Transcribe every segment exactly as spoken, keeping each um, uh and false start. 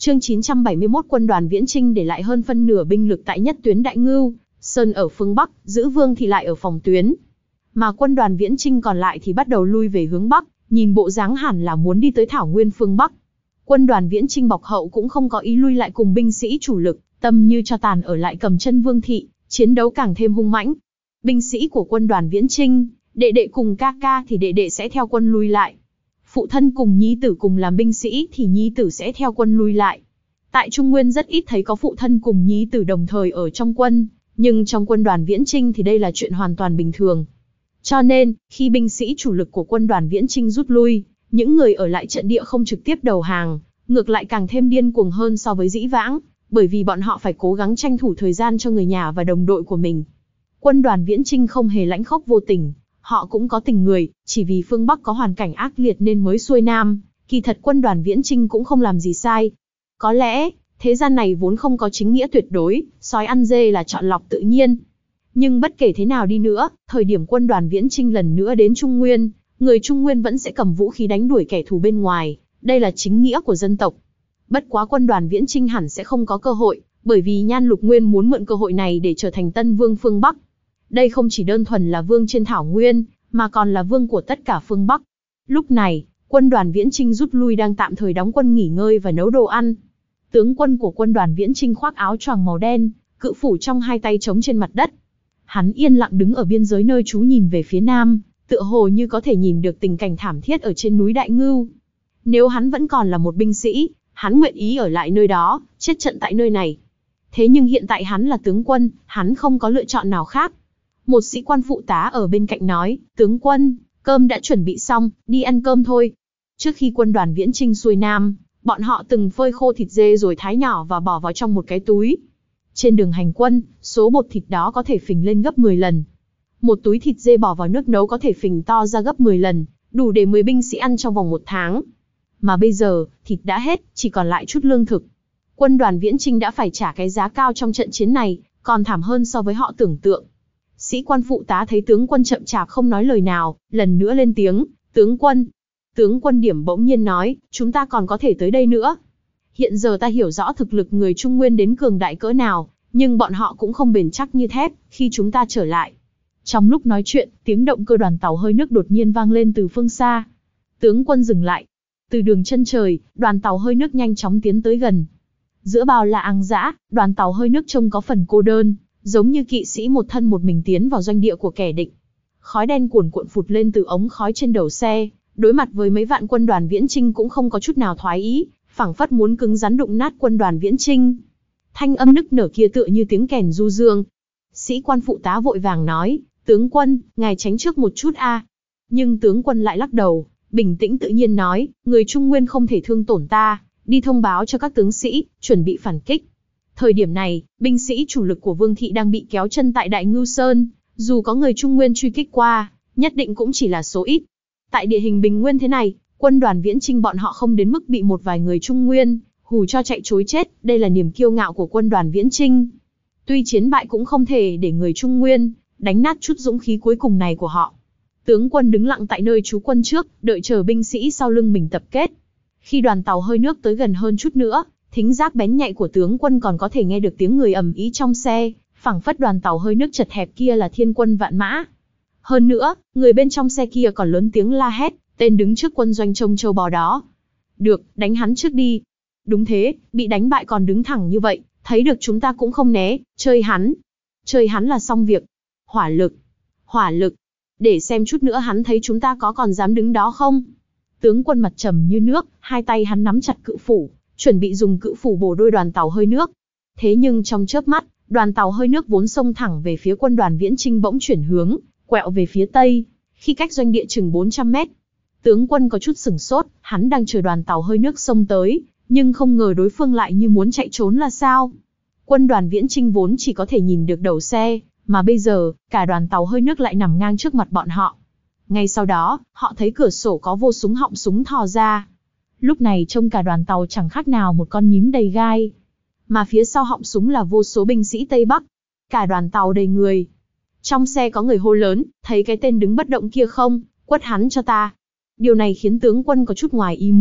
Chương chín trăm bảy mươi mốt Quân đoàn Viễn Chinh để lại hơn phân nửa binh lực tại nhất tuyến Đại Ngưu Sơn ở phương Bắc, Giữ Vương thì lại ở phòng tuyến. Mà quân đoàn Viễn Chinh còn lại thì bắt đầu lui về hướng Bắc, nhìn bộ dáng hẳn là muốn đi tới Thảo Nguyên phương Bắc. Quân đoàn Viễn Chinh bọc hậu cũng không có ý lui lại cùng binh sĩ chủ lực, tâm như cho tàn ở lại Cầm Chân Vương thị, chiến đấu càng thêm hung mãnh. Binh sĩ của quân đoàn Viễn Chinh, đệ đệ cùng ca ca thì đệ đệ sẽ theo quân lui lại. Phụ thân cùng nhi tử cùng làm binh sĩ thì nhi tử sẽ theo quân lui lại. Tại Trung Nguyên rất ít thấy có phụ thân cùng nhi tử đồng thời ở trong quân, nhưng trong quân đoàn Viễn Chinh thì đây là chuyện hoàn toàn bình thường. Cho nên, khi binh sĩ chủ lực của quân đoàn Viễn Chinh rút lui, những người ở lại trận địa không trực tiếp đầu hàng, ngược lại càng thêm điên cuồng hơn so với dĩ vãng, bởi vì bọn họ phải cố gắng tranh thủ thời gian cho người nhà và đồng đội của mình. Quân đoàn Viễn Chinh không hề lãnh khốc vô tình, họ cũng có tình người, chỉ vì phương Bắc có hoàn cảnh ác liệt nên mới xuôi Nam, kỳ thật quân đoàn Viễn Chinh cũng không làm gì sai. Có lẽ, thế gian này vốn không có chính nghĩa tuyệt đối, sói ăn dê là chọn lọc tự nhiên. Nhưng bất kể thế nào đi nữa, thời điểm quân đoàn Viễn Chinh lần nữa đến Trung Nguyên, người Trung Nguyên vẫn sẽ cầm vũ khí đánh đuổi kẻ thù bên ngoài, đây là chính nghĩa của dân tộc. Bất quá quân đoàn Viễn Chinh hẳn sẽ không có cơ hội, bởi vì Nhan Lục Nguyên muốn mượn cơ hội này để trở thành tân vương phương Bắc. Đây không chỉ đơn thuần là vương trên Thảo Nguyên, mà còn là vương của tất cả phương Bắc. Lúc này, quân đoàn Viễn Chinh rút lui đang tạm thời đóng quân nghỉ ngơi và nấu đồ ăn. Tướng quân của quân đoàn Viễn Chinh khoác áo choàng màu đen, cự phủ trong hai tay trống trên mặt đất. Hắn yên lặng đứng ở biên giới nơi trú nhìn về phía nam, tựa hồ như có thể nhìn được tình cảnh thảm thiết ở trên núi Đại Ngưu. Nếu hắn vẫn còn là một binh sĩ, hắn nguyện ý ở lại nơi đó, chết trận tại nơi này. Thế nhưng hiện tại hắn là tướng quân, hắn không có lựa chọn nào khác. Một sĩ quan phụ tá ở bên cạnh nói, tướng quân, cơm đã chuẩn bị xong, đi ăn cơm thôi. Trước khi quân đoàn Viễn Chinh xuôi Nam, bọn họ từng phơi khô thịt dê rồi thái nhỏ và bỏ vào trong một cái túi. Trên đường hành quân, số bột thịt đó có thể phình lên gấp mười lần. Một túi thịt dê bỏ vào nước nấu có thể phình to ra gấp mười lần, đủ để mười binh sĩ ăn trong vòng một tháng. Mà bây giờ, thịt đã hết, chỉ còn lại chút lương thực. Quân đoàn Viễn Chinh đã phải trả cái giá cao trong trận chiến này, còn thảm hơn so với họ tưởng tượng. Sĩ quan phụ tá thấy tướng quân chậm chạp không nói lời nào, lần nữa lên tiếng, tướng quân. Tướng quân Điểm bỗng nhiên nói, chúng ta còn có thể tới đây nữa. Hiện giờ ta hiểu rõ thực lực người Trung Nguyên đến cường đại cỡ nào, nhưng bọn họ cũng không bền chắc như thép, khi chúng ta trở lại. Trong lúc nói chuyện, tiếng động cơ đoàn tàu hơi nước đột nhiên vang lên từ phương xa. Tướng quân dừng lại. Từ đường chân trời, đoàn tàu hơi nước nhanh chóng tiến tới gần. Giữa bao la ăng dã, đoàn tàu hơi nước trông có phần cô đơn, giống như kỵ sĩ một thân một mình tiến vào doanh địa của kẻ địch. Khói đen cuồn cuộn phụt lên từ ống khói trên đầu xe, đối mặt với mấy vạn quân đoàn Viễn Chinh cũng không có chút nào thoái ý, phảng phất muốn cứng rắn đụng nát quân đoàn Viễn Chinh. Thanh âm nức nở kia tựa như tiếng kèn du dương. Sĩ quan phụ tá vội vàng nói, tướng quân, ngài tránh trước một chút a. Nhưng tướng quân lại lắc đầu, bình tĩnh tự nhiên nói, người Trung Nguyên không thể thương tổn ta, đi thông báo cho các tướng sĩ, chuẩn bị phản kích. Thời điểm này, binh sĩ chủ lực của Vương thị đang bị kéo chân tại Đại Ngưu Sơn, dù có người Trung Nguyên truy kích qua, nhất định cũng chỉ là số ít. Tại địa hình bình nguyên thế này, quân đoàn Viễn Chinh bọn họ không đến mức bị một vài người Trung Nguyên hù cho chạy trối chết, đây là niềm kiêu ngạo của quân đoàn Viễn Chinh. Tuy chiến bại cũng không thể để người Trung Nguyên đánh nát chút dũng khí cuối cùng này của họ. Tướng quân đứng lặng tại nơi trú quân trước, đợi chờ binh sĩ sau lưng mình tập kết. Khi đoàn tàu hơi nước tới gần hơn chút nữa, thính giác bén nhạy của tướng quân còn có thể nghe được tiếng người ầm ĩ trong xe, phảng phất đoàn tàu hơi nước chật hẹp kia là thiên quân vạn mã. Hơn nữa, người bên trong xe kia còn lớn tiếng la hét, tên đứng trước quân doanh trông châu bò đó. Được, đánh hắn trước đi. Đúng thế, bị đánh bại còn đứng thẳng như vậy, thấy được chúng ta cũng không né, chơi hắn. Chơi hắn là xong việc. Hỏa lực. Hỏa lực. Để xem chút nữa hắn thấy chúng ta có còn dám đứng đó không. Tướng quân mặt trầm như nước, hai tay hắn nắm chặt cự phủ, chuẩn bị dùng cự phủ bổ đôi đoàn tàu hơi nước. Thế nhưng trong chớp mắt, đoàn tàu hơi nước vốn xông thẳng về phía quân đoàn Viễn Chinh bỗng chuyển hướng, quẹo về phía tây, khi cách doanh địa chừng bốn trăm mét. Tướng quân có chút sửng sốt, hắn đang chờ đoàn tàu hơi nước xông tới, nhưng không ngờ đối phương lại như muốn chạy trốn là sao. Quân đoàn Viễn Chinh vốn chỉ có thể nhìn được đầu xe, mà bây giờ, cả đoàn tàu hơi nước lại nằm ngang trước mặt bọn họ. Ngay sau đó, họ thấy cửa sổ có vô súng họng súng thò ra. Lúc này trông cả đoàn tàu chẳng khác nào một con nhím đầy gai. Mà phía sau họng súng là vô số binh sĩ Tây Bắc. Cả đoàn tàu đầy người. Trong xe có người hô lớn, thấy cái tên đứng bất động kia không, quất hắn cho ta. Điều này khiến tướng quân có chút ngoài ý muốn,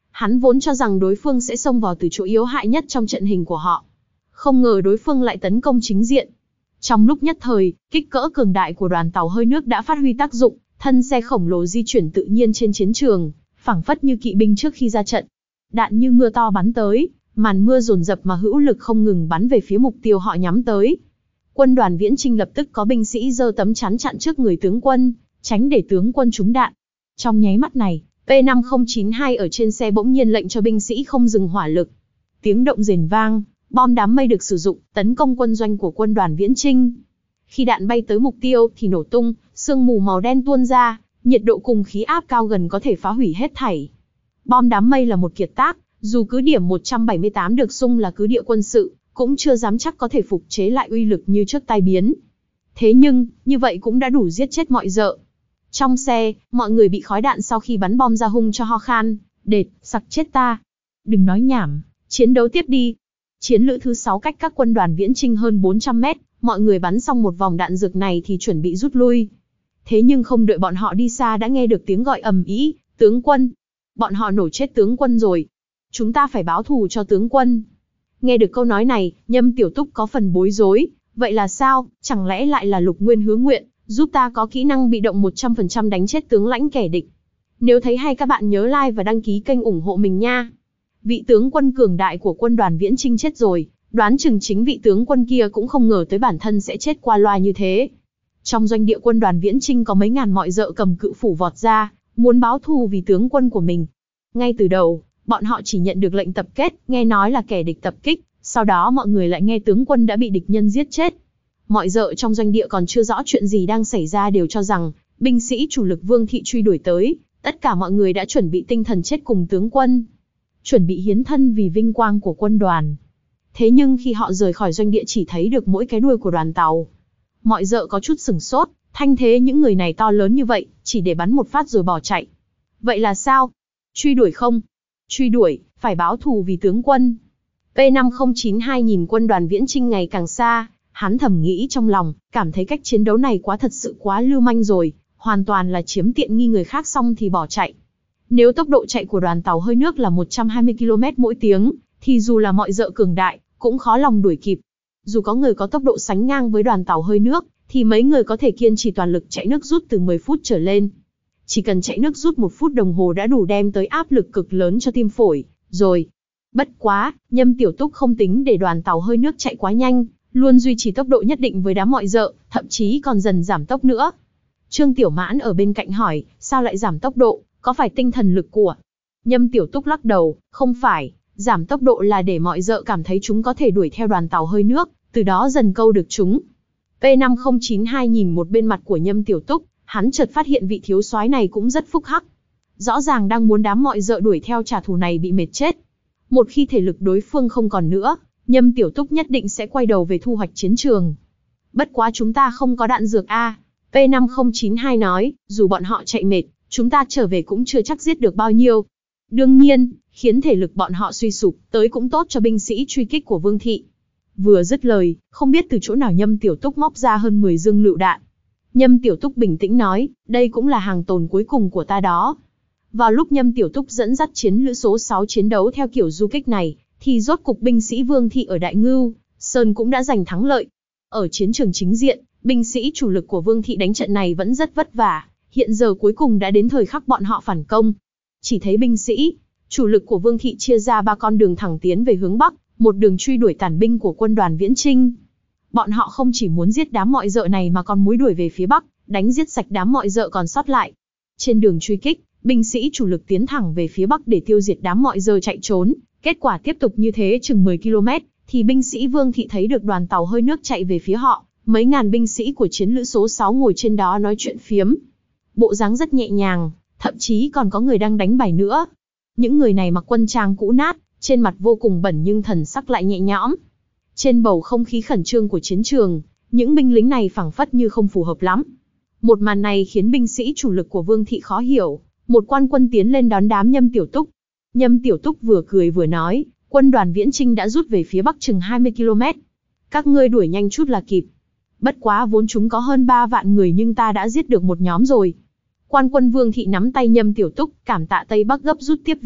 Hắn vốn cho rằng đối phương sẽ xông vào từ chỗ yếu hại nhất trong trận hình của họ. Không ngờ đối phương lại tấn công chính diện. Trong lúc nhất thời, kích cỡ cường đại của đoàn tàu hơi nước đã phát huy tác dụng, thân xe khổng lồ di chuyển tự nhiên trên chiến trường, phảng phất như kỵ binh trước khi ra trận. Đạn như mưa to bắn tới, màn mưa dồn dập mà hữu lực không ngừng bắn về phía mục tiêu họ nhắm tới. Quân đoàn Viễn Chinh lập tức có binh sĩ giơ tấm chắn chặn trước người tướng quân, tránh để tướng quân trúng đạn. Trong nháy mắt này, P năm không chín hai ở trên xe bỗng nhiên lệnh cho binh sĩ không dừng hỏa lực. Tiếng động rền vang, bom đám mây được sử dụng, tấn công quân doanh của quân đoàn Viễn Chinh. Khi đạn bay tới mục tiêu thì nổ tung, sương mù màu đen tuôn ra, nhiệt độ cùng khí áp cao gần có thể phá hủy hết thảy. Bom đám mây là một kiệt tác, dù cứ điểm một trăm bảy mươi tám được xung là cứ địa quân sự, cũng chưa dám chắc có thể phục chế lại uy lực như trước tai biến. Thế nhưng, như vậy cũng đã đủ giết chết mọi dợ. Trong xe, mọi người bị khói đạn sau khi bắn bom ra hung cho ho khan, đệt, sặc chết ta. Đừng nói nhảm, chiến đấu tiếp đi. Chiến lữ thứ sáu cách các quân đoàn Viễn Chinh hơn bốn trăm mét, mọi người bắn xong một vòng đạn dược này thì chuẩn bị rút lui. Thế nhưng không đợi bọn họ đi xa đã nghe được tiếng gọi ầm ĩ, tướng quân. Bọn họ nổ chết tướng quân rồi. Chúng ta phải báo thù cho tướng quân. Nghe được câu nói này, Nhâm Tiểu Túc có phần bối rối. Vậy là sao, chẳng lẽ lại là Lục Nguyên hứa nguyện, giúp ta có kỹ năng bị động một trăm phần trăm đánh chết tướng lãnh kẻ địch. Nếu thấy hay các bạn nhớ like và đăng ký kênh ủng hộ mình nha. Vị tướng quân cường đại của quân đoàn Viễn Chinh chết rồi, đoán chừng chính vị tướng quân kia cũng không ngờ tới bản thân sẽ chết qua loa như thế. Trong doanh địa quân đoàn Viễn Chinh có mấy ngàn mọi dợ cầm cự phủ vọt ra, muốn báo thù vì tướng quân của mình. Ngay từ đầu, bọn họ chỉ nhận được lệnh tập kết, nghe nói là kẻ địch tập kích, sau đó mọi người lại nghe tướng quân đã bị địch nhân giết chết. Mọi dợ trong doanh địa còn chưa rõ chuyện gì đang xảy ra đều cho rằng, binh sĩ chủ lực Vương Thị truy đuổi tới, tất cả mọi người đã chuẩn bị tinh thần chết cùng tướng quân. Chuẩn bị hiến thân vì vinh quang của quân đoàn. Thế nhưng khi họ rời khỏi doanh địa chỉ thấy được mỗi cái đuôi của đoàn tàu. Mọi dợ có chút sửng sốt, thanh thế những người này to lớn như vậy, chỉ để bắn một phát rồi bỏ chạy. Vậy là sao? Truy đuổi không? Truy đuổi, phải báo thù vì tướng quân. P năm không chín hai nhìn quân đoàn Viễn Chinh ngày càng xa, hắn thầm nghĩ trong lòng, cảm thấy cách chiến đấu này quá thật sự quá lưu manh rồi, hoàn toàn là chiếm tiện nghi người khác xong thì bỏ chạy. Nếu tốc độ chạy của đoàn tàu hơi nước là một trăm hai mươi ki lô mét mỗi tiếng, thì dù là mọi dợ cường đại, cũng khó lòng đuổi kịp. Dù có người có tốc độ sánh ngang với đoàn tàu hơi nước, thì mấy người có thể kiên trì toàn lực chạy nước rút từ mười phút trở lên. Chỉ cần chạy nước rút một phút đồng hồ đã đủ đem tới áp lực cực lớn cho tim phổi, rồi. Bất quá, Nhâm Tiểu Túc không tính để đoàn tàu hơi nước chạy quá nhanh, luôn duy trì tốc độ nhất định với đám mọi dợ, thậm chí còn dần giảm tốc nữa. Trương Tiểu Mãn ở bên cạnh hỏi, sao lại giảm tốc độ, có phải tinh thần lực của? Nhâm Tiểu Túc lắc đầu, không phải, giảm tốc độ là để mọi dợ cảm thấy chúng có thể đuổi theo đoàn tàu hơi nước, từ đó dần câu được chúng. P năm không chín hai nhìn một bên mặt của Nhâm Tiểu Túc, hắn chợt phát hiện vị thiếu soái này cũng rất phúc hắc. Rõ ràng đang muốn đám mọi dợ đuổi theo trả thù này bị mệt chết. Một khi thể lực đối phương không còn nữa, Nhâm Tiểu Túc nhất định sẽ quay đầu về thu hoạch chiến trường. Bất quá chúng ta không có đạn dược a. P năm không chín hai nói, dù bọn họ chạy mệt, chúng ta trở về cũng chưa chắc giết được bao nhiêu. Đương nhiên, khiến thể lực bọn họ suy sụp, tới cũng tốt cho binh sĩ truy kích của Vương Thị. Vừa dứt lời, không biết từ chỗ nào Nhâm Tiểu Túc móc ra hơn mười dương lựu đạn. Nhâm Tiểu Túc bình tĩnh nói, đây cũng là hàng tồn cuối cùng của ta đó. Vào lúc Nhâm Tiểu Túc dẫn dắt chiến lữ số sáu chiến đấu theo kiểu du kích này, thì rốt cục binh sĩ Vương Thị ở Đại Ngưu Sơn cũng đã giành thắng lợi. Ở chiến trường chính diện, binh sĩ chủ lực của Vương Thị đánh trận này vẫn rất vất vả, hiện giờ cuối cùng đã đến thời khắc bọn họ phản công. Chỉ thấy binh sĩ chủ lực của Vương Thị chia ra ba con đường thẳng tiến về hướng Bắc, một đường truy đuổi tàn binh của quân đoàn Viễn Chinh. Bọn họ không chỉ muốn giết đám mọi dợ này mà còn múi đuổi về phía Bắc, đánh giết sạch đám mọi dợ còn sót lại. Trên đường truy kích, binh sĩ chủ lực tiến thẳng về phía Bắc để tiêu diệt đám mọi dợ chạy trốn. Kết quả tiếp tục như thế chừng mười ki lô mét, thì binh sĩ Vương Thị thấy được đoàn tàu hơi nước chạy về phía họ. Mấy ngàn binh sĩ của chiến lữ số sáu ngồi trên đó nói chuyện phiếm. Bộ dáng rất nhẹ nhàng, thậm chí còn có người đang đánh bài nữa. Những người này mặc quân trang cũ nát, trên mặt vô cùng bẩn nhưng thần sắc lại nhẹ nhõm. Trên bầu không khí khẩn trương của chiến trường, những binh lính này phảng phất như không phù hợp lắm. Một màn này khiến binh sĩ chủ lực của Vương Thị khó hiểu. Một quan quân tiến lên đón đám Nhâm Tiểu Túc. Nhâm Tiểu Túc vừa cười vừa nói, quân đoàn Viễn Chinh đã rút về phía Bắc chừng hai mươi ki lô mét. Các ngươi đuổi nhanh chút là kịp. Bất quá vốn chúng có hơn ba vạn người nhưng ta đã giết được một nhóm rồi. Quan quân Vương Thị nắm tay Nhâm Tiểu Túc, cảm tạ Tây Bắc gấp rút tiếp viện,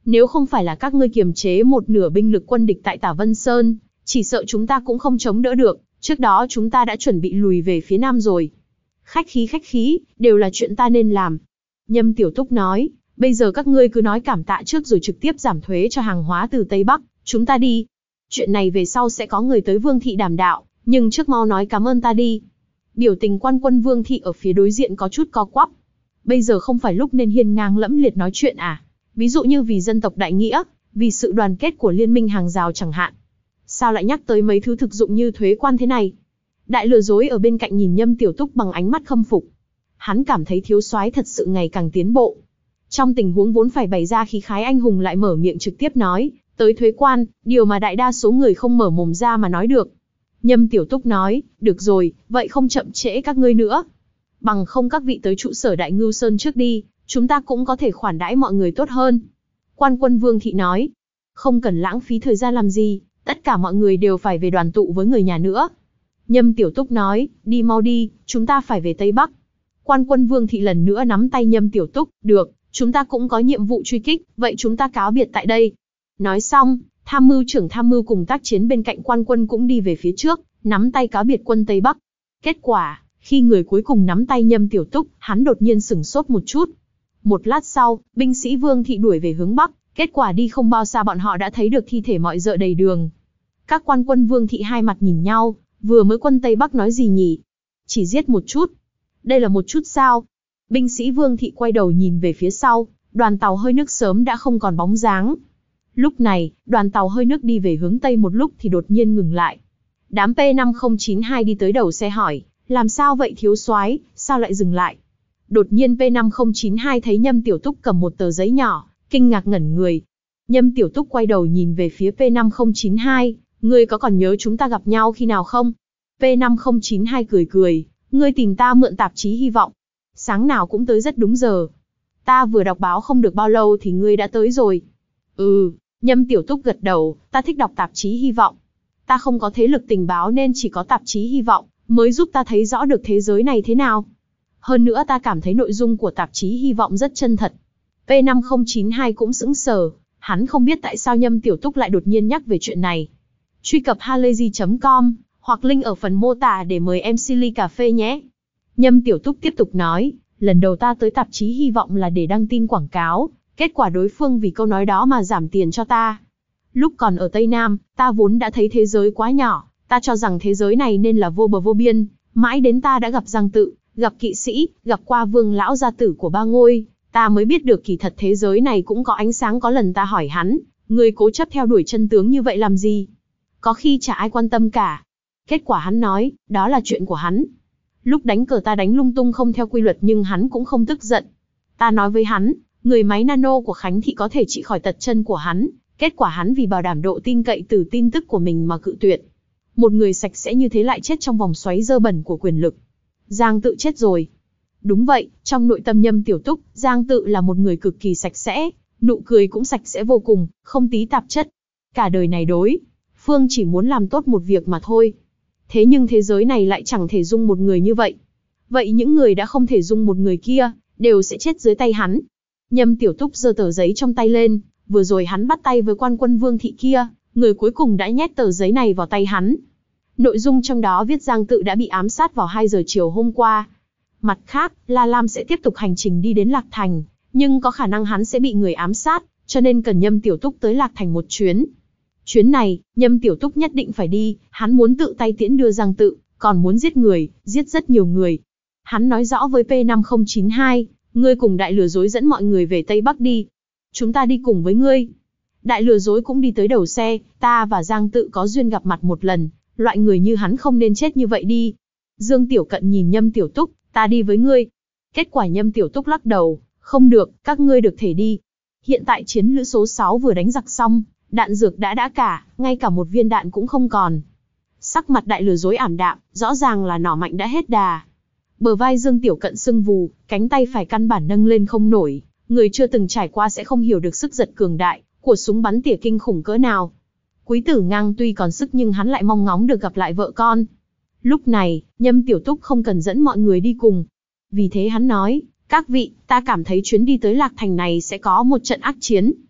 Nếu không phải là các ngươi kiềm chế một nửa binh lực quân địch tại Tả Vân Sơn, chỉ sợ chúng ta cũng không chống đỡ được, trước đó chúng ta đã chuẩn bị lùi về phía nam rồi. Khách khí khách khí, đều là chuyện ta nên làm. Nhâm Tiểu Túc nói, bây giờ các ngươi cứ nói cảm tạ trước rồi trực tiếp giảm thuế cho hàng hóa từ Tây Bắc, chúng ta đi. Chuyện này về sau sẽ có người tới Vương Thị đàm đạo, nhưng trước mau nói cảm ơn ta đi. Biểu tình quan quân Vương Thị ở phía đối diện có chút co quắp. Bây giờ không phải lúc nên hiên ngang lẫm liệt nói chuyện à? Ví dụ như vì dân tộc đại nghĩa, vì sự đoàn kết của liên minh hàng rào chẳng hạn. Sao lại nhắc tới mấy thứ thực dụng như thuế quan thế này? Đại lừa dối ở bên cạnh nhìn Nhâm Tiểu Túc bằng ánh mắt khâm phục. Hắn cảm thấy thiếu soái thật sự ngày càng tiến bộ. Trong tình huống vốn phải bày ra khí khái anh hùng lại mở miệng trực tiếp nói, tới thuế quan, điều mà đại đa số người không mở mồm ra mà nói được. Nhâm Tiểu Túc nói, được rồi, vậy không chậm trễ các ngươi nữa. Bằng không các vị tới trụ sở Đại Ngưu Sơn trước đi, chúng ta cũng có thể khoản đãi mọi người tốt hơn. Quan quân Vương Thị nói, không cần lãng phí thời gian làm gì, tất cả mọi người đều phải về đoàn tụ với người nhà nữa. Nhâm Tiểu Túc nói, đi mau đi, chúng ta phải về Tây Bắc. Quan quân Vương Thị lần nữa nắm tay Nhâm Tiểu Túc, được, chúng ta cũng có nhiệm vụ truy kích, vậy chúng ta cáo biệt tại đây. Nói xong, tham mưu trưởng tham mưu cùng tác chiến bên cạnh quan quân cũng đi về phía trước, nắm tay cáo biệt quân Tây Bắc. Kết quả, khi người cuối cùng nắm tay Nhâm Tiểu Túc, hắn đột nhiên sửng sốt một chút. Một lát sau, binh sĩ Vương Thị đuổi về hướng Bắc, kết quả đi không bao xa bọn họ đã thấy được thi thể mọi dợ đầy đường. Các quan quân Vương Thị hai mặt nhìn nhau, vừa mới quân Tây Bắc nói gì nhỉ? Chỉ giết một chút. Đây là một chút sao? Binh sĩ Vương Thị quay đầu nhìn về phía sau, đoàn tàu hơi nước sớm đã không còn bóng dáng. Lúc này, đoàn tàu hơi nước đi về hướng Tây một lúc thì đột nhiên ngừng lại. Đám P năm không chín hai đi tới đầu xe hỏi, làm sao vậy thiếu soái, sao lại dừng lại? Đột nhiên P năm không chín hai thấy Nhâm Tiểu Túc cầm một tờ giấy nhỏ, kinh ngạc ngẩn người. Nhâm Tiểu Túc quay đầu nhìn về phía P năm không chín hai, ngươi có còn nhớ chúng ta gặp nhau khi nào không? P năm không chín hai cười cười, ngươi tìm ta mượn tạp chí Hy vọng. Sáng nào cũng tới rất đúng giờ. Ta vừa đọc báo không được bao lâu thì ngươi đã tới rồi. Ừ, Nhâm Tiểu Túc gật đầu, ta thích đọc tạp chí Hy vọng. Ta không có thế lực tình báo nên chỉ có tạp chí Hy vọng mới giúp ta thấy rõ được thế giới này thế nào. Hơn nữa ta cảm thấy nội dung của tạp chí Hy vọng rất chân thật. P năm không chín hai cũng sững sờ, hắn không biết tại sao Nhâm Tiểu Túc lại đột nhiên nhắc về chuyện này. Truy cập halayzi chấm com, hoặc link ở phần mô tả để mời em xê ly cà phê nhé. Nhâm Tiểu Túc tiếp tục nói, lần đầu ta tới tạp chí Hy vọng là để đăng tin quảng cáo, kết quả đối phương vì câu nói đó mà giảm tiền cho ta. Lúc còn ở Tây Nam, ta vốn đã thấy thế giới quá nhỏ, ta cho rằng thế giới này nên là vô bờ vô biên, mãi đến ta đã gặp Giang Tự, gặp kỵ sĩ, gặp qua Vương lão gia tử của Ba Ngôi, ta mới biết được kỳ thật thế giới này cũng có ánh sáng. Có lần ta hỏi hắn, ngươi cố chấp theo đuổi chân tướng như vậy làm gì? Có khi chả ai quan tâm cả. Kết quả hắn nói, đó là chuyện của hắn. Lúc đánh cờ ta đánh lung tung không theo quy luật nhưng hắn cũng không tức giận. Ta nói với hắn, người máy nano của Khánh Thị có thể trị khỏi tật chân của hắn. Kết quả hắn vì bảo đảm độ tin cậy từ tin tức của mình mà cự tuyệt. Một người sạch sẽ như thế lại chết trong vòng xoáy dơ bẩn của quyền lực. Giang Tự chết rồi. Đúng vậy, trong nội tâm Nhâm Tiểu Túc, Giang Tự là một người cực kỳ sạch sẽ, nụ cười cũng sạch sẽ vô cùng, không tí tạp chất. Cả đời này đối phương chỉ muốn làm tốt một việc mà thôi. Thế nhưng thế giới này lại chẳng thể dung một người như vậy. Vậy những người đã không thể dung một người kia, đều sẽ chết dưới tay hắn. Nhâm Tiểu Túc giơ tờ giấy trong tay lên, vừa rồi hắn bắt tay với quan quân Vương Thị kia, người cuối cùng đã nhét tờ giấy này vào tay hắn. Nội dung trong đó viết Giang Tự đã bị ám sát vào hai giờ chiều hôm qua. Mặt khác, La Lam sẽ tiếp tục hành trình đi đến Lạc Thành, nhưng có khả năng hắn sẽ bị người ám sát, cho nên cần Nhâm Tiểu Túc tới Lạc Thành một chuyến. Chuyến này, Nhâm Tiểu Túc nhất định phải đi, hắn muốn tự tay tiễn đưa Giang Tự, còn muốn giết người, giết rất nhiều người. Hắn nói rõ với P năm không chín hai, ngươi cùng đại lừa dối dẫn mọi người về Tây Bắc đi. Chúng ta đi cùng với ngươi. Đại lừa dối cũng đi tới đầu xe, ta và Giang Tự có duyên gặp mặt một lần, loại người như hắn không nên chết như vậy đi. Dương Tiểu Cận nhìn Nhâm Tiểu Túc, ta đi với ngươi. Kết quả Nhâm Tiểu Túc lắc đầu, không được, các ngươi được thể đi. Hiện tại chiến lữ số sáu vừa đánh giặc xong, đạn dược đã đã cả, ngay cả một viên đạn cũng không còn. Sắc mặt đại lừa dối ảm đạm, rõ ràng là nỏ mạnh đã hết đà. Bờ vai Dương Tiểu Cận sưng vù, cánh tay phải căn bản nâng lên không nổi, người chưa từng trải qua sẽ không hiểu được sức giật cường đại của súng bắn tỉa kinh khủng cỡ nào. Quý Tử Ngang tuy còn sức nhưng hắn lại mong ngóng được gặp lại vợ con. Lúc này, Nhâm Tiểu Túc không cần dẫn mọi người đi cùng. Vì thế hắn nói, các vị, ta cảm thấy chuyến đi tới Lạc Thành này sẽ có một trận ác chiến.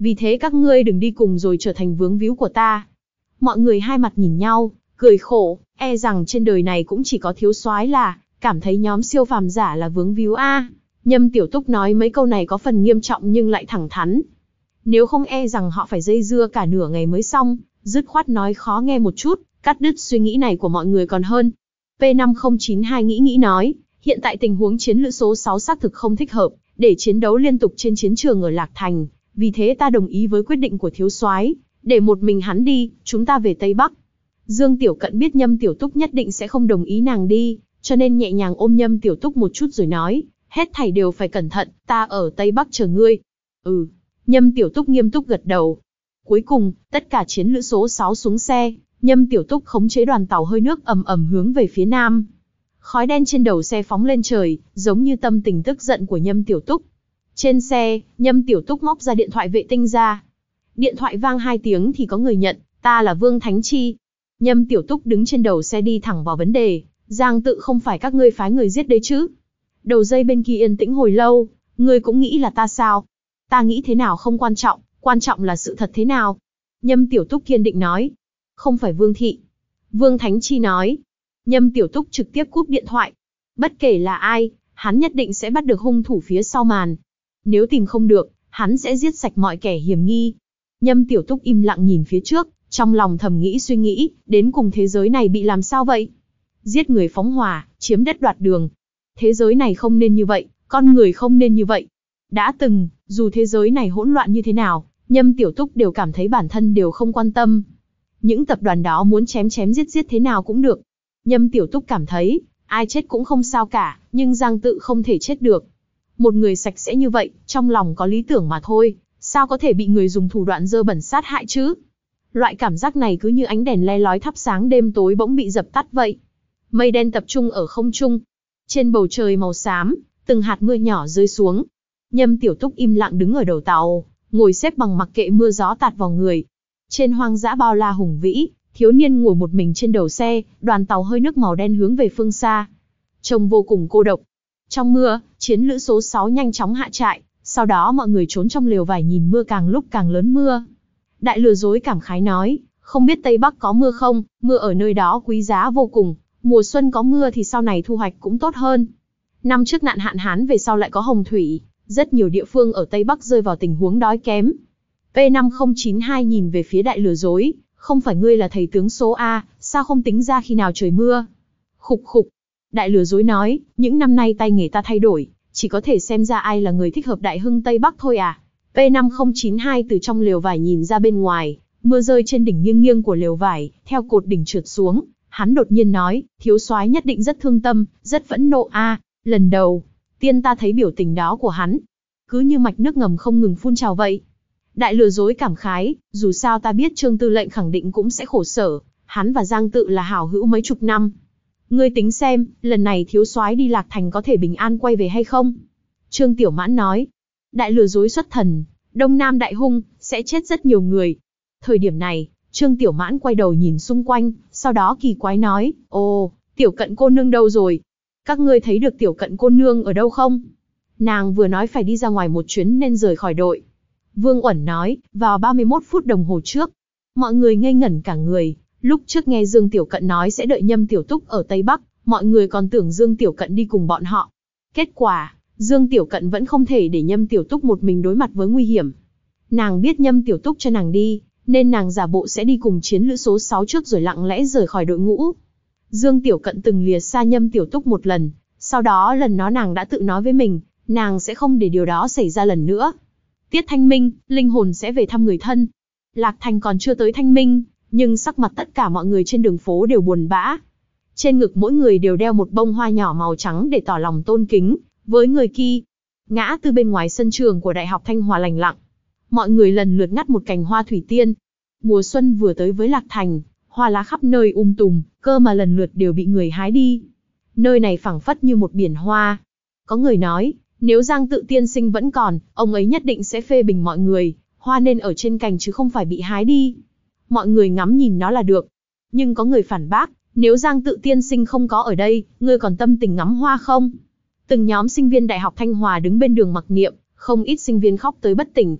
vì thế các ngươi đừng đi cùng rồi trở thành vướng víu của ta. Mọi người hai mặt nhìn nhau, cười khổ, e rằng trên đời này cũng chỉ có thiếu soái là cảm thấy nhóm siêu phàm giả là vướng víu a. Nhâm Tiểu Túc nói mấy câu này có phần nghiêm trọng nhưng lại thẳng thắn. Nếu không e rằng họ phải dây dưa cả nửa ngày mới xong, dứt khoát nói khó nghe một chút, cắt đứt suy nghĩ này của mọi người còn hơn. P năm không chín hai nghĩ nghĩ nói, hiện tại tình huống chiến lữ số sáu xác thực không thích hợp, để chiến đấu liên tục trên chiến trường ở Lạc Thành, vì thế ta đồng ý với quyết định của thiếu soái, để một mình hắn đi, chúng ta về Tây Bắc. Dương Tiểu Cận biết Nhâm Tiểu Túc nhất định sẽ không đồng ý nàng đi, cho nên nhẹ nhàng ôm Nhâm Tiểu Túc một chút rồi nói, hết thảy đều phải cẩn thận, ta ở Tây Bắc chờ ngươi. Ừ, Nhâm Tiểu Túc nghiêm túc gật đầu. Cuối cùng, tất cả chiến lữ số sáu xuống xe, Nhâm Tiểu Túc khống chế đoàn tàu hơi nước ầm ầm hướng về phía nam. Khói đen trên đầu xe phóng lên trời, giống như tâm tình tức giận của Nhâm Tiểu Túc. Trên xe, Nhâm Tiểu Túc móc ra điện thoại vệ tinh ra. Điện thoại vang hai tiếng thì có người nhận, ta là Vương Thánh Chi. Nhâm Tiểu Túc đứng trên đầu xe đi thẳng vào vấn đề, Giang Tự không phải các ngươi phái người giết đấy chứ? Đầu dây bên kia yên tĩnh hồi lâu, ngươi cũng nghĩ là ta sao? Ta nghĩ thế nào không quan trọng, quan trọng là sự thật thế nào? Nhâm Tiểu Túc kiên định nói. Không phải Vương Thị. Vương Thánh Chi nói. Nhâm Tiểu Túc trực tiếp cúp điện thoại. Bất kể là ai, hắn nhất định sẽ bắt được hung thủ phía sau màn. Nếu tìm không được, hắn sẽ giết sạch mọi kẻ hiểm nghi. Nhâm Tiểu Túc im lặng nhìn phía trước, trong lòng thầm nghĩ suy nghĩ, đến cùng thế giới này bị làm sao vậy? Giết người phóng hỏa, chiếm đất đoạt đường. Thế giới này không nên như vậy, con người không nên như vậy. Đã từng, dù thế giới này hỗn loạn như thế nào, Nhâm Tiểu Túc đều cảm thấy bản thân đều không quan tâm. Những tập đoàn đó muốn chém chém giết giết thế nào cũng được. Nhâm Tiểu Túc cảm thấy, ai chết cũng không sao cả, nhưng Giang Tự không thể chết được. Một người sạch sẽ như vậy, trong lòng có lý tưởng mà thôi, sao có thể bị người dùng thủ đoạn dơ bẩn sát hại chứ? Loại cảm giác này cứ như ánh đèn le lói thắp sáng đêm tối bỗng bị dập tắt vậy. Mây đen tập trung ở không trung. Trên bầu trời màu xám, từng hạt mưa nhỏ rơi xuống. Nhâm Tiểu Túc im lặng đứng ở đầu tàu, ngồi xếp bằng mặc kệ mưa gió tạt vào người. Trên hoang dã bao la hùng vĩ, thiếu niên ngồi một mình trên đầu xe, đoàn tàu hơi nước màu đen hướng về phương xa. Trông vô cùng cô độc. Trong mưa, chiến lữ số sáu nhanh chóng hạ trại, sau đó mọi người trốn trong lều vải nhìn mưa càng lúc càng lớn mưa. Đại lừa dối cảm khái nói, không biết Tây Bắc có mưa không, mưa ở nơi đó quý giá vô cùng, mùa xuân có mưa thì sau này thu hoạch cũng tốt hơn. Năm trước nạn hạn hán về sau lại có hồng thủy, rất nhiều địa phương ở Tây Bắc rơi vào tình huống đói kém. P năm không chín hai nhìn về phía đại lừa dối, không phải ngươi là thầy tướng số A, sao không tính ra khi nào trời mưa? Khục khục. Đại lừa dối nói, những năm nay tay nghề ta thay đổi, chỉ có thể xem ra ai là người thích hợp đại hưng Tây Bắc thôi à. P năm không chín hai từ trong lều vải nhìn ra bên ngoài, mưa rơi trên đỉnh nghiêng nghiêng của lều vải, theo cột đỉnh trượt xuống. Hắn đột nhiên nói, thiếu soái nhất định rất thương tâm, rất phẫn nộ a. À, lần đầu tiên ta thấy biểu tình đó của hắn, cứ như mạch nước ngầm không ngừng phun trào vậy. Đại lừa dối cảm khái, dù sao ta biết Trương Tư lệnh khẳng định cũng sẽ khổ sở, hắn và Giang Tự là hảo hữu mấy chục năm. Ngươi tính xem, lần này thiếu soái đi Lạc Thành có thể bình an quay về hay không? Trương Tiểu Mãn nói, đại lừa dối xuất thần, Đông Nam đại hung, sẽ chết rất nhiều người. Thời điểm này, Trương Tiểu Mãn quay đầu nhìn xung quanh, sau đó kỳ quái nói, ồ, Tiểu Cận cô nương đâu rồi? Các ngươi thấy được Tiểu Cận cô nương ở đâu không? Nàng vừa nói phải đi ra ngoài một chuyến nên rời khỏi đội. Vương Uẩn nói, vào ba mươi mốt phút đồng hồ trước. Mọi người ngây ngẩn cả người, lúc trước nghe Dương Tiểu Cận nói sẽ đợi Nhâm Tiểu Túc ở Tây Bắc, mọi người còn tưởng Dương Tiểu Cận đi cùng bọn họ. Kết quả, Dương Tiểu Cận vẫn không thể để Nhâm Tiểu Túc một mình đối mặt với nguy hiểm. Nàng biết Nhâm Tiểu Túc cho nàng đi, nên nàng giả bộ sẽ đi cùng chiến lữ số sáu trước rồi lặng lẽ rời khỏi đội ngũ. Dương Tiểu Cận từng lìa xa Nhâm Tiểu Túc một lần, sau đó lần đó nàng đã tự nói với mình, nàng sẽ không để điều đó xảy ra lần nữa. Tiết Thanh Minh, linh hồn sẽ về thăm người thân. Lạc Thành còn chưa tới Thanh Minh, nhưng sắc mặt tất cả mọi người trên đường phố đều buồn bã. Trên ngực mỗi người đều đeo một bông hoa nhỏ màu trắng để tỏ lòng tôn kính với người kia. Ngã tư bên ngoài sân trường của Đại học Thanh Hòa lành lặng. Mọi người lần lượt ngắt một cành hoa thủy tiên. Mùa xuân vừa tới với Lạc Thành, hoa lá khắp nơi um tùm, cơ mà lần lượt đều bị người hái đi. Nơi này phảng phất như một biển hoa. Có người nói, nếu Giang Tự tiên sinh vẫn còn, ông ấy nhất định sẽ phê bình mọi người, hoa nên ở trên cành chứ không phải bị hái đi. Mọi người ngắm nhìn nó là được. Nhưng có người phản bác, nếu Giang Tự tiên sinh không có ở đây, ngươi còn tâm tình ngắm hoa không? Từng nhóm sinh viên Đại học Thanh Hòa đứng bên đường mặc niệm, không ít sinh viên khóc tới bất tỉnh.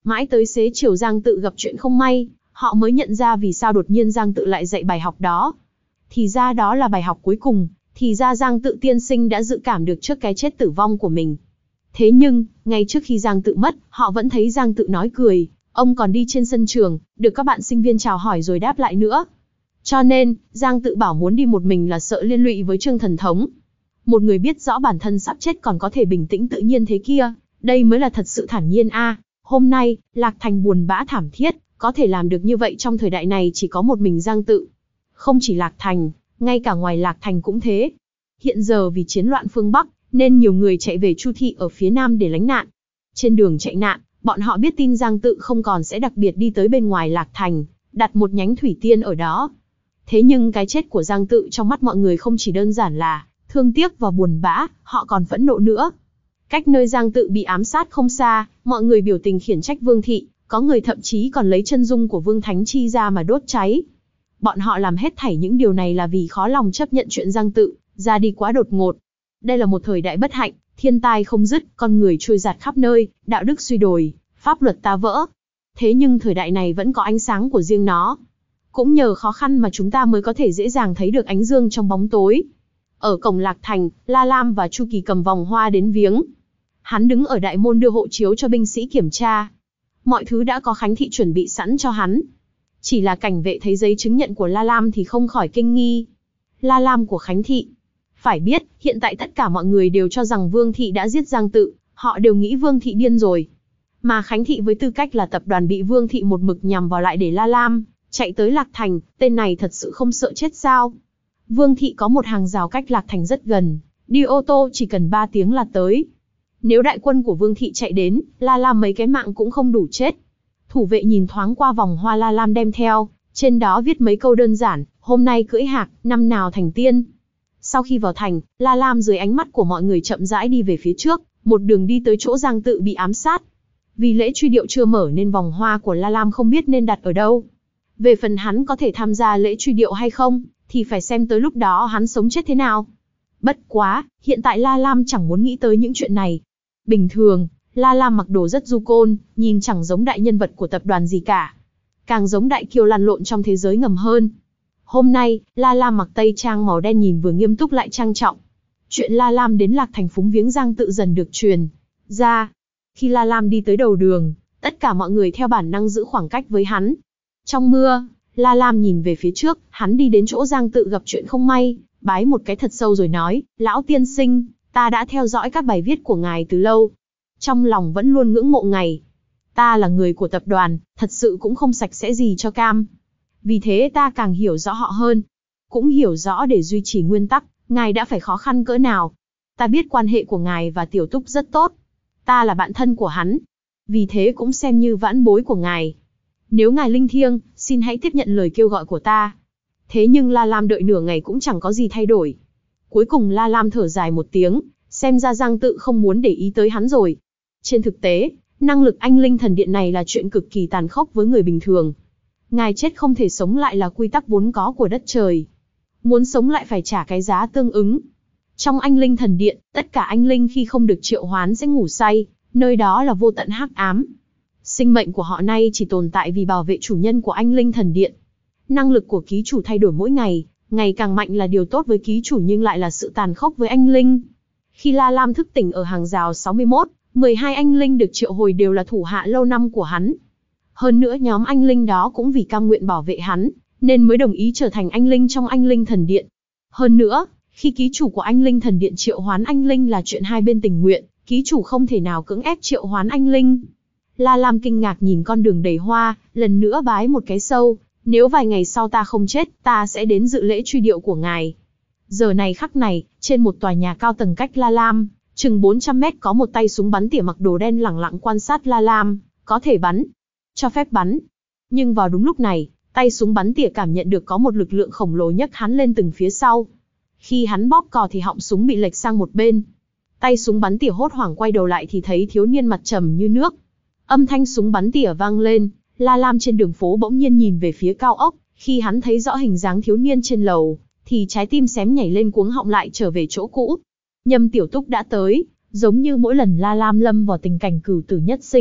Mãi tới xế chiều Giang Tự gặp chuyện không may, họ mới nhận ra vì sao đột nhiên Giang Tự lại dạy bài học đó. Thì ra đó là bài học cuối cùng, thì ra Giang Tự tiên sinh đã dự cảm được trước cái chết tử vong của mình. Thế nhưng, ngay trước khi Giang Tự mất, họ vẫn thấy Giang Tự nói cười, ông còn đi trên sân trường, được các bạn sinh viên chào hỏi rồi đáp lại nữa. Cho nên, Giang Tự bảo muốn đi một mình là sợ liên lụy với Trương Thần Thống. Một người biết rõ bản thân sắp chết còn có thể bình tĩnh tự nhiên thế kia, đây mới là thật sự thản nhiên a. À, hôm nay, Lạc Thành buồn bã thảm thiết, có thể làm được như vậy trong thời đại này chỉ có một mình Giang Tự. Không chỉ Lạc Thành, ngay cả ngoài Lạc Thành cũng thế. Hiện giờ vì chiến loạn phương Bắc, nên nhiều người chạy về Chu thị ở phía Nam để lánh nạn. Trên đường chạy nạn, bọn họ biết tin Giang Tự không còn sẽ đặc biệt đi tới bên ngoài Lạc Thành, đặt một nhánh thủy tiên ở đó. Thế nhưng cái chết của Giang Tự trong mắt mọi người không chỉ đơn giản là thương tiếc và buồn bã, họ còn phẫn nộ nữa. Cách nơi Giang Tự bị ám sát không xa, mọi người biểu tình khiển trách Vương thị, có người thậm chí còn lấy chân dung của Vương Thánh Chi ra mà đốt cháy. Bọn họ làm hết thảy những điều này là vì khó lòng chấp nhận chuyện Giang Tự ra đi quá đột ngột. Đây là một thời đại bất hạnh, thiên tai không dứt, con người trôi dạt khắp nơi, đạo đức suy đồi, pháp luật ta vỡ. Thế nhưng thời đại này vẫn có ánh sáng của riêng nó. Cũng nhờ khó khăn mà chúng ta mới có thể dễ dàng thấy được ánh dương trong bóng tối. Ở cổng Lạc Thành, La Lam và Chu Kỳ cầm vòng hoa đến viếng. Hắn đứng ở đại môn đưa hộ chiếu cho binh sĩ kiểm tra. Mọi thứ đã có Khánh thị chuẩn bị sẵn cho hắn. Chỉ là cảnh vệ thấy giấy chứng nhận của La Lam thì không khỏi kinh nghi. La Lam của Khánh thị. Phải biết, hiện tại tất cả mọi người đều cho rằng Vương thị đã giết Giang Tự, họ đều nghĩ Vương thị điên rồi. Mà Khánh thị với tư cách là tập đoàn bị Vương thị một mực nhằm vào lại để La Lam chạy tới Lạc Thành, tên này thật sự không sợ chết sao? Vương thị có một hàng rào cách Lạc Thành rất gần, đi ô tô chỉ cần ba tiếng là tới. Nếu đại quân của Vương thị chạy đến, La Lam mấy cái mạng cũng không đủ chết. Thủ vệ nhìn thoáng qua vòng hoa La Lam đem theo, trên đó viết mấy câu đơn giản, hôm nay cưỡi hạc, năm nào thành tiên. Sau khi vào thành, La Lam dưới ánh mắt của mọi người chậm rãi đi về phía trước, một đường đi tới chỗ Giang Tự bị ám sát. Vì lễ truy điệu chưa mở nên vòng hoa của La Lam không biết nên đặt ở đâu. Về phần hắn có thể tham gia lễ truy điệu hay không, thì phải xem tới lúc đó hắn sống chết thế nào. Bất quá, hiện tại La Lam chẳng muốn nghĩ tới những chuyện này. Bình thường, La Lam mặc đồ rất du côn, nhìn chẳng giống đại nhân vật của tập đoàn gì cả. Càng giống đại kiêu lăn lộn trong thế giới ngầm hơn. Hôm nay, La Lam mặc tây trang màu đen nhìn vừa nghiêm túc lại trang trọng. Chuyện La Lam đến Lạc Thành phúng viếng Giang Tự dần được truyền ra. Khi La Lam đi tới đầu đường, tất cả mọi người theo bản năng giữ khoảng cách với hắn. Trong mưa, La Lam nhìn về phía trước, hắn đi đến chỗ Giang Tự gặp chuyện không may, bái một cái thật sâu rồi nói, lão tiên sinh, ta đã theo dõi các bài viết của ngài từ lâu. Trong lòng vẫn luôn ngưỡng mộ ngài. Ta là người của tập đoàn, thật sự cũng không sạch sẽ gì cho cam. Vì thế ta càng hiểu rõ họ hơn. Cũng hiểu rõ để duy trì nguyên tắc, ngài đã phải khó khăn cỡ nào. Ta biết quan hệ của ngài và Tiểu Túc rất tốt. Ta là bạn thân của hắn. Vì thế cũng xem như vãn bối của ngài. Nếu ngài linh thiêng, xin hãy tiếp nhận lời kêu gọi của ta. Thế nhưng La Lam đợi nửa ngày cũng chẳng có gì thay đổi. Cuối cùng La Lam thở dài một tiếng, xem ra Giang Tự không muốn để ý tới hắn rồi. Trên thực tế, năng lực anh linh thần điện này là chuyện cực kỳ tàn khốc với người bình thường. Ngài chết không thể sống lại là quy tắc vốn có của đất trời. Muốn sống lại phải trả cái giá tương ứng. Trong anh linh thần điện, tất cả anh linh khi không được triệu hoán sẽ ngủ say, nơi đó là vô tận hắc ám. Sinh mệnh của họ nay chỉ tồn tại vì bảo vệ chủ nhân của anh linh thần điện. Năng lực của ký chủ thay đổi mỗi ngày, ngày càng mạnh là điều tốt với ký chủ nhưng lại là sự tàn khốc với anh linh. Khi La Lam thức tỉnh ở hàng rào sáu mươi mốt, mười hai anh linh được triệu hồi đều là thủ hạ lâu năm của hắn. Hơn nữa nhóm anh linh đó cũng vì cam nguyện bảo vệ hắn, nên mới đồng ý trở thành anh linh trong anh linh thần điện. Hơn nữa, khi ký chủ của anh linh thần điện triệu hoán anh linh là chuyện hai bên tình nguyện, ký chủ không thể nào cưỡng ép triệu hoán anh linh. La Lam kinh ngạc nhìn con đường đầy hoa, lần nữa bái một cái sâu, nếu vài ngày sau ta không chết, ta sẽ đến dự lễ truy điệu của ngài. Giờ này khắc này, trên một tòa nhà cao tầng cách La Lam, chừng bốn trăm mét có một tay súng bắn tỉa mặc đồ đen lẳng lặng quan sát La Lam, có thể bắn, cho phép bắn. Nhưng vào đúng lúc này, tay súng bắn tỉa cảm nhận được có một lực lượng khổng lồ nhấc hắn lên từng phía sau. Khi hắn bóp cò thì họng súng bị lệch sang một bên. Tay súng bắn tỉa hốt hoảng quay đầu lại thì thấy thiếu niên mặt trầm như nước. Âm thanh súng bắn tỉa vang lên, La Lam trên đường phố bỗng nhiên nhìn về phía cao ốc, khi hắn thấy rõ hình dáng thiếu niên trên lầu, thì trái tim xém nhảy lên cuống họng lại trở về chỗ cũ. Nhâm Tiểu Túc đã tới, giống như mỗi lần La Lam lâm vào tình cảnh cửu tử nhất sinh,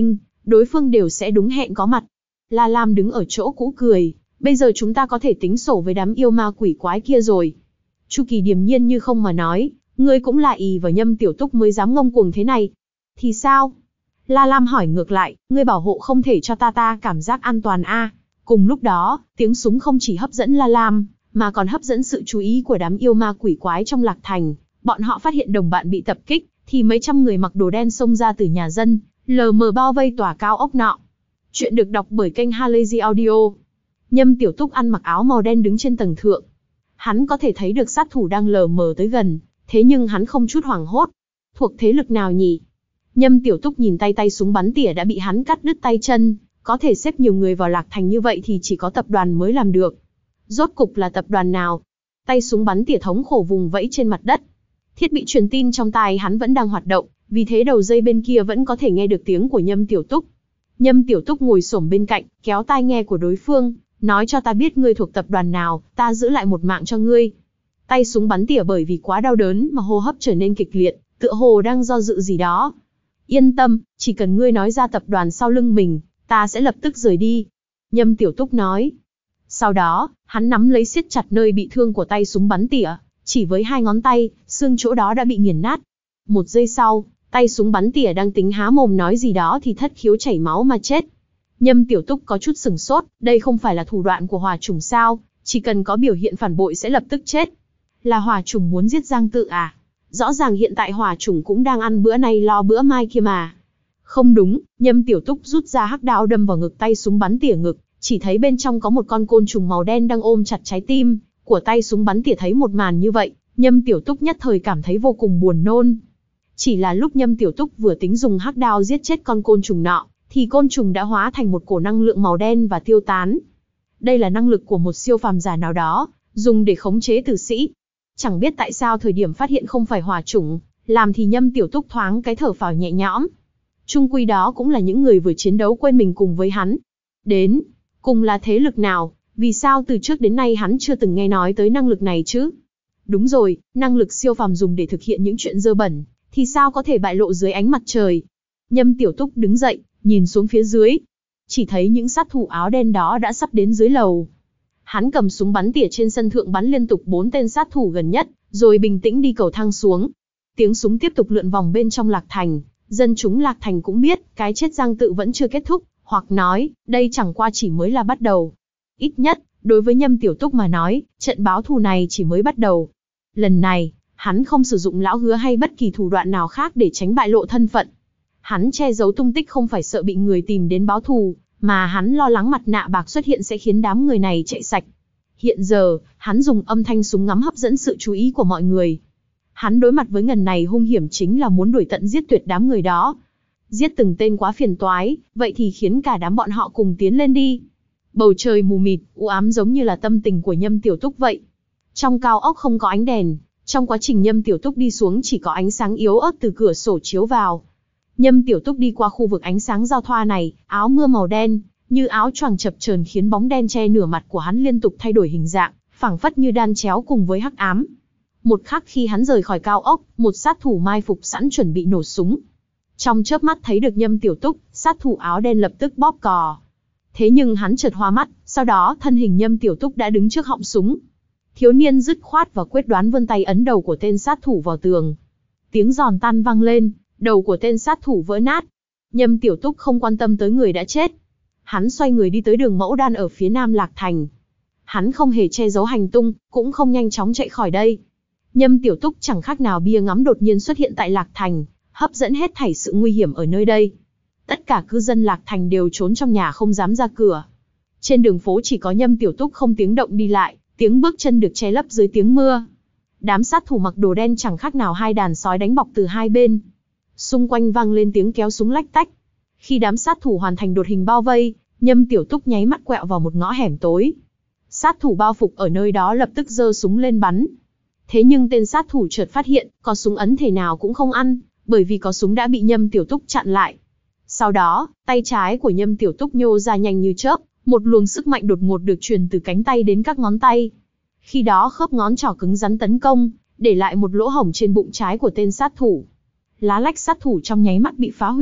đối phương đều sẽ đúng hẹn có mặt. La Lam đứng ở chỗ cũ cười, bây giờ chúng ta có thể tính sổ với đám yêu ma quỷ quái kia rồi. Chu Kỳ điềm nhiên như không mà nói, ngươi cũng là ì vào Nhâm Tiểu Túc mới dám ngông cuồng thế này. Thì sao? La Lam hỏi ngược lại, ngươi bảo hộ không thể cho ta ta cảm giác an toàn a? À? Cùng lúc đó, tiếng súng không chỉ hấp dẫn La Lam, mà còn hấp dẫn sự chú ý của đám yêu ma quỷ quái trong Lạc Thành. Bọn họ phát hiện đồng bạn bị tập kích, thì mấy trăm người mặc đồ đen xông ra từ nhà dân, lờ mờ bao vây tòa cao ốc nọ. Chuyện được đọc bởi kênh Halazy Audio. Nhâm Tiểu Túc ăn mặc áo màu đen đứng trên tầng thượng. Hắn có thể thấy được sát thủ đang lờ mờ tới gần, thế nhưng hắn không chút hoảng hốt. Thuộc thế lực nào nhỉ? Nhâm Tiểu Túc nhìn tay tay súng bắn tỉa đã bị hắn cắt đứt tay chân, có thể xếp nhiều người vào Lạc Thành như vậy thì chỉ có tập đoàn mới làm được. Rốt cục là tập đoàn nào? Tay súng bắn tỉa thống khổ vùng vẫy trên mặt đất. Thiết bị truyền tin trong tai hắn vẫn đang hoạt động, vì thế đầu dây bên kia vẫn có thể nghe được tiếng của Nhâm Tiểu Túc. Nhâm Tiểu Túc ngồi xổm bên cạnh, kéo tai nghe của đối phương, nói cho ta biết ngươi thuộc tập đoàn nào, ta giữ lại một mạng cho ngươi. Tay súng bắn tỉa bởi vì quá đau đớn mà hô hấp trở nên kịch liệt, tựa hồ đang do dự gì đó. Yên tâm, chỉ cần ngươi nói ra tập đoàn sau lưng mình, ta sẽ lập tức rời đi. Nhâm Tiểu Túc nói. Sau đó, hắn nắm lấy siết chặt nơi bị thương của tay súng bắn tỉa, chỉ với hai ngón tay, xương chỗ đó đã bị nghiền nát. Một giây sau, tay súng bắn tỉa đang tính há mồm nói gì đó thì thất khiếu chảy máu mà chết. Nhâm Tiểu Túc có chút sửng sốt, đây không phải là thủ đoạn của hỏa chủng sao, chỉ cần có biểu hiện phản bội sẽ lập tức chết. Là hỏa chủng muốn giết Giang Tự à? Rõ ràng hiện tại hỏa chủng cũng đang ăn bữa nay lo bữa mai kia mà. Không đúng, Nhâm Tiểu Túc rút ra hắc đao đâm vào ngực tay súng bắn tỉa ngực, chỉ thấy bên trong có một con côn trùng màu đen đang ôm chặt trái tim của tay súng bắn tỉa. Thấy một màn như vậy, Nhâm Tiểu Túc nhất thời cảm thấy vô cùng buồn nôn. Chỉ là lúc Nhâm Tiểu Túc vừa tính dùng hắc đao giết chết con côn trùng nọ, thì côn trùng đã hóa thành một cổ năng lượng màu đen và tiêu tán. Đây là năng lực của một siêu phàm giả nào đó, dùng để khống chế tử sĩ. Chẳng biết tại sao thời điểm phát hiện không phải hỏa chủng, làm thì Nhâm Tiểu Túc thoáng cái thở phào nhẹ nhõm. Chung quy đó cũng là những người vừa chiến đấu quên mình cùng với hắn. Đến, cùng là thế lực nào, vì sao từ trước đến nay hắn chưa từng nghe nói tới năng lực này chứ? Đúng rồi, năng lực siêu phàm dùng để thực hiện những chuyện dơ bẩn, thì sao có thể bại lộ dưới ánh mặt trời? Nhâm Tiểu Túc đứng dậy, nhìn xuống phía dưới. Chỉ thấy những sát thủ áo đen đó đã sắp đến dưới lầu. Hắn cầm súng bắn tỉa trên sân thượng bắn liên tục bốn tên sát thủ gần nhất, rồi bình tĩnh đi cầu thang xuống. Tiếng súng tiếp tục lượn vòng bên trong Lạc Thành. Dân chúng Lạc Thành cũng biết, cái chết Giang Tự vẫn chưa kết thúc, hoặc nói, đây chẳng qua chỉ mới là bắt đầu. Ít nhất, đối với Nhâm Tiểu Túc mà nói, trận báo thù này chỉ mới bắt đầu. Lần này, hắn không sử dụng lão hứa hay bất kỳ thủ đoạn nào khác để tránh bại lộ thân phận. Hắn che giấu tung tích không phải sợ bị người tìm đến báo thù, mà hắn lo lắng mặt nạ bạc xuất hiện sẽ khiến đám người này chạy sạch. Hiện giờ, hắn dùng âm thanh súng ngắm hấp dẫn sự chú ý của mọi người. Hắn đối mặt với ngần này hung hiểm chính là muốn đuổi tận giết tuyệt đám người đó. Giết từng tên quá phiền toái, vậy thì khiến cả đám bọn họ cùng tiến lên đi. Bầu trời mù mịt, u ám giống như là tâm tình của Nhâm Tiểu Túc vậy. Trong cao ốc không có ánh đèn, trong quá trình Nhâm Tiểu Túc đi xuống chỉ có ánh sáng yếu ớt từ cửa sổ chiếu vào. Nhâm Tiểu Túc đi qua khu vực ánh sáng giao thoa này, áo mưa màu đen, như áo choàng chập chờn khiến bóng đen che nửa mặt của hắn liên tục thay đổi hình dạng, phảng phất như đan chéo cùng với hắc ám. Một khắc khi hắn rời khỏi cao ốc, một sát thủ mai phục sẵn chuẩn bị nổ súng. Trong chớp mắt thấy được Nhâm Tiểu Túc, sát thủ áo đen lập tức bóp cò. Thế nhưng hắn chợt hoa mắt, sau đó thân hình Nhâm Tiểu Túc đã đứng trước họng súng. Thiếu niên dứt khoát và quyết đoán vươn tay ấn đầu của tên sát thủ vào tường. Tiếng giòn tan vang lên, đầu của tên sát thủ vỡ nát. Nhâm Tiểu Túc không quan tâm tới người đã chết. Hắn xoay người đi tới đường Mẫu Đan ở phía nam Lạc Thành. Hắn không hề che giấu hành tung, cũng không nhanh chóng chạy khỏi đây. Nhâm Tiểu Túc chẳng khác nào bia ngắm đột nhiên xuất hiện tại Lạc Thành, hấp dẫn hết thảy sự nguy hiểm ở nơi đây. Tất cả cư dân Lạc Thành đều trốn trong nhà không dám ra cửa. Trên đường phố chỉ có Nhâm Tiểu Túc không tiếng động đi lại, tiếng bước chân được che lấp dưới tiếng mưa. Đám sát thủ mặc đồ đen chẳng khác nào hai đàn sói đánh bọc từ hai bên. Xung quanh vang lên tiếng kéo súng lách tách. Khi đám sát thủ hoàn thành đột hình bao vây, Nhâm Tiểu Túc nháy mắt quẹo vào một ngõ hẻm tối. Sát thủ bao phục ở nơi đó lập tức giơ súng lên bắn. Thế nhưng tên sát thủ chợt phát hiện, có súng ấn thể nào cũng không ăn, bởi vì có súng đã bị Nhâm Tiểu Túc chặn lại. Sau đó, tay trái của Nhâm Tiểu Túc nhô ra nhanh như chớp, một luồng sức mạnh đột ngột được truyền từ cánh tay đến các ngón tay. Khi đó khớp ngón trỏ cứng rắn tấn công, để lại một lỗ hổng trên bụng trái của tên sát thủ. Lá lách sát thủ trong nháy mắt bị phá hủy,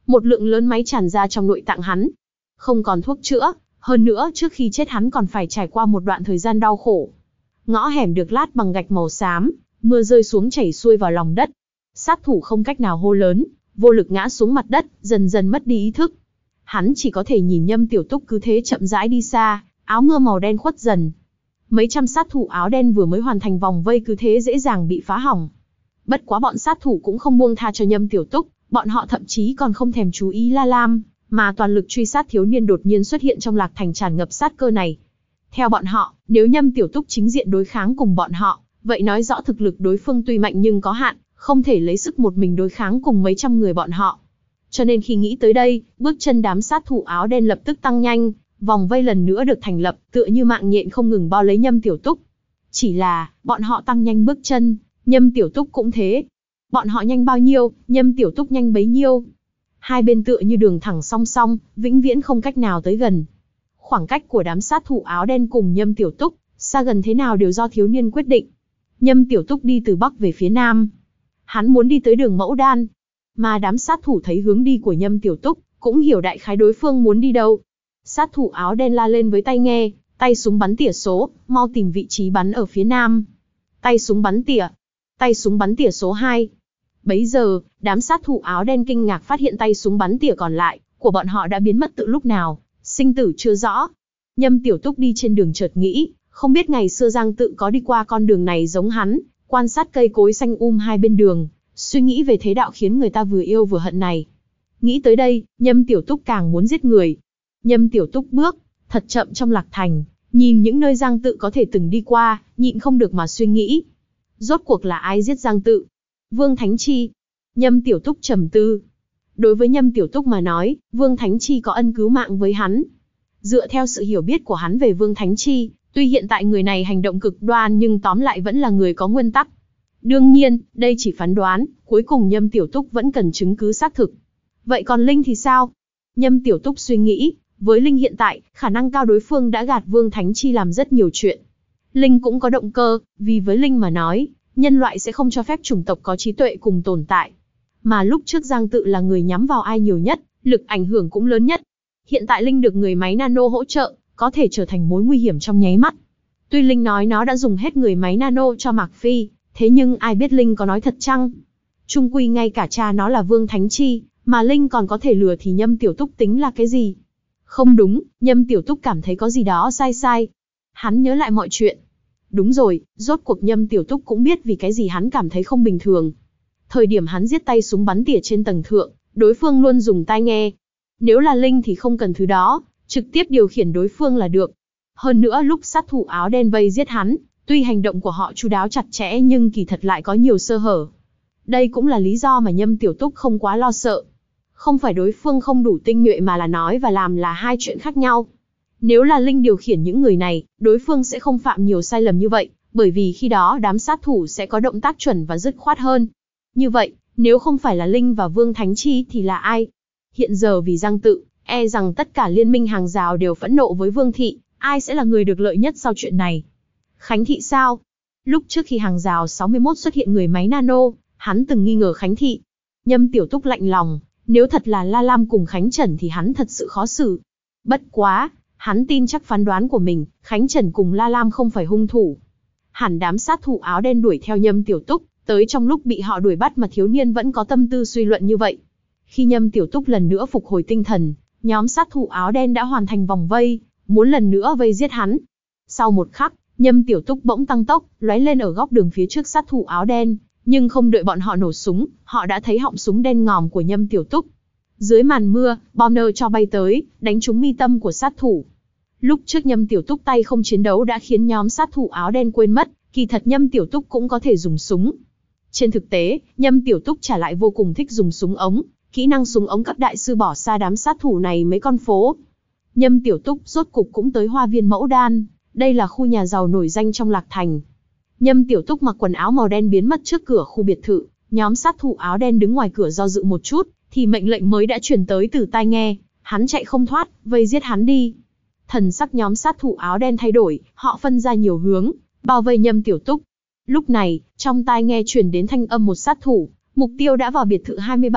Một lượng lớn máu tràn ra trong nội tạng hắn. Không còn thuốc chữa, hơn nữa trước khi chết hắn còn phải trải qua một đoạn thời gian đau khổ. Ngõ hẻm được lát bằng gạch màu xám, mưa rơi xuống chảy xuôi vào lòng đất. Sát thủ không cách nào hô lớn, vô lực ngã xuống mặt đất, dần dần mất đi ý thức. Hắn chỉ có thể nhìn Nhâm Tiểu Túc cứ thế chậm rãi đi xa, áo mưa màu đen khuất dần. Mấy trăm sát thủ áo đen vừa mới hoàn thành vòng vây cứ thế dễ dàng bị phá hỏng. Bất quá bọn sát thủ cũng không buông tha cho Nhâm Tiểu Túc, bọn họ thậm chí còn không thèm chú ý La Lam, mà toàn lực truy sát thiếu niên đột nhiên xuất hiện trong Lạc Thành tràn ngập sát cơ này. Theo bọn họ, nếu Nhâm Tiểu Túc chính diện đối kháng cùng bọn họ, vậy nói rõ thực lực đối phương tuy mạnh nhưng có hạn, không thể lấy sức một mình đối kháng cùng mấy trăm người bọn họ. Cho nên khi nghĩ tới đây, bước chân đám sát thủ áo đen lập tức tăng nhanh, vòng vây lần nữa được thành lập, tựa như mạng nhện không ngừng bao lấy Nhâm Tiểu Túc. Chỉ là, bọn họ tăng nhanh bước chân, Nhâm Tiểu Túc cũng thế. Bọn họ nhanh bao nhiêu, Nhâm Tiểu Túc nhanh bấy nhiêu. Hai bên tựa như đường thẳng song song, vĩnh viễn không cách nào tới gần. Khoảng cách của đám sát thủ áo đen cùng Nhâm Tiểu Túc, xa gần thế nào đều do thiếu niên quyết định. Nhâm Tiểu Túc đi từ bắc về phía nam. Hắn muốn đi tới đường Mẫu Đan. Mà đám sát thủ thấy hướng đi của Nhâm Tiểu Túc, cũng hiểu đại khái đối phương muốn đi đâu. Sát thủ áo đen la lên với tay nghe, tay súng bắn tỉa số, mau tìm vị trí bắn ở phía nam. Tay súng bắn tỉa, tay súng bắn tỉa số hai. Bấy giờ, đám sát thủ áo đen kinh ngạc phát hiện tay súng bắn tỉa còn lại của bọn họ đã biến mất từ lúc nào, sinh tử chưa rõ. Nhâm Tiểu Túc đi trên đường chợt nghĩ, không biết ngày xưa Giang Tự có đi qua con đường này giống hắn, quan sát cây cối xanh um hai bên đường, suy nghĩ về thế đạo khiến người ta vừa yêu vừa hận này. Nghĩ tới đây, Nhâm Tiểu Túc càng muốn giết người. Nhâm Tiểu Túc bước thật chậm trong Lạc Thành, nhìn những nơi Giang Tự có thể từng đi qua, nhịn không được mà suy nghĩ. Rốt cuộc là ai giết Giang Tự? Vương Thánh Chi. Nhâm Tiểu Túc trầm tư. Đối với Nhâm Tiểu Túc mà nói, Vương Thánh Chi có ân cứu mạng với hắn. Dựa theo sự hiểu biết của hắn về Vương Thánh Chi, tuy hiện tại người này hành động cực đoan nhưng tóm lại vẫn là người có nguyên tắc. Đương nhiên, đây chỉ phán đoán, cuối cùng Nhâm Tiểu Túc vẫn cần chứng cứ xác thực. Vậy còn Linh thì sao? Nhâm Tiểu Túc suy nghĩ, với Linh hiện tại, khả năng cao đối phương đã gạt Vương Thánh Chi làm rất nhiều chuyện. Linh cũng có động cơ, vì với Linh mà nói, nhân loại sẽ không cho phép chủng tộc có trí tuệ cùng tồn tại. Mà lúc trước Giang Tự là người nhắm vào ai nhiều nhất, lực ảnh hưởng cũng lớn nhất. Hiện tại Linh được người máy nano hỗ trợ, có thể trở thành mối nguy hiểm trong nháy mắt. Tuy Linh nói nó đã dùng hết người máy nano cho Mạc Phi, thế nhưng ai biết Linh có nói thật chăng? Chung quy ngay cả cha nó là Vương Thánh Chi, mà Linh còn có thể lừa thì Nhâm Tiểu Túc tính là cái gì? Không đúng, Nhâm Tiểu Túc cảm thấy có gì đó sai sai. Hắn nhớ lại mọi chuyện. Đúng rồi, rốt cuộc Nhâm Tiểu Túc cũng biết vì cái gì hắn cảm thấy không bình thường. Thời điểm hắn giết tay súng bắn tỉa trên tầng thượng, đối phương luôn dùng tai nghe. Nếu là Linh thì không cần thứ đó, trực tiếp điều khiển đối phương là được. Hơn nữa lúc sát thủ áo đen vây giết hắn, tuy hành động của họ chu đáo chặt chẽ nhưng kỳ thật lại có nhiều sơ hở. Đây cũng là lý do mà Nhâm Tiểu Túc không quá lo sợ. Không phải đối phương không đủ tinh nhuệ mà là nói và làm là hai chuyện khác nhau. Nếu là Linh điều khiển những người này, đối phương sẽ không phạm nhiều sai lầm như vậy, bởi vì khi đó đám sát thủ sẽ có động tác chuẩn và dứt khoát hơn. Như vậy, nếu không phải là Linh và Vương Thánh Chi thì là ai? Hiện giờ vì Giang Tự, e rằng tất cả liên minh hàng rào đều phẫn nộ với Vương Thị, ai sẽ là người được lợi nhất sau chuyện này? Khánh Thị sao? Lúc trước khi hàng rào sáu mươi mốt xuất hiện người máy nano, hắn từng nghi ngờ Khánh Thị. Nhâm Tiểu Túc lạnh lòng, nếu thật là La Lam cùng Khánh Trần thì hắn thật sự khó xử. Bất quá, hắn tin chắc phán đoán của mình, Khánh Trần cùng La Lam không phải hung thủ. Hẳn đám sát thủ áo đen đuổi theo Nhâm Tiểu Túc, tới trong lúc bị họ đuổi bắt mà thiếu niên vẫn có tâm tư suy luận như vậy. Khi Nhâm Tiểu Túc lần nữa phục hồi tinh thần, nhóm sát thủ áo đen đã hoàn thành vòng vây, muốn lần nữa vây giết hắn. Sau một khắc, Nhâm Tiểu Túc bỗng tăng tốc, lóe lên ở góc đường phía trước sát thủ áo đen, nhưng không đợi bọn họ nổ súng, họ đã thấy họng súng đen ngòm của Nhâm Tiểu Túc. Dưới màn mưa, bom nơ cho bay tới, đánh trúng mi tâm của sát thủ. Lúc trước Nhâm Tiểu Túc tay không chiến đấu đã khiến nhóm sát thủ áo đen quên mất, kỳ thật Nhâm Tiểu Túc cũng có thể dùng súng. Trên thực tế, Nhâm Tiểu Túc trả lại vô cùng thích dùng súng ống, kỹ năng súng ống cấp đại sư bỏ xa đám sát thủ này mấy con phố. Nhâm Tiểu Túc rốt cục cũng tới Hoa Viên Mẫu Đan, đây là khu nhà giàu nổi danh trong Lạc Thành. Nhâm Tiểu Túc mặc quần áo màu đen biến mất trước cửa khu biệt thự, nhóm sát thủ áo đen đứng ngoài cửa do dự một chút, thì mệnh lệnh mới đã truyền tới từ tai nghe, hắn chạy không thoát, vây giết hắn đi. Thần sắc nhóm sát thủ áo đen thay đổi, họ phân ra nhiều hướng, bao vây Nhâm Tiểu Túc. Lúc này, trong tai nghe truyền đến thanh âm một sát thủ, mục tiêu đã vào biệt thự hai mươi bảy,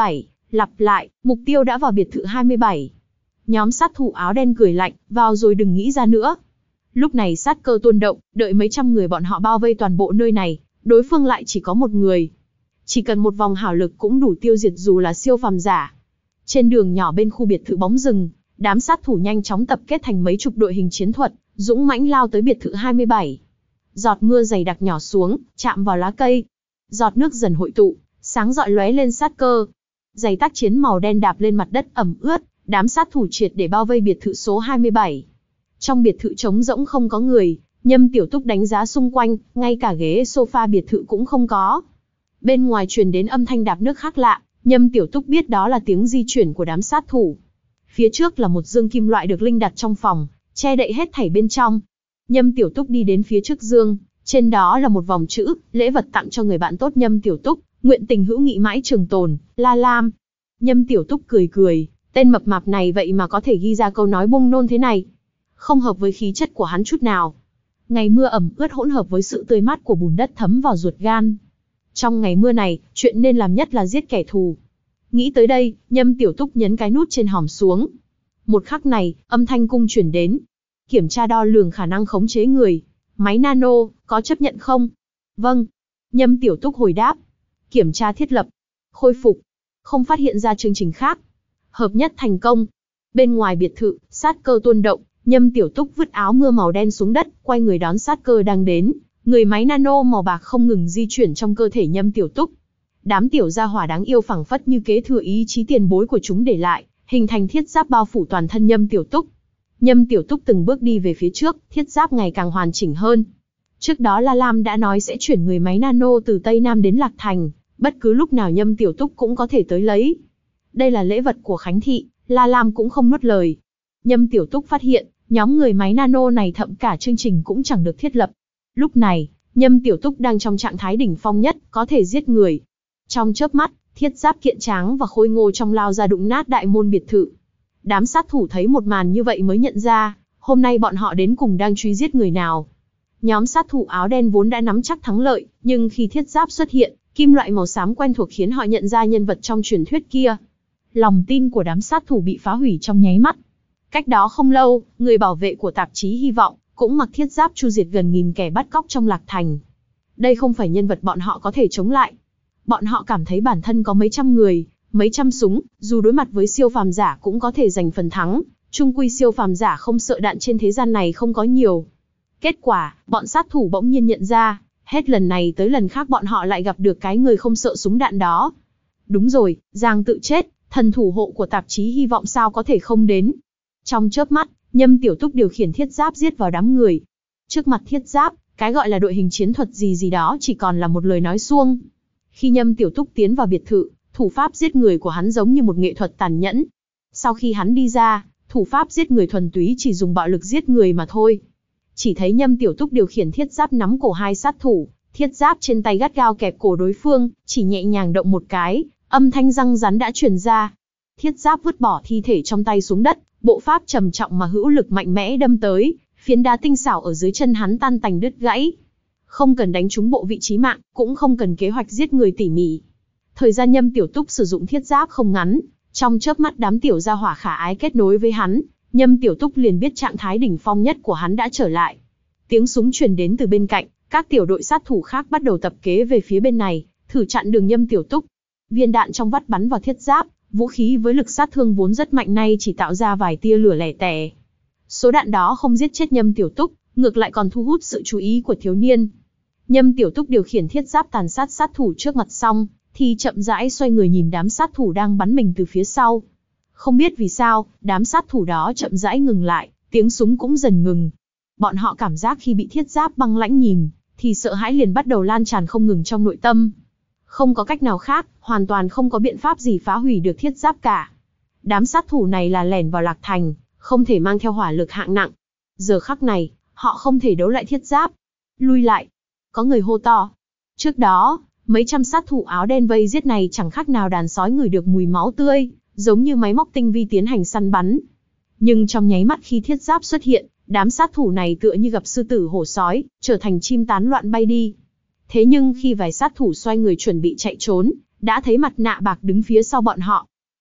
Lặp lại, mục tiêu đã vào biệt thự hai mươi bảy. Nhóm sát thủ áo đen cười lạnh, vào rồi đừng nghĩ ra nữa. Lúc này sát cơ tuôn động, đợi mấy trăm người bọn họ bao vây toàn bộ nơi này, đối phương lại chỉ có một người. Chỉ cần một vòng hảo lực cũng đủ tiêu diệt dù là siêu phàm giả. Trên đường nhỏ bên khu biệt thự bóng rừng, đám sát thủ nhanh chóng tập kết thành mấy chục đội hình chiến thuật, dũng mãnh lao tới biệt thự hai mươi bảy. Giọt mưa dày đặc nhỏ xuống, chạm vào lá cây. Giọt nước dần hội tụ, sáng rọi lóe lên sát cơ. Giày tác chiến màu đen đạp lên mặt đất ẩm ướt, đám sát thủ triệt để bao vây biệt thự số hai mươi bảy. Trong biệt thự trống rỗng không có người, Nhâm Tiểu Túc đánh giá xung quanh, ngay cả ghế sofa biệt thự cũng không có. Bên ngoài truyền đến âm thanh đạp nước khác lạ, Nhâm Tiểu Túc biết đó là tiếng di chuyển của đám sát thủ. Phía trước là một dương kim loại được Linh đặt trong phòng, che đậy hết thảy bên trong. Nhâm Tiểu Túc đi đến phía trước dương, trên đó là một vòng chữ, lễ vật tặng cho người bạn tốt Nhâm Tiểu Túc, nguyện tình hữu nghị mãi trường tồn, La Lam. Nhâm Tiểu Túc cười cười, tên mập mạp này vậy mà có thể ghi ra câu nói buông nôn thế này. Không hợp với khí chất của hắn chút nào. Ngày mưa ẩm ướt hỗn hợp với sự tươi mát của bùn đất thấm vào ruột gan. Trong ngày mưa này, chuyện nên làm nhất là giết kẻ thù. Nghĩ tới đây, Nhâm Tiểu Túc nhấn cái nút trên hòm xuống. Một khắc này, âm thanh cung chuyển đến. Kiểm tra đo lường khả năng khống chế người. Máy nano, có chấp nhận không? Vâng. Nhâm Tiểu Túc hồi đáp. Kiểm tra thiết lập. Khôi phục. Không phát hiện ra chương trình khác. Hợp nhất thành công. Bên ngoài biệt thự, sát cơ tuôn động, Nhâm Tiểu Túc vứt áo mưa màu đen xuống đất, quay người đón sát cơ đang đến. Người máy nano màu bạc không ngừng di chuyển trong cơ thể Nhâm Tiểu Túc. Đám tiểu gia hỏa đáng yêu phảng phất như kế thừa ý chí tiền bối của chúng để lại, hình thành thiết giáp bao phủ toàn thân Nhâm Tiểu Túc. Nhâm Tiểu Túc từng bước đi về phía trước, thiết giáp ngày càng hoàn chỉnh hơn. Trước đó La Lam đã nói sẽ chuyển người máy nano từ Tây Nam đến Lạc Thành, bất cứ lúc nào Nhâm Tiểu Túc cũng có thể tới lấy. Đây là lễ vật của Khánh Thị, La Lam cũng không nuốt lời. Nhâm Tiểu Túc phát hiện, nhóm người máy nano này thậm cả chương trình cũng chẳng được thiết lập. Lúc này, Nhâm Tiểu Túc đang trong trạng thái đỉnh phong nhất, có thể giết người. Trong chớp mắt, thiết giáp kiện tráng và khôi ngô trong lao ra đụng nát đại môn biệt thự. Đám sát thủ thấy một màn như vậy mới nhận ra, hôm nay bọn họ đến cùng đang truy giết người nào. Nhóm sát thủ áo đen vốn đã nắm chắc thắng lợi, nhưng khi thiết giáp xuất hiện, kim loại màu xám quen thuộc khiến họ nhận ra nhân vật trong truyền thuyết kia. Lòng tin của đám sát thủ bị phá hủy trong nháy mắt. Cách đó không lâu, người bảo vệ của tạp chí Hy vọng cũng mặc thiết giáp chu diệt gần nghìn kẻ bắt cóc trong Lạc Thành. Đây không phải nhân vật bọn họ có thể chống lại. Bọn họ cảm thấy bản thân có mấy trăm người, mấy trăm súng, dù đối mặt với siêu phàm giả cũng có thể giành phần thắng. Chung quy siêu phàm giả không sợ đạn trên thế gian này không có nhiều. Kết quả, bọn sát thủ bỗng nhiên nhận ra, hết lần này tới lần khác bọn họ lại gặp được cái người không sợ súng đạn đó. Đúng rồi, Giang tự chết, thần thủ hộ của tạp chí Hy vọng sao có thể không đến. Trong chớp mắt, Nhâm Tiểu Túc điều khiển thiết giáp giết vào đám người. Trước mặt thiết giáp, cái gọi là đội hình chiến thuật gì gì đó chỉ còn là một lời nói suông. Khi Nhâm Tiểu Túc tiến vào biệt thự, thủ pháp giết người của hắn giống như một nghệ thuật tàn nhẫn. Sau khi hắn đi ra, thủ pháp giết người thuần túy chỉ dùng bạo lực giết người mà thôi. Chỉ thấy Nhâm Tiểu Túc điều khiển thiết giáp nắm cổ hai sát thủ, thiết giáp trên tay gắt gao kẹp cổ đối phương, chỉ nhẹ nhàng động một cái, âm thanh răng rắn đã truyền ra. Thiết giáp vứt bỏ thi thể trong tay xuống đất, bộ pháp trầm trọng mà hữu lực mạnh mẽ đâm tới, phiến đá tinh xảo ở dưới chân hắn tan tành đứt gãy. Không cần đánh trúng bộ vị chí mạng, cũng không cần kế hoạch giết người tỉ mỉ. Thời gian Nhâm Tiểu Túc sử dụng thiết giáp không ngắn, trong chớp mắt đám tiểu gia hỏa khả ái kết nối với hắn, Nhâm Tiểu Túc liền biết trạng thái đỉnh phong nhất của hắn đã trở lại. Tiếng súng truyền đến từ bên cạnh, các tiểu đội sát thủ khác bắt đầu tập kế về phía bên này, thử chặn đường Nhâm Tiểu Túc. Viên đạn trong vắt bắn vào thiết giáp, vũ khí với lực sát thương vốn rất mạnh nay chỉ tạo ra vài tia lửa lẻ tẻ. Số đạn đó không giết chết Nhâm Tiểu Túc, ngược lại còn thu hút sự chú ý của thiếu niên. Nhâm Tiểu Túc điều khiển thiết giáp tàn sát sát thủ trước mặt xong, thì chậm rãi xoay người nhìn đám sát thủ đang bắn mình từ phía sau. Không biết vì sao, đám sát thủ đó chậm rãi ngừng lại, tiếng súng cũng dần ngừng. Bọn họ cảm giác khi bị thiết giáp băng lãnh nhìn, thì sợ hãi liền bắt đầu lan tràn không ngừng trong nội tâm. Không có cách nào khác, hoàn toàn không có biện pháp gì phá hủy được thiết giáp cả. Đám sát thủ này là lẻn vào Lạc Thành, không thể mang theo hỏa lực hạng nặng. Giờ khắc này, họ không thể đấu lại thiết giáp. Lui lại. Có người hô to. Trước đó, mấy trăm sát thủ áo đen vây giết này chẳng khác nào đàn sói ngửi được mùi máu tươi, giống như máy móc tinh vi tiến hành săn bắn. Nhưng trong nháy mắt khi thiết giáp xuất hiện, đám sát thủ này tựa như gặp sư tử hổ sói, trở thành chim tán loạn bay đi. Thế nhưng khi vài sát thủ xoay người chuẩn bị chạy trốn, đã thấy mặt nạ bạc đứng phía sau bọn họ.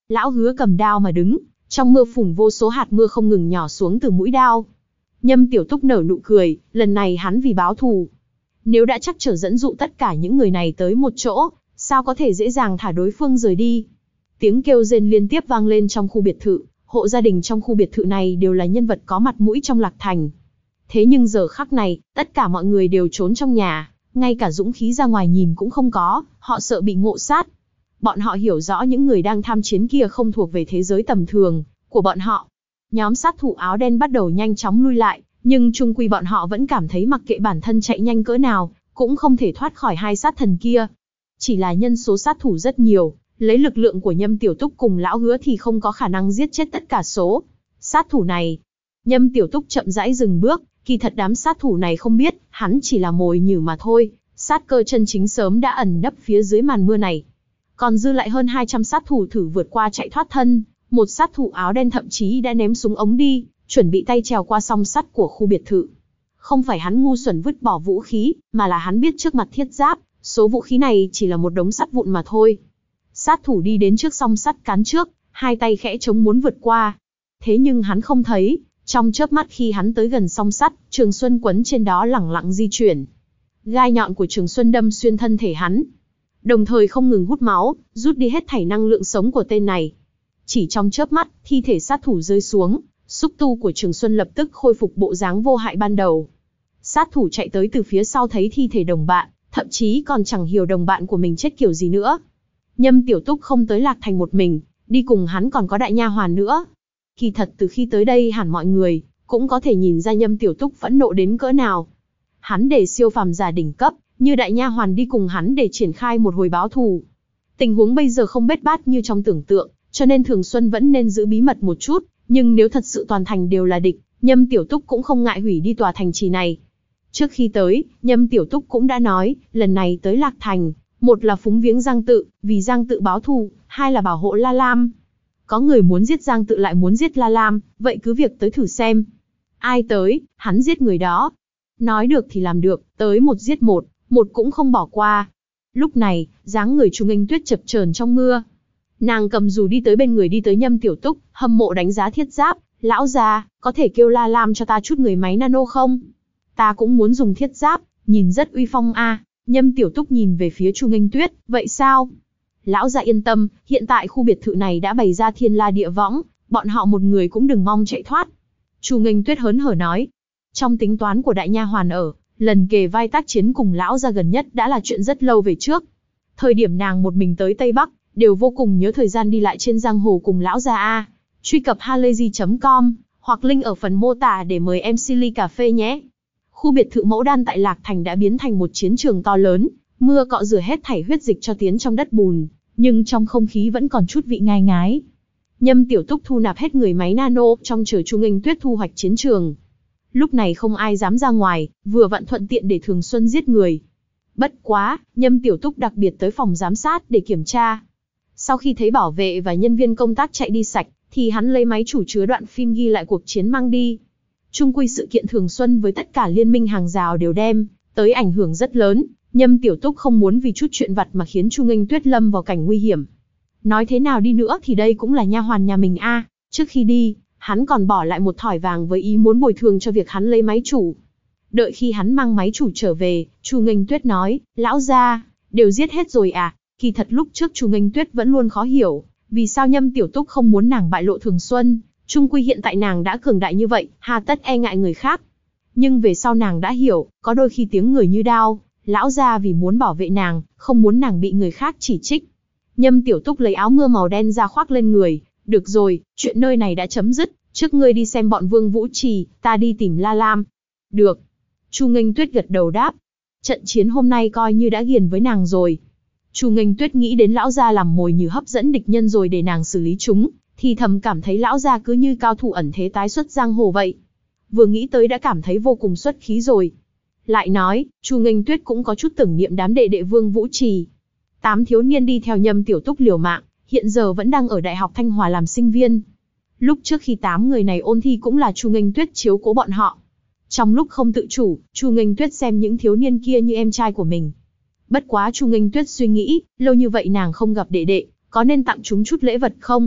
Lão Hứa cầm đao mà đứng, trong mưa phùn vô số hạt mưa không ngừng nhỏ xuống từ mũi đao. Nhâm Tiểu Túc nở nụ cười, lần này hắn vì báo thù. Nếu đã chắc trở dẫn dụ tất cả những người này tới một chỗ, sao có thể dễ dàng thả đối phương rời đi. Tiếng kêu rên liên tiếp vang lên trong khu biệt thự, hộ gia đình trong khu biệt thự này đều là nhân vật có mặt mũi trong Lạc Thành. Thế nhưng giờ khắc này, tất cả mọi người đều trốn trong nhà, ngay cả dũng khí ra ngoài nhìn cũng không có, họ sợ bị ngộ sát. Bọn họ hiểu rõ những người đang tham chiến kia không thuộc về thế giới tầm thường của bọn họ. Nhóm sát thủ áo đen bắt đầu nhanh chóng lui lại, nhưng chung quy bọn họ vẫn cảm thấy mặc kệ bản thân chạy nhanh cỡ nào, cũng không thể thoát khỏi hai sát thần kia. Chỉ là nhân số sát thủ rất nhiều, lấy lực lượng của Nhâm Tiểu Túc cùng Lão Hứa thì không có khả năng giết chết tất cả số sát thủ này. Nhâm Tiểu Túc chậm rãi dừng bước, kỳ thật đám sát thủ này không biết, hắn chỉ là mồi nhử mà thôi, sát cơ chân chính sớm đã ẩn nấp phía dưới màn mưa này. Còn dư lại hơn hai trăm sát thủ thử vượt qua chạy thoát thân, một sát thủ áo đen thậm chí đã ném súng ống đi, chuẩn bị tay trèo qua song sắt của khu biệt thự. Không phải hắn ngu xuẩn vứt bỏ vũ khí, mà là hắn biết trước mặt thiết giáp, số vũ khí này chỉ là một đống sắt vụn mà thôi. Sát thủ đi đến trước song sắt cán trước, hai tay khẽ chống muốn vượt qua. Thế nhưng hắn không thấy, trong chớp mắt khi hắn tới gần song sắt, trường xuân quấn trên đó lẳng lặng di chuyển. Gai nhọn của trường xuân đâm xuyên thân thể hắn, đồng thời không ngừng hút máu, rút đi hết thảy năng lượng sống của tên này. Chỉ trong chớp mắt, thi thể sát thủ rơi xuống, xúc tu của Trường Xuân lập tức khôi phục bộ dáng vô hại ban đầu. Sát thủ chạy tới từ phía sau thấy thi thể đồng bạn, thậm chí còn chẳng hiểu đồng bạn của mình chết kiểu gì nữa. Nhâm Tiểu Túc không tới Lạc Thành một mình, đi cùng hắn còn có đại nha hoàn nữa. Kỳ thật từ khi tới đây hẳn mọi người cũng có thể nhìn ra Nhâm Tiểu Túc phẫn nộ đến cỡ nào. Hắn để siêu phàm giả đỉnh cấp, như đại nha hoàn đi cùng hắn để triển khai một hồi báo thù. Tình huống bây giờ không bết bát như trong tưởng tượng, cho nên Thường Xuân vẫn nên giữ bí mật một chút, nhưng nếu thật sự toàn thành đều là địch, Nhâm Tiểu Túc cũng không ngại hủy đi tòa thành trì này. Trước khi tới, Nhâm Tiểu Túc cũng đã nói, lần này tới Lạc Thành, một là phúng viếng Giang Tự, vì Giang Tự báo thù, hai là bảo hộ La Lam. Có người muốn giết Giang Tự lại muốn giết La Lam, vậy cứ việc tới thử xem. Ai tới, hắn giết người đó. Nói được thì làm được, tới một giết một, một cũng không bỏ qua. Lúc này, dáng người Chu Nghênh Tuyết chập chờn trong mưa. Nàng cầm dù đi tới bên người đi tới Nhâm Tiểu Túc, hâm mộ đánh giá thiết giáp. Lão già, có thể kêu La Lam cho ta chút người máy nano không? Ta cũng muốn dùng thiết giáp, nhìn rất uy phong a. À. Nhâm Tiểu Túc nhìn về phía Chu Nghênh Tuyết, vậy sao? Lão già yên tâm, hiện tại khu biệt thự này đã bày ra thiên la địa võng, bọn họ một người cũng đừng mong chạy thoát. Chu Nghênh Tuyết hớn hở nói. Trong tính toán của đại nha hoàn ở, lần kề vai tác chiến cùng lão gia gần nhất đã là chuyện rất lâu về trước. Thời điểm nàng một mình tới Tây Bắc, đều vô cùng nhớ thời gian đi lại trên giang hồ cùng lão gia a. Truy cập halayzi chấm com, hoặc link ở phần mô tả để mời em xê ly cà phê nhé. Khu biệt thự Mẫu Đan tại Lạc Thành đã biến thành một chiến trường to lớn, mưa cọ rửa hết thảy huyết dịch cho tiến trong đất bùn, nhưng trong không khí vẫn còn chút vị ngai ngái. Nhâm Tiểu Túc thu nạp hết người máy nano trong chờ Chu Nghênh Tuyết thu hoạch chiến trường. Lúc này không ai dám ra ngoài, vừa vặn thuận tiện để Thường Xuân giết người. Bất quá, Nhâm Tiểu Túc đặc biệt tới phòng giám sát để kiểm tra. Sau khi thấy bảo vệ và nhân viên công tác chạy đi sạch, thì hắn lấy máy chủ chứa đoạn phim ghi lại cuộc chiến mang đi. Chung quy sự kiện Thường Xuân với tất cả liên minh hàng rào đều đem tới ảnh hưởng rất lớn. Nhâm Tiểu Túc không muốn vì chút chuyện vặt mà khiến Chu Nghênh Tuyết lâm vào cảnh nguy hiểm. Nói thế nào đi nữa thì đây cũng là nha hoàn nhà mình a. À. Trước khi đi, hắn còn bỏ lại một thỏi vàng với ý muốn bồi thường cho việc hắn lấy máy chủ. Đợi khi hắn mang máy chủ trở về, Chu Nghênh Tuyết nói, lão gia, đều giết hết rồi à? Kỳ thật lúc trước Chu Nghênh Tuyết vẫn luôn khó hiểu, vì sao Nhâm Tiểu Túc không muốn nàng bại lộ Thường Xuân. Chung quy hiện tại nàng đã cường đại như vậy, hà tất e ngại người khác. Nhưng về sau nàng đã hiểu, có đôi khi tiếng người như đao, lão gia vì muốn bảo vệ nàng, không muốn nàng bị người khác chỉ trích. Nhâm Tiểu Túc lấy áo mưa màu đen ra khoác lên người. Được rồi, chuyện nơi này đã chấm dứt, trước ngươi đi xem bọn Vương Vũ Trì, ta đi tìm La Lam. Được. Chu Nghênh Tuyết gật đầu đáp. Trận chiến hôm nay coi như đã ghiền với nàng rồi. Chu Nghênh Tuyết nghĩ đến lão gia làm mồi nhử hấp dẫn địch nhân rồi để nàng xử lý chúng, thì thầm cảm thấy lão gia cứ như cao thủ ẩn thế tái xuất giang hồ vậy. Vừa nghĩ tới đã cảm thấy vô cùng xuất khí rồi. Lại nói, Chu Nghênh Tuyết cũng có chút tưởng niệm đám đệ đệ Vương Vũ Trì. Tám thiếu niên đi theo Nhâm Tiểu Túc liều mạng, hiện giờ vẫn đang ở Đại học Thanh Hòa làm sinh viên. Lúc trước khi tám người này ôn thi cũng là Chu Nghênh Tuyết chiếu cố bọn họ. Trong lúc không tự chủ, Chu Nghênh Tuyết xem những thiếu niên kia như em trai của mình. Bất quá Chu Nghênh Tuyết suy nghĩ, lâu như vậy nàng không gặp đệ đệ, có nên tặng chúng chút lễ vật không?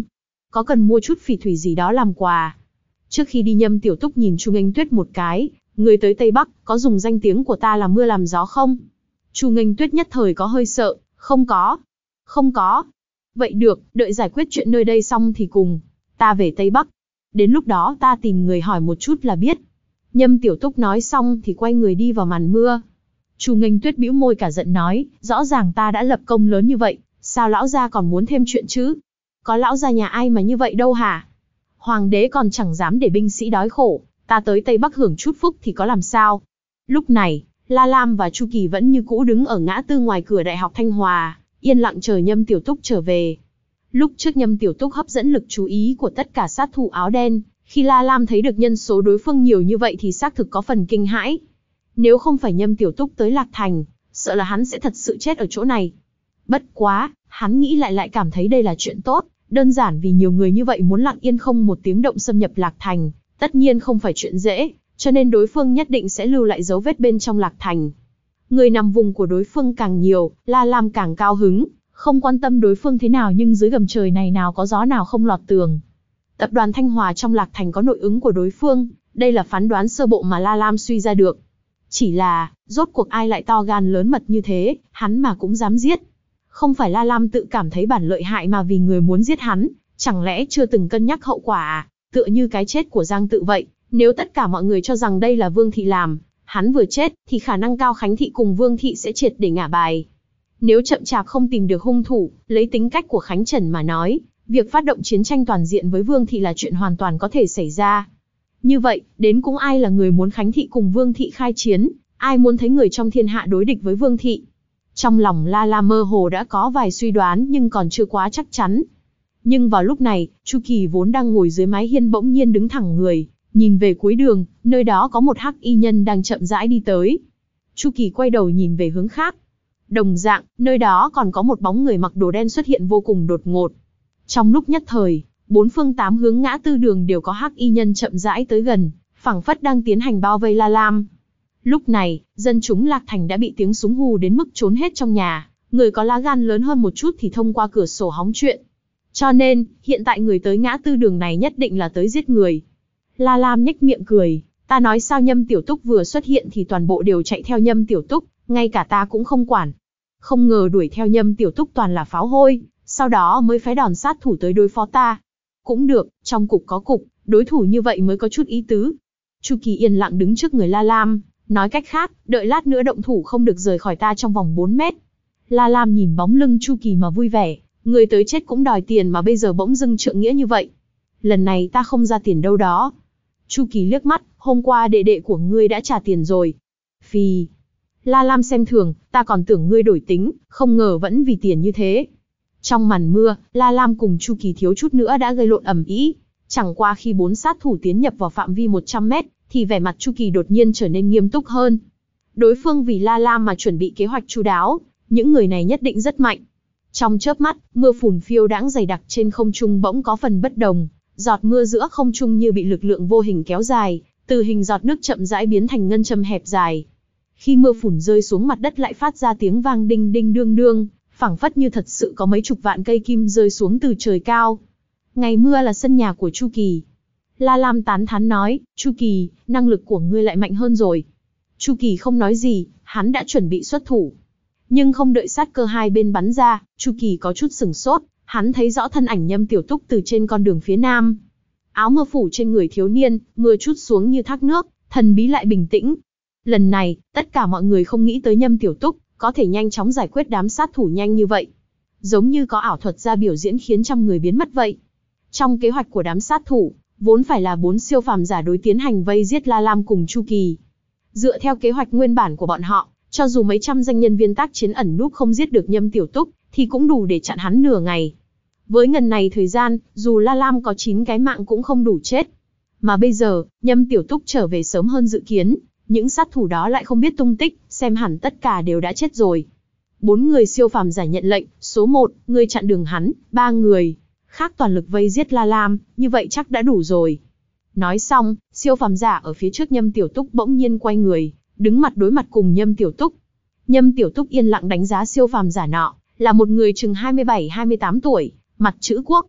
có cần mua chút phỉ thủy gì đó làm quà. Trước khi đi Nhâm Tiểu Túc nhìn Chu Nghênh Tuyết một cái, người tới Tây Bắc, có dùng danh tiếng của ta làm mưa làm gió không? Chu Nghênh Tuyết nhất thời có hơi sợ, không có. Không có. Vậy được, đợi giải quyết chuyện nơi đây xong thì cùng ta về Tây Bắc. Đến lúc đó ta tìm người hỏi một chút là biết. Nhâm Tiểu Túc nói xong thì quay người đi vào màn mưa. Chu Nghênh Tuyết bĩu môi cả giận nói, rõ ràng ta đã lập công lớn như vậy, sao lão gia còn muốn thêm chuyện chứ? Có lão gia nhà ai mà như vậy đâu hả? Hoàng đế còn chẳng dám để binh sĩ đói khổ, ta tới Tây Bắc hưởng chút phúc thì có làm sao? Lúc này, La Lam và Chu Kỳ vẫn như cũ đứng ở ngã tư ngoài cửa Đại học Thanh Hòa, yên lặng chờ Nhâm Tiểu Túc trở về. Lúc trước Nhâm Tiểu Túc hấp dẫn lực chú ý của tất cả sát thủ áo đen, khi La Lam thấy được nhân số đối phương nhiều như vậy thì xác thực có phần kinh hãi. Nếu không phải Nhâm Tiểu Túc tới Lạc Thành, sợ là hắn sẽ thật sự chết ở chỗ này. Bất quá, hắn nghĩ lại lại cảm thấy đây là chuyện tốt, đơn giản vì nhiều người như vậy muốn lặng yên không một tiếng động xâm nhập Lạc Thành, tất nhiên không phải chuyện dễ, cho nên đối phương nhất định sẽ lưu lại dấu vết bên trong Lạc Thành. Người nằm vùng của đối phương càng nhiều, La Lam càng cao hứng, không quan tâm đối phương thế nào nhưng dưới gầm trời này nào có gió nào không lọt tường. Tập đoàn Thanh Hòa trong Lạc Thành có nội ứng của đối phương, đây là phán đoán sơ bộ mà La Lam suy ra được. Chỉ là, rốt cuộc ai lại to gan lớn mật như thế, hắn mà cũng dám giết. Không phải La Lam tự cảm thấy bản lợi hại mà vì người muốn giết hắn, chẳng lẽ chưa từng cân nhắc hậu quả à? Tựa như cái chết của Giang Tự vậy, nếu tất cả mọi người cho rằng đây là Vương Thị làm, hắn vừa chết, thì khả năng cao Khánh Thị cùng Vương Thị sẽ triệt để ngả bài. Nếu chậm chạp không tìm được hung thủ, lấy tính cách của Khánh Trần mà nói, việc phát động chiến tranh toàn diện với Vương Thị là chuyện hoàn toàn có thể xảy ra. Như vậy, đến cũng ai là người muốn Khánh Thị cùng Vương Thị khai chiến, ai muốn thấy người trong thiên hạ đối địch với Vương Thị. Trong lòng La La mơ hồ đã có vài suy đoán nhưng còn chưa quá chắc chắn. Nhưng vào lúc này, Chu Kỳ vốn đang ngồi dưới mái hiên bỗng nhiên đứng thẳng người, nhìn về cuối đường, nơi đó có một hắc y nhân đang chậm rãi đi tới. Chu Kỳ quay đầu nhìn về hướng khác. Đồng dạng, nơi đó còn có một bóng người mặc đồ đen xuất hiện vô cùng đột ngột. Trong lúc nhất thời, bốn phương tám hướng ngã tư đường đều có hắc y nhân chậm rãi tới gần, phảng phất đang tiến hành bao vây La Lam. Lúc này, dân chúng Lạc Thành đã bị tiếng súng hù đến mức trốn hết trong nhà, người có lá gan lớn hơn một chút thì thông qua cửa sổ hóng chuyện. Cho nên, hiện tại người tới ngã tư đường này nhất định là tới giết người. La Lam nhếch miệng cười, ta nói sao Nhâm Tiểu Túc vừa xuất hiện thì toàn bộ đều chạy theo Nhâm Tiểu Túc, ngay cả ta cũng không quản. Không ngờ đuổi theo Nhâm Tiểu Túc toàn là pháo hôi, sau đó mới phái đòn sát thủ tới đối phó ta. Cũng được, trong cục có cục, đối thủ như vậy mới có chút ý tứ. Chu Kỳ yên lặng đứng trước người La Lam, nói cách khác, đợi lát nữa động thủ không được rời khỏi ta trong vòng bốn mét. La Lam nhìn bóng lưng Chu Kỳ mà vui vẻ, người tới chết cũng đòi tiền mà bây giờ bỗng dưng trượng nghĩa như vậy. Lần này ta không ra tiền đâu đó. Chu Kỳ liếc mắt, hôm qua đệ đệ của ngươi đã trả tiền rồi. Phì. La Lam xem thường, ta còn tưởng ngươi đổi tính, không ngờ vẫn vì tiền như thế. Trong màn mưa, La Lam cùng Chu Kỳ thiếu chút nữa đã gây lộn ầm ĩ. Chẳng qua khi bốn sát thủ tiến nhập vào phạm vi một trăm mét, thì vẻ mặt Chu Kỳ đột nhiên trở nên nghiêm túc hơn. Đối phương vì La Lam mà chuẩn bị kế hoạch chu đáo, những người này nhất định rất mạnh. Trong chớp mắt, mưa phùn phiêu đãng dày đặc trên không trung bỗng có phần bất đồng, giọt mưa giữa không trung như bị lực lượng vô hình kéo dài, từ hình giọt nước chậm rãi biến thành ngân châm hẹp dài. Khi mưa phùn rơi xuống mặt đất lại phát ra tiếng vang đinh đinh đương đương, phảng phất như thật sự có mấy chục vạn cây kim rơi xuống từ trời cao. Ngày mưa là sân nhà của Chu Kỳ. La Lam tán thán nói, Chu Kỳ, năng lực của ngươi lại mạnh hơn rồi. Chu Kỳ không nói gì, hắn đã chuẩn bị xuất thủ. Nhưng không đợi sát cơ hai bên bắn ra, Chu Kỳ có chút sửng sốt, hắn thấy rõ thân ảnh Nhâm Tiểu Túc từ trên con đường phía nam. Áo mưa phủ trên người thiếu niên, mưa trút xuống như thác nước, thần bí lại bình tĩnh. Lần này, tất cả mọi người không nghĩ tới Nhâm Tiểu Túc có thể nhanh chóng giải quyết đám sát thủ nhanh như vậy. Giống như có ảo thuật ra biểu diễn khiến trăm người biến mất vậy. Trong kế hoạch của đám sát thủ, vốn phải là bốn siêu phàm giả đối tiến hành vây giết La Lam cùng Chu Kỳ. Dựa theo kế hoạch nguyên bản của bọn họ, cho dù mấy trăm danh nhân viên tác chiến ẩn núp không giết được Nhâm Tiểu Túc, thì cũng đủ để chặn hắn nửa ngày. Với ngần này thời gian, dù La Lam có chín cái mạng cũng không đủ chết. Mà bây giờ, Nhâm Tiểu Túc trở về sớm hơn dự kiến, những sát thủ đó lại không biết tung tích, xem hẳn tất cả đều đã chết rồi. Bốn người siêu phàm giả nhận lệnh, số một, người chặn đường hắn, ba người khác toàn lực vây giết La Lam, như vậy chắc đã đủ rồi. Nói xong, siêu phàm giả ở phía trước Nhâm Tiểu Túc bỗng nhiên quay người, đứng mặt đối mặt cùng Nhâm Tiểu Túc. Nhâm Tiểu Túc yên lặng đánh giá siêu phàm giả nọ, là một người chừng hai mươi bảy hai mươi tám tuổi, mặt chữ quốc.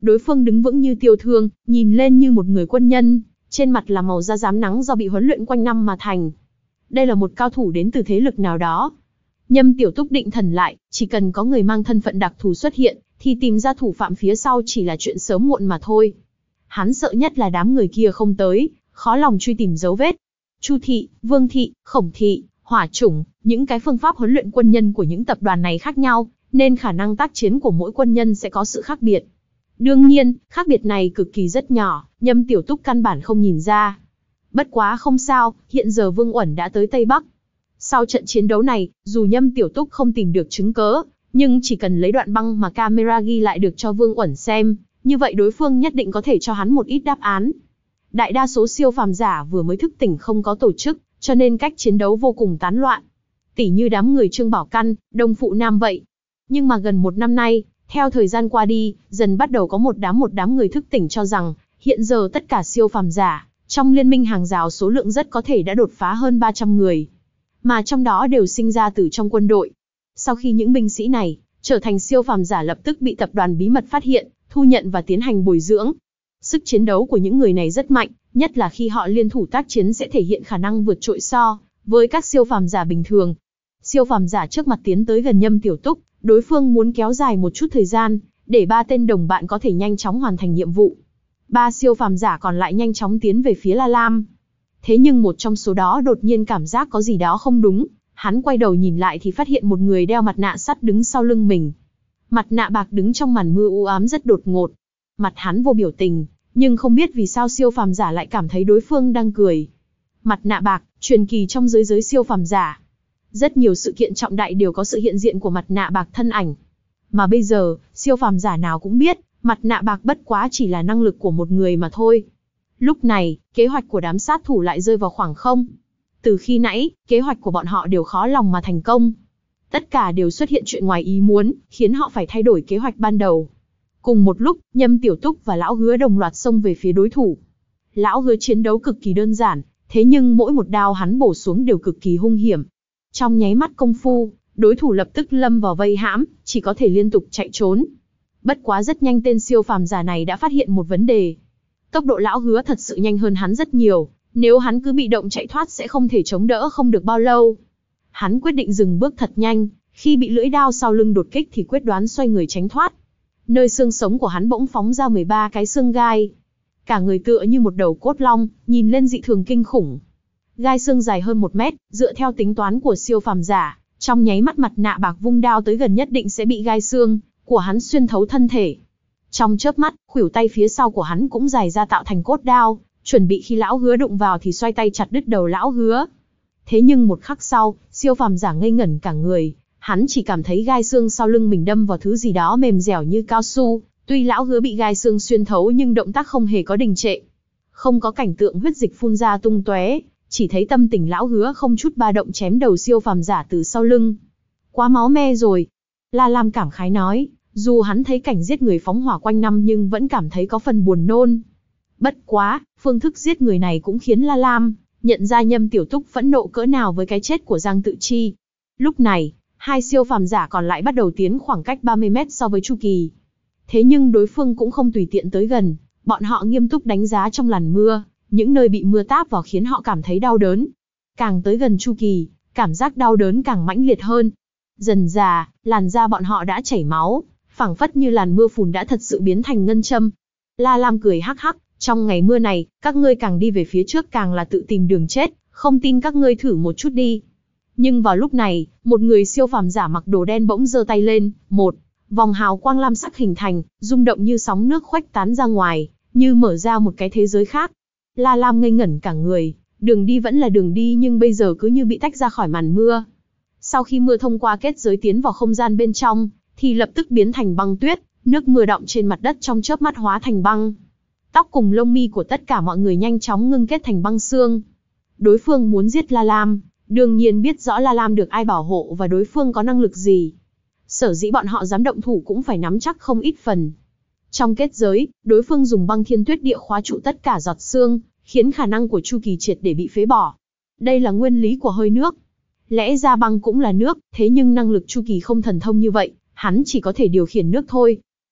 Đối phương đứng vững như tiêu thương, nhìn lên như một người quân nhân, trên mặt là màu da rám nắng do bị huấn luyện quanh năm mà thành. Đây là một cao thủ đến từ thế lực nào đó. Nhâm Tiểu Túc định thần lại, chỉ cần có người mang thân phận đặc thù xuất hiện, thì tìm ra thủ phạm phía sau chỉ là chuyện sớm muộn mà thôi. Hắn sợ nhất là đám người kia không tới, khó lòng truy tìm dấu vết. Chu thị, Vương thị, Khổng thị, Hỏa chủng, những cái phương pháp huấn luyện quân nhân của những tập đoàn này khác nhau, nên khả năng tác chiến của mỗi quân nhân sẽ có sự khác biệt. Đương nhiên, khác biệt này cực kỳ rất nhỏ, Nhâm Tiểu Túc căn bản không nhìn ra. Bất quá không sao, hiện giờ Vương Uẩn đã tới Tây Bắc. Sau trận chiến đấu này, dù Nhâm Tiểu Túc không tìm được chứng cớ, nhưng chỉ cần lấy đoạn băng mà camera ghi lại được cho Vương Uẩn xem, như vậy đối phương nhất định có thể cho hắn một ít đáp án. Đại đa số siêu phàm giả vừa mới thức tỉnh không có tổ chức, cho nên cách chiến đấu vô cùng tán loạn. Tỉ như đám người Trương Bảo Căn, Đông Phụ Nam vậy. Nhưng mà gần một năm nay, theo thời gian qua đi, dần bắt đầu có một đám một đám người thức tỉnh cho rằng, hiện giờ tất cả siêu phàm giả, trong liên minh hàng rào số lượng rất có thể đã đột phá hơn ba trăm người. Mà trong đó đều sinh ra từ trong quân đội. Sau khi những binh sĩ này, trở thành siêu phàm giả lập tức bị tập đoàn bí mật phát hiện, thu nhận và tiến hành bồi dưỡng. Sức chiến đấu của những người này rất mạnh, nhất là khi họ liên thủ tác chiến sẽ thể hiện khả năng vượt trội so với các siêu phàm giả bình thường. Siêu phàm giả trước mặt tiến tới gần Nhâm Tiểu Túc, đối phương muốn kéo dài một chút thời gian, để ba tên đồng bạn có thể nhanh chóng hoàn thành nhiệm vụ. Ba siêu phàm giả còn lại nhanh chóng tiến về phía La Lam. Thế nhưng một trong số đó đột nhiên cảm giác có gì đó không đúng, hắn quay đầu nhìn lại thì phát hiện một người đeo mặt nạ sắt đứng sau lưng mình. Mặt nạ bạc đứng trong màn mưa u ám rất đột ngột. Mặt hắn vô biểu tình, nhưng không biết vì sao siêu phàm giả lại cảm thấy đối phương đang cười. Mặt nạ bạc, truyền kỳ trong giới giới siêu phàm giả. Rất nhiều sự kiện trọng đại đều có sự hiện diện của mặt nạ bạc thân ảnh. Mà bây giờ, siêu phàm giả nào cũng biết, mặt nạ bạc bất quá chỉ là năng lực của một người mà thôi. Lúc này, kế hoạch của đám sát thủ lại rơi vào khoảng không. Từ khi nãy, kế hoạch của bọn họ đều khó lòng mà thành công. Tất cả đều xuất hiện chuyện ngoài ý muốn, khiến họ phải thay đổi kế hoạch ban đầu. Cùng một lúc, Nhâm Tiểu Túc và Lão Hứa đồng loạt xông về phía đối thủ. Lão Hứa chiến đấu cực kỳ đơn giản, thế nhưng mỗi một đao hắn bổ xuống đều cực kỳ hung hiểm. Trong nháy mắt công phu, đối thủ lập tức lâm vào vây hãm, chỉ có thể liên tục chạy trốn. Bất quá rất nhanh tên siêu phàm giả này đã phát hiện một vấn đề. Tốc độ Lão Hứa thật sự nhanh hơn hắn rất nhiều, nếu hắn cứ bị động chạy thoát sẽ không thể chống đỡ không được bao lâu. Hắn quyết định dừng bước thật nhanh, khi bị lưỡi đao sau lưng đột kích thì quyết đoán xoay người tránh thoát. Nơi xương sống của hắn bỗng phóng ra mười ba cái xương gai. Cả người tựa như một đầu cốt long, nhìn lên dị thường kinh khủng. Gai xương dài hơn một mét, dựa theo tính toán của siêu phàm giả, trong nháy mắt mặt nạ bạc vung đao tới gần nhất định sẽ bị gai xương của hắn xuyên thấu thân thể. Trong chớp mắt, khuỷu tay phía sau của hắn cũng dài ra tạo thành cốt đao, chuẩn bị khi Lão Hứa đụng vào thì xoay tay chặt đứt đầu Lão Hứa. Thế nhưng một khắc sau, siêu phàm giả ngây ngẩn cả người, hắn chỉ cảm thấy gai xương sau lưng mình đâm vào thứ gì đó mềm dẻo như cao su, tuy Lão Hứa bị gai xương xuyên thấu nhưng động tác không hề có đình trệ. Không có cảnh tượng huyết dịch phun ra tung tóe, chỉ thấy tâm tình Lão Hứa không chút ba động chém đầu siêu phàm giả từ sau lưng. Quá máu me rồi. La Lam cảm khái nói, dù hắn thấy cảnh giết người phóng hỏa quanh năm nhưng vẫn cảm thấy có phần buồn nôn. Bất quá, phương thức giết người này cũng khiến La Lam nhận ra Nhâm Tiểu Túc phẫn nộ cỡ nào với cái chết của Giang Tự Chi. Lúc này, hai siêu phàm giả còn lại bắt đầu tiến khoảng cách ba mươi mét so với Chu Kỳ. Thế nhưng đối phương cũng không tùy tiện tới gần, bọn họ nghiêm túc đánh giá trong làn mưa, những nơi bị mưa táp vào khiến họ cảm thấy đau đớn. Càng tới gần Chu Kỳ, cảm giác đau đớn càng mãnh liệt hơn. Dần dà, làn da bọn họ đã chảy máu, phảng phất như làn mưa phùn đã thật sự biến thành ngân châm. La Lam cười hắc hắc, trong ngày mưa này, các ngươi càng đi về phía trước càng là tự tìm đường chết, không tin các ngươi thử một chút đi. Nhưng vào lúc này, một người siêu phàm giả mặc đồ đen bỗng giơ tay lên, một vòng hào quang lam sắc hình thành, rung động như sóng nước khuếch tán ra ngoài, như mở ra một cái thế giới khác. La Lam ngây ngẩn cả người, đường đi vẫn là đường đi nhưng bây giờ cứ như bị tách ra khỏi màn mưa. Sau khi mưa thông qua kết giới tiến vào không gian bên trong, thì lập tức biến thành băng tuyết, nước mưa đọng trên mặt đất trong chớp mắt hóa thành băng. Tóc cùng lông mi của tất cả mọi người nhanh chóng ngưng kết thành băng xương. Đối phương muốn giết La Lam, đương nhiên biết rõ La Lam được ai bảo hộ và đối phương có năng lực gì. Sở dĩ bọn họ dám động thủ cũng phải nắm chắc không ít phần. Trong kết giới, đối phương dùng băng thiên tuyết địa khóa trụ tất cả giọt xương, khiến khả năng của Chu Kỳ triệt để bị phế bỏ. Đây là nguyên lý của hơi nước. Lẽ ra băng cũng là nước, thế nhưng năng lực Chu Kỳ không thần thông như vậy, hắn chỉ có thể điều khiển nước thôi.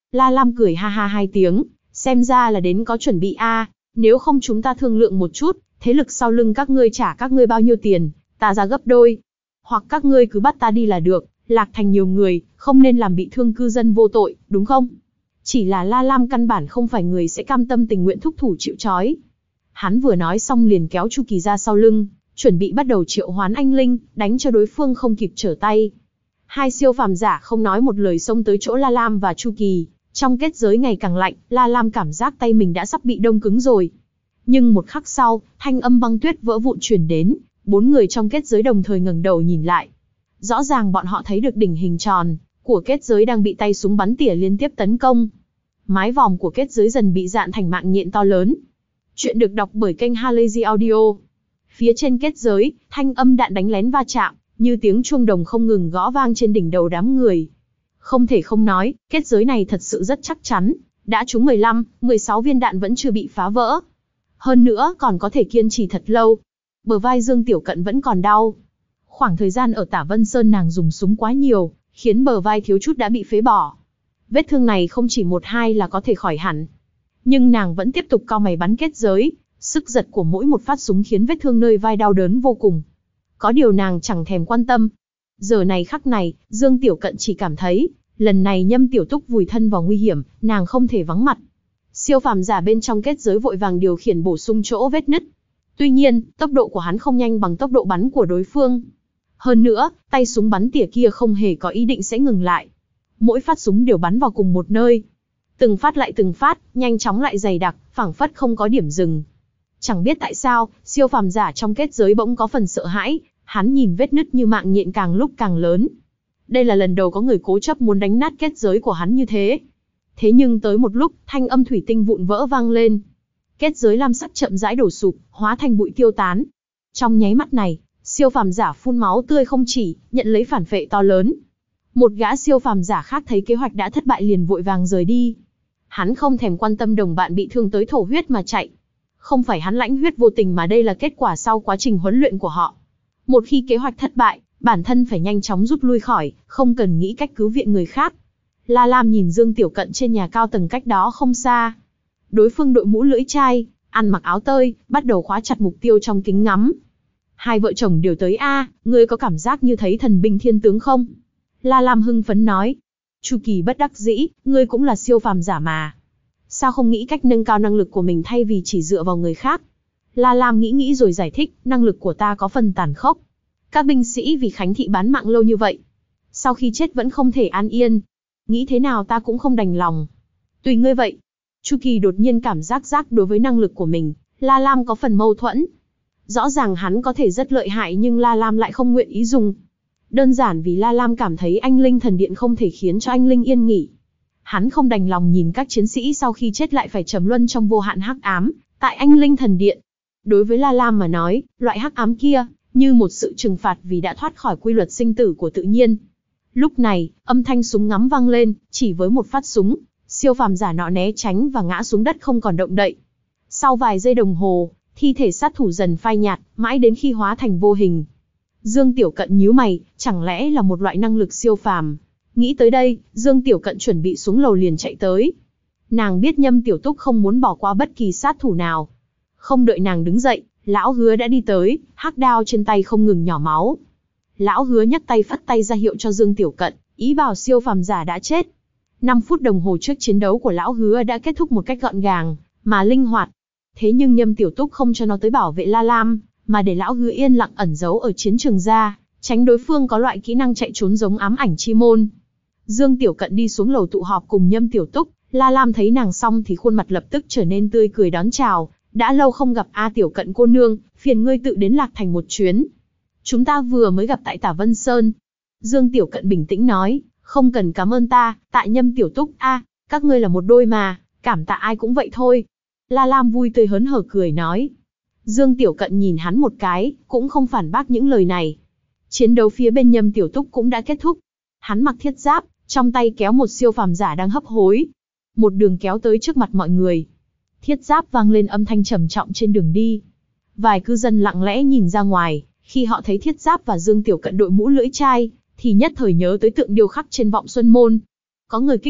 La Lam cười ha ha hai tiếng, xem ra là đến có chuẩn bị a, nếu không chúng ta thương lượng một chút, thế lực sau lưng các ngươi trả các ngươi bao nhiêu tiền, ta ra gấp đôi. Hoặc các ngươi cứ bắt ta đi là được, Lạc Thành nhiều người, không nên làm bị thương cư dân vô tội, đúng không? Chỉ là La Lam căn bản không phải người sẽ cam tâm tình nguyện thúc thủ chịu trói. Hắn vừa nói xong liền kéo Chu Kỳ ra sau lưng, chuẩn bị bắt đầu triệu hoán anh linh, đánh cho đối phương không kịp trở tay. Hai siêu phàm giả không nói một lời xông tới chỗ La Lam và Chu Kỳ, trong kết giới ngày càng lạnh, La Lam cảm giác tay mình đã sắp bị đông cứng rồi. Nhưng một khắc sau, thanh âm băng tuyết vỡ vụn truyền đến, bốn người trong kết giới đồng thời ngẩng đầu nhìn lại. Rõ ràng bọn họ thấy được đỉnh hình tròn của kết giới đang bị tay súng bắn tỉa liên tiếp tấn công. Mái vòm của kết giới dần bị dạn thành mạng nhện to lớn. Chuyện được đọc bởi kênh Halazy Audio. Phía trên kết giới, thanh âm đạn đánh lén va chạm, như tiếng chuông đồng không ngừng gõ vang trên đỉnh đầu đám người. Không thể không nói, kết giới này thật sự rất chắc chắn, đã trúng mười lăm, mười sáu viên đạn vẫn chưa bị phá vỡ. Hơn nữa còn có thể kiên trì thật lâu. Bờ vai Dương Tiểu Cận vẫn còn đau. Khoảng thời gian ở Tả Vân Sơn nàng dùng súng quá nhiều, khiến bờ vai thiếu chút đã bị phế bỏ. Vết thương này không chỉ một hai là có thể khỏi hẳn. Nhưng nàng vẫn tiếp tục cau mày bắn kết giới, sức giật của mỗi một phát súng khiến vết thương nơi vai đau đớn vô cùng. Có điều nàng chẳng thèm quan tâm. Giờ này khắc này, Dương Tiểu Cận chỉ cảm thấy, lần này Nhâm Tiểu Túc vùi thân vào nguy hiểm, nàng không thể vắng mặt. Siêu phàm giả bên trong kết giới vội vàng điều khiển bổ sung chỗ vết nứt. Tuy nhiên, tốc độ của hắn không nhanh bằng tốc độ bắn của đối phương. Hơn nữa, tay súng bắn tỉa kia không hề có ý định sẽ ngừng lại. Mỗi phát súng đều bắn vào cùng một nơi. Từng phát lại từng phát, nhanh chóng lại dày đặc, phảng phất không có điểm dừng. Chẳng biết tại sao, siêu phàm giả trong kết giới bỗng có phần sợ hãi, hắn nhìn vết nứt như mạng nhện càng lúc càng lớn. Đây là lần đầu có người cố chấp muốn đánh nát kết giới của hắn như thế. Thế nhưng tới một lúc, thanh âm thủy tinh vụn vỡ vang lên. Kết giới lam sắc chậm rãi đổ sụp, hóa thành bụi tiêu tán. Trong nháy mắt này, siêu phàm giả phun máu tươi không chỉ, nhận lấy phản phệ to lớn. Một gã siêu phàm giả khác thấy kế hoạch đã thất bại liền vội vàng rời đi. Hắn không thèm quan tâm đồng bạn bị thương tới thổ huyết mà chạy. Không phải hắn lãnh huyết vô tình mà đây là kết quả sau quá trình huấn luyện của họ. Một khi kế hoạch thất bại, bản thân phải nhanh chóng rút lui khỏi, không cần nghĩ cách cứu viện người khác. La Lam nhìn Dương Tiểu Cận trên nhà cao tầng cách đó không xa. Đối phương đội mũ lưỡi chai, ăn mặc áo tơi, bắt đầu khóa chặt mục tiêu trong kính ngắm. Hai vợ chồng đều tới a, ngươi có cảm giác như thấy thần binh thiên tướng không? La Lam hưng phấn nói. Chu Kỳ bất đắc dĩ, ngươi cũng là siêu phàm giả mà. Sao không nghĩ cách nâng cao năng lực của mình thay vì chỉ dựa vào người khác? La Lam nghĩ nghĩ rồi giải thích, năng lực của ta có phần tàn khốc. Các binh sĩ vì Khánh Thị bán mạng lâu như vậy. Sau khi chết vẫn không thể an yên. Nghĩ thế nào ta cũng không đành lòng. Tùy ngươi vậy. Chu Kỳ đột nhiên cảm giác giác đối với năng lực của mình, La Lam có phần mâu thuẫn. Rõ ràng hắn có thể rất lợi hại nhưng La Lam lại không nguyện ý dùng. Đơn giản vì La Lam cảm thấy anh linh thần điện không thể khiến cho anh linh yên nghỉ. Hắn không đành lòng nhìn các chiến sĩ sau khi chết lại phải trầm luân trong vô hạn hắc ám, tại anh linh thần điện. Đối với La Lam mà nói, loại hắc ám kia, như một sự trừng phạt vì đã thoát khỏi quy luật sinh tử của tự nhiên. Lúc này, âm thanh súng ngắm vang lên, chỉ với một phát súng, siêu phàm giả nọ né tránh và ngã xuống đất không còn động đậy. Sau vài giây đồng hồ, thi thể sát thủ dần phai nhạt, mãi đến khi hóa thành vô hình. Dương Tiểu Cận nhíu mày, chẳng lẽ là một loại năng lực siêu phàm? Nghĩ tới đây, Dương Tiểu Cận chuẩn bị xuống lầu liền chạy tới. Nàng biết Nhâm Tiểu Túc không muốn bỏ qua bất kỳ sát thủ nào. Không đợi nàng đứng dậy, Lão Hứa đã đi tới, hắc đao trên tay không ngừng nhỏ máu. Lão Hứa nhấc tay phất tay ra hiệu cho Dương Tiểu Cận, ý bảo siêu phàm giả đã chết. năm phút đồng hồ trước chiến đấu của Lão Hứa đã kết thúc một cách gọn gàng, mà linh hoạt. Thế nhưng Nhâm Tiểu Túc không cho nó tới bảo vệ La Lam, mà để Lão Hứa yên lặng ẩn giấu ở chiến trường ra, tránh đối phương có loại kỹ năng chạy trốn giống ám ảnh chi môn. Dương Tiểu Cận đi xuống lầu tụ họp cùng Nhâm Tiểu Túc, La Lam thấy nàng xong thì khuôn mặt lập tức trở nên tươi cười đón chào. Đã lâu không gặp A Tiểu Cận cô nương, phiền ngươi tự đến Lạc Thành một chuyến. Chúng ta vừa mới gặp tại Tả Vân Sơn. Dương Tiểu Cận bình tĩnh nói, không cần cảm ơn ta, tại Nhâm Tiểu Túc, a, à, các ngươi là một đôi mà, cảm tạ ai cũng vậy thôi. La Lam vui tươi hớn hở cười nói. Dương Tiểu Cận nhìn hắn một cái, cũng không phản bác những lời này. Chiến đấu phía bên Nhâm Tiểu Túc cũng đã kết thúc. Hắn mặc thiết giáp, trong tay kéo một siêu phàm giả đang hấp hối. Một đường kéo tới trước mặt mọi người. Thiết giáp vang lên âm thanh trầm trọng trên đường đi. Vài cư dân lặng lẽ nhìn ra ngoài, khi họ thấy thiết giáp và Dương Tiểu Cận đội mũ lưỡi chai, thì nhất thời nhớ tới tượng điêu khắc trên Vọng Xuân Môn. Có người kích động,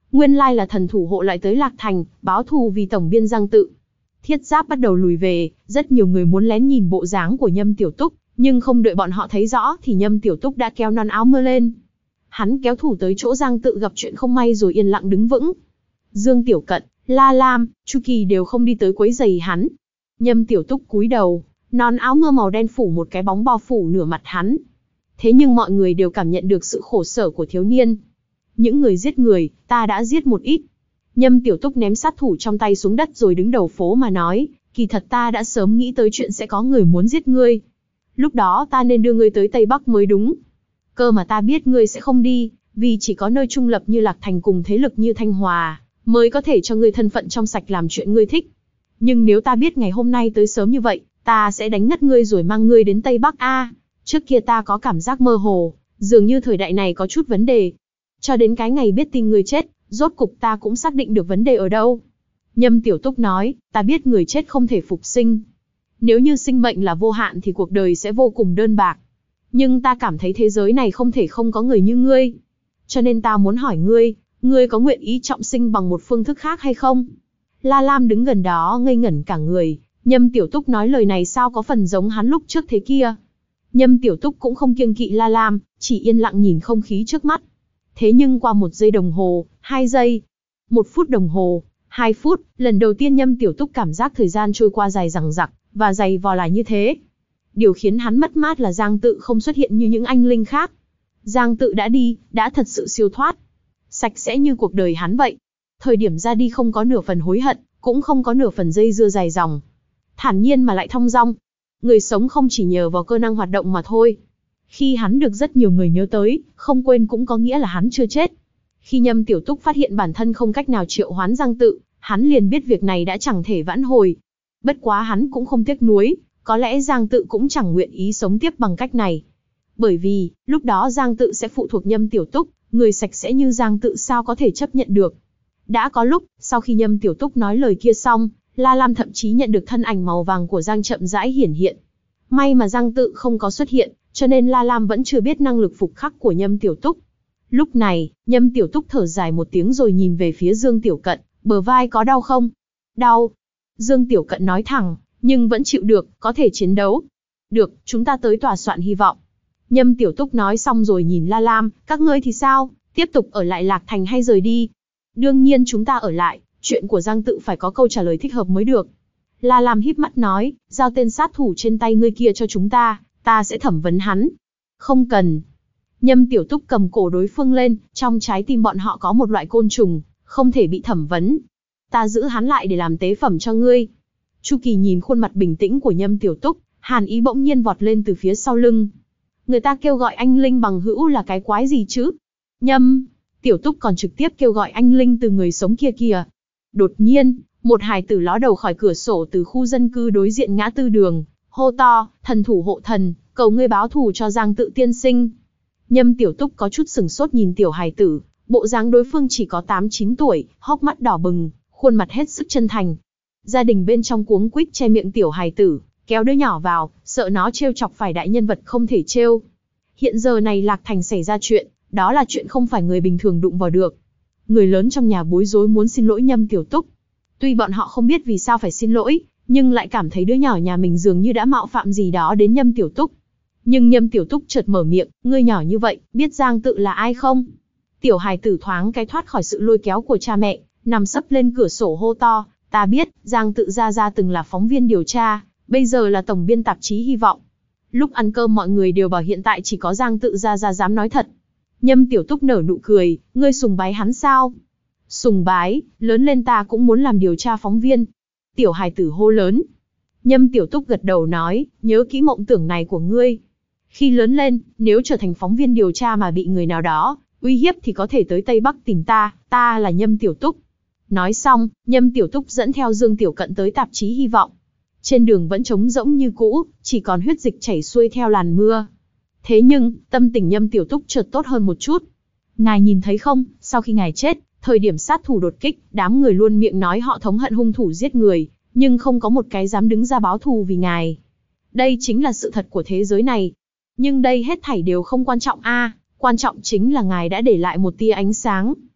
Nguyên lai là thần thủ hộ lại tới Lạc Thành, báo thù vì tổng biên Giang Tự. Thiết giáp bắt đầu lùi về, rất nhiều người muốn lén nhìn bộ dáng của Nhâm Tiểu Túc, nhưng không đợi bọn họ thấy rõ thì Nhâm Tiểu Túc đã kéo non áo mưa lên. Hắn kéo thủ tới chỗ Giang Tự gặp chuyện không may rồi yên lặng đứng vững. Dương Tiểu Cận, La Lam, Chu Kỳ đều không đi tới quấy rầy hắn. Nhâm Tiểu Túc cúi đầu, non áo mưa màu đen phủ một cái bóng bao phủ nửa mặt hắn. Thế nhưng mọi người đều cảm nhận được sự khổ sở của thiếu niên. Những người giết người, ta đã giết một ít. Nhâm Tiểu Túc ném sát thủ trong tay xuống đất rồi đứng đầu phố mà nói, kỳ thật ta đã sớm nghĩ tới chuyện sẽ có người muốn giết ngươi. Lúc đó ta nên đưa ngươi tới Tây Bắc mới đúng. Cơ mà ta biết ngươi sẽ không đi, vì chỉ có nơi trung lập như Lạc Thành cùng thế lực như Thanh Hòa, mới có thể cho ngươi thân phận trong sạch làm chuyện ngươi thích. Nhưng nếu ta biết ngày hôm nay tới sớm như vậy, ta sẽ đánh ngất ngươi rồi mang ngươi đến Tây Bắc a. Trước kia ta có cảm giác mơ hồ, dường như thời đại này có chút vấn đề. Cho đến cái ngày biết tin ngươi chết, rốt cục ta cũng xác định được vấn đề ở đâu. Nhâm Tiểu Túc nói, ta biết người chết không thể phục sinh. Nếu như sinh mệnh là vô hạn thì cuộc đời sẽ vô cùng đơn bạc. Nhưng ta cảm thấy thế giới này không thể không có người như ngươi. Cho nên ta muốn hỏi ngươi, ngươi có nguyện ý trọng sinh bằng một phương thức khác hay không? La Lam đứng gần đó ngây ngẩn cả người, Nhâm Tiểu Túc nói lời này sao có phần giống hắn lúc trước thế kia. Nhâm Tiểu Túc cũng không kiêng kỵ La Lam, chỉ yên lặng nhìn không khí trước mắt. Thế nhưng qua một giây đồng hồ, hai giây, một phút đồng hồ, hai phút, lần đầu tiên Nhâm Tiểu Túc cảm giác thời gian trôi qua dài dằng dặc, và dày vò là như thế. Điều khiến hắn mất mát là Giang Tự không xuất hiện như những anh linh khác. Giang Tự đã đi, đã thật sự siêu thoát. Sạch sẽ như cuộc đời hắn vậy. Thời điểm ra đi không có nửa phần hối hận, cũng không có nửa phần dây dưa dài dòng. Thản nhiên mà lại thong dong. Người sống không chỉ nhờ vào cơ năng hoạt động mà thôi. Khi hắn được rất nhiều người nhớ tới, không quên cũng có nghĩa là hắn chưa chết. Khi Nhâm Tiểu Túc phát hiện bản thân không cách nào triệu hoán Giang Tự, hắn liền biết việc này đã chẳng thể vãn hồi. Bất quá hắn cũng không tiếc nuối, có lẽ Giang Tự cũng chẳng nguyện ý sống tiếp bằng cách này. Bởi vì, lúc đó Giang Tự sẽ phụ thuộc Nhâm Tiểu Túc, người sạch sẽ như Giang Tự sao có thể chấp nhận được. Đã có lúc, sau khi Nhâm Tiểu Túc nói lời kia xong, La Lam thậm chí nhận được thân ảnh màu vàng của Giang chậm rãi hiển hiện. May mà Giang Tự không có xuất hiện, cho nên La Lam vẫn chưa biết năng lực phục khắc của Nhâm Tiểu Túc. Lúc này, Nhâm Tiểu Túc thở dài một tiếng rồi nhìn về phía Dương Tiểu Cận, bờ vai có đau không? Đau. Dương Tiểu Cận nói thẳng, nhưng vẫn chịu được, có thể chiến đấu. Được, chúng ta tới tòa soạn hy vọng. Nhâm Tiểu Túc nói xong rồi nhìn La Lam, các ngươi thì sao? Tiếp tục ở lại Lạc Thành hay rời đi? Đương nhiên chúng ta ở lại, chuyện của Giang Tự phải có câu trả lời thích hợp mới được. La Lam híp mắt nói, giao tên sát thủ trên tay ngươi kia cho chúng ta, ta sẽ thẩm vấn hắn. Không cần. Nhâm Tiểu Túc cầm cổ đối phương lên, trong trái tim bọn họ có một loại côn trùng, không thể bị thẩm vấn. Ta giữ hắn lại để làm tế phẩm cho ngươi. Chu Kỳ nhìn khuôn mặt bình tĩnh của Nhâm Tiểu Túc, hàn ý bỗng nhiên vọt lên từ phía sau lưng. Người ta kêu gọi anh linh bằng hữu là cái quái gì chứ? Nhâm Tiểu Túc còn trực tiếp kêu gọi anh linh từ người sống kia kìa. Đột nhiên, một hài tử ló đầu khỏi cửa sổ từ khu dân cư đối diện ngã tư đường, hô to, thần thủ hộ thần, cầu ngươi báo thù cho Giang Tự tiên sinh. Nhâm Tiểu Túc có chút sừng sốt nhìn tiểu hài tử, bộ dáng đối phương chỉ có tám chín tuổi, hốc mắt đỏ bừng, khuôn mặt hết sức chân thành. Gia đình bên trong cuống quýt che miệng tiểu hài tử, kéo đứa nhỏ vào, sợ nó trêu chọc phải đại nhân vật không thể trêu. Hiện giờ này Lạc Thành xảy ra chuyện, đó là chuyện không phải người bình thường đụng vào được. Người lớn trong nhà bối rối muốn xin lỗi Nhâm Tiểu Túc. Tuy bọn họ không biết vì sao phải xin lỗi, nhưng lại cảm thấy đứa nhỏ nhà mình dường như đã mạo phạm gì đó đến Nhâm Tiểu Túc. Nhưng Nhâm Tiểu Túc chợt mở miệng, ngươi nhỏ như vậy, biết Giang Tự là ai không? Tiểu hài tử thoáng cái thoát khỏi sự lôi kéo của cha mẹ, nằm sấp lên cửa sổ hô to, ta biết, Giang Tự gia gia từng là phóng viên điều tra, bây giờ là tổng biên tạp chí Hy vọng. Lúc ăn cơm mọi người đều bảo hiện tại chỉ có Giang Tự gia gia dám nói thật. Nhâm Tiểu Túc nở nụ cười, ngươi sùng bái hắn sao? Sùng bái, lớn lên ta cũng muốn làm điều tra phóng viên. Tiểu hài tử hô lớn. Nhâm Tiểu Túc gật đầu nói, nhớ kỹ mộng tưởng này của ngươi. Khi lớn lên, nếu trở thành phóng viên điều tra mà bị người nào đó uy hiếp thì có thể tới Tây Bắc tìm ta, ta là Nhâm Tiểu Túc. Nói xong, Nhâm Tiểu Túc dẫn theo Dương Tiểu Cận tới tạp chí Hy vọng. Trên đường vẫn trống rỗng như cũ, chỉ còn huyết dịch chảy xuôi theo làn mưa. Thế nhưng, tâm tình Nhâm Tiểu Túc chợt tốt hơn một chút. Ngài nhìn thấy không, sau khi ngài chết, thời điểm sát thủ đột kích, đám người luôn miệng nói họ thống hận hung thủ giết người, nhưng không có một cái dám đứng ra báo thù vì ngài. Đây chính là sự thật của thế giới này. Nhưng đây hết thảy đều không quan trọng a, quan trọng chính là ngài đã để lại một tia ánh sáng.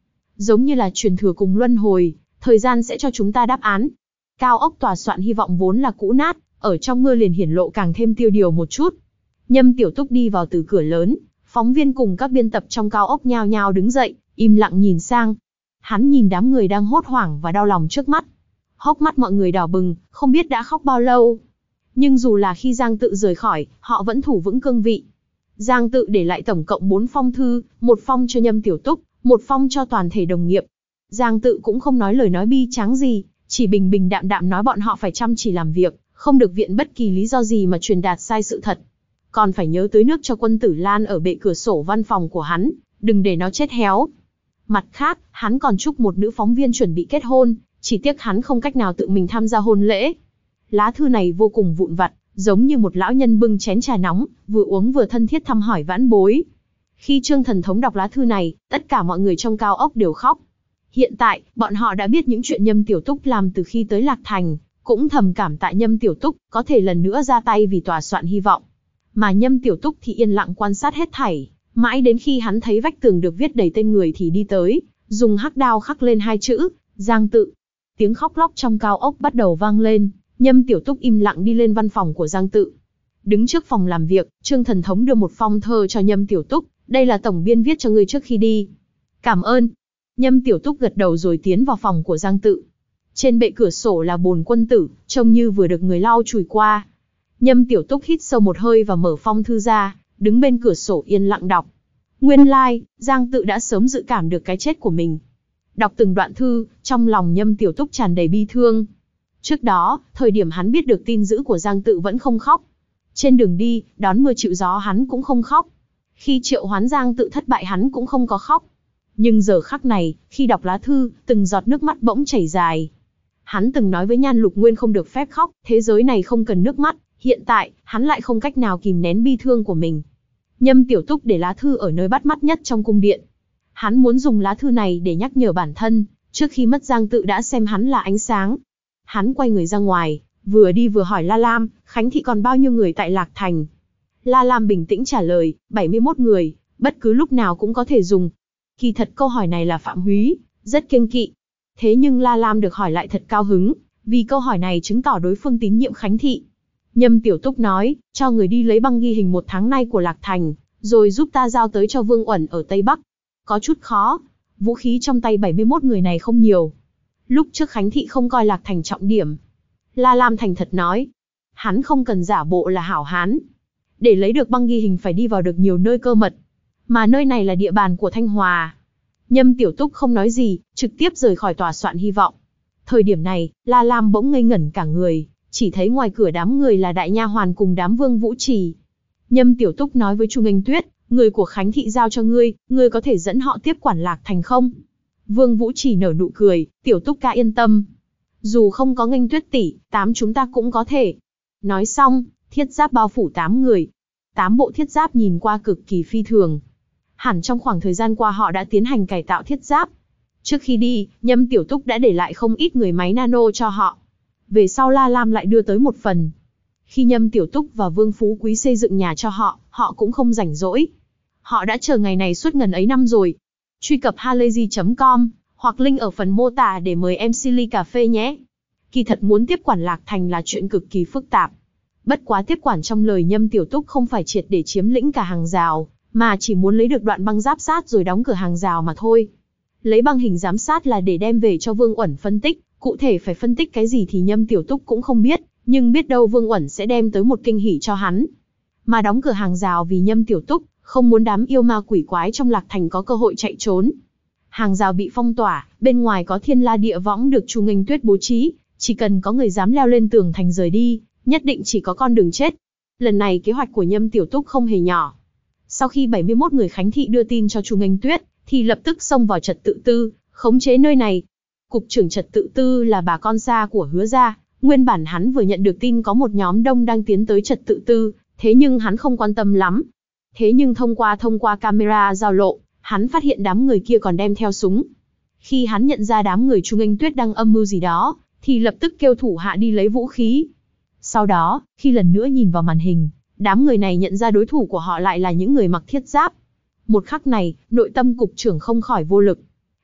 giống như là truyền thừa cùng luân hồi, thời gian sẽ cho chúng ta đáp án. Cao ốc tòa soạn hy vọng vốn là cũ nát, ở trong mưa liền hiển lộ càng thêm tiêu điều một chút. Nhâm Tiểu Túc đi vào từ cửa lớn, phóng viên cùng các biên tập trong cao ốc nhao nhao đứng dậy, im lặng nhìn sang. Hắn nhìn đám người đang hốt hoảng và đau lòng trước mắt. Hốc mắt mọi người đỏ bừng, không biết đã khóc bao lâu. Nhưng dù là khi Giang Tự rời khỏi, họ vẫn thủ vững cương vị. Giang Tự để lại tổng cộng bốn phong thư, một phong cho Nhâm Tiểu Túc, một phong cho toàn thể đồng nghiệp. Giang Tự cũng không nói lời nói bi tráng gì, chỉ bình bình đạm đạm nói bọn họ phải chăm chỉ làm việc, không được viện bất kỳ lý do gì mà truyền đạt sai sự thật. Còn phải nhớ tưới nước cho Quân Tử Lan ở bệ cửa sổ văn phòng của hắn, đừng để nó chết héo. Mặt khác, hắn còn chúc một nữ phóng viên chuẩn bị kết hôn, chỉ tiếc hắn không cách nào tự mình tham gia hôn lễ. Lá thư này vô cùng vụn vặt, giống như một lão nhân bưng chén trà nóng, vừa uống vừa thân thiết thăm hỏi vãn bối. Khi Trương Thần Thống đọc lá thư này, tất cả mọi người trong cao ốc đều khóc. Hiện tại, bọn họ đã biết những chuyện Nhâm Tiểu Túc làm từ khi tới Lạc Thành, cũng thầm cảm tạ Nhâm Tiểu Túc, có thể lần nữa ra tay vì tòa soạn hy vọng. Mà Nhâm Tiểu Túc thì yên lặng quan sát hết thảy, mãi đến khi hắn thấy vách tường được viết đầy tên người thì đi tới, dùng hắc đao khắc lên hai chữ, Giang Tự. Tiếng khóc lóc trong cao ốc bắt đầu vang lên, Nhâm Tiểu Túc im lặng đi lên văn phòng của Giang Tự. Đứng trước phòng làm việc, Trương Thần Thống đưa một phong thơ cho Nhâm Tiểu Túc, đây là tổng biên viết cho ngươi trước khi đi. Cảm ơn. Nhâm Tiểu Túc gật đầu rồi tiến vào phòng của Giang Tự. Trên bệ cửa sổ là bồn quân tử, trông như vừa được người lau chùi qua. Nhâm Tiểu Túc hít sâu một hơi và mở phong thư ra, đứng bên cửa sổ yên lặng đọc. Nguyên lai, like, Giang Tự đã sớm dự cảm được cái chết của mình. Đọc từng đoạn thư, trong lòng Nhâm Tiểu Túc tràn đầy bi thương. Trước đó, thời điểm hắn biết được tin dữ của Giang Tự vẫn không khóc. Trên đường đi, đón mưa chịu gió hắn cũng không khóc. Khi triệu hoán Giang Tự thất bại hắn cũng không có khóc. Nhưng giờ khắc này, khi đọc lá thư, từng giọt nước mắt bỗng chảy dài. Hắn từng nói với Nhan Lục Nguyên không được phép khóc, thế giới này không cần nước mắt. Hiện tại, hắn lại không cách nào kìm nén bi thương của mình. Nhâm Tiểu Túc để lá thư ở nơi bắt mắt nhất trong cung điện. Hắn muốn dùng lá thư này để nhắc nhở bản thân, trước khi mất Giang Tự đã xem hắn là ánh sáng. Hắn quay người ra ngoài, vừa đi vừa hỏi La Lam, Khánh Thị còn bao nhiêu người tại Lạc Thành? La Lam bình tĩnh trả lời, bảy mươi mốt người, bất cứ lúc nào cũng có thể dùng. Kỳ thật câu hỏi này là Phạm Húy, rất kiêng kỵ. Thế nhưng La Lam được hỏi lại thật cao hứng, vì câu hỏi này chứng tỏ đối phương tín nhiệm Khánh Thị. Nhâm Tiểu Túc nói, cho người đi lấy băng ghi hình một tháng nay của Lạc Thành, rồi giúp ta giao tới cho Vương Uẩn ở Tây Bắc. Có chút khó, vũ khí trong tay bảy mươi mốt người này không nhiều. Lúc trước Khánh Thị không coi Lạc Thành trọng điểm. La Lam thành thật nói, hắn không cần giả bộ là hảo hán. Để lấy được băng ghi hình phải đi vào được nhiều nơi cơ mật. Mà nơi này là địa bàn của Thanh Hòa. Nhâm Tiểu Túc không nói gì, trực tiếp rời khỏi tòa soạn hy vọng. Thời điểm này, La Lam bỗng ngây ngẩn cả người, chỉ thấy ngoài cửa đám người là đại nha hoàn cùng đám Vương Vũ Trì. Nhâm Tiểu Túc nói với Chu Nghênh Tuyết, người của Khánh Thị giao cho ngươi, ngươi có thể dẫn họ tiếp quản Lạc Thành không? Vương Vũ Trì nở nụ cười, Tiểu Túc ca yên tâm. Dù không có Nghênh Tuyết tỷ, tám chúng ta cũng có thể. Nói xong, thiết giáp bao phủ tám người. Tám bộ thiết giáp nhìn qua cực kỳ phi thường. Hẳn trong khoảng thời gian qua họ đã tiến hành cải tạo thiết giáp. Trước khi đi, Nhâm Tiểu Túc đã để lại không ít người máy nano cho họ. Về sau La Lam lại đưa tới một phần. Khi Nhâm Tiểu Túc và Vương Phú Quý xây dựng nhà cho họ, họ cũng không rảnh rỗi. Họ đã chờ ngày này suốt ngần ấy năm rồi. Truy cập halayzi chấm com, hoặc link ở phần mô tả để mời em xê ly cà phê nhé. Kỳ thật muốn tiếp quản Lạc Thành là chuyện cực kỳ phức tạp. Bất quá tiếp quản trong lời Nhâm Tiểu Túc không phải triệt để chiếm lĩnh cả hàng rào, mà chỉ muốn lấy được đoạn băng giáp sát rồi đóng cửa hàng rào mà thôi. Lấy băng hình giám sát là để đem về cho Vương Uẩn phân tích, cụ thể phải phân tích cái gì thì Nhâm Tiểu Túc cũng không biết, nhưng biết đâu Vương Uẩn sẽ đem tới một kinh hỉ cho hắn. Mà đóng cửa hàng rào vì Nhâm Tiểu Túc không muốn đám yêu ma quỷ quái trong Lạc Thành có cơ hội chạy trốn. Hàng rào bị phong tỏa, bên ngoài có thiên la địa võng được Chu Nghênh Tuyết bố trí, chỉ cần có người dám leo lên tường thành rời đi, nhất định chỉ có con đường chết. Lần này kế hoạch của Nhâm Tiểu Túc không hề nhỏ. Sau khi bảy mươi mốt người Khánh Thị đưa tin cho Chu Nghênh Tuyết, thì lập tức xông vào trật tự tư, khống chế nơi này. Cục trưởng trật tự tư là bà con xa của Hứa gia, nguyên bản hắn vừa nhận được tin có một nhóm đông đang tiến tới trật tự tư, thế nhưng hắn không quan tâm lắm. Thế nhưng thông qua thông qua camera giao lộ, hắn phát hiện đám người kia còn đem theo súng. Khi hắn nhận ra đám người Chu Nghênh Tuyết đang âm mưu gì đó, thì lập tức kêu thủ hạ đi lấy vũ khí. Sau đó, khi lần nữa nhìn vào màn hình, đám người này nhận ra đối thủ của họ lại là những người mặc thiết giáp. Một khắc này, nội tâm cục trưởng không khỏi vô lực.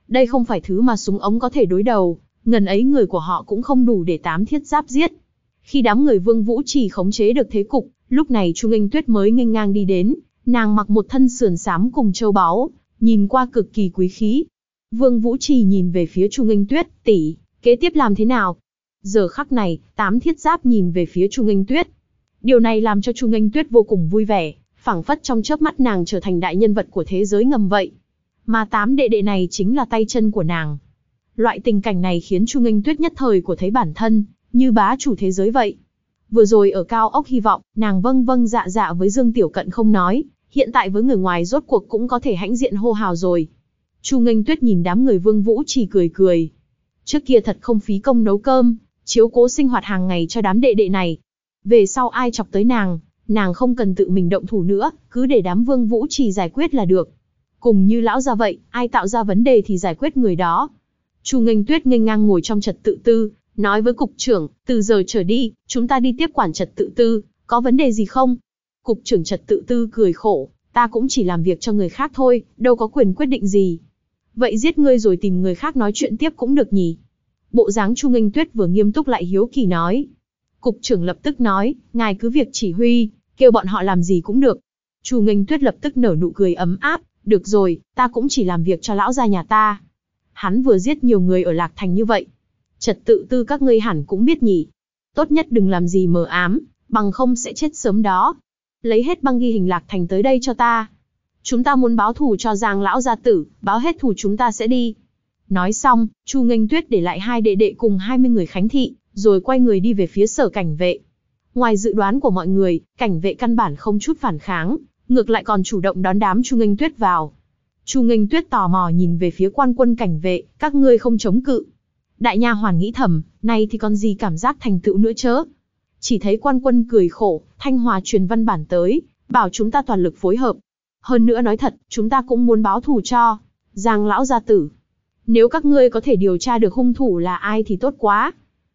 Đây không phải thứ mà súng ống có thể đối đầu, ngần ấy người của họ cũng không đủ để tám thiết giáp giết. Khi đám người Vương Vũ Trì khống chế được thế cục, lúc này Chu Nghênh Tuyết mới nghênh ngang đi đến, nàng mặc một thân sườn xám cùng châu báu, nhìn qua cực kỳ quý khí. Vương Vũ Trì nhìn về phía Chu Nghênh Tuyết, tỷ, kế tiếp làm thế nào? Giờ khắc này, tám thiết giáp nhìn về phía Chu Nghênh Tuyết. Điều này làm cho Chu Nghênh Tuyết vô cùng vui vẻ, phảng phất trong chớp mắt nàng trở thành đại nhân vật của thế giới ngầm vậy. Mà tám đệ đệ này chính là tay chân của nàng. Loại tình cảnh này khiến Chu Nghênh Tuyết nhất thời của thấy bản thân như bá chủ thế giới vậy. Vừa rồi ở Cao Ốc Hy Vọng, nàng vâng vâng dạ dạ với Dương Tiểu Cận không nói, hiện tại với người ngoài rốt cuộc cũng có thể hãnh diện hô hào rồi. Chu Nghênh Tuyết nhìn đám người Vương Vũ Trì cười cười. Trước kia thật không phí công nấu cơm, chiếu cố sinh hoạt hàng ngày cho đám đệ đệ này. Về sau ai chọc tới nàng, nàng không cần tự mình động thủ nữa, cứ để đám Vương Vũ Trì giải quyết là được. Cùng như lão gia vậy, ai tạo ra vấn đề thì giải quyết người đó. Chu Nghênh Tuyết nghênh ngang ngồi trong trật tự tư, nói với cục trưởng, từ giờ trở đi, chúng ta đi tiếp quản trật tự tư, có vấn đề gì không? Cục trưởng trật tự tư cười khổ, ta cũng chỉ làm việc cho người khác thôi, đâu có quyền quyết định gì. Vậy giết ngươi rồi tìm người khác nói chuyện tiếp cũng được nhỉ? Bộ dáng Chu Nghênh Tuyết vừa nghiêm túc lại hiếu kỳ nói. Cục trưởng lập tức nói, ngài cứ việc chỉ huy, kêu bọn họ làm gì cũng được. Chu Nghênh Tuyết lập tức nở nụ cười ấm áp, được rồi, ta cũng chỉ làm việc cho lão gia nhà ta. Hắn vừa giết nhiều người ở Lạc Thành như vậy. Trật tự tư các ngươi hẳn cũng biết nhỉ. Tốt nhất đừng làm gì mờ ám, bằng không sẽ chết sớm đó. Lấy hết băng ghi hình Lạc Thành tới đây cho ta. Chúng ta muốn báo thù cho Giang lão gia tử, báo hết thù chúng ta sẽ đi. Nói xong, Chu Nghênh Tuyết để lại hai đệ đệ cùng hai mươi người khánh thị, rồi quay người đi về phía sở cảnh vệ. Ngoài dự đoán của mọi người, cảnh vệ căn bản không chút phản kháng, ngược lại còn chủ động đón đám Chu Nghênh Tuyết vào. Chu Nghênh Tuyết tò mò nhìn về phía quan quân cảnh vệ, các ngươi không chống cự. Đại nha hoàn nghĩ thầm, nay thì còn gì cảm giác thành tựu nữa chớ. Chỉ thấy quan quân cười khổ, Thanh Hòa truyền văn bản tới, bảo chúng ta toàn lực phối hợp. Hơn nữa nói thật, chúng ta cũng muốn báo thù cho Giang lão gia tử. Nếu các ngươi có thể điều tra được hung thủ là ai thì tốt quá.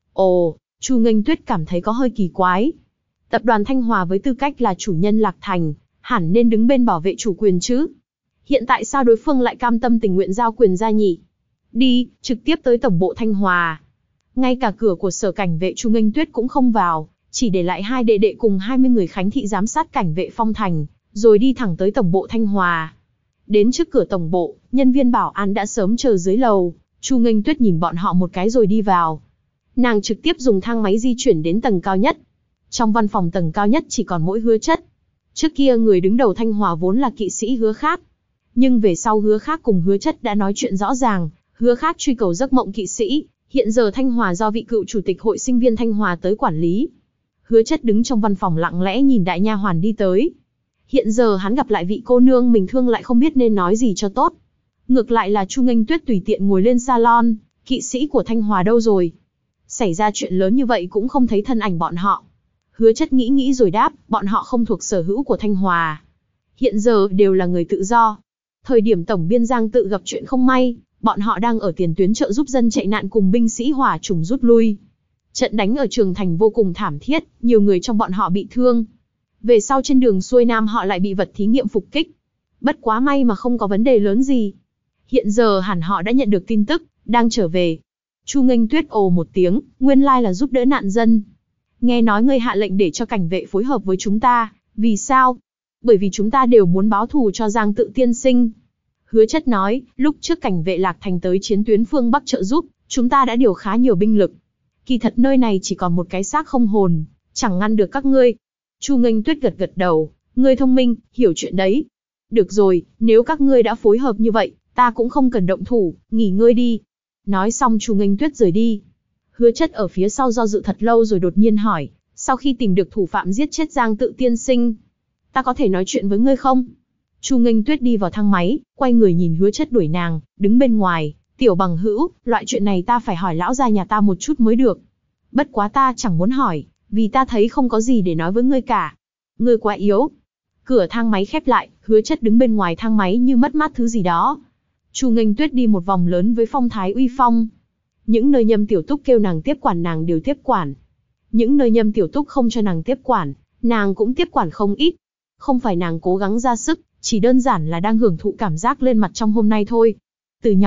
Ồ, Chu Nghênh Tuyết cảm thấy có hơi kỳ quái. Tập đoàn Thanh Hòa với tư cách là chủ nhân Lạc Thành, hẳn nên đứng bên bảo vệ chủ quyền chứ. Hiện tại sao đối phương lại cam tâm tình nguyện giao quyền ra nhỉ? Đi, trực tiếp tới tổng bộ Thanh Hòa. Ngay cả cửa của sở cảnh vệ Chu Nghênh Tuyết cũng không vào, chỉ để lại hai đệ đệ cùng hai mươi người khánh thị giám sát cảnh vệ Phong Thành, rồi đi thẳng tới tổng bộ Thanh Hòa. Đến trước cửa tổng bộ, nhân viên bảo an đã sớm chờ dưới lầu, Chu Nghênh Tuyết nhìn bọn họ một cái rồi đi vào. Nàng trực tiếp dùng thang máy di chuyển đến tầng cao nhất. Trong văn phòng tầng cao nhất chỉ còn mỗi Hứa Chất. Trước kia người đứng đầu Thanh Hòa vốn là kỵ sĩ Hứa Khác. Nhưng về sau Hứa Khác cùng Hứa Chất đã nói chuyện rõ ràng, Hứa Khác truy cầu giấc mộng kỵ sĩ, hiện giờ Thanh Hòa do vị cựu chủ tịch hội sinh viên Thanh Hòa tới quản lý. Hứa Chất đứng trong văn phòng lặng lẽ nhìn đại nha hoàn đi tới. Hiện giờ hắn gặp lại vị cô nương mình thương lại không biết nên nói gì cho tốt. Ngược lại là Chu Nghênh Tuyết tùy tiện ngồi lên salon, kỵ sĩ của Thanh Hòa đâu rồi? Xảy ra chuyện lớn như vậy cũng không thấy thân ảnh bọn họ. Hứa Chất nghĩ nghĩ rồi đáp, bọn họ không thuộc sở hữu của Thanh Hòa. Hiện giờ đều là người tự do. Thời điểm Tổng biên Giang tự gặp chuyện không may, bọn họ đang ở tiền tuyến trợ giúp dân chạy nạn cùng binh sĩ hỏa chủng rút lui. Trận đánh ở Trường Thành vô cùng thảm thiết, nhiều người trong bọn họ bị thương. Về sau trên đường xuôi nam họ lại bị vật thí nghiệm phục kích. Bất quá may mà không có vấn đề lớn gì. Hiện giờ hẳn họ đã nhận được tin tức, đang trở về. Chu Nghênh Tuyết ồ một tiếng, nguyên lai là giúp đỡ nạn dân. Nghe nói ngươi hạ lệnh để cho cảnh vệ phối hợp với chúng ta, vì sao? Bởi vì chúng ta đều muốn báo thù cho Giang tự tiên sinh. Hứa Chất nói, lúc trước cảnh vệ Lạc Thành tới chiến tuyến phương Bắc trợ giúp, chúng ta đã điều khá nhiều binh lực. Kỳ thật nơi này chỉ còn một cái xác không hồn, chẳng ngăn được các ngươi. Chu Nghênh Tuyết gật gật đầu, ngươi thông minh, hiểu chuyện đấy. Được rồi, nếu các ngươi đã phối hợp như vậy, ta cũng không cần động thủ, nghỉ ngơi đi. Nói xong Chu Nghênh Tuyết rời đi. Hứa Chất ở phía sau do dự thật lâu rồi đột nhiên hỏi, sau khi tìm được thủ phạm giết chết Giang tự tiên sinh, ta có thể nói chuyện với ngươi không? Chu Nghênh Tuyết đi vào thang máy, quay người nhìn Hứa Chất đuổi nàng, đứng bên ngoài, tiểu bằng hữu, loại chuyện này ta phải hỏi lão gia nhà ta một chút mới được. Bất quá ta chẳng muốn hỏi, vì ta thấy không có gì để nói với ngươi cả. Ngươi quá yếu. Cửa thang máy khép lại, Hứa Chất đứng bên ngoài thang máy như mất mát thứ gì đó. Chu Nghênh Tuyết đi một vòng lớn với phong thái uy phong. Những nơi Nhâm Tiểu Túc kêu nàng tiếp quản nàng đều tiếp quản. Những nơi Nhâm Tiểu Túc không cho nàng tiếp quản, nàng cũng tiếp quản không ít. Không phải nàng cố gắng ra sức, chỉ đơn giản là đang hưởng thụ cảm giác lên mặt trong hôm nay thôi. Từ nhỏ,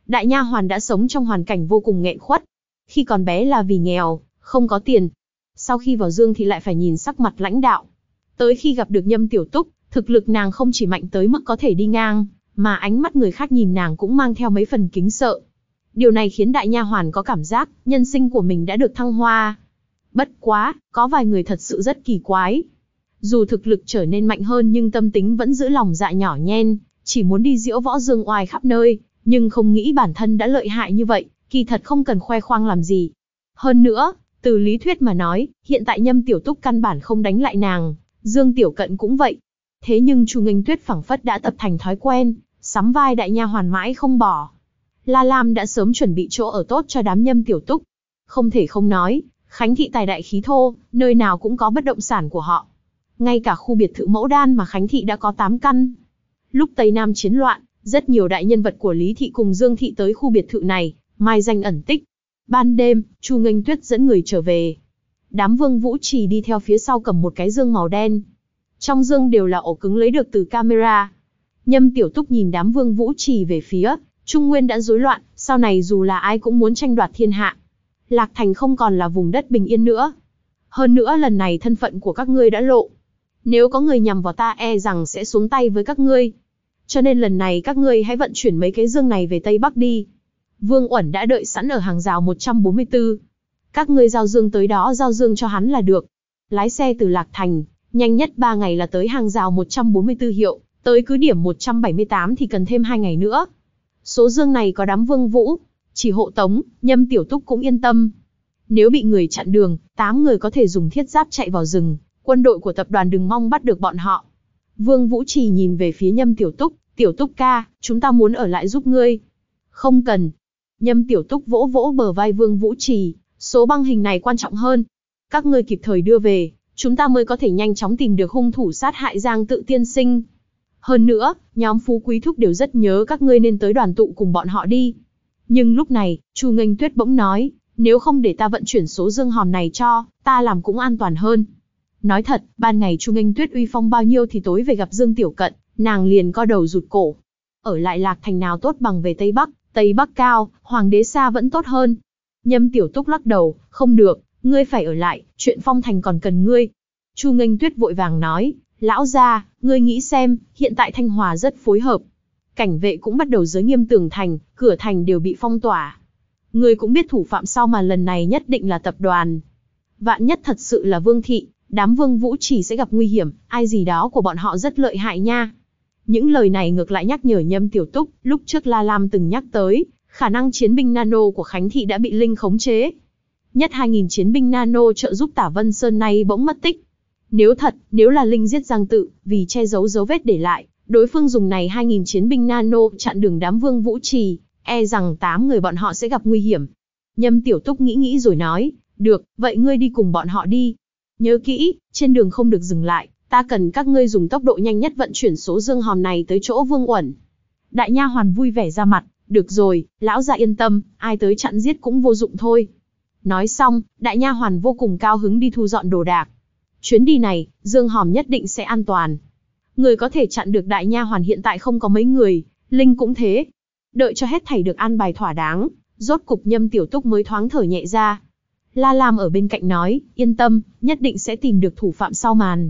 Đại nha hoàn đã sống trong hoàn cảnh vô cùng nghẹn khuất. Khi còn bé là vì nghèo, không có tiền. Sau khi vào Dương Thị lại phải nhìn sắc mặt lãnh đạo. Tới khi gặp được Nhâm Tiểu Túc, thực lực nàng không chỉ mạnh tới mức có thể đi ngang, mà ánh mắt người khác nhìn nàng cũng mang theo mấy phần kính sợ. Điều này khiến đại nha hoàn có cảm giác, nhân sinh của mình đã được thăng hoa. Bất quá, có vài người thật sự rất kỳ quái. Dù thực lực trở nên mạnh hơn nhưng tâm tính vẫn giữ lòng dạ nhỏ nhen, chỉ muốn đi diễu võ dương oai khắp nơi, nhưng không nghĩ bản thân đã lợi hại như vậy, kỳ thật không cần khoe khoang làm gì. Hơn nữa, từ lý thuyết mà nói, hiện tại Nhâm Tiểu Túc căn bản không đánh lại nàng, Dương Tiểu Cận cũng vậy. Thế nhưng Chu Nghênh Tuyết phảng phất đã tập thành thói quen, sắm vai đại nha hoàn mãi không bỏ. La Lam đã sớm chuẩn bị chỗ ở tốt cho đám Nhâm Tiểu Túc. Không thể không nói, Khánh Thị tài đại khí thô, nơi nào cũng có bất động sản của họ. Ngay cả khu biệt thự Mẫu Đan mà Khánh Thị đã có tám căn. Lúc Tây Nam chiến loạn, rất nhiều đại nhân vật của Lý Thị cùng Dương Thị tới khu biệt thự này, mai danh ẩn tích. Ban đêm, Chu Nghênh Tuyết dẫn người trở về. Đám Vương Vũ Trì đi theo phía sau cầm một cái dương màu đen. Trong dương đều là ổ cứng lấy được từ camera. Nhâm Tiểu Túc nhìn đám Vương Vũ Trì về phía, Trung Nguyên đã rối loạn, sau này dù là ai cũng muốn tranh đoạt thiên hạ. Lạc Thành không còn là vùng đất bình yên nữa. Hơn nữa lần này thân phận của các ngươi đã lộ. Nếu có người nhằm vào ta e rằng sẽ xuống tay với các ngươi. Cho nên lần này các ngươi hãy vận chuyển mấy cái dương này về Tây Bắc đi. Vương Uẩn đã đợi sẵn ở hàng rào một trăm bốn mươi tư. Các ngươi giao dương tới đó giao dương cho hắn là được. Lái xe từ Lạc Thành, nhanh nhất ba ngày là tới hàng rào một trăm bốn mươi tư hiệu, tới cứ điểm một trăm bảy mươi tám thì cần thêm hai ngày nữa. Số dương này có đám Vương Vũ, chỉ hộ tống, Nhâm Tiểu Túc cũng yên tâm. Nếu bị người chặn đường, tám người có thể dùng thiết giáp chạy vào rừng, quân đội của tập đoàn đừng mong bắt được bọn họ. Vương Vũ Trì nhìn về phía Nhâm Tiểu Túc, Tiểu Túc ca, chúng ta muốn ở lại giúp ngươi. Không cần. Nhâm Tiểu Túc vỗ vỗ bờ vai Vương Vũ Trì, số băng hình này quan trọng hơn. Các ngươi kịp thời đưa về, chúng ta mới có thể nhanh chóng tìm được hung thủ sát hại Giang Tự tiên sinh. Hơn nữa, nhóm Phú Quý Thúc đều rất nhớ các ngươi nên tới đoàn tụ cùng bọn họ đi. Nhưng lúc này, Chu Nghênh Tuyết bỗng nói, nếu không để ta vận chuyển số dương hòm này cho, ta làm cũng an toàn hơn. Nói thật, ban ngày Chu Nghênh Tuyết uy phong bao nhiêu thì tối về gặp Dương Tiểu Cận, nàng liền co đầu rụt cổ. Ở lại Lạc Thành nào tốt bằng về Tây Bắc, Tây Bắc cao, Hoàng đế xa vẫn tốt hơn. Nhâm Tiểu Túc lắc đầu, không được, ngươi phải ở lại, chuyện Phong Thành còn cần ngươi. Chu Nghênh Tuyết vội vàng nói, lão gia, ngươi nghĩ xem, hiện tại Thanh Hòa rất phối hợp. Cảnh vệ cũng bắt đầu giới nghiêm tường thành, cửa thành đều bị phong tỏa. Ngươi cũng biết thủ phạm sau mà lần này nhất định là tập đoàn. Vạn nhất thật sự là Vương Thị, đám Vương Vũ Trì sẽ gặp nguy hiểm, ai gì đó của bọn họ rất lợi hại nha. Những lời này ngược lại nhắc nhở Nhâm Tiểu Túc, lúc trước La Lam từng nhắc tới, khả năng chiến binh nano của Khánh Thị đã bị Linh khống chế. Nhất hai nghìn chiến binh nano trợ giúp Tả Vân Sơn nay bỗng mất tích. Nếu thật, nếu là Linh giết Giang Tự, vì che giấu dấu vết để lại, đối phương dùng này hai nghìn chiến binh nano chặn đường đám Vương Vũ Trì, e rằng tám người bọn họ sẽ gặp nguy hiểm. Nhâm Tiểu Túc nghĩ nghĩ rồi nói, được, vậy ngươi đi cùng bọn họ đi. Nhớ kỹ, trên đường không được dừng lại, ta cần các ngươi dùng tốc độ nhanh nhất vận chuyển số dương hòm này tới chỗ Vương Uẩn. Đại nha hoàn vui vẻ ra mặt, được rồi, lão gia yên tâm, ai tới chặn giết cũng vô dụng thôi. Nói xong, đại nha hoàn vô cùng cao hứng đi thu dọn đồ đạc. Chuyến đi này, dương hòm nhất định sẽ an toàn. Người có thể chặn được đại nha hoàn hiện tại không có mấy người, Linh cũng thế. Đợi cho hết thảy được an bài thỏa đáng, rốt cục Nhâm Tiểu Túc mới thoáng thở nhẹ ra. La Lam ở bên cạnh nói, yên tâm, nhất định sẽ tìm được thủ phạm sau màn.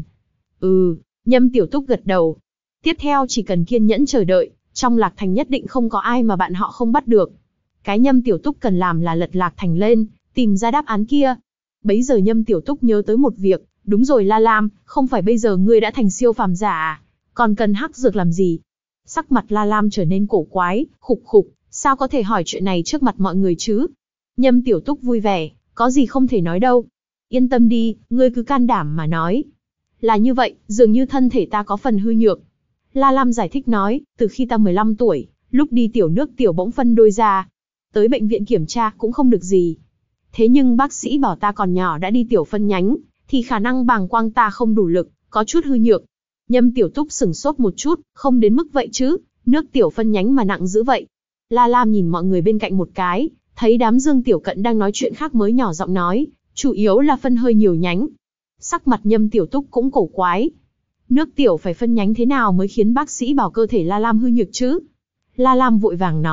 Ừ, Nhâm Tiểu Túc gật đầu. Tiếp theo chỉ cần kiên nhẫn chờ đợi, trong Lạc Thành nhất định không có ai mà bạn họ không bắt được. Cái Nhâm Tiểu Túc cần làm là lật Lạc Thành lên, tìm ra đáp án kia. Bấy giờ Nhâm Tiểu Túc nhớ tới một việc, đúng rồi La Lam, không phải bây giờ ngươi đã thành siêu phàm giả à? Còn cần hắc dược làm gì? Sắc mặt La Lam trở nên cổ quái, khục khục, sao có thể hỏi chuyện này trước mặt mọi người chứ? Nhâm Tiểu Túc vui vẻ, có gì không thể nói đâu. Yên tâm đi, ngươi cứ can đảm mà nói. Là như vậy, dường như thân thể ta có phần hư nhược. La Lam giải thích nói, từ khi ta mười lăm tuổi, lúc đi tiểu nước tiểu bỗng phân đôi ra. Tới bệnh viện kiểm tra cũng không được gì. Thế nhưng bác sĩ bảo ta còn nhỏ đã đi tiểu phân nhánh, thì khả năng bàng quang ta không đủ lực, có chút hư nhược. Nhâm Tiểu Túc sửng sốt một chút, không đến mức vậy chứ, nước tiểu phân nhánh mà nặng dữ vậy. La Lam nhìn mọi người bên cạnh một cái, thấy đám Dương Tiểu Cận đang nói chuyện khác mới nhỏ giọng nói, chủ yếu là phân hơi nhiều nhánh. Sắc mặt Nhâm Tiểu Túc cũng cổ quái. Nước tiểu phải phân nhánh thế nào mới khiến bác sĩ bảo cơ thể La Lam hư nhược chứ? La Lam vội vàng nói,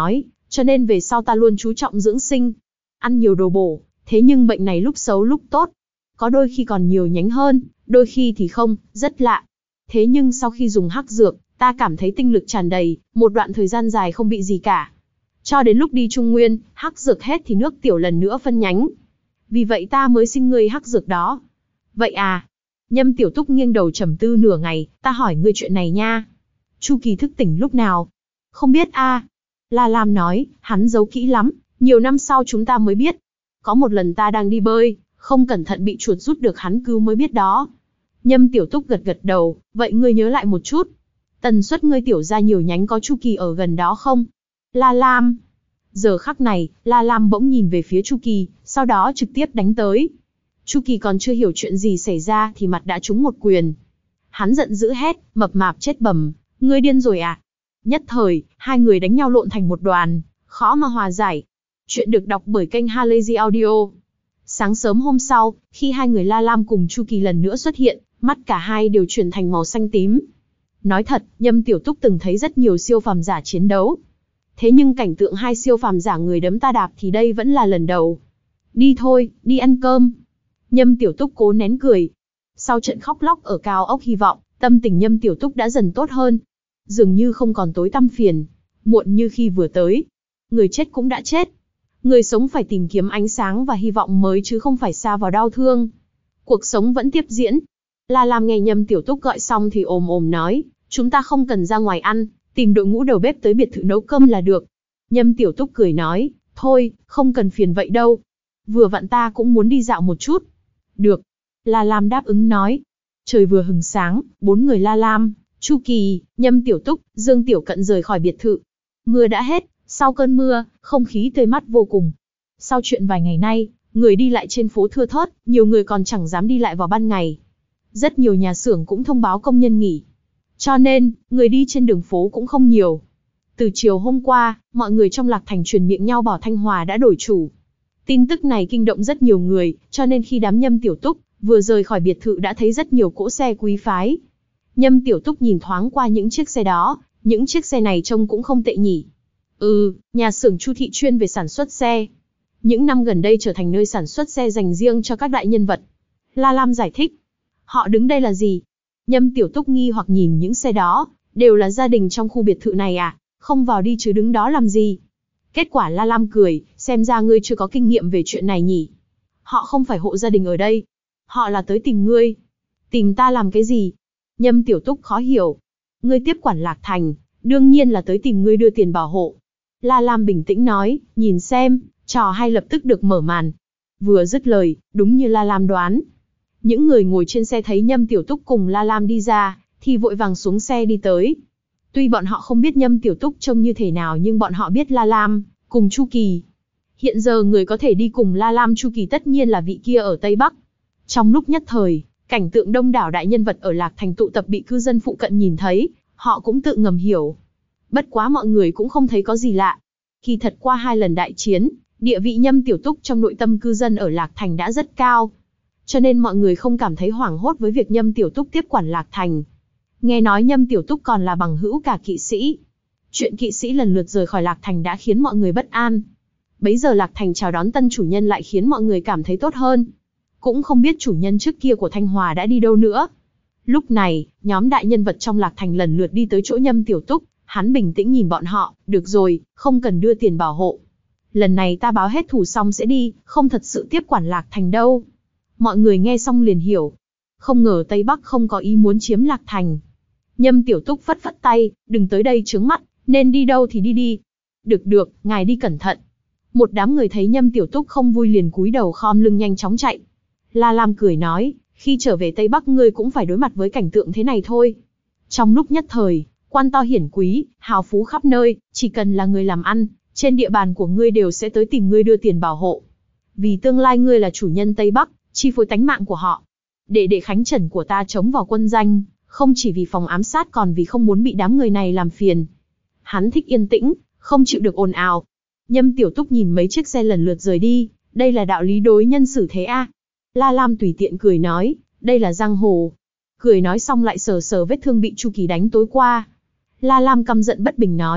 Cho nên về sau ta luôn chú trọng dưỡng sinh, ăn nhiều đồ bổ, thế nhưng bệnh này lúc xấu lúc tốt. Có đôi khi còn nhiều nhánh hơn, đôi khi thì không, rất lạ. Thế nhưng sau khi dùng hắc dược, ta cảm thấy tinh lực tràn đầy, một đoạn thời gian dài không bị gì cả. Cho đến lúc đi Trung Nguyên, hắc dược hết thì nước tiểu lần nữa phân nhánh. Vì vậy ta mới xin ngươi hắc dược đó. Vậy à? Nhâm Tiểu Túc nghiêng đầu trầm tư nửa ngày, ta hỏi ngươi chuyện này nha. Chu Kỳ thức tỉnh lúc nào? Không biết a. À. La Lam nói, hắn giấu kỹ lắm, nhiều năm sau chúng ta mới biết. Có một lần ta đang đi bơi, không cẩn thận bị chuột rút được hắn cứu mới biết đó. Nhâm Tiểu Túc gật gật đầu, vậy ngươi nhớ lại một chút. Tần suất ngươi tiểu ra nhiều nhánh có Chu Kỳ ở gần đó không? La Lam. Giờ khắc này, La Lam bỗng nhìn về phía Chu Kỳ, sau đó trực tiếp đánh tới. Chu Kỳ còn chưa hiểu chuyện gì xảy ra thì mặt đã trúng một quyền. Hắn giận dữ hét, mập mạp chết bầm, ngươi điên rồi à? Nhất thời, hai người đánh nhau lộn thành một đoàn, khó mà hòa giải. Chuyện được đọc bởi kênh Halazy Audio. Sáng sớm hôm sau, khi hai người La Lam cùng Chu Kỳ lần nữa xuất hiện, mắt cả hai đều chuyển thành màu xanh tím. Nói thật, Nhâm Tiểu Túc từng thấy rất nhiều siêu phàm giả chiến đấu. Thế nhưng cảnh tượng hai siêu phàm giả người đấm ta đạp thì đây vẫn là lần đầu. Đi thôi, đi ăn cơm. Nhâm Tiểu Túc cố nén cười. Sau trận khóc lóc ở cao ốc hy vọng, tâm tình Nhâm Tiểu Túc đã dần tốt hơn. Dường như không còn tối tăm phiền, muộn như khi vừa tới. Người chết cũng đã chết. Người sống phải tìm kiếm ánh sáng và hy vọng mới chứ không phải sa vào đau thương. Cuộc sống vẫn tiếp diễn. La Lam nghe Nhâm Tiểu Túc gọi xong thì ồm ồm nói, chúng ta không cần ra ngoài ăn, tìm đội ngũ đầu bếp tới biệt thự nấu cơm là được. Nhâm Tiểu Túc cười nói, thôi, không cần phiền vậy đâu. Vừa vặn ta cũng muốn đi dạo một chút. Được. La Lam đáp ứng nói. Trời vừa hừng sáng, bốn người La Lam, Chu Kỳ, Nhâm Tiểu Túc, Dương Tiểu Cận rời khỏi biệt thự. Mưa đã hết, sau cơn mưa, không khí tươi mát vô cùng. Sau chuyện vài ngày nay, người đi lại trên phố thưa thớt, nhiều người còn chẳng dám đi lại vào ban ngày. Rất nhiều nhà xưởng cũng thông báo công nhân nghỉ. Cho nên, người đi trên đường phố cũng không nhiều. Từ chiều hôm qua, mọi người trong Lạc Thành truyền miệng nhau bảo Thanh Hòa đã đổi chủ. Tin tức này kinh động rất nhiều người, cho nên khi đám Nhâm Tiểu Túc vừa rời khỏi biệt thự đã thấy rất nhiều cỗ xe quý phái. Nhâm Tiểu Túc nhìn thoáng qua những chiếc xe đó, những chiếc xe này trông cũng không tệ nhỉ. Ừ, nhà xưởng Chu Thị chuyên về sản xuất xe. Những năm gần đây trở thành nơi sản xuất xe dành riêng cho các đại nhân vật. La Lam giải thích. Họ đứng đây là gì? Nhâm Tiểu Túc nghi hoặc nhìn những xe đó, đều là gia đình trong khu biệt thự này à, không vào đi chứ đứng đó làm gì? Kết quả La Lam cười, xem ra ngươi chưa có kinh nghiệm về chuyện này nhỉ. Họ không phải hộ gia đình ở đây. Họ là tới tìm ngươi. Tìm ta làm cái gì? Nhâm Tiểu Túc khó hiểu. Ngươi tiếp quản Lạc Thành, đương nhiên là tới tìm ngươi đưa tiền bảo hộ. La Lam bình tĩnh nói, nhìn xem, trò hay lập tức được mở màn. Vừa dứt lời, đúng như La Lam đoán. Những người ngồi trên xe thấy Nhâm Tiểu Túc cùng La Lam đi ra, thì vội vàng xuống xe đi tới. Tuy bọn họ không biết Nhâm Tiểu Túc trông như thế nào nhưng bọn họ biết La Lam, cùng Chu Kỳ. Hiện giờ người có thể đi cùng La Lam Chu Kỳ tất nhiên là vị kia ở Tây Bắc. Trong lúc nhất thời, cảnh tượng đông đảo đại nhân vật ở Lạc Thành tụ tập bị cư dân phụ cận nhìn thấy, họ cũng tự ngầm hiểu. Bất quá mọi người cũng không thấy có gì lạ. Kỳ thật qua hai lần đại chiến, địa vị Nhâm Tiểu Túc trong nội tâm cư dân ở Lạc Thành đã rất cao. Cho nên mọi người không cảm thấy hoảng hốt với việc Nhâm Tiểu Túc tiếp quản Lạc Thành. Nghe nói Nhâm Tiểu Túc còn là bằng hữu cả kỵ sĩ. Chuyện kỵ sĩ lần lượt rời khỏi Lạc Thành đã khiến mọi người bất an. Bấy giờ Lạc Thành chào đón tân chủ nhân lại khiến mọi người cảm thấy tốt hơn. Cũng không biết chủ nhân trước kia của Thanh Hòa đã đi đâu nữa. Lúc này, nhóm đại nhân vật trong Lạc Thành lần lượt đi tới chỗ Nhâm Tiểu Túc. Hắn bình tĩnh nhìn bọn họ, được rồi, không cần đưa tiền bảo hộ. Lần này ta báo hết thù xong sẽ đi, không thật sự tiếp quản Lạc Thành đâu. Mọi người nghe xong liền hiểu. Không ngờ Tây Bắc không có ý muốn chiếm Lạc Thành. Nhâm Tiểu Túc phất phất tay, đừng tới đây chướng mắt, nên đi đâu thì đi đi. Được được, ngài đi cẩn thận. Một đám người thấy Nhâm Tiểu Túc không vui liền cúi đầu khom lưng nhanh chóng chạy. La Lam cười nói, khi trở về Tây Bắc ngươi cũng phải đối mặt với cảnh tượng thế này thôi. Trong lúc nhất thời, quan to hiển quý, hào phú khắp nơi, chỉ cần là người làm ăn, trên địa bàn của ngươi đều sẽ tới tìm ngươi đưa tiền bảo hộ. Vì tương lai ngươi là chủ nhân Tây Bắc, chi phối tánh mạng của họ. Đệ đệ Khánh Trần của ta chống vào quân danh, không chỉ vì phòng ám sát còn vì không muốn bị đám người này làm phiền. Hắn thích yên tĩnh, không chịu được ồn ào. Nhâm Tiểu Túc nhìn mấy chiếc xe lần lượt rời đi, đây là đạo lý đối nhân xử thế a. La Lam tùy tiện cười nói, đây là giang hồ. Cười nói xong lại sờ sờ vết thương bị Chu Kỳ đánh tối qua. La Lam căm giận bất bình nói,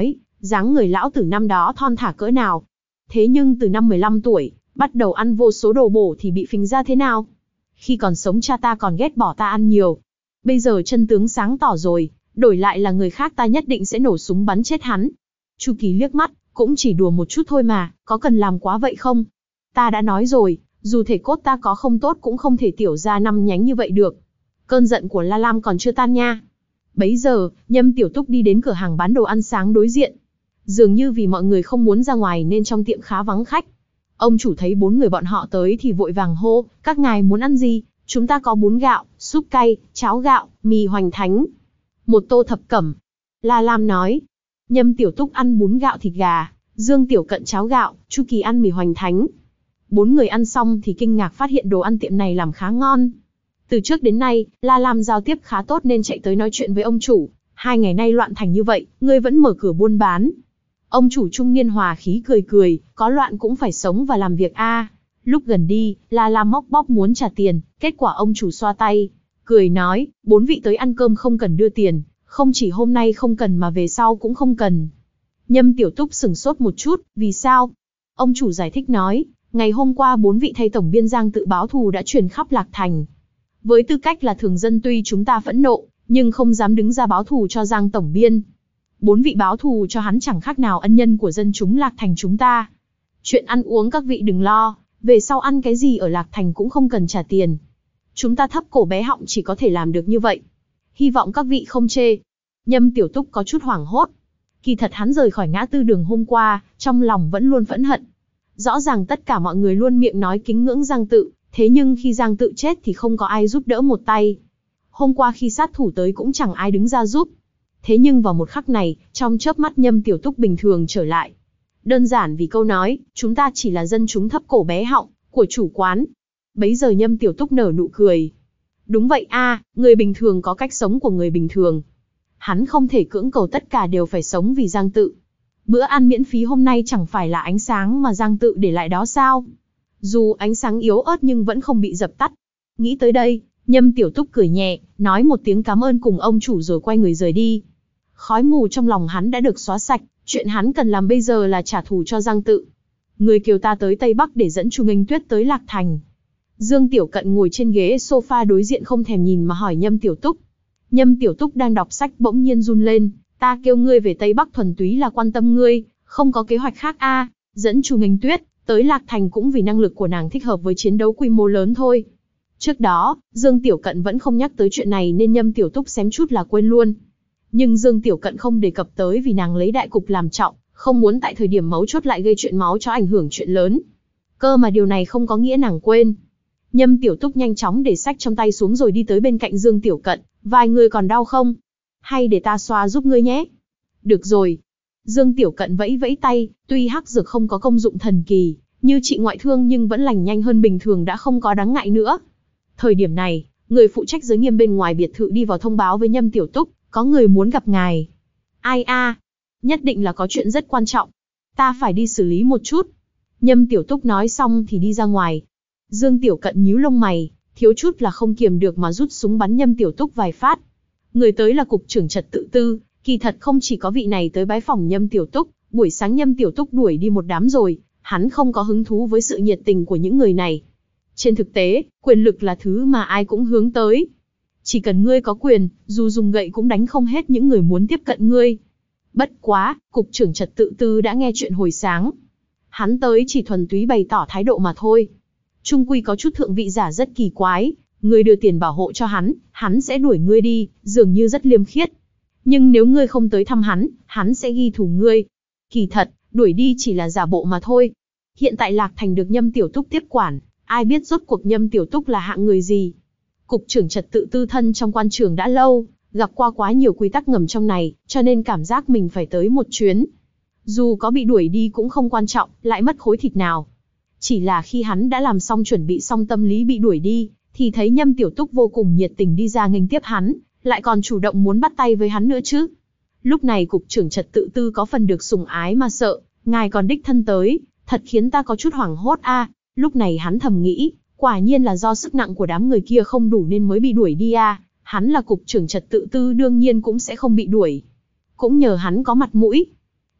Dáng người lão tử năm đó thon thả cỡ nào. Thế nhưng từ năm mười lăm tuổi, bắt đầu ăn vô số đồ bổ thì bị phình ra thế nào? Khi còn sống cha ta còn ghét bỏ ta ăn nhiều. Bây giờ chân tướng sáng tỏ rồi, đổi lại là người khác ta nhất định sẽ nổ súng bắn chết hắn. Chu Kỳ liếc mắt, cũng chỉ đùa một chút thôi mà, có cần làm quá vậy không? Ta đã nói rồi, dù thể cốt ta có không tốt cũng không thể tiểu ra năm nhánh như vậy được. Cơn giận của La Lam còn chưa tan nha. Bấy giờ, Nhâm Tiểu Túc đi đến cửa hàng bán đồ ăn sáng đối diện. Dường như vì mọi người không muốn ra ngoài nên trong tiệm khá vắng khách. Ông chủ thấy bốn người bọn họ tới thì vội vàng hô, các ngài muốn ăn gì? Chúng ta có bún gạo, súp cay, cháo gạo, mì hoành thánh. Một tô thập cẩm. La Lam nói. Nhâm Tiểu Túc ăn bún gạo thịt gà, Dương Tiểu Cận cháo gạo, Chu Kỳ ăn mì hoành thánh. Bốn người ăn xong thì kinh ngạc phát hiện đồ ăn tiệm này làm khá ngon. Từ trước đến nay, La Lam giao tiếp khá tốt nên chạy tới nói chuyện với ông chủ. Hai ngày nay loạn thành như vậy, ngươi vẫn mở cửa buôn bán. Ông chủ trung niên hòa khí cười cười, có loạn cũng phải sống và làm việc a. Lúc gần đi, La Lam móc bóp muốn trả tiền, kết quả ông chủ xoa tay, cười nói, bốn vị tới ăn cơm không cần đưa tiền, không chỉ hôm nay không cần mà về sau cũng không cần. Nhâm Tiểu Túc sửng sốt một chút, vì sao? Ông chủ giải thích nói, ngày hôm qua bốn vị thay tổng biên Giang tự báo thù đã truyền khắp Lạc Thành. Với tư cách là thường dân tuy chúng ta phẫn nộ, nhưng không dám đứng ra báo thù cho Giang tổng biên. Bốn vị báo thù cho hắn chẳng khác nào ân nhân của dân chúng Lạc Thành chúng ta. Chuyện ăn uống các vị đừng lo, về sau ăn cái gì ở Lạc Thành cũng không cần trả tiền. Chúng ta thấp cổ bé họng chỉ có thể làm được như vậy. Hy vọng các vị không chê. Nhâm Tiểu Túc có chút hoảng hốt. Kỳ thật hắn rời khỏi ngã tư đường hôm qua, trong lòng vẫn luôn phẫn hận. Rõ ràng tất cả mọi người luôn miệng nói kính ngưỡng Giang tự, thế nhưng khi Giang tự chết thì không có ai giúp đỡ một tay. Hôm qua khi sát thủ tới cũng chẳng ai đứng ra giúp. Thế nhưng vào một khắc này, trong chớp mắt Nhâm Tiểu Túc bình thường trở lại. Đơn giản vì câu nói, chúng ta chỉ là dân chúng thấp cổ bé họng, của chủ quán. Bấy giờ Nhâm Tiểu Túc nở nụ cười. Đúng vậy a, người bình thường có cách sống của người bình thường. Hắn không thể cưỡng cầu tất cả đều phải sống vì Giang tự. Bữa ăn miễn phí hôm nay chẳng phải là ánh sáng mà Giang tự để lại đó sao? Dù ánh sáng yếu ớt nhưng vẫn không bị dập tắt. Nghĩ tới đây, Nhâm Tiểu Túc cười nhẹ, nói một tiếng cảm ơn cùng ông chủ rồi quay người rời đi. Khói mù trong lòng hắn đã được xóa sạch, chuyện hắn cần làm bây giờ là trả thù cho Giang tự. Người kiều ta tới Tây Bắc để dẫn Chu Nghênh Tuyết tới Lạc Thành. Dương Tiểu Cận ngồi trên ghế sofa đối diện không thèm nhìn mà hỏi Nhâm Tiểu Túc. Nhâm Tiểu Túc đang đọc sách bỗng nhiên run lên, ta kêu ngươi về Tây Bắc thuần túy là quan tâm ngươi, không có kế hoạch khác a. Dẫn Chu Nghênh Tuyết tới Lạc Thành cũng vì năng lực của nàng thích hợp với chiến đấu quy mô lớn thôi. Trước đó, Dương Tiểu Cận vẫn không nhắc tới chuyện này nên Nhâm Tiểu Túc xém chút là quên luôn. Nhưng Dương Tiểu Cận không đề cập tới vì nàng lấy đại cục làm trọng, không muốn tại thời điểm mấu chốt lại gây chuyện máu cho ảnh hưởng chuyện lớn. Cơ mà điều này không có nghĩa nàng quên. Nhâm Tiểu Túc nhanh chóng để sách trong tay xuống rồi đi tới bên cạnh Dương Tiểu Cận, vài người còn đau không? Hay để ta xoa giúp ngươi nhé? Được rồi. Dương Tiểu Cận vẫy vẫy tay, tuy hắc dược không có công dụng thần kỳ, như trị ngoại thương nhưng vẫn lành nhanh hơn bình thường đã không có đáng ngại nữa. Thời điểm này, người phụ trách giới nghiêm bên ngoài biệt thự đi vào thông báo với Nhâm Tiểu Túc, có người muốn gặp ngài. Ai a? Nhất định là có chuyện rất quan trọng. Ta phải đi xử lý một chút. Nhâm Tiểu Túc nói xong thì đi ra ngoài. Dương Tiểu Cận nhíu lông mày, thiếu chút là không kiềm được mà rút súng bắn Nhâm Tiểu Túc vài phát. Người tới là cục trưởng trật tự tư, kỳ thật không chỉ có vị này tới bái phòng Nhâm Tiểu Túc, buổi sáng Nhâm Tiểu Túc đuổi đi một đám rồi, hắn không có hứng thú với sự nhiệt tình của những người này. Trên thực tế, quyền lực là thứ mà ai cũng hướng tới. Chỉ cần ngươi có quyền, dù dùng gậy cũng đánh không hết những người muốn tiếp cận ngươi. Bất quá, cục trưởng trật tự tư đã nghe chuyện hồi sáng. Hắn tới chỉ thuần túy bày tỏ thái độ mà thôi. Trung quy có chút thượng vị giả rất kỳ quái, ngươi đưa tiền bảo hộ cho hắn, hắn sẽ đuổi ngươi đi, dường như rất liêm khiết. Nhưng nếu ngươi không tới thăm hắn, hắn sẽ ghi thù ngươi. Kỳ thật, đuổi đi chỉ là giả bộ mà thôi. Hiện tại Lạc Thành được Nhâm Tiểu Túc tiếp quản, ai biết rốt cuộc Nhâm Tiểu Túc là hạng người gì. Cục trưởng trật tự tư thân trong quan trường đã lâu, gặp qua quá nhiều quy tắc ngầm trong này, cho nên cảm giác mình phải tới một chuyến. Dù có bị đuổi đi cũng không quan trọng, lại mất khối thịt nào. Chỉ là khi hắn đã làm xong chuẩn bị xong tâm lý bị đuổi đi, thì thấy Nhâm Tiểu Túc vô cùng nhiệt tình đi ra nghênh tiếp hắn, lại còn chủ động muốn bắt tay với hắn nữa chứ. Lúc này cục trưởng trật tự tư có phần được sủng ái mà sợ, ngài còn đích thân tới, thật khiến ta có chút hoảng hốt a. Lúc này hắn thầm nghĩ, quả nhiên là do sức nặng của đám người kia không đủ nên mới bị đuổi đi a. Hắn là cục trưởng trật tự tư đương nhiên cũng sẽ không bị đuổi. Cũng nhờ hắn có mặt mũi.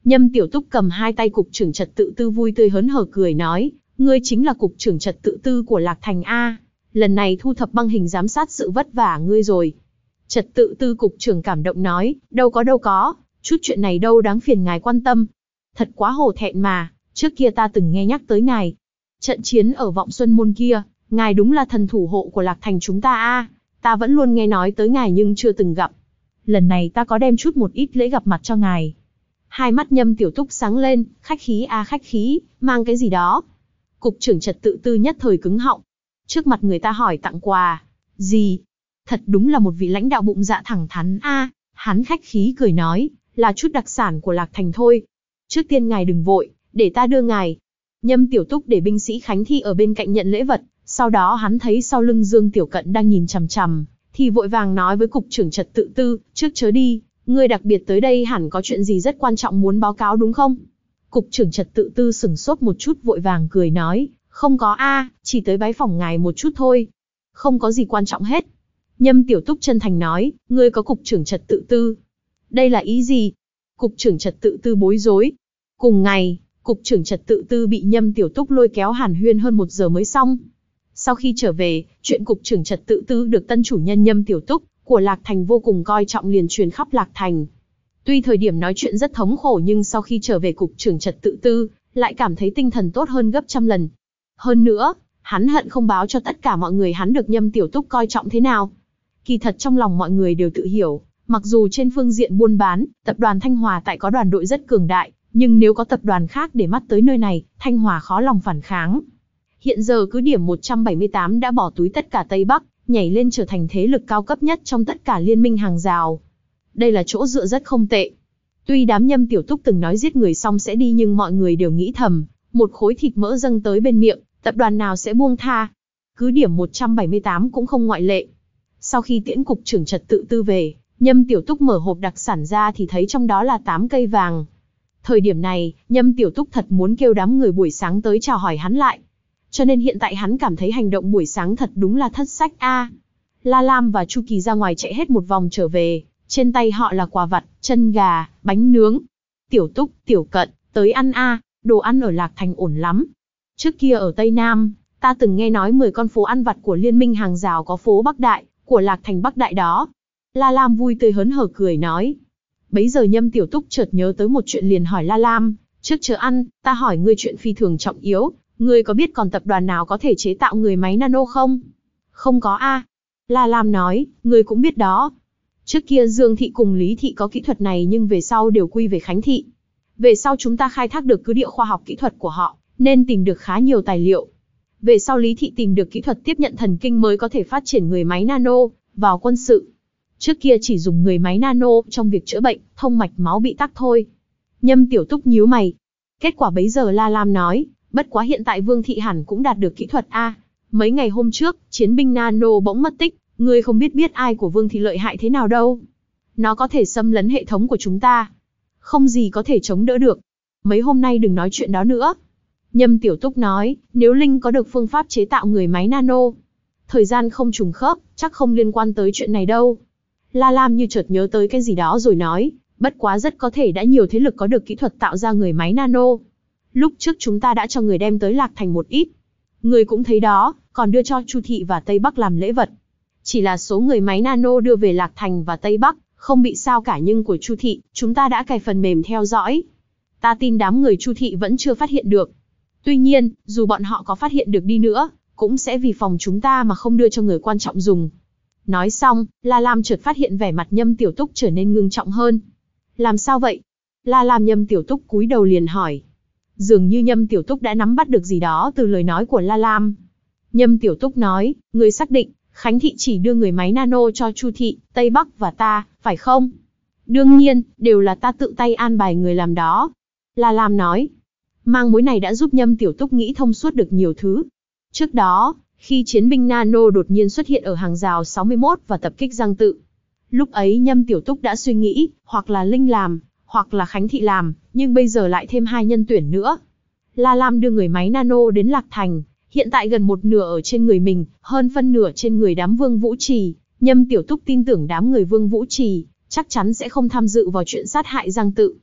Nhâm Tiểu Túc cầm hai tay cục trưởng trật tự tư vui tươi hớn hở cười nói, ngươi chính là cục trưởng trật tự tư của Lạc Thành A, lần này thu thập băng hình giám sát sự vất vả ngươi rồi. Trật tự tư cục trưởng cảm động nói, đâu có đâu có, chút chuyện này đâu đáng phiền ngài quan tâm. Thật quá hổ thẹn mà, trước kia ta từng nghe nhắc tới ngài. Trận chiến ở Vọng Xuân Môn kia, ngài đúng là thần thủ hộ của Lạc Thành chúng ta a, ta vẫn luôn nghe nói tới ngài nhưng chưa từng gặp. Lần này ta có đem chút một ít lễ gặp mặt cho ngài. Hai mắt Nhâm Tiểu Túc sáng lên, khách khí a khách khí, mang cái gì đó. Cục trưởng trật tự tư nhất thời cứng họng. Trước mặt người ta hỏi tặng quà. Gì? Thật đúng là một vị lãnh đạo bụng dạ thẳng thắn a. Hắn khách khí cười nói, là chút đặc sản của Lạc Thành thôi. Trước tiên ngài đừng vội, để ta đưa ngài. Nhâm Tiểu Túc để binh sĩ Khánh Thi ở bên cạnh nhận lễ vật. Sau đó hắn thấy sau lưng Dương Tiểu Cận đang nhìn chằm chằm, thì vội vàng nói với cục trưởng trật tự tư, trước chớ đi, ngươi đặc biệt tới đây hẳn có chuyện gì rất quan trọng muốn báo cáo đúng không? Cục trưởng trật tự tư sửng sốt một chút vội vàng cười nói, không có a, chỉ tới bái phỏng ngài một chút thôi. Không có gì quan trọng hết. Nhâm Tiểu Túc chân thành nói, ngươi có cục trưởng trật tự tư. Đây là ý gì? Cục trưởng trật tự tư bối rối. Cùng ngày, cục trưởng trật tự tư bị Nhâm Tiểu Túc lôi kéo hàn huyên hơn một giờ mới xong. Sau khi trở về, chuyện cục trưởng trật tự tư được tân chủ nhân Nhâm Tiểu Túc của Lạc Thành vô cùng coi trọng liền truyền khắp Lạc Thành. Tuy thời điểm nói chuyện rất thống khổ nhưng sau khi trở về cục trưởng trật tự tư, lại cảm thấy tinh thần tốt hơn gấp trăm lần. Hơn nữa, hắn hận không báo cho tất cả mọi người hắn được Nhâm Tiểu Túc coi trọng thế nào. Kỳ thật trong lòng mọi người đều tự hiểu, mặc dù trên phương diện buôn bán, tập đoàn Thanh Hòa tại có đoàn đội rất cường đại, nhưng nếu có tập đoàn khác để mắt tới nơi này, Thanh Hòa khó lòng phản kháng. Hiện giờ cứ điểm một trăm bảy mươi tám đã bỏ túi tất cả Tây Bắc, nhảy lên trở thành thế lực cao cấp nhất trong tất cả liên minh hàng rào. Đây là chỗ dựa rất không tệ. Tuy đám Nhâm Tiểu Túc từng nói giết người xong sẽ đi nhưng mọi người đều nghĩ thầm, một khối thịt mỡ dâng tới bên miệng, tập đoàn nào sẽ buông tha. Cứ điểm một trăm bảy mươi tám cũng không ngoại lệ. Sau khi tiễn cục trưởng trật tự tư về, Nhâm Tiểu Túc mở hộp đặc sản ra thì thấy trong đó là tám cây vàng. Thời điểm này, Nhâm Tiểu Túc thật muốn kêu đám người buổi sáng tới chào hỏi hắn lại. Cho nên hiện tại hắn cảm thấy hành động buổi sáng thật đúng là thất sách a. À. La Lam và Chu Kỳ ra ngoài chạy hết một vòng trở về, trên tay họ là quà vặt, chân gà, bánh nướng. Tiểu Túc, Tiểu Cận, tới ăn a, à, đồ ăn ở Lạc Thành ổn lắm. Trước kia ở Tây Nam, ta từng nghe nói mười con phố ăn vặt của Liên minh hàng rào có phố Bắc Đại, của Lạc Thành Bắc Đại đó. La Lam vui tươi hớn hở cười nói. Bấy giờ Nhâm Tiểu Túc chợt nhớ tới một chuyện liền hỏi La Lam, trước chờ ăn, ta hỏi ngươi chuyện phi thường trọng yếu. Ngươi có biết còn tập đoàn nào có thể chế tạo người máy nano không? Không có a. À. La Lam nói, ngươi cũng biết đó. Trước kia Dương Thị cùng Lý Thị có kỹ thuật này nhưng về sau đều quy về Khánh Thị. Về sau chúng ta khai thác được cứ địa khoa học kỹ thuật của họ, nên tìm được khá nhiều tài liệu. Về sau Lý Thị tìm được kỹ thuật tiếp nhận thần kinh mới có thể phát triển người máy nano vào quân sự. Trước kia chỉ dùng người máy nano trong việc chữa bệnh, thông mạch máu bị tắc thôi. Nhâm Tiểu Túc nhíu mày. Kết quả bấy giờ La Lam nói, bất quá hiện tại Vương Thị hẳn cũng đạt được kỹ thuật a. À, mấy ngày hôm trước, chiến binh nano bỗng mất tích, ngươi không biết biết ai của Vương Thị lợi hại thế nào đâu. Nó có thể xâm lấn hệ thống của chúng ta. Không gì có thể chống đỡ được. Mấy hôm nay đừng nói chuyện đó nữa. Nhâm Tiểu Túc nói, nếu Linh có được phương pháp chế tạo người máy nano, thời gian không trùng khớp, chắc không liên quan tới chuyện này đâu. La Lam như chợt nhớ tới cái gì đó rồi nói, bất quá rất có thể đã nhiều thế lực có được kỹ thuật tạo ra người máy nano. Lúc trước chúng ta đã cho người đem tới Lạc Thành một ít. Người cũng thấy đó, còn đưa cho Chu Thị và Tây Bắc làm lễ vật. Chỉ là số người máy nano đưa về Lạc Thành và Tây Bắc, không bị sao cả nhưng của Chu Thị, chúng ta đã cài phần mềm theo dõi. Ta tin đám người Chu Thị vẫn chưa phát hiện được. Tuy nhiên, dù bọn họ có phát hiện được đi nữa, cũng sẽ vì phòng chúng ta mà không đưa cho người quan trọng dùng. Nói xong, La Lam chợt phát hiện vẻ mặt Nhâm Tiểu Túc trở nên ngưng trọng hơn. Làm sao vậy? La Lam Nhâm Tiểu Túc cúi đầu liền hỏi. Dường như Nhâm Tiểu Túc đã nắm bắt được gì đó từ lời nói của La Lam. Nhâm Tiểu Túc nói, người xác định, Khánh Thị chỉ đưa người máy nano cho Chu Thị, Tây Bắc và ta, phải không? Đương nhiên, đều là ta tự tay an bài người làm đó. La Lam nói. Mang mối này đã giúp Nhâm Tiểu Túc nghĩ thông suốt được nhiều thứ. Trước đó, khi chiến binh nano đột nhiên xuất hiện ở hàng rào sáu mươi mốt và tập kích Giang Tự. Lúc ấy Nhâm Tiểu Túc đã suy nghĩ, hoặc là Linh làm, hoặc là Khánh Thị làm, nhưng bây giờ lại thêm hai nhân tuyển nữa. La Lam đưa người máy nano đến Lạc Thành, hiện tại gần một nửa ở trên người mình, hơn phân nửa trên người đám Vương Vũ Trì. Nhâm Tiểu Túc tin tưởng đám người Vương Vũ Trì chắc chắn sẽ không tham dự vào chuyện sát hại Giang Tự.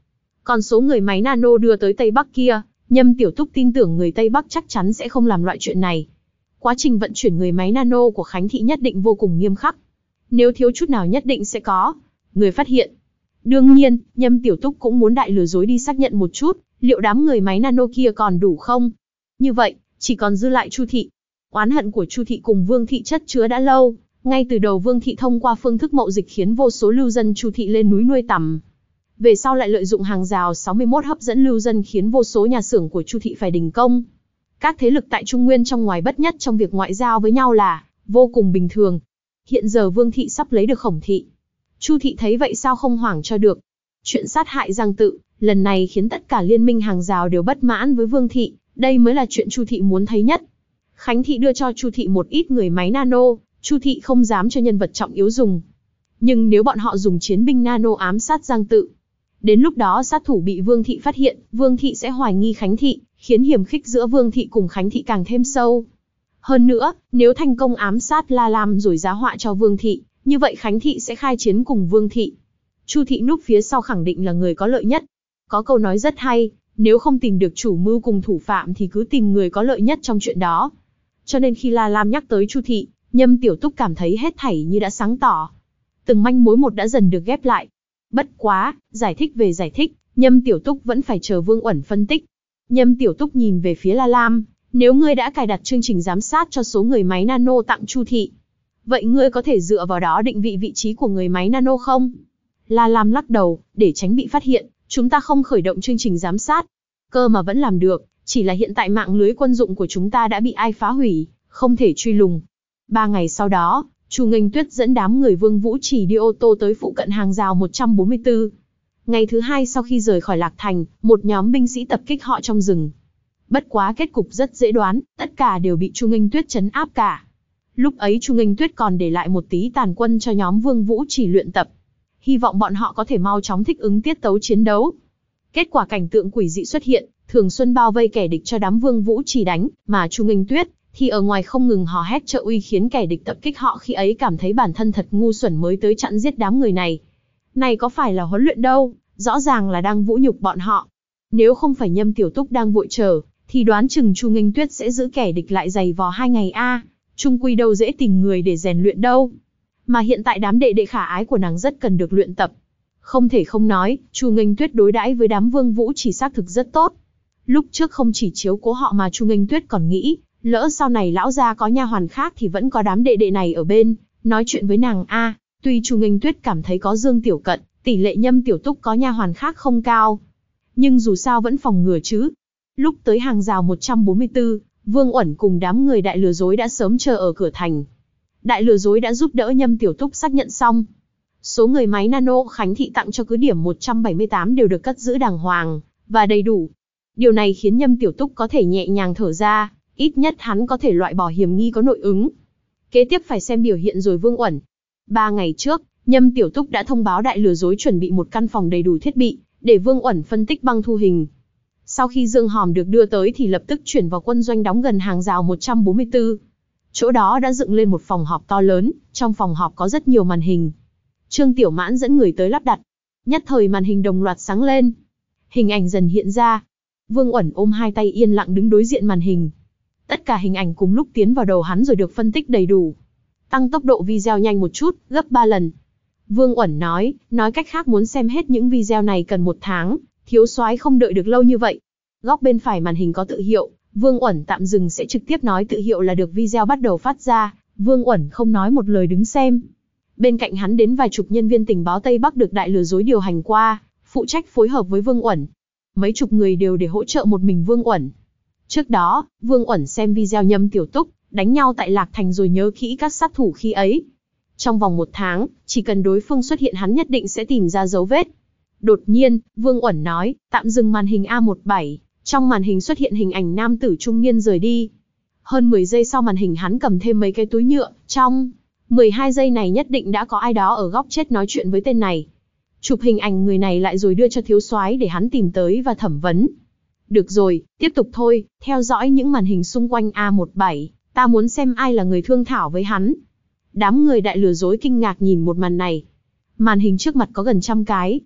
Còn số người máy nano đưa tới Tây Bắc kia, Nhâm Tiểu Túc tin tưởng người Tây Bắc chắc chắn sẽ không làm loại chuyện này. Quá trình vận chuyển người máy nano của Khánh Thị nhất định vô cùng nghiêm khắc. Nếu thiếu chút nào nhất định sẽ có người phát hiện. Đương nhiên, Nhâm Tiểu Túc cũng muốn đại lừa dối đi xác nhận một chút, liệu đám người máy nano kia còn đủ không? Như vậy, chỉ còn dư lại Chu Thị. Oán hận của Chu Thị cùng Vương Thị chất chứa đã lâu, ngay từ đầu Vương Thị thông qua phương thức mậu dịch khiến vô số lưu dân Chu Thị lên núi nuôi tằm. Về sau lại lợi dụng hàng rào sáu mươi mốt hấp dẫn lưu dân khiến vô số nhà xưởng của Chu Thị phải đình công. Các thế lực tại Trung Nguyên trong ngoài bất nhất trong việc ngoại giao với nhau là vô cùng bình thường. Hiện giờ Vương Thị sắp lấy được Khổng Thị. Chu Thị thấy vậy sao không hoảng cho được. Chuyện sát hại Giang Tự, lần này khiến tất cả liên minh hàng rào đều bất mãn với Vương Thị, đây mới là chuyện Chu Thị muốn thấy nhất. Khánh Thị đưa cho Chu Thị một ít người máy nano, Chu Thị không dám cho nhân vật trọng yếu dùng. Nhưng nếu bọn họ dùng chiến binh nano ám sát Giang Tự, đến lúc đó sát thủ bị Vương Thị phát hiện, Vương Thị sẽ hoài nghi Khánh Thị, khiến hiềm khích giữa Vương Thị cùng Khánh Thị càng thêm sâu. Hơn nữa, nếu thành công ám sát La Lam rồi giá họa cho Vương Thị, như vậy Khánh Thị sẽ khai chiến cùng Vương Thị. Chu Thị núp phía sau khẳng định là người có lợi nhất. Có câu nói rất hay, nếu không tìm được chủ mưu cùng thủ phạm thì cứ tìm người có lợi nhất trong chuyện đó. Cho nên khi La Lam nhắc tới Chu Thị, Nhâm Tiểu Túc cảm thấy hết thảy như đã sáng tỏ. Từng manh mối một đã dần được ghép lại. Bất quá, giải thích về giải thích, Nhâm Tiểu Túc vẫn phải chờ Vương Uẩn phân tích. Nhâm Tiểu Túc nhìn về phía La Lam, nếu ngươi đã cài đặt chương trình giám sát cho số người máy nano tặng Chu Thị, vậy ngươi có thể dựa vào đó định vị vị trí của người máy nano không? La Lam lắc đầu, để tránh bị phát hiện, chúng ta không khởi động chương trình giám sát. Cơ mà vẫn làm được, chỉ là hiện tại mạng lưới quân dụng của chúng ta đã bị ai phá hủy, không thể truy lùng. Ba ngày sau đó, Chu Nghênh Tuyết dẫn đám người Vương Vũ Trì đi ô tô tới phụ cận hàng rào một trăm bốn mươi tư. Ngày thứ hai sau khi rời khỏi Lạc Thành, một nhóm binh sĩ tập kích họ trong rừng. Bất quá kết cục rất dễ đoán, tất cả đều bị Chu Nghênh Tuyết trấn áp cả. Lúc ấy Chu Nghênh Tuyết còn để lại một tí tàn quân cho nhóm Vương Vũ Trì luyện tập. Hy vọng bọn họ có thể mau chóng thích ứng tiết tấu chiến đấu. Kết quả cảnh tượng quỷ dị xuất hiện, Thường Xuân bao vây kẻ địch cho đám Vương Vũ Trì đánh, mà Chu Nghênh Tuyết thì ở ngoài không ngừng hò hét trợ uy khiến kẻ địch tập kích họ khi ấy cảm thấy bản thân thật ngu xuẩn mới tới chặn giết đám người này. Này có phải là huấn luyện đâu, rõ ràng là đang vũ nhục bọn họ. Nếu không phải Nhâm Tiểu Túc đang vội chờ, thì đoán chừng Chu Nghênh Tuyết sẽ giữ kẻ địch lại giày vò hai ngày a. À, chung quy đâu dễ tìm người để rèn luyện đâu. Mà hiện tại đám đệ đệ khả ái của nàng rất cần được luyện tập. Không thể không nói, Chu Nghênh Tuyết đối đãi với đám Vương Vũ chỉ xác thực rất tốt. Lúc trước không chỉ chiếu cố họ mà Chu Nghênh Tuyết còn nghĩ, lỡ sau này lão gia có nha hoàn khác thì vẫn có đám đệ đệ này ở bên, nói chuyện với nàng a. À, tuy Chu Nghênh Tuyết cảm thấy có Dương Tiểu Cận, tỷ lệ Nhâm Tiểu Túc có nha hoàn khác không cao, nhưng dù sao vẫn phòng ngừa chứ. Lúc tới hàng rào một trăm bốn mươi tư, Vương Uẩn cùng đám người đại lừa dối đã sớm chờ ở cửa thành. Đại lừa dối đã giúp đỡ Nhâm Tiểu Túc xác nhận xong. Số người máy nano Khánh Thị tặng cho cứ điểm một trăm bảy mươi tám đều được cất giữ đàng hoàng và đầy đủ. Điều này khiến Nhâm Tiểu Túc có thể nhẹ nhàng thở ra, ít nhất hắn có thể loại bỏ hiểm nghi có nội ứng. Kế tiếp phải xem biểu hiện rồi Vương Uẩn. Ba ngày trước, Nhâm Tiểu Túc đã thông báo đại lừa dối chuẩn bị một căn phòng đầy đủ thiết bị, để Vương Uẩn phân tích băng thu hình. Sau khi Dương Hòm được đưa tới thì lập tức chuyển vào quân doanh đóng gần hàng rào một trăm bốn mươi tư. Chỗ đó đã dựng lên một phòng họp to lớn, trong phòng họp có rất nhiều màn hình. Trương Tiểu Mãn dẫn người tới lắp đặt. Nhất thời màn hình đồng loạt sáng lên. Hình ảnh dần hiện ra. Vương Uẩn ôm hai tay yên lặng đứng đối diện màn hình. Tất cả hình ảnh cùng lúc tiến vào đầu hắn rồi được phân tích đầy đủ. Tăng tốc độ video nhanh một chút, gấp ba lần. Vương Uẩn nói, nói cách khác muốn xem hết những video này cần một tháng, thiếu soái không đợi được lâu như vậy. Góc bên phải màn hình có tự hiệu, Vương Uẩn tạm dừng sẽ trực tiếp nói tự hiệu là được video bắt đầu phát ra. Vương Uẩn không nói một lời đứng xem. Bên cạnh hắn đến vài chục nhân viên tình báo Tây Bắc được đại lừa dối điều hành qua, phụ trách phối hợp với Vương Uẩn. Mấy chục người đều để hỗ trợ một mình Vương Uẩn. Trước đó, Vương Uẩn xem video Nhâm Tiểu Túc đánh nhau tại Lạc Thành rồi nhớ kỹ các sát thủ khi ấy. Trong vòng một tháng, chỉ cần đối phương xuất hiện hắn nhất định sẽ tìm ra dấu vết. Đột nhiên, Vương Uẩn nói, tạm dừng màn hình A mười bảy, trong màn hình xuất hiện hình ảnh nam tử trung niên rời đi. Hơn mười giây sau màn hình hắn cầm thêm mấy cái túi nhựa, trong mười hai giây này nhất định đã có ai đó ở góc chết nói chuyện với tên này. Chụp hình ảnh người này lại rồi đưa cho thiếu soái để hắn tìm tới và thẩm vấn. Được rồi, tiếp tục thôi, theo dõi những màn hình xung quanh A mười bảy, ta muốn xem ai là người thương thảo với hắn. Đám người đại lừa dối kinh ngạc nhìn một màn này. Màn hình trước mặt có gần trăm cái.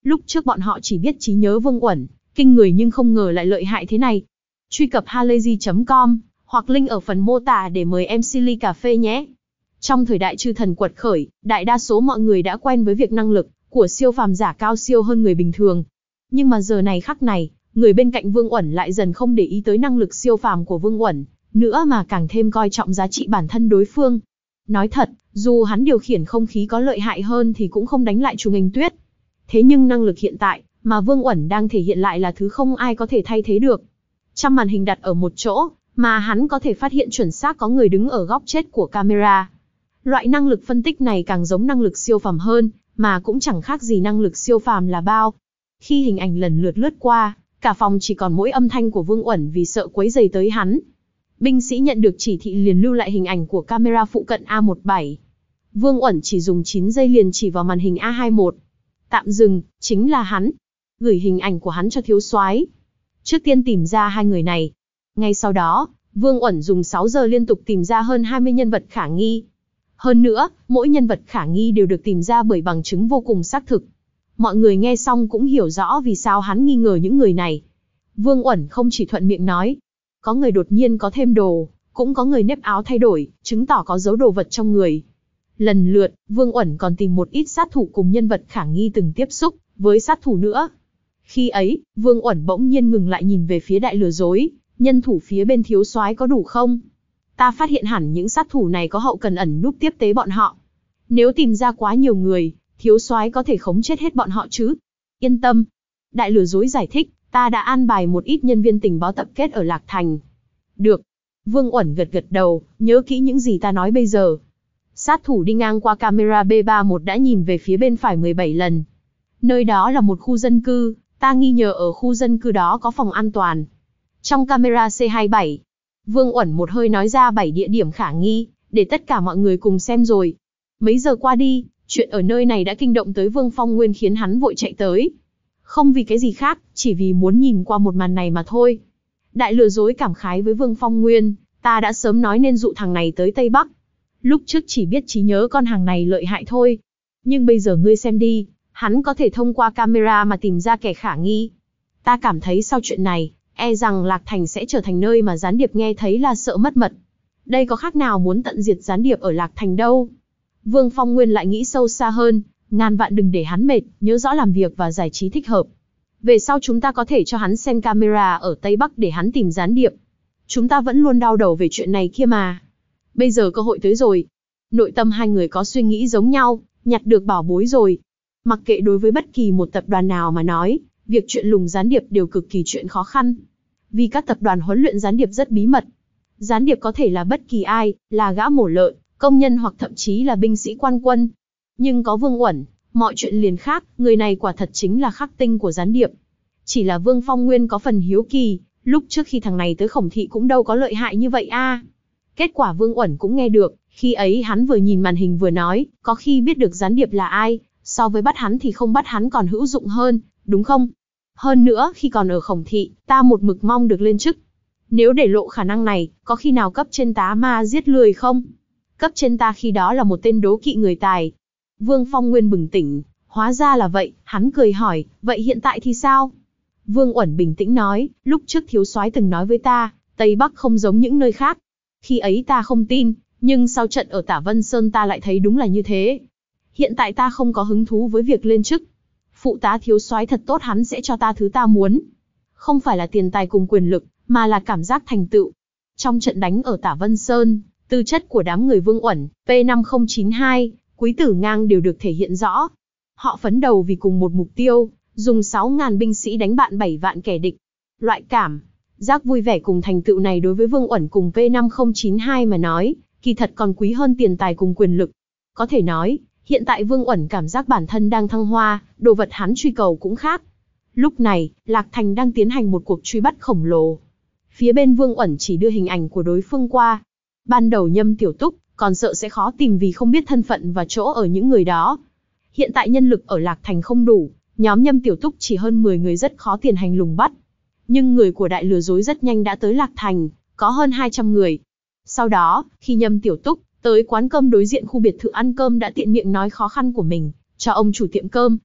Lúc trước bọn họ chỉ biết trí nhớ Vương Uẩn, kinh người nhưng không ngờ lại lợi hại thế này. Truy cập halayzi chấm com, hoặc link ở phần mô tả để mời em xê ly cà phê nhé. Trong thời đại chư thần quật khởi, đại đa số mọi người đã quen với việc năng lực của siêu phàm giả cao siêu hơn người bình thường. Nhưng mà giờ này khắc này, người bên cạnh Vương Uẩn lại dần không để ý tới năng lực siêu phàm của Vương Uẩn nữa mà càng thêm coi trọng giá trị bản thân đối phương. Nói thật, dù hắn điều khiển không khí có lợi hại hơn thì cũng không đánh lại Trùng Nghênh Tuyết. Thế nhưng năng lực hiện tại mà Vương Uẩn đang thể hiện lại là thứ không ai có thể thay thế được. Trăm màn hình đặt ở một chỗ, mà hắn có thể phát hiện chuẩn xác có người đứng ở góc chết của camera. Loại năng lực phân tích này càng giống năng lực siêu phàm hơn, mà cũng chẳng khác gì năng lực siêu phàm là bao. Khi hình ảnh lần lượt lướt qua, cả phòng chỉ còn mỗi âm thanh của Vương Uẩn vì sợ quấy rầy tới hắn. Binh sĩ nhận được chỉ thị liền lưu lại hình ảnh của camera phụ cận A mười bảy. Vương Uẩn chỉ dùng chín giây liền chỉ vào màn hình A hai mươi mốt. Tạm dừng, chính là hắn. Gửi hình ảnh của hắn cho thiếu soái. Trước tiên tìm ra hai người này. Ngay sau đó, Vương Uẩn dùng sáu giờ liên tục tìm ra hơn hai mươi nhân vật khả nghi. Hơn nữa, mỗi nhân vật khả nghi đều được tìm ra bởi bằng chứng vô cùng xác thực. Mọi người nghe xong cũng hiểu rõ vì sao hắn nghi ngờ những người này. Vương Uẩn không chỉ thuận miệng nói. Có người đột nhiên có thêm đồ, cũng có người nếp áo thay đổi, chứng tỏ có giấu đồ vật trong người. Lần lượt, Vương Uẩn còn tìm một ít sát thủ cùng nhân vật khả nghi từng tiếp xúc với sát thủ nữa. Khi ấy, Vương Uẩn bỗng nhiên ngừng lại nhìn về phía đại lừa dối, nhân thủ phía bên thiếu soái có đủ không? Ta phát hiện hẳn những sát thủ này có hậu cần ẩn núp tiếp tế bọn họ. Nếu tìm ra quá nhiều người, thiếu soái có thể khống chết hết bọn họ chứ? Yên tâm. Đại lừa dối giải thích, ta đã an bài một ít nhân viên tình báo tập kết ở Lạc Thành. Được. Vương Uẩn gật gật đầu, nhớ kỹ những gì ta nói bây giờ. Sát thủ đi ngang qua camera B ba mươi mốt đã nhìn về phía bên phải mười bảy lần. Nơi đó là một khu dân cư, ta nghi ngờ ở khu dân cư đó có phòng an toàn. Trong camera C hai mươi bảy, Vương Uẩn một hơi nói ra bảy địa điểm khả nghi, để tất cả mọi người cùng xem rồi. Mấy giờ qua đi, chuyện ở nơi này đã kinh động tới Vương Phong Nguyên khiến hắn vội chạy tới. Không vì cái gì khác, chỉ vì muốn nhìn qua một màn này mà thôi. Đại lừa dối cảm khái với Vương Phong Nguyên, ta đã sớm nói nên dụ thằng này tới Tây Bắc. Lúc trước chỉ biết trí nhớ con hàng này lợi hại thôi. Nhưng bây giờ ngươi xem đi, hắn có thể thông qua camera mà tìm ra kẻ khả nghi. Ta cảm thấy sau chuyện này, e rằng Lạc Thành sẽ trở thành nơi mà gián điệp nghe thấy là sợ mất mật. Đây có khác nào muốn tận diệt gián điệp ở Lạc Thành đâu. Vương Phong Nguyên lại nghĩ sâu xa hơn, ngàn vạn đừng để hắn mệt, nhớ rõ làm việc và giải trí thích hợp. Về sau chúng ta có thể cho hắn xem camera ở Tây Bắc để hắn tìm gián điệp. Chúng ta vẫn luôn đau đầu về chuyện này kia mà. Bây giờ cơ hội tới rồi. Nội tâm hai người có suy nghĩ giống nhau, nhặt được bảo bối rồi. Mặc kệ đối với bất kỳ một tập đoàn nào mà nói, việc chuyện lùng gián điệp đều cực kỳ chuyện khó khăn. Vì các tập đoàn huấn luyện gián điệp rất bí mật. Gián điệp có thể là bất kỳ ai, là gã mổ lợn, công nhân hoặc thậm chí là binh sĩ quan quân. Nhưng có Vương Uẩn, mọi chuyện liền khác, người này quả thật chính là khắc tinh của gián điệp. Chỉ là Vương Phong Nguyên có phần hiếu kỳ, lúc trước khi thằng này tới Khổng Thị cũng đâu có lợi hại như vậy a. À. Kết quả Vương Uẩn cũng nghe được, khi ấy hắn vừa nhìn màn hình vừa nói, có khi biết được gián điệp là ai, so với bắt hắn thì không bắt hắn còn hữu dụng hơn, đúng không? Hơn nữa, khi còn ở Khổng Thị, ta một mực mong được lên chức. Nếu để lộ khả năng này, có khi nào cấp trên tá ma giết lười không? Cấp trên ta khi đó là một tên đố kỵ người tài. Vương Phong Nguyên bừng tỉnh, hóa ra là vậy, hắn cười hỏi, vậy hiện tại thì sao? Vương Uẩn bình tĩnh nói, lúc trước thiếu soái từng nói với ta, Tây Bắc không giống những nơi khác. Khi ấy ta không tin, nhưng sau trận ở Tả Vân Sơn ta lại thấy đúng là như thế. Hiện tại ta không có hứng thú với việc lên chức. Phụ tá thiếu soái thật tốt, hắn sẽ cho ta thứ ta muốn. Không phải là tiền tài cùng quyền lực, mà là cảm giác thành tựu. Trong trận đánh ở Tả Vân Sơn, tư chất của đám người Vương Uẩn, P năm không chín hai, Quý Tử Ngang đều được thể hiện rõ. Họ phấn đầu vì cùng một mục tiêu, dùng sáu nghìn binh sĩ đánh bại bảy vạn kẻ địch. Loại cảm giác vui vẻ cùng thành tựu này đối với Vương Uẩn cùng P năm không chín hai mà nói, kỳ thật còn quý hơn tiền tài cùng quyền lực. Có thể nói, hiện tại Vương Uẩn cảm giác bản thân đang thăng hoa, đồ vật hắn truy cầu cũng khác. Lúc này, Lạc Thành đang tiến hành một cuộc truy bắt khổng lồ. Phía bên Vương Uẩn chỉ đưa hình ảnh của đối phương qua. Ban đầu Nhâm Tiểu Túc còn sợ sẽ khó tìm vì không biết thân phận và chỗ ở những người đó. Hiện tại nhân lực ở Lạc Thành không đủ, nhóm Nhâm Tiểu Túc chỉ hơn mười người rất khó tiền hành lùng bắt. Nhưng người của đại lừa dối rất nhanh đã tới Lạc Thành, có hơn hai trăm người. Sau đó, khi Nhâm Tiểu Túc tới quán cơm đối diện khu biệt thự ăn cơm đã tiện miệng nói khó khăn của mình cho ông chủ tiệm cơm.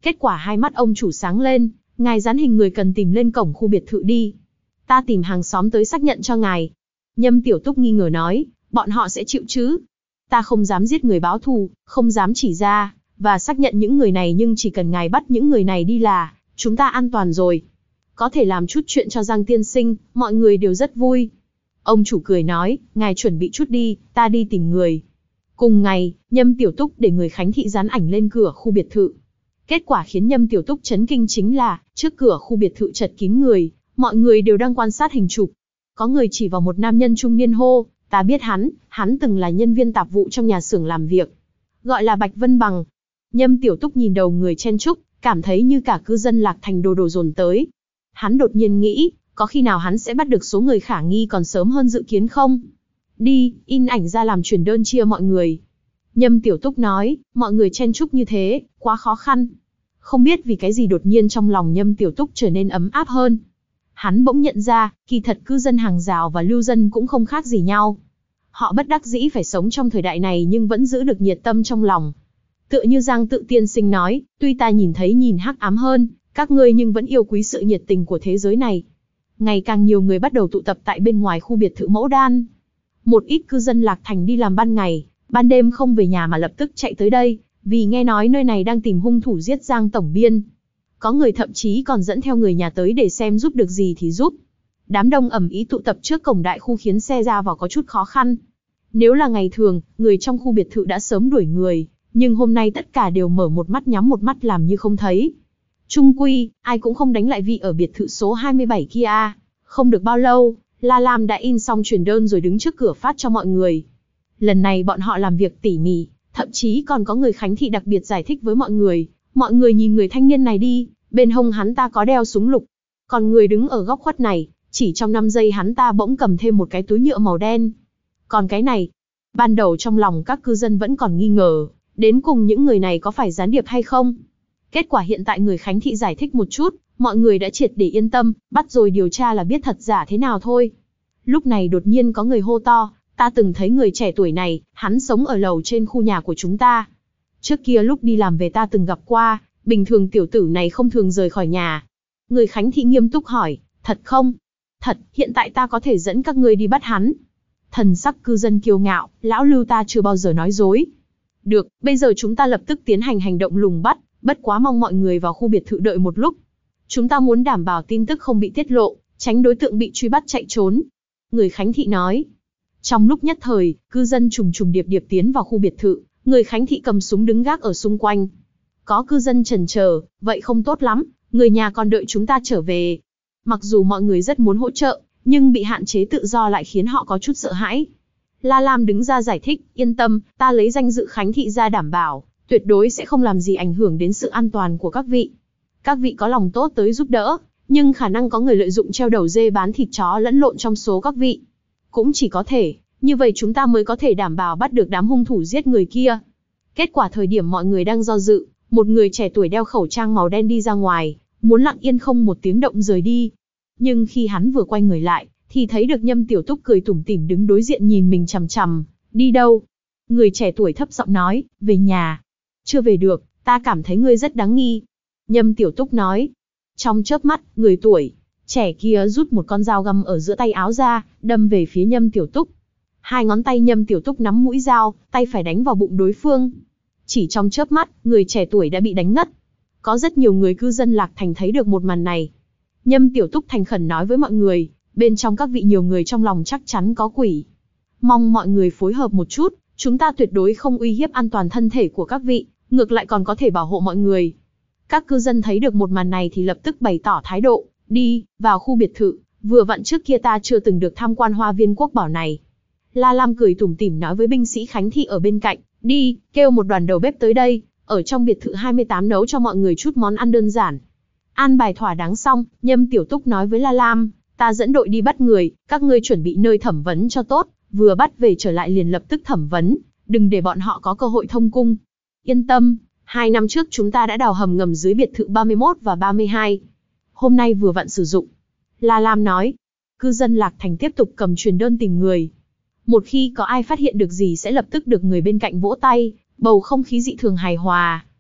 Kết quả hai mắt ông chủ sáng lên, ngài dán hình người cần tìm lên cổng khu biệt thự đi. Ta tìm hàng xóm tới xác nhận cho ngài. Nhâm Tiểu Túc nghi ngờ nói, bọn họ sẽ chịu chứ? Ta không dám giết người báo thù, không dám chỉ ra, và xác nhận những người này, nhưng chỉ cần ngài bắt những người này đi là, chúng ta an toàn rồi. Có thể làm chút chuyện cho Giang tiên sinh, mọi người đều rất vui. Ông chủ cười nói, ngài chuẩn bị chút đi, ta đi tìm người. Cùng ngày, Nhâm Tiểu Túc để người Khánh Thị dán ảnh lên cửa khu biệt thự. Kết quả khiến Nhâm Tiểu Túc chấn kinh chính là, trước cửa khu biệt thự chật kín người, mọi người đều đang quan sát hình chụp. Có người chỉ vào một nam nhân trung niên hô, ta biết hắn, hắn từng là nhân viên tạp vụ trong nhà xưởng làm việc. Gọi là Bạch Vân Bằng. Nhâm Tiểu Túc nhìn đầu người chen chúc, cảm thấy như cả cư dân Lạc Thành đồ đổ dồn tới. Hắn đột nhiên nghĩ, có khi nào hắn sẽ bắt được số người khả nghi còn sớm hơn dự kiến không? Đi, in ảnh ra làm truyền đơn chia mọi người. Nhâm Tiểu Túc nói, mọi người chen chúc như thế, quá khó khăn. Không biết vì cái gì đột nhiên trong lòng Nhâm Tiểu Túc trở nên ấm áp hơn. Hắn bỗng nhận ra, kỳ thật cư dân hàng rào và lưu dân cũng không khác gì nhau. Họ bất đắc dĩ phải sống trong thời đại này nhưng vẫn giữ được nhiệt tâm trong lòng. Tựa như Giang Tự Tiên Sinh nói, tuy ta nhìn thấy nhìn hắc ám hơn, các ngươi nhưng vẫn yêu quý sự nhiệt tình của thế giới này. Ngày càng nhiều người bắt đầu tụ tập tại bên ngoài khu biệt thự Mẫu Đan. Một ít cư dân Lạc Thành đi làm ban ngày, ban đêm không về nhà mà lập tức chạy tới đây, vì nghe nói nơi này đang tìm hung thủ giết Giang Tổng Biên. Có người thậm chí còn dẫn theo người nhà tới để xem giúp được gì thì giúp. Đám đông ầm ĩ tụ tập trước cổng đại khu khiến xe ra vào có chút khó khăn. Nếu là ngày thường, người trong khu biệt thự đã sớm đuổi người, nhưng hôm nay tất cả đều mở một mắt nhắm một mắt làm như không thấy. Chung quy, ai cũng không đánh lại vị ở biệt thự số hai mươi bảy kia. Không được bao lâu, La Lam đã in xong truyền đơn rồi đứng trước cửa phát cho mọi người. Lần này bọn họ làm việc tỉ mỉ, thậm chí còn có người Khánh Thị đặc biệt giải thích với mọi người. Mọi người nhìn người thanh niên này đi, bên hông hắn ta có đeo súng lục. Còn người đứng ở góc khuất này, chỉ trong năm giây hắn ta bỗng cầm thêm một cái túi nhựa màu đen. Còn cái này, ban đầu trong lòng các cư dân vẫn còn nghi ngờ, đến cùng những người này có phải gián điệp hay không. Kết quả hiện tại người Khánh Thị giải thích một chút, mọi người đã triệt để yên tâm, bắt rồi điều tra là biết thật giả thế nào thôi. Lúc này đột nhiên có người hô to, ta từng thấy người trẻ tuổi này, hắn sống ở lầu trên khu nhà của chúng ta. Trước kia lúc đi làm về ta từng gặp qua, bình thường tiểu tử này không thường rời khỏi nhà. Người Khánh Thị nghiêm túc hỏi, thật không? Thật, hiện tại ta có thể dẫn các ngươi đi bắt hắn. Thần sắc cư dân kiêu ngạo, lão Lưu ta chưa bao giờ nói dối. Được, bây giờ chúng ta lập tức tiến hành hành động lùng bắt, bất quá mong mọi người vào khu biệt thự đợi một lúc. Chúng ta muốn đảm bảo tin tức không bị tiết lộ, tránh đối tượng bị truy bắt chạy trốn. Người Khánh Thị nói. Trong lúc nhất thời, cư dân trùng trùng điệp điệp tiến vào khu biệt thự, người Khánh Thị cầm súng đứng gác ở xung quanh. Có cư dân chần chờ, vậy không tốt lắm, người nhà còn đợi chúng ta trở về. Mặc dù mọi người rất muốn hỗ trợ, nhưng bị hạn chế tự do lại khiến họ có chút sợ hãi. La Lam đứng ra giải thích, yên tâm, ta lấy danh dự Khánh Thị ra đảm bảo, tuyệt đối sẽ không làm gì ảnh hưởng đến sự an toàn của các vị. Các vị có lòng tốt tới giúp đỡ, nhưng khả năng có người lợi dụng treo đầu dê bán thịt chó lẫn lộn trong số các vị. Cũng chỉ có thể, như vậy chúng ta mới có thể đảm bảo bắt được đám hung thủ giết người kia. Kết quả thời điểm mọi người đang do dự, một người trẻ tuổi đeo khẩu trang màu đen đi ra ngoài, muốn lặng yên không một tiếng động rời đi. Nhưng khi hắn vừa quay người lại, thì thấy được Nhâm Tiểu Túc cười tủm tỉm đứng đối diện nhìn mình chằm chằm. Đi đâu? Người trẻ tuổi thấp giọng nói, về nhà. Chưa về được, ta cảm thấy ngươi rất đáng nghi. Nhâm Tiểu Túc nói. Trong chớp mắt, người tuổi trẻ kia rút một con dao găm ở giữa tay áo ra, đâm về phía Nhâm Tiểu Túc. Hai ngón tay Nhâm Tiểu Túc nắm mũi dao, tay phải đánh vào bụng đối phương. Chỉ trong chớp mắt, người trẻ tuổi đã bị đánh ngất. Có rất nhiều người cư dân Lạc Thành thấy được một màn này. Nhâm Tiểu Túc thành khẩn nói với mọi người, bên trong các vị nhiều người trong lòng chắc chắn có quỷ. Mong mọi người phối hợp một chút, chúng ta tuyệt đối không uy hiếp an toàn thân thể của các vị, ngược lại còn có thể bảo hộ mọi người. Các cư dân thấy được một màn này thì lập tức bày tỏ thái độ, đi, vào khu biệt thự, vừa vặn trước kia ta chưa từng được tham quan hoa viên quốc bảo này. La Lam cười tủm tỉm nói với binh sĩ Khánh Thị ở bên cạnh, đi, kêu một đoàn đầu bếp tới đây, ở trong biệt thự hai mươi tám nấu cho mọi người chút món ăn đơn giản. An bài thỏa đáng xong, Nhâm Tiểu Túc nói với La Lam, ta dẫn đội đi bắt người, các ngươi chuẩn bị nơi thẩm vấn cho tốt, vừa bắt về trở lại liền lập tức thẩm vấn, đừng để bọn họ có cơ hội thông cung. Yên tâm, hai năm trước chúng ta đã đào hầm ngầm dưới biệt thự ba mươi mốt và ba mươi hai. Hôm nay vừa vặn sử dụng. La Lam nói, cư dân Lạc Thành tiếp tục cầm truyền đơn tìm người. Một khi có ai phát hiện được gì sẽ lập tức được người bên cạnh vỗ tay, bầu không khí dị thường hài hòa.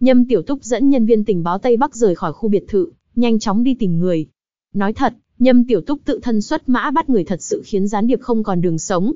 Nhâm Tiểu Túc dẫn nhân viên tình báo Tây Bắc rời khỏi khu biệt thự, nhanh chóng đi tìm người. Nói thật, Nhâm Tiểu Túc tự thân xuất mã bắt người thật sự khiến gián điệp không còn đường sống.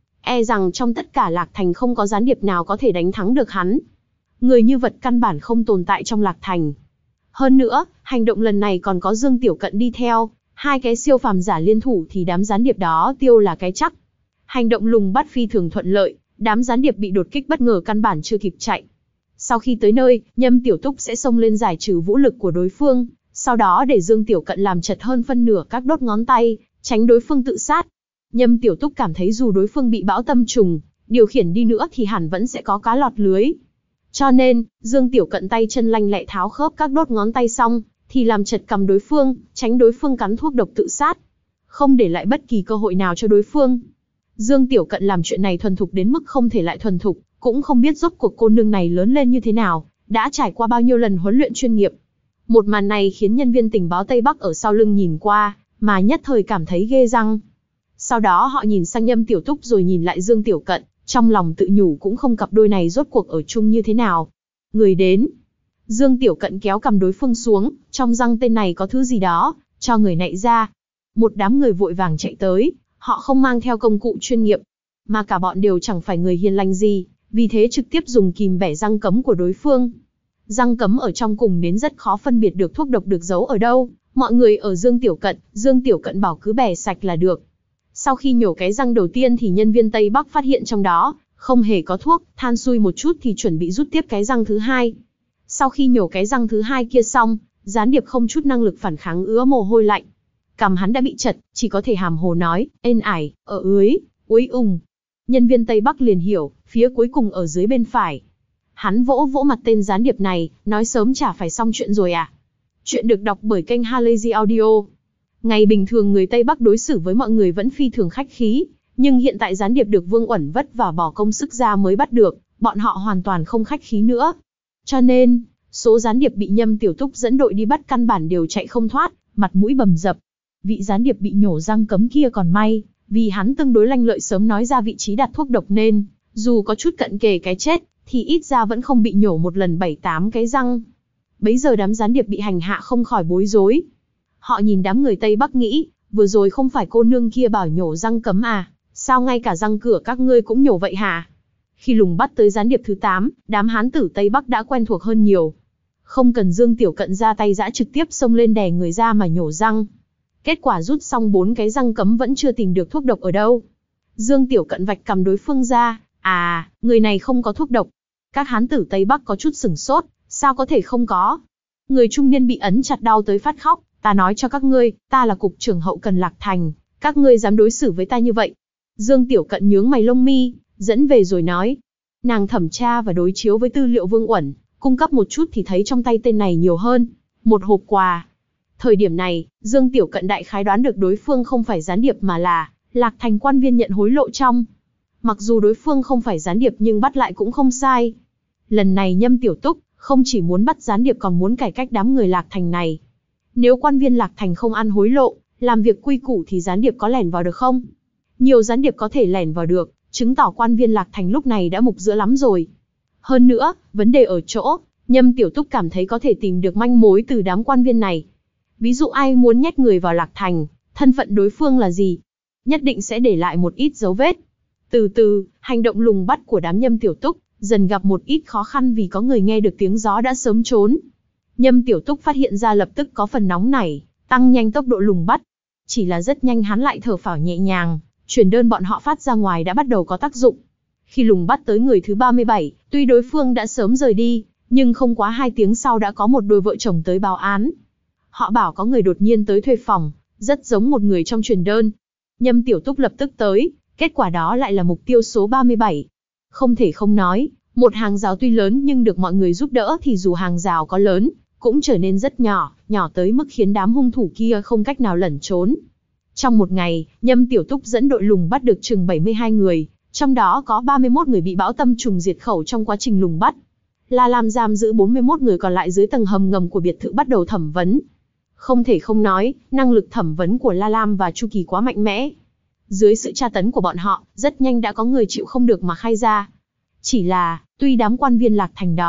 E rằng trong tất cả Lạc Thành không có gián điệp nào có thể đánh thắng được hắn. Người như vật căn bản không tồn tại trong Lạc Thành. Hơn nữa, hành động lần này còn có Dương Tiểu Cận đi theo, hai cái siêu phàm giả liên thủ thì đám gián điệp đó tiêu là cái chắc. Hành động lùng bắt phi thường thuận lợi, đám gián điệp bị đột kích bất ngờ căn bản chưa kịp chạy. Sau khi tới nơi, Nhâm Tiểu Túc sẽ xông lên giải trừ vũ lực của đối phương, sau đó để Dương Tiểu Cận làm chật hơn phân nửa các đốt ngón tay, tránh đối phương tự sát. Nhâm Tiểu Túc cảm thấy dù đối phương bị bão tâm trùng, điều khiển đi nữa thì hẳn vẫn sẽ có cá lọt lưới. Cho nên, Dương Tiểu Cận tay chân lanh lẹ tháo khớp các đốt ngón tay xong, thì làm chật cầm đối phương, tránh đối phương cắn thuốc độc tự sát. Không để lại bất kỳ cơ hội nào cho đối phương. Dương Tiểu Cận làm chuyện này thuần thục đến mức không thể lại thuần thục, cũng không biết rốt cuộc cô nương này lớn lên như thế nào, đã trải qua bao nhiêu lần huấn luyện chuyên nghiệp. Một màn này khiến nhân viên tình báo Tây Bắc ở sau lưng nhìn qua, mà nhất thời cảm thấy ghê răng. Sau đó họ nhìn sang Nhâm Tiểu Túc rồi nhìn lại Dương Tiểu Cận, trong lòng tự nhủ cũng không cặp đôi này rốt cuộc ở chung như thế nào. Người đến. Dương Tiểu Cận kéo cầm đối phương xuống, trong răng tên này có thứ gì đó, cho người nạy ra. Một đám người vội vàng chạy tới, họ không mang theo công cụ chuyên nghiệp, mà cả bọn đều chẳng phải người hiền lành gì, vì thế trực tiếp dùng kìm bẻ răng cấm của đối phương. Răng cấm ở trong cùng đến rất khó phân biệt được thuốc độc được giấu ở đâu, mọi người ở Dương Tiểu Cận, Dương Tiểu Cận bảo cứ bẻ sạch là được. Sau khi nhổ cái răng đầu tiên thì nhân viên Tây Bắc phát hiện trong đó không hề có thuốc, than xui một chút thì chuẩn bị rút tiếp cái răng thứ hai. Sau khi nhổ cái răng thứ hai kia xong, gián điệp không chút năng lực phản kháng ứa mồ hôi lạnh. Cằm hắn đã bị chật, chỉ có thể hàm hồ nói, ên ải, ở ưới, úi ùng. Nhân viên Tây Bắc liền hiểu, phía cuối cùng ở dưới bên phải. Hắn vỗ vỗ mặt tên gián điệp này, nói sớm chả phải xong chuyện rồi à. Chuyện được đọc bởi kênh Halazy Audio. Ngày bình thường người Tây Bắc đối xử với mọi người vẫn phi thường khách khí, nhưng hiện tại gián điệp được Vương Uẩn vất vả bỏ công sức ra mới bắt được, bọn họ hoàn toàn không khách khí nữa. Cho nên, số gián điệp bị Nhâm Tiểu Túc dẫn đội đi bắt căn bản đều chạy không thoát, mặt mũi bầm dập. Vị gián điệp bị nhổ răng cấm kia còn may, vì hắn tương đối lanh lợi sớm nói ra vị trí đặt thuốc độc nên, dù có chút cận kề cái chết, thì ít ra vẫn không bị nhổ một lần bảy tám cái răng. Bấy giờ đám gián điệp bị hành hạ không khỏi bối rối. Họ nhìn đám người Tây Bắc nghĩ, vừa rồi không phải cô nương kia bảo nhổ răng cấm à, sao ngay cả răng cửa các ngươi cũng nhổ vậy hả? Khi lùng bắt tới gián điệp thứ tám, đám hán tử Tây Bắc đã quen thuộc hơn nhiều. Không cần Dương Tiểu Cận ra tay dã trực tiếp xông lên đè người ra mà nhổ răng. Kết quả rút xong bốn cái răng cấm vẫn chưa tìm được thuốc độc ở đâu. Dương Tiểu Cận vạch cầm đối phương ra, à, người này không có thuốc độc. Các hán tử Tây Bắc có chút sửng sốt, sao có thể không có? Người trung niên bị ấn chặt đau tới phát khóc, ta nói cho các ngươi, ta là cục trưởng hậu cần Lạc Thành, các ngươi dám đối xử với ta như vậy. Dương Tiểu Cận nhướng mày lông mi, dẫn về rồi nói. Nàng thẩm tra và đối chiếu với tư liệu Vương Uẩn, cung cấp một chút thì thấy trong tay tên này nhiều hơn một hộp quà. Thời điểm này, Dương Tiểu Cận đại khái đoán được đối phương không phải gián điệp mà là Lạc Thành quan viên nhận hối lộ trong. Mặc dù đối phương không phải gián điệp nhưng bắt lại cũng không sai. Lần này Nhâm Tiểu Túc không chỉ muốn bắt gián điệp còn muốn cải cách đám người Lạc Thành này. Nếu quan viên Lạc Thành không ăn hối lộ, làm việc quy củ thì gián điệp có lẻn vào được không? Nhiều gián điệp có thể lẻn vào được, chứng tỏ quan viên Lạc Thành lúc này đã mục giữa lắm rồi. Hơn nữa, vấn đề ở chỗ, Nhâm Tiểu Túc cảm thấy có thể tìm được manh mối từ đám quan viên này. Ví dụ ai muốn nhét người vào Lạc Thành, thân phận đối phương là gì, nhất định sẽ để lại một ít dấu vết. Từ từ, hành động lùng bắt của đám Nhâm Tiểu Túc dần gặp một ít khó khăn vì có người nghe được tiếng gió đã sớm trốn. Nhâm Tiểu Túc phát hiện ra lập tức có phần nóng nảy, tăng nhanh tốc độ lùng bắt. Chỉ là rất nhanh hắn lại thở phào nhẹ nhàng, truyền đơn bọn họ phát ra ngoài đã bắt đầu có tác dụng. Khi lùng bắt tới người thứ ba mươi bảy, tuy đối phương đã sớm rời đi, nhưng không quá hai tiếng sau đã có một đôi vợ chồng tới báo án. Họ bảo có người đột nhiên tới thuê phòng, rất giống một người trong truyền đơn. Nhâm Tiểu Túc lập tức tới, kết quả đó lại là mục tiêu số ba mươi bảy. Không thể không nói, một hàng rào tuy lớn nhưng được mọi người giúp đỡ thì dù hàng rào có lớn, cũng trở nên rất nhỏ, nhỏ tới mức khiến đám hung thủ kia không cách nào lẩn trốn. Trong một ngày, Nhâm Tiểu Túc dẫn đội lùng bắt được chừng bảy mươi hai người, trong đó có ba mươi mốt người bị bão tâm trùng diệt khẩu trong quá trình lùng bắt. La Lam giam giữ bốn mươi mốt người còn lại dưới tầng hầm ngầm của biệt thự bắt đầu thẩm vấn. Không thể không nói, năng lực thẩm vấn của La Lam và Chu Kỳ quá mạnh mẽ. Dưới sự tra tấn của bọn họ, rất nhanh đã có người chịu không được mà khai ra. Chỉ là, tuy đám quan viên Lạc Thành đó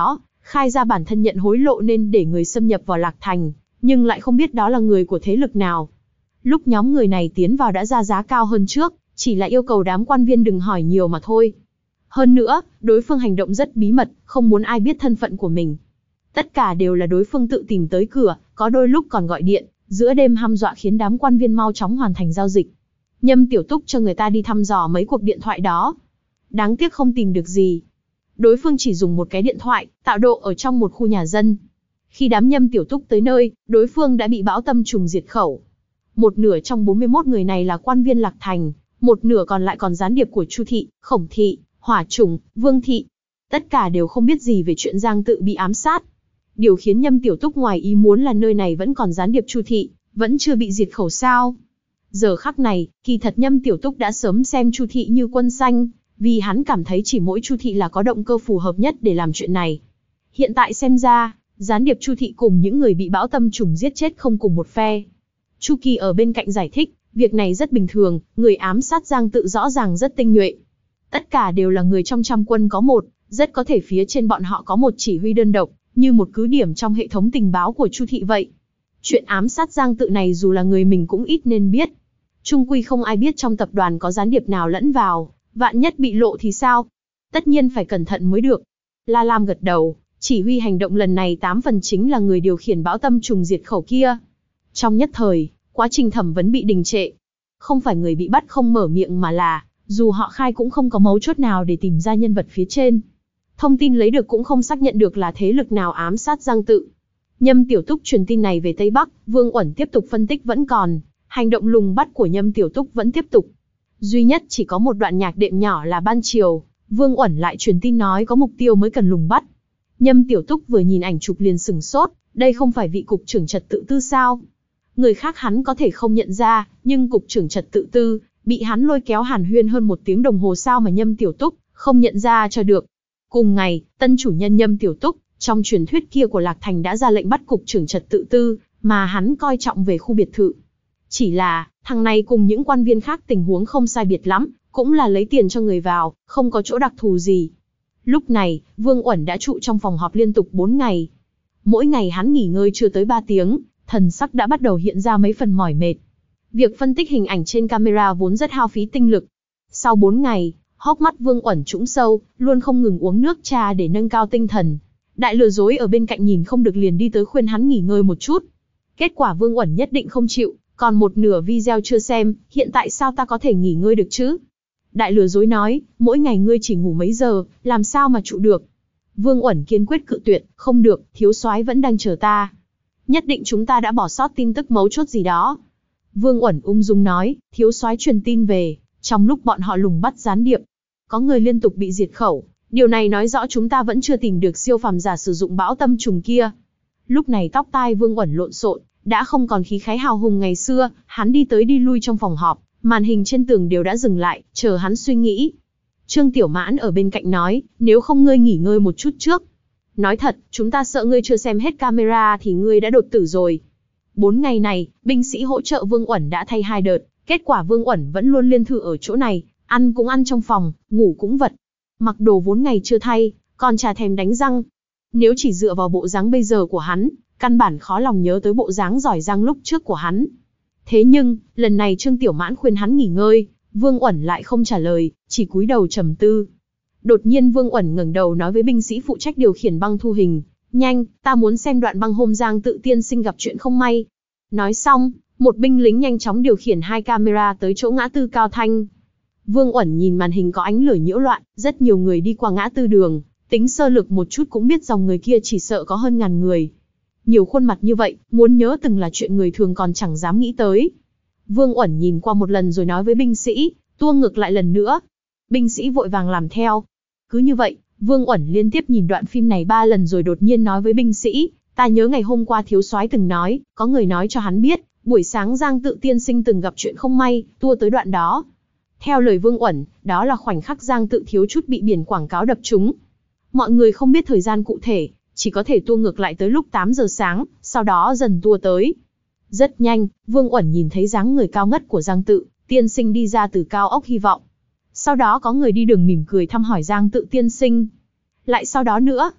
khai ra bản thân nhận hối lộ nên để người xâm nhập vào Lạc Thành, nhưng lại không biết đó là người của thế lực nào. Lúc nhóm người này tiến vào đã ra giá cao hơn trước, chỉ là yêu cầu đám quan viên đừng hỏi nhiều mà thôi. Hơn nữa, đối phương hành động rất bí mật, không muốn ai biết thân phận của mình. Tất cả đều là đối phương tự tìm tới cửa, có đôi lúc còn gọi điện, giữa đêm hăm dọa khiến đám quan viên mau chóng hoàn thành giao dịch. Nhâm Tiểu Túc cho người ta đi thăm dò mấy cuộc điện thoại đó. Đáng tiếc không tìm được gì. Đối phương chỉ dùng một cái điện thoại, tạo độ ở trong một khu nhà dân. Khi đám Nhâm Tiểu Túc tới nơi, đối phương đã bị bão tâm trùng diệt khẩu. Một nửa trong bốn mươi mốt người này là quan viên Lạc Thành, một nửa còn lại còn gián điệp của Chu Thị, Khổng Thị, Hỏa Trùng, Vương Thị. Tất cả đều không biết gì về chuyện Giang Tự bị ám sát. Điều khiến Nhâm Tiểu Túc ngoài ý muốn là nơi này vẫn còn gián điệp Chu Thị, vẫn chưa bị diệt khẩu sao. Giờ khắc này, kỳ thật Nhâm Tiểu Túc đã sớm xem Chu Thị như quân xanh, vì hắn cảm thấy chỉ mỗi Chu Thị là có động cơ phù hợp nhất để làm chuyện này. Hiện tại xem ra, gián điệp Chu Thị cùng những người bị bão tâm trùng giết chết không cùng một phe. Chu Kỳ ở bên cạnh giải thích, việc này rất bình thường, người ám sát Giang Tự rõ ràng rất tinh nhuệ. Tất cả đều là người trong trăm quân có một, rất có thể phía trên bọn họ có một chỉ huy đơn độc, như một cứ điểm trong hệ thống tình báo của Chu Thị vậy. Chuyện ám sát Giang Tự này dù là người mình cũng ít nên biết. Chung quy không ai biết trong tập đoàn có gián điệp nào lẫn vào, vạn nhất bị lộ thì sao? Tất nhiên phải cẩn thận mới được. La Lam gật đầu, chỉ huy hành động lần này tám phần chính là người điều khiển bão tâm trùng diệt khẩu kia. Trong nhất thời, quá trình thẩm vấn bị đình trệ. Không phải người bị bắt không mở miệng mà là, dù họ khai cũng không có mấu chốt nào để tìm ra nhân vật phía trên. Thông tin lấy được cũng không xác nhận được là thế lực nào ám sát Giang Tự. Nhâm Tiểu Túc truyền tin này về Tây Bắc, Vương Uẩn tiếp tục phân tích vẫn còn, hành động lùng bắt của Nhâm Tiểu Túc vẫn tiếp tục. Duy nhất chỉ có một đoạn nhạc đệm nhỏ là ban chiều, Vương Uẩn lại truyền tin nói có mục tiêu mới cần lùng bắt. Nhâm Tiểu Túc vừa nhìn ảnh chụp liền sửng sốt, đây không phải vị cục trưởng trật tự tư sao? Người khác hắn có thể không nhận ra, nhưng cục trưởng trật tự tư, bị hắn lôi kéo hàn huyên hơn một tiếng đồng hồ sao mà Nhâm Tiểu Túc không nhận ra cho được. Cùng ngày, tân chủ nhân Nhâm Tiểu Túc, trong truyền thuyết kia của Lạc Thành đã ra lệnh bắt cục trưởng trật tự tư, mà hắn coi trọng về khu biệt thự. Chỉ là, thằng này cùng những quan viên khác tình huống không sai biệt lắm, cũng là lấy tiền cho người vào, không có chỗ đặc thù gì. Lúc này, Vương Uẩn đã trụ trong phòng họp liên tục bốn ngày. Mỗi ngày hắn nghỉ ngơi chưa tới ba tiếng, thần sắc đã bắt đầu hiện ra mấy phần mỏi mệt. Việc phân tích hình ảnh trên camera vốn rất hao phí tinh lực. Sau bốn ngày, hốc mắt Vương Uẩn trũng sâu, luôn không ngừng uống nước trà để nâng cao tinh thần. Đại lừa dối ở bên cạnh nhìn không được liền đi tới khuyên hắn nghỉ ngơi một chút. Kết quả Vương Uẩn nhất định không chịu, còn một nửa video chưa xem, hiện tại sao ta có thể nghỉ ngơi được chứ? Đại lừa dối nói, mỗi ngày ngươi chỉ ngủ mấy giờ, làm sao mà trụ được? Vương Uẩn kiên quyết cự tuyệt, không được, thiếu soái vẫn đang chờ ta. Nhất định chúng ta đã bỏ sót tin tức mấu chốt gì đó. Vương Uẩn ung dung nói, thiếu soái truyền tin về, trong lúc bọn họ lùng bắt gián điệp, có người liên tục bị diệt khẩu. Điều này nói rõ chúng ta vẫn chưa tìm được siêu phàm giả sử dụng bão tâm trùng kia. Lúc này tóc tai Vương Uẩn lộn xộn, đã không còn khí khái hào hùng ngày xưa, hắn đi tới đi lui trong phòng họp, màn hình trên tường đều đã dừng lại, chờ hắn suy nghĩ. Trương Tiểu Mãn ở bên cạnh nói, nếu không ngươi nghỉ ngơi một chút trước. Nói thật, chúng ta sợ ngươi chưa xem hết camera thì ngươi đã đột tử rồi. Bốn ngày này, binh sĩ hỗ trợ Vương Uẩn đã thay hai đợt, kết quả Vương Uẩn vẫn luôn liên thư ở chỗ này, ăn cũng ăn trong phòng, ngủ cũng vật. Mặc đồ vốn ngày chưa thay, còn chả thèm đánh răng. Nếu chỉ dựa vào bộ dáng bây giờ của hắn, căn bản khó lòng nhớ tới bộ dáng giỏi giang lúc trước của hắn. Thế nhưng, lần này Trương Tiểu Mãn khuyên hắn nghỉ ngơi, Vương Uẩn lại không trả lời, chỉ cúi đầu trầm tư. Đột nhiên Vương Uẩn ngẩng đầu nói với binh sĩ phụ trách điều khiển băng thu hình, nhanh, ta muốn xem đoạn băng hôm Giang Tự tiên sinh gặp chuyện không may. Nói xong, một binh lính nhanh chóng điều khiển hai camera tới chỗ ngã tư Cao Thanh. Vương Uẩn nhìn màn hình có ánh lửa nhiễu loạn, rất nhiều người đi qua ngã tư đường, tính sơ lược một chút cũng biết dòng người kia chỉ sợ có hơn ngàn người. Nhiều khuôn mặt như vậy, muốn nhớ từng là chuyện người thường còn chẳng dám nghĩ tới. Vương Uẩn nhìn qua một lần rồi nói với binh sĩ, tua ngược lại lần nữa. Binh sĩ vội vàng làm theo. Cứ như vậy, Vương Uẩn liên tiếp nhìn đoạn phim này ba lần rồi đột nhiên nói với binh sĩ, ta nhớ ngày hôm qua thiếu soái từng nói, có người nói cho hắn biết, buổi sáng Giang Tự tiên sinh từng gặp chuyện không may, tua tới đoạn đó. Theo lời Vương Uẩn, đó là khoảnh khắc Giang Tự thiếu chút bị biển quảng cáo đập trúng. Mọi người không biết thời gian cụ thể, chỉ có thể tua ngược lại tới lúc tám giờ sáng, sau đó dần tua tới. Rất nhanh, Vương Uẩn nhìn thấy dáng người cao ngất của Giang Tự tiên sinh đi ra từ cao ốc hy vọng. Sau đó có người đi đường mỉm cười thăm hỏi Giang Tự tiên sinh. Lại sau đó nữa,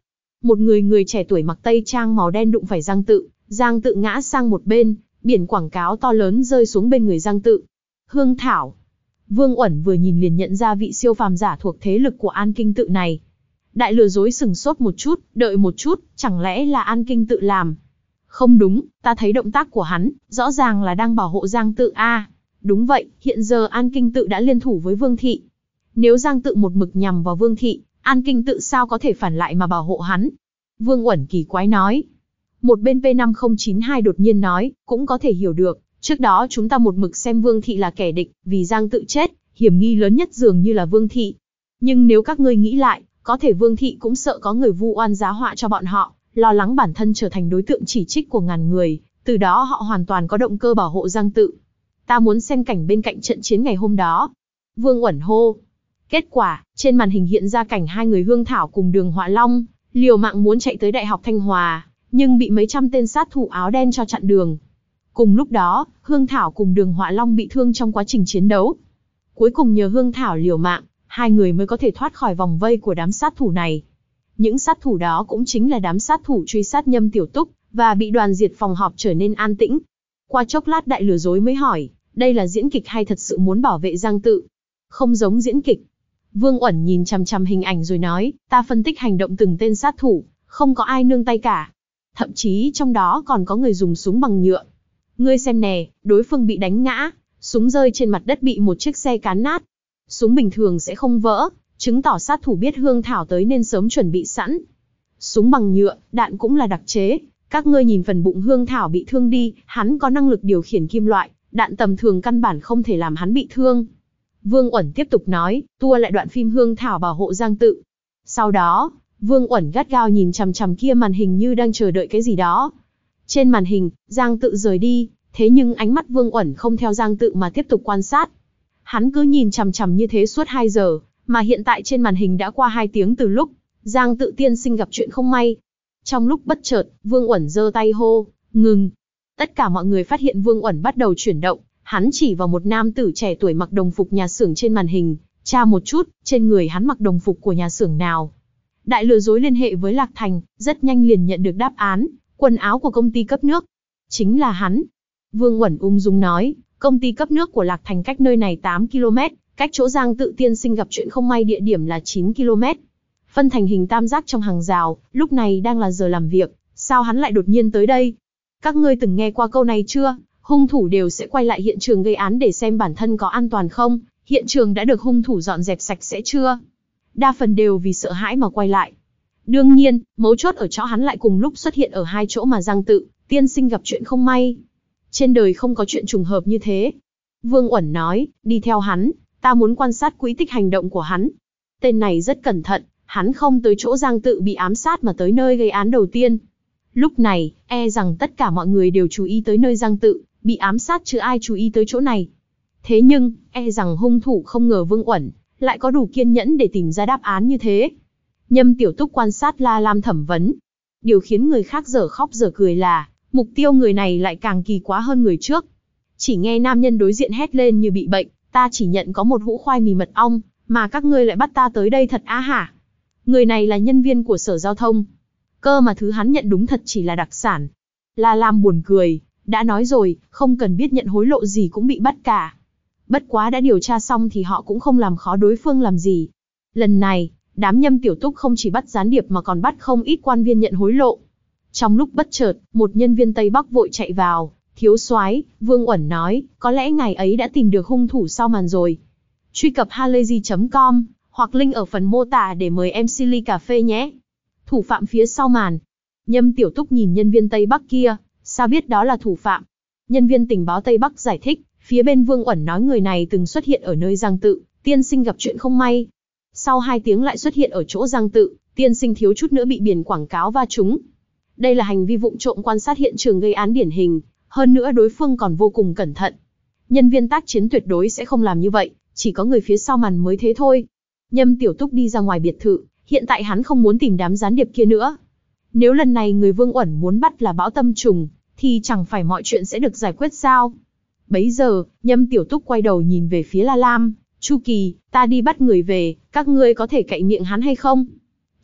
một người người trẻ tuổi mặc tây trang màu đen đụng phải Giang Tự, Giang Tự ngã sang một bên, biển quảng cáo to lớn rơi xuống bên người Giang Tự. Hương Thảo. Vương Uẩn vừa nhìn liền nhận ra vị siêu phàm giả thuộc thế lực của An Kinh Tự này. Đại lừa dối sừng sốt một chút, đợi một chút, chẳng lẽ là An Kinh Tự làm? Không đúng, ta thấy động tác của hắn, rõ ràng là đang bảo hộ Giang Tự a. À, đúng vậy, hiện giờ An Kinh Tự đã liên thủ với Vương Thị. Nếu Giang Tự một mực nhằm vào Vương Thị, An Kinh Tự sao có thể phản lại mà bảo hộ hắn? Vương Uẩn kỳ quái nói. Một bên P năm không chín hai đột nhiên nói, cũng có thể hiểu được, trước đó chúng ta một mực xem Vương Thị là kẻ địch, vì Giang Tự chết, hiểm nghi lớn nhất dường như là Vương Thị. Nhưng nếu các ngươi nghĩ lại, có thể Vương Thị cũng sợ có người vu oan giá họa cho bọn họ, lo lắng bản thân trở thành đối tượng chỉ trích của ngàn người, từ đó họ hoàn toàn có động cơ bảo hộ Giang Tự. Ta muốn xem cảnh bên cạnh trận chiến ngày hôm đó. Vương Uẩn hô. Kết quả, trên màn hình hiện ra cảnh hai người Hương Thảo cùng Đường Họa Long, liều mạng muốn chạy tới Đại học Thanh Hòa, nhưng bị mấy trăm tên sát thủ áo đen cho chặn đường. Cùng lúc đó, Hương Thảo cùng Đường Họa Long bị thương trong quá trình chiến đấu. Cuối cùng nhờ Hương Thảo liều mạng, hai người mới có thể thoát khỏi vòng vây của đám sát thủ này. Những sát thủ đó cũng chính là đám sát thủ truy sát Nhâm Tiểu Túc, và bị đoàn diệt phòng họp trở nên an tĩnh. Qua chốc lát đại lừa dối mới hỏi, đây là diễn kịch hay thật sự muốn bảo vệ Giang Tự? Không giống diễn kịch. Vương Uẩn nhìn chằm chằm hình ảnh rồi nói, ta phân tích hành động từng tên sát thủ, không có ai nương tay cả. Thậm chí trong đó còn có người dùng súng bằng nhựa. Ngươi xem nè, đối phương bị đánh ngã, súng rơi trên mặt đất bị một chiếc xe cán nát. Súng bình thường sẽ không vỡ, chứng tỏ sát thủ biết Hương Thảo tới nên sớm chuẩn bị sẵn. Súng bằng nhựa, đạn cũng là đặc chế. Các ngươi nhìn phần bụng Hương Thảo bị thương đi, hắn có năng lực điều khiển kim loại, đạn tầm thường căn bản không thể làm hắn bị thương. Vương Uẩn tiếp tục nói, tua lại đoạn phim Hương Thảo bảo hộ Giang Tự. Sau đó, Vương Uẩn gắt gao nhìn chằm chằm kia màn hình như đang chờ đợi cái gì đó. Trên màn hình, Giang Tự rời đi, thế nhưng ánh mắt Vương Uẩn không theo Giang Tự mà tiếp tục quan sát. Hắn cứ nhìn chằm chằm như thế suốt hai giờ, mà hiện tại trên màn hình đã qua hai tiếng từ lúc Giang Tự tiên sinh gặp chuyện không may. Trong lúc bất chợt, Vương Uẩn giơ tay hô, ngừng. Tất cả mọi người phát hiện Vương Uẩn bắt đầu chuyển động, hắn chỉ vào một nam tử trẻ tuổi mặc đồng phục nhà xưởng trên màn hình, tra một chút, trên người hắn mặc đồng phục của nhà xưởng nào. Đại lừa dối liên hệ với Lạc Thành, rất nhanh liền nhận được đáp án, quần áo của công ty cấp nước. Chính là hắn. Vương Uẩn ung dung nói, công ty cấp nước của Lạc Thành cách nơi này tám ki lô mét, cách chỗ Giang Tự tiên sinh gặp chuyện không may địa điểm là chín ki lô mét. Phân thành hình tam giác trong hàng rào, lúc này đang là giờ làm việc, sao hắn lại đột nhiên tới đây? Các ngươi từng nghe qua câu này chưa? Hung thủ đều sẽ quay lại hiện trường gây án để xem bản thân có an toàn không, hiện trường đã được hung thủ dọn dẹp sạch sẽ chưa? Đa phần đều vì sợ hãi mà quay lại. Đương nhiên, mấu chốt ở chỗ hắn lại cùng lúc xuất hiện ở hai chỗ mà Giang Tự tiên sinh gặp chuyện không may. Trên đời không có chuyện trùng hợp như thế. Vương Uẩn nói, đi theo hắn, ta muốn quan sát quỹ tích hành động của hắn. Tên này rất cẩn thận, hắn không tới chỗ Giang Tự bị ám sát mà tới nơi gây án đầu tiên. Lúc này, e rằng tất cả mọi người đều chú ý tới nơi Giang Tự bị ám sát chứ ai chú ý tới chỗ này. Thế nhưng, e rằng hung thủ không ngờ Vương Uẩn lại có đủ kiên nhẫn để tìm ra đáp án như thế. Nhâm Tiểu Túc quan sát La Lam thẩm vấn. Điều khiến người khác dở khóc dở cười là, mục tiêu người này lại càng kỳ quá hơn người trước. Chỉ nghe nam nhân đối diện hét lên như bị bệnh, ta chỉ nhận có một hũ khoai mì mật ong, mà các ngươi lại bắt ta tới đây thật á hả? Người này là nhân viên của Sở Giao thông. Cơ mà thứ hắn nhận đúng thật chỉ là đặc sản. La Lam buồn cười, đã nói rồi, không cần biết nhận hối lộ gì cũng bị bắt cả. Bất quá đã điều tra xong thì họ cũng không làm khó đối phương làm gì. Lần này, đám Nhâm Tiểu Túc không chỉ bắt gián điệp mà còn bắt không ít quan viên nhận hối lộ. Trong lúc bất chợt, một nhân viên Tây Bắc vội chạy vào, thiếu soái, Vương Uẩn nói, có lẽ ngài ấy đã tìm được hung thủ sau màn rồi. Truy cập halayzi chấm com, hoặc link ở phần mô tả để mời em xê ly cà phê nhé. Thủ phạm phía sau màn. Nhâm Tiểu Túc nhìn nhân viên Tây Bắc kia, sao biết đó là thủ phạm? Nhân viên tình báo Tây Bắc giải thích, phía bên Vương Uẩn nói người này từng xuất hiện ở nơi Giang Tự tiên sinh gặp chuyện không may. Sau hai tiếng lại xuất hiện ở chỗ Giang Tự tiên sinh thiếu chút nữa bị biển quảng cáo va trúng. Đây là hành vi vụng trộm quan sát hiện trường gây án điển hình, hơn nữa đối phương còn vô cùng cẩn thận. Nhân viên tác chiến tuyệt đối sẽ không làm như vậy, chỉ có người phía sau màn mới thế thôi. Nhâm Tiểu Túc đi ra ngoài biệt thự, hiện tại hắn không muốn tìm đám gián điệp kia nữa. Nếu lần này người Vương Uẩn muốn bắt là Bão Tâm Trùng, thì chẳng phải mọi chuyện sẽ được giải quyết sao? Bấy giờ, Nhâm Tiểu Túc quay đầu nhìn về phía La Lam, Chu Kỳ, ta đi bắt người về, các ngươi có thể cậy miệng hắn hay không?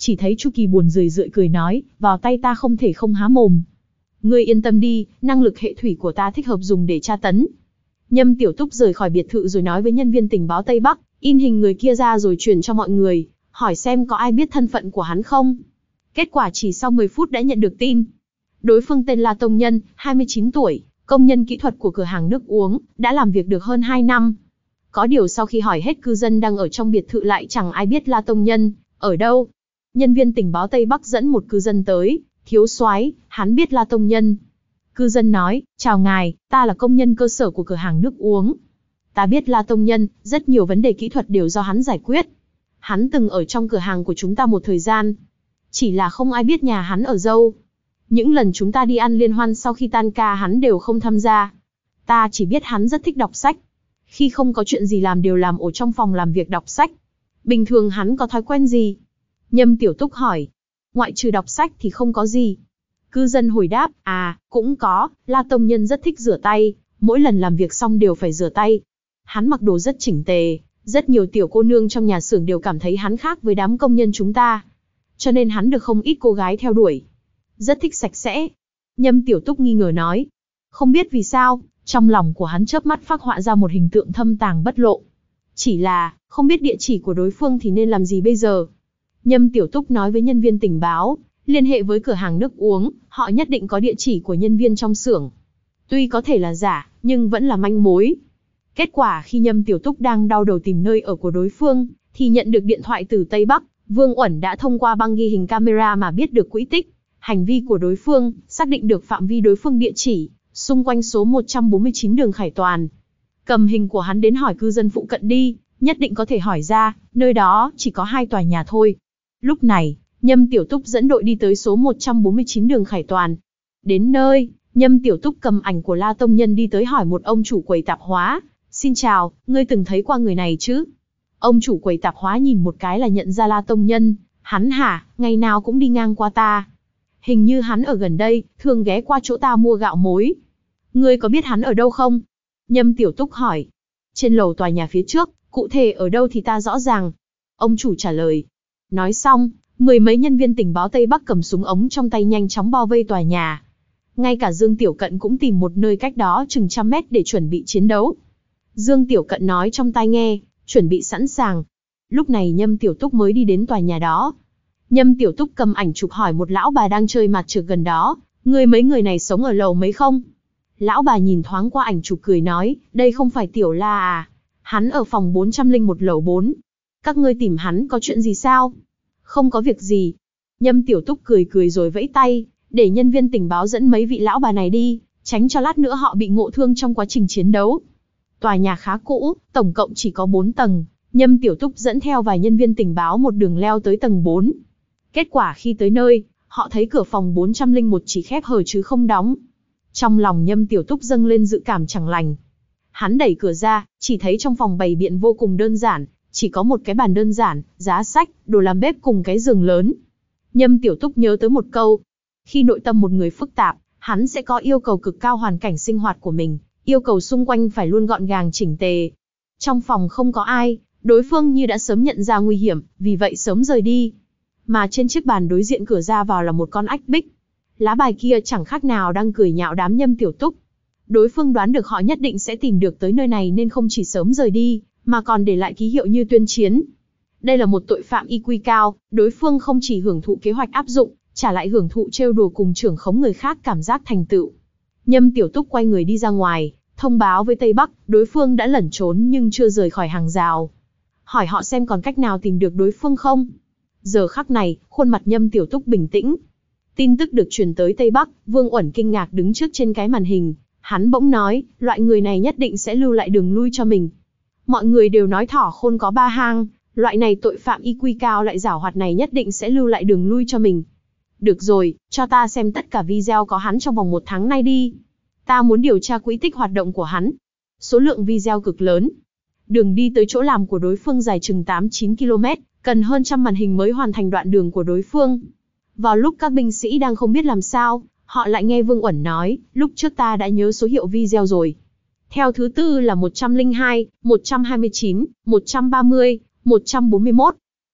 chỉ thấy Chu Kỳ buồn rười rượi cười nói, vào tay ta không thể không há mồm. Ngươi yên tâm đi, năng lực hệ thủy của ta thích hợp dùng để tra tấn. Nhâm Tiểu Túc rời khỏi biệt thự rồi nói với nhân viên tình báo Tây Bắc, in hình người kia ra rồi truyền cho mọi người, hỏi xem có ai biết thân phận của hắn không. Kết quả chỉ sau mười phút đã nhận được tin. Đối phương tên La Tông Nhân, hai mươi chín tuổi, công nhân kỹ thuật của cửa hàng nước uống, đã làm việc được hơn hai năm. Có điều sau khi hỏi hết cư dân đang ở trong biệt thự lại chẳng ai biết La Tông Nhân ở đâu. Nhân viên tình báo Tây Bắc dẫn một cư dân tới, thiếu soái, hắn biết La Tông Nhân. Cư dân nói, chào ngài, ta là công nhân cơ sở của cửa hàng nước uống. Ta biết La Tông Nhân, rất nhiều vấn đề kỹ thuật đều do hắn giải quyết. Hắn từng ở trong cửa hàng của chúng ta một thời gian. Chỉ là không ai biết nhà hắn ở đâu. Những lần chúng ta đi ăn liên hoan sau khi tan ca hắn đều không tham gia. Ta chỉ biết hắn rất thích đọc sách. Khi không có chuyện gì làm đều làm ở trong phòng làm việc đọc sách. Bình thường hắn có thói quen gì? Nhâm Tiểu Túc hỏi. Ngoại trừ đọc sách thì không có gì. Cư dân hồi đáp, à, cũng có, La Tông Nhân rất thích rửa tay, mỗi lần làm việc xong đều phải rửa tay. Hắn mặc đồ rất chỉnh tề, rất nhiều tiểu cô nương trong nhà xưởng đều cảm thấy hắn khác với đám công nhân chúng ta. Cho nên hắn được không ít cô gái theo đuổi. Rất thích sạch sẽ. Nhâm Tiểu Túc nghi ngờ nói. Không biết vì sao, trong lòng của hắn chớp mắt phác họa ra một hình tượng thâm tàng bất lộ. Chỉ là, không biết địa chỉ của đối phương thì nên làm gì bây giờ. Nhâm Tiểu Túc nói với nhân viên tình báo, liên hệ với cửa hàng nước uống, họ nhất định có địa chỉ của nhân viên trong xưởng. Tuy có thể là giả, nhưng vẫn là manh mối. Kết quả khi Nhâm Tiểu Túc đang đau đầu tìm nơi ở của đối phương, thì nhận được điện thoại từ Tây Bắc, Vương Uẩn đã thông qua băng ghi hình camera mà biết được quỹ tích, hành vi của đối phương, xác định được phạm vi đối phương địa chỉ, xung quanh số một trăm bốn mươi chín đường Khải Toàn. Cầm hình của hắn đến hỏi cư dân phụ cận đi, nhất định có thể hỏi ra, nơi đó chỉ có hai tòa nhà thôi. Lúc này, Nhâm Tiểu Túc dẫn đội đi tới số một trăm bốn mươi chín đường Khải Toàn. Đến nơi, Nhâm Tiểu Túc cầm ảnh của La Tông Nhân đi tới hỏi một ông chủ quầy tạp hóa. Xin chào, ngươi từng thấy qua người này chứ? Ông chủ quầy tạp hóa nhìn một cái là nhận ra La Tông Nhân. Hắn hả, ngày nào cũng đi ngang qua ta. Hình như hắn ở gần đây, thường ghé qua chỗ ta mua gạo muối. Ngươi có biết hắn ở đâu không? Nhâm Tiểu Túc hỏi. Trên lầu tòa nhà phía trước, cụ thể ở đâu thì ta rõ ràng. Ông chủ trả lời. Nói xong, mười mấy nhân viên tình báo Tây Bắc cầm súng ống trong tay nhanh chóng bao vây tòa nhà. Ngay cả Dương Tiểu Cận cũng tìm một nơi cách đó chừng trăm mét để chuẩn bị chiến đấu. Dương Tiểu Cận nói trong tai nghe, chuẩn bị sẵn sàng. Lúc này Nhâm Tiểu Túc mới đi đến tòa nhà đó. Nhâm Tiểu Túc cầm ảnh chụp hỏi một lão bà đang chơi mặt trược gần đó, người mấy người này sống ở lầu mấy không? Lão bà nhìn thoáng qua ảnh chụp cười nói, đây không phải Tiểu La à? Hắn ở phòng bốn trăm lẻ một lầu bốn. Các ngươi tìm hắn có chuyện gì sao? Không có việc gì. Nhâm Tiểu Túc cười cười rồi vẫy tay, để nhân viên tình báo dẫn mấy vị lão bà này đi, tránh cho lát nữa họ bị ngộ thương trong quá trình chiến đấu. Tòa nhà khá cũ, tổng cộng chỉ có bốn tầng. Nhâm Tiểu Túc dẫn theo vài nhân viên tình báo một đường leo tới tầng bốn. Kết quả khi tới nơi, họ thấy cửa phòng bốn trăm lẻ một chỉ khép hờ chứ không đóng. Trong lòng Nhâm Tiểu Túc dâng lên dự cảm chẳng lành. Hắn đẩy cửa ra, chỉ thấy trong phòng bày biện vô cùng đơn giản, chỉ có một cái bàn đơn giản, giá sách, đồ làm bếp cùng cái giường lớn. Nhâm Tiểu Túc nhớ tới một câu. Khi nội tâm một người phức tạp, hắn sẽ có yêu cầu cực cao hoàn cảnh sinh hoạt của mình, yêu cầu xung quanh phải luôn gọn gàng chỉnh tề. Trong phòng không có ai, đối phương như đã sớm nhận ra nguy hiểm, vì vậy sớm rời đi. Mà trên chiếc bàn đối diện cửa ra vào là một con ách bích. Lá bài kia chẳng khác nào đang cười nhạo đám Nhâm Tiểu Túc. Đối phương đoán được họ nhất định sẽ tìm được tới nơi này nên không chỉ sớm rời đi, mà còn để lại ký hiệu như tuyên chiến. Đây là một tội phạm i kiu cao, đối phương không chỉ hưởng thụ kế hoạch áp dụng, trả lại hưởng thụ trêu đùa cùng trưởng khống người khác cảm giác thành tựu. Nhâm Tiểu Túc quay người đi ra ngoài, thông báo với Tây Bắc, đối phương đã lẩn trốn nhưng chưa rời khỏi hàng rào. Hỏi họ xem còn cách nào tìm được đối phương không. Giờ khắc này, khuôn mặt Nhâm Tiểu Túc bình tĩnh. Tin tức được truyền tới Tây Bắc, Vương Uẩn kinh ngạc đứng trước trên cái màn hình. Hắn bỗng nói, loại người này nhất định sẽ lưu lại đường lui cho mình. Mọi người đều nói thỏ khôn có ba hang, loại này tội phạm i kiu cao lại giảo hoạt này nhất định sẽ lưu lại đường lui cho mình. Được rồi, cho ta xem tất cả video có hắn trong vòng một tháng nay đi. Ta muốn điều tra quỹ tích hoạt động của hắn. Số lượng video cực lớn. Đường đi tới chỗ làm của đối phương dài chừng tám chín ki lô mét, cần hơn trăm màn hình mới hoàn thành đoạn đường của đối phương. Vào lúc các binh sĩ đang không biết làm sao, họ lại nghe Vương Uẩn nói, lúc trước ta đã nhớ số hiệu video rồi. Theo thứ tự là một trăm lẻ hai, một trăm hai mươi chín, một trăm ba mươi, một trăm bốn mươi mốt.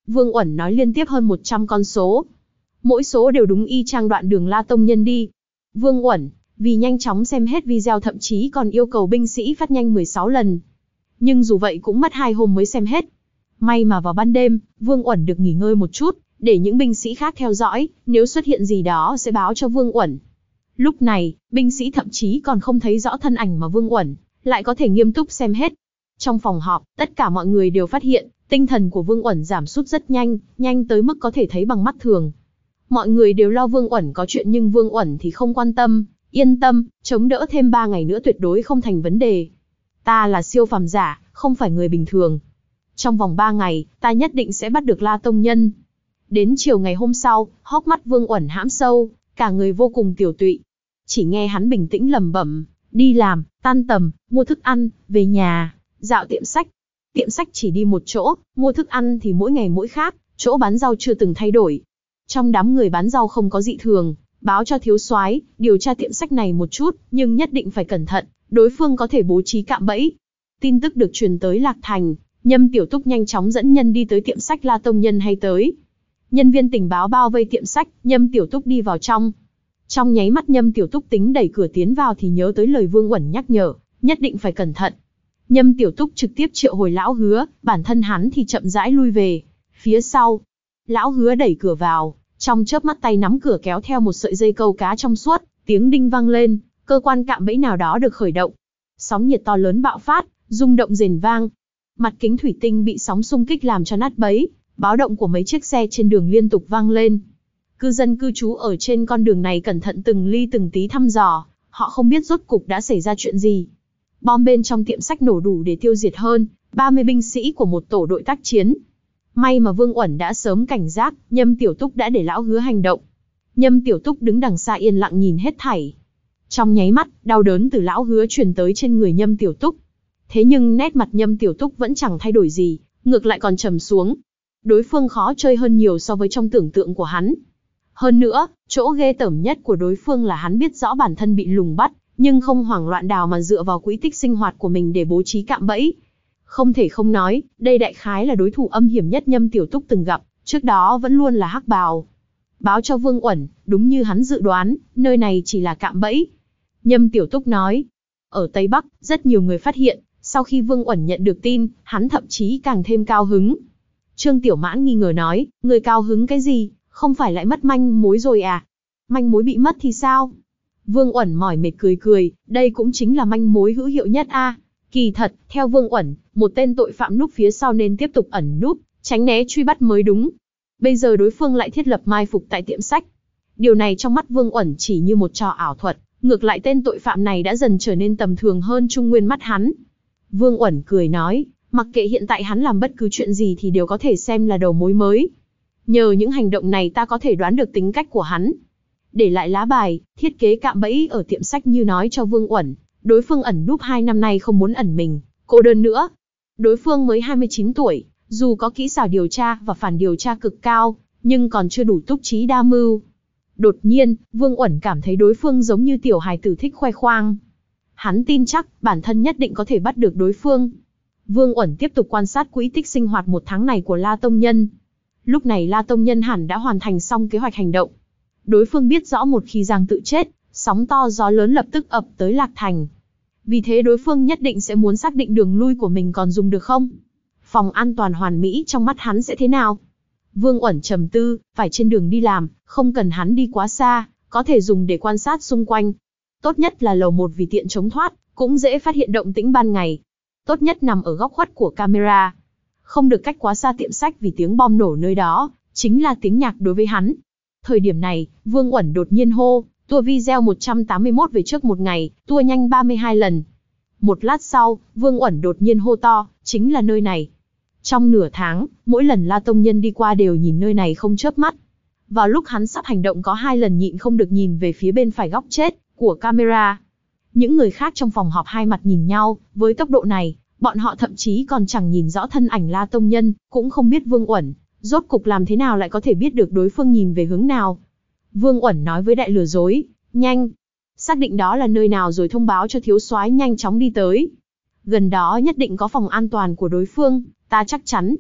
Vương Uẩn nói liên tiếp hơn một trăm con số. Mỗi số đều đúng y chang đoạn đường La Tông Nhân đi. Vương Uẩn, vì nhanh chóng xem hết video thậm chí còn yêu cầu binh sĩ phát nhanh mười sáu lần. Nhưng dù vậy cũng mất hai hôm mới xem hết. May mà vào ban đêm, Vương Uẩn được nghỉ ngơi một chút, để những binh sĩ khác theo dõi, nếu xuất hiện gì đó sẽ báo cho Vương Uẩn. Lúc này, binh sĩ thậm chí còn không thấy rõ thân ảnh mà Vương Uẩn lại có thể nghiêm túc xem hết. Trong phòng họp, tất cả mọi người đều phát hiện, tinh thần của Vương Uẩn giảm sút rất nhanh, nhanh tới mức có thể thấy bằng mắt thường. Mọi người đều lo Vương Uẩn có chuyện nhưng Vương Uẩn thì không quan tâm, yên tâm, chống đỡ thêm ba ngày nữa tuyệt đối không thành vấn đề. Ta là siêu phàm giả, không phải người bình thường. Trong vòng ba ngày, ta nhất định sẽ bắt được La Tông Nhân. Đến chiều ngày hôm sau, hốc mắt Vương Uẩn hãm sâu, cả người vô cùng tiểu tụy. Chỉ nghe hắn bình tĩnh lẩm bẩm, đi làm, tan tầm, mua thức ăn, về nhà, dạo tiệm sách. Tiệm sách chỉ đi một chỗ, mua thức ăn thì mỗi ngày mỗi khác, chỗ bán rau chưa từng thay đổi. Trong đám người bán rau không có dị thường, báo cho thiếu soái, điều tra tiệm sách này một chút, nhưng nhất định phải cẩn thận, đối phương có thể bố trí cạm bẫy. Tin tức được truyền tới Lạc Thành, Nhâm Tiểu Túc nhanh chóng dẫn nhân đi tới tiệm sách La Tông Nhân hay tới. Nhân viên tình báo bao vây tiệm sách, Nhâm Tiểu Túc đi vào trong. Trong nháy mắt Nhâm Tiểu Túc tính đẩy cửa tiến vào thì nhớ tới lời Vương Uẩn nhắc nhở, nhất định phải cẩn thận. Nhâm Tiểu Túc trực tiếp triệu hồi Lão Hứa, bản thân hắn thì chậm rãi lui về. Phía sau, Lão Hứa đẩy cửa vào, trong chớp mắt tay nắm cửa kéo theo một sợi dây câu cá trong suốt, tiếng đinh vang lên, cơ quan cạm bẫy nào đó được khởi động. Sóng nhiệt to lớn bạo phát, rung động rền vang. Mặt kính thủy tinh bị sóng xung kích làm cho nát bấy, báo động của mấy chiếc xe trên đường liên tục vang lên. Cư dân cư trú ở trên con đường này cẩn thận từng ly từng tí thăm dò, họ không biết rốt cục đã xảy ra chuyện gì. Bom bên trong tiệm sách nổ đủ để tiêu diệt hơn ba mươi binh sĩ của một tổ đội tác chiến. May mà Vương Uẩn đã sớm cảnh giác, Nhâm Tiểu Túc đã để Lão Hứa hành động. Nhâm Tiểu Túc đứng đằng xa yên lặng nhìn hết thảy. Trong nháy mắt, đau đớn từ Lão Hứa truyền tới trên người Nhâm Tiểu Túc. Thế nhưng nét mặt Nhâm Tiểu Túc vẫn chẳng thay đổi gì, ngược lại còn trầm xuống. Đối phương khó chơi hơn nhiều so với trong tưởng tượng của hắn. Hơn nữa, chỗ ghê tởm nhất của đối phương là hắn biết rõ bản thân bị lùng bắt, nhưng không hoảng loạn đào mà dựa vào quỹ tích sinh hoạt của mình để bố trí cạm bẫy. Không thể không nói, đây đại khái là đối thủ âm hiểm nhất Nhâm Tiểu Túc từng gặp, trước đó vẫn luôn là hắc bào. Báo cho Vương Uẩn, đúng như hắn dự đoán, nơi này chỉ là cạm bẫy. Nhâm Tiểu Túc nói, ở Tây Bắc, rất nhiều người phát hiện, sau khi Vương Uẩn nhận được tin, hắn thậm chí càng thêm cao hứng. Trương Tiểu Mãn nghi ngờ nói, người cao hứng cái gì, không phải lại mất manh mối rồi à? Manh mối bị mất thì sao? Vương Uẩn mỏi mệt cười cười, đây cũng chính là manh mối hữu hiệu nhất a. Kỳ thật, theo Vương Uẩn, một tên tội phạm núp phía sau nên tiếp tục ẩn núp, tránh né truy bắt mới đúng. Bây giờ đối phương lại thiết lập mai phục tại tiệm sách. Điều này trong mắt Vương Uẩn chỉ như một trò ảo thuật, ngược lại tên tội phạm này đã dần trở nên tầm thường hơn Trung Nguyên mắt hắn. Vương Uẩn cười nói, mặc kệ hiện tại hắn làm bất cứ chuyện gì thì đều có thể xem là đầu mối mới. Nhờ những hành động này ta có thể đoán được tính cách của hắn. Để lại lá bài, thiết kế cạm bẫy ở tiệm sách như nói cho Vương Uẩn, đối phương ẩn núp hai năm nay không muốn ẩn mình, cô đơn nữa. Đối phương mới hai mươi chín tuổi, dù có kỹ xảo điều tra và phản điều tra cực cao, nhưng còn chưa đủ túc trí đa mưu. Đột nhiên, Vương Uẩn cảm thấy đối phương giống như tiểu hài tử thích khoe khoang. Hắn tin chắc bản thân nhất định có thể bắt được đối phương. Vương Uẩn tiếp tục quan sát quỹ tích sinh hoạt một tháng này của La Tông Nhân. Lúc này La Tông Nhân hẳn đã hoàn thành xong kế hoạch hành động. Đối phương biết rõ một khi Giang tự chết, sóng to gió lớn lập tức ập tới Lạc Thành. Vì thế đối phương nhất định sẽ muốn xác định đường lui của mình còn dùng được không? Phòng an toàn hoàn mỹ trong mắt hắn sẽ thế nào? Vương Uẩn trầm tư, phải trên đường đi làm, không cần hắn đi quá xa, có thể dùng để quan sát xung quanh. Tốt nhất là lầu một vì tiện chống thoát, cũng dễ phát hiện động tĩnh ban ngày. Tốt nhất nằm ở góc khuất của camera. Không được cách quá xa tiệm sách vì tiếng bom nổ nơi đó, chính là tiếng nhạc đối với hắn. Thời điểm này, Vương Uẩn đột nhiên hô, tua video một trăm tám mươi mốt về trước một ngày, tua nhanh ba mươi hai lần. Một lát sau, Vương Uẩn đột nhiên hô to, chính là nơi này. Trong nửa tháng, mỗi lần La Tông Nhân đi qua đều nhìn nơi này không chớp mắt. Vào lúc hắn sắp hành động có hai lần nhịn không được nhìn về phía bên phải góc chết của camera. Những người khác trong phòng họp hai mặt nhìn nhau, với tốc độ này, bọn họ thậm chí còn chẳng nhìn rõ thân ảnh La Tông Nhân, cũng không biết Vương Uẩn, rốt cục làm thế nào lại có thể biết được đối phương nhìn về hướng nào. Vương Uẩn nói với đại lừa dối, nhanh, xác định đó là nơi nào rồi thông báo cho thiếu soái nhanh chóng đi tới. Gần đó nhất định có phòng an toàn của đối phương, ta chắc chắn.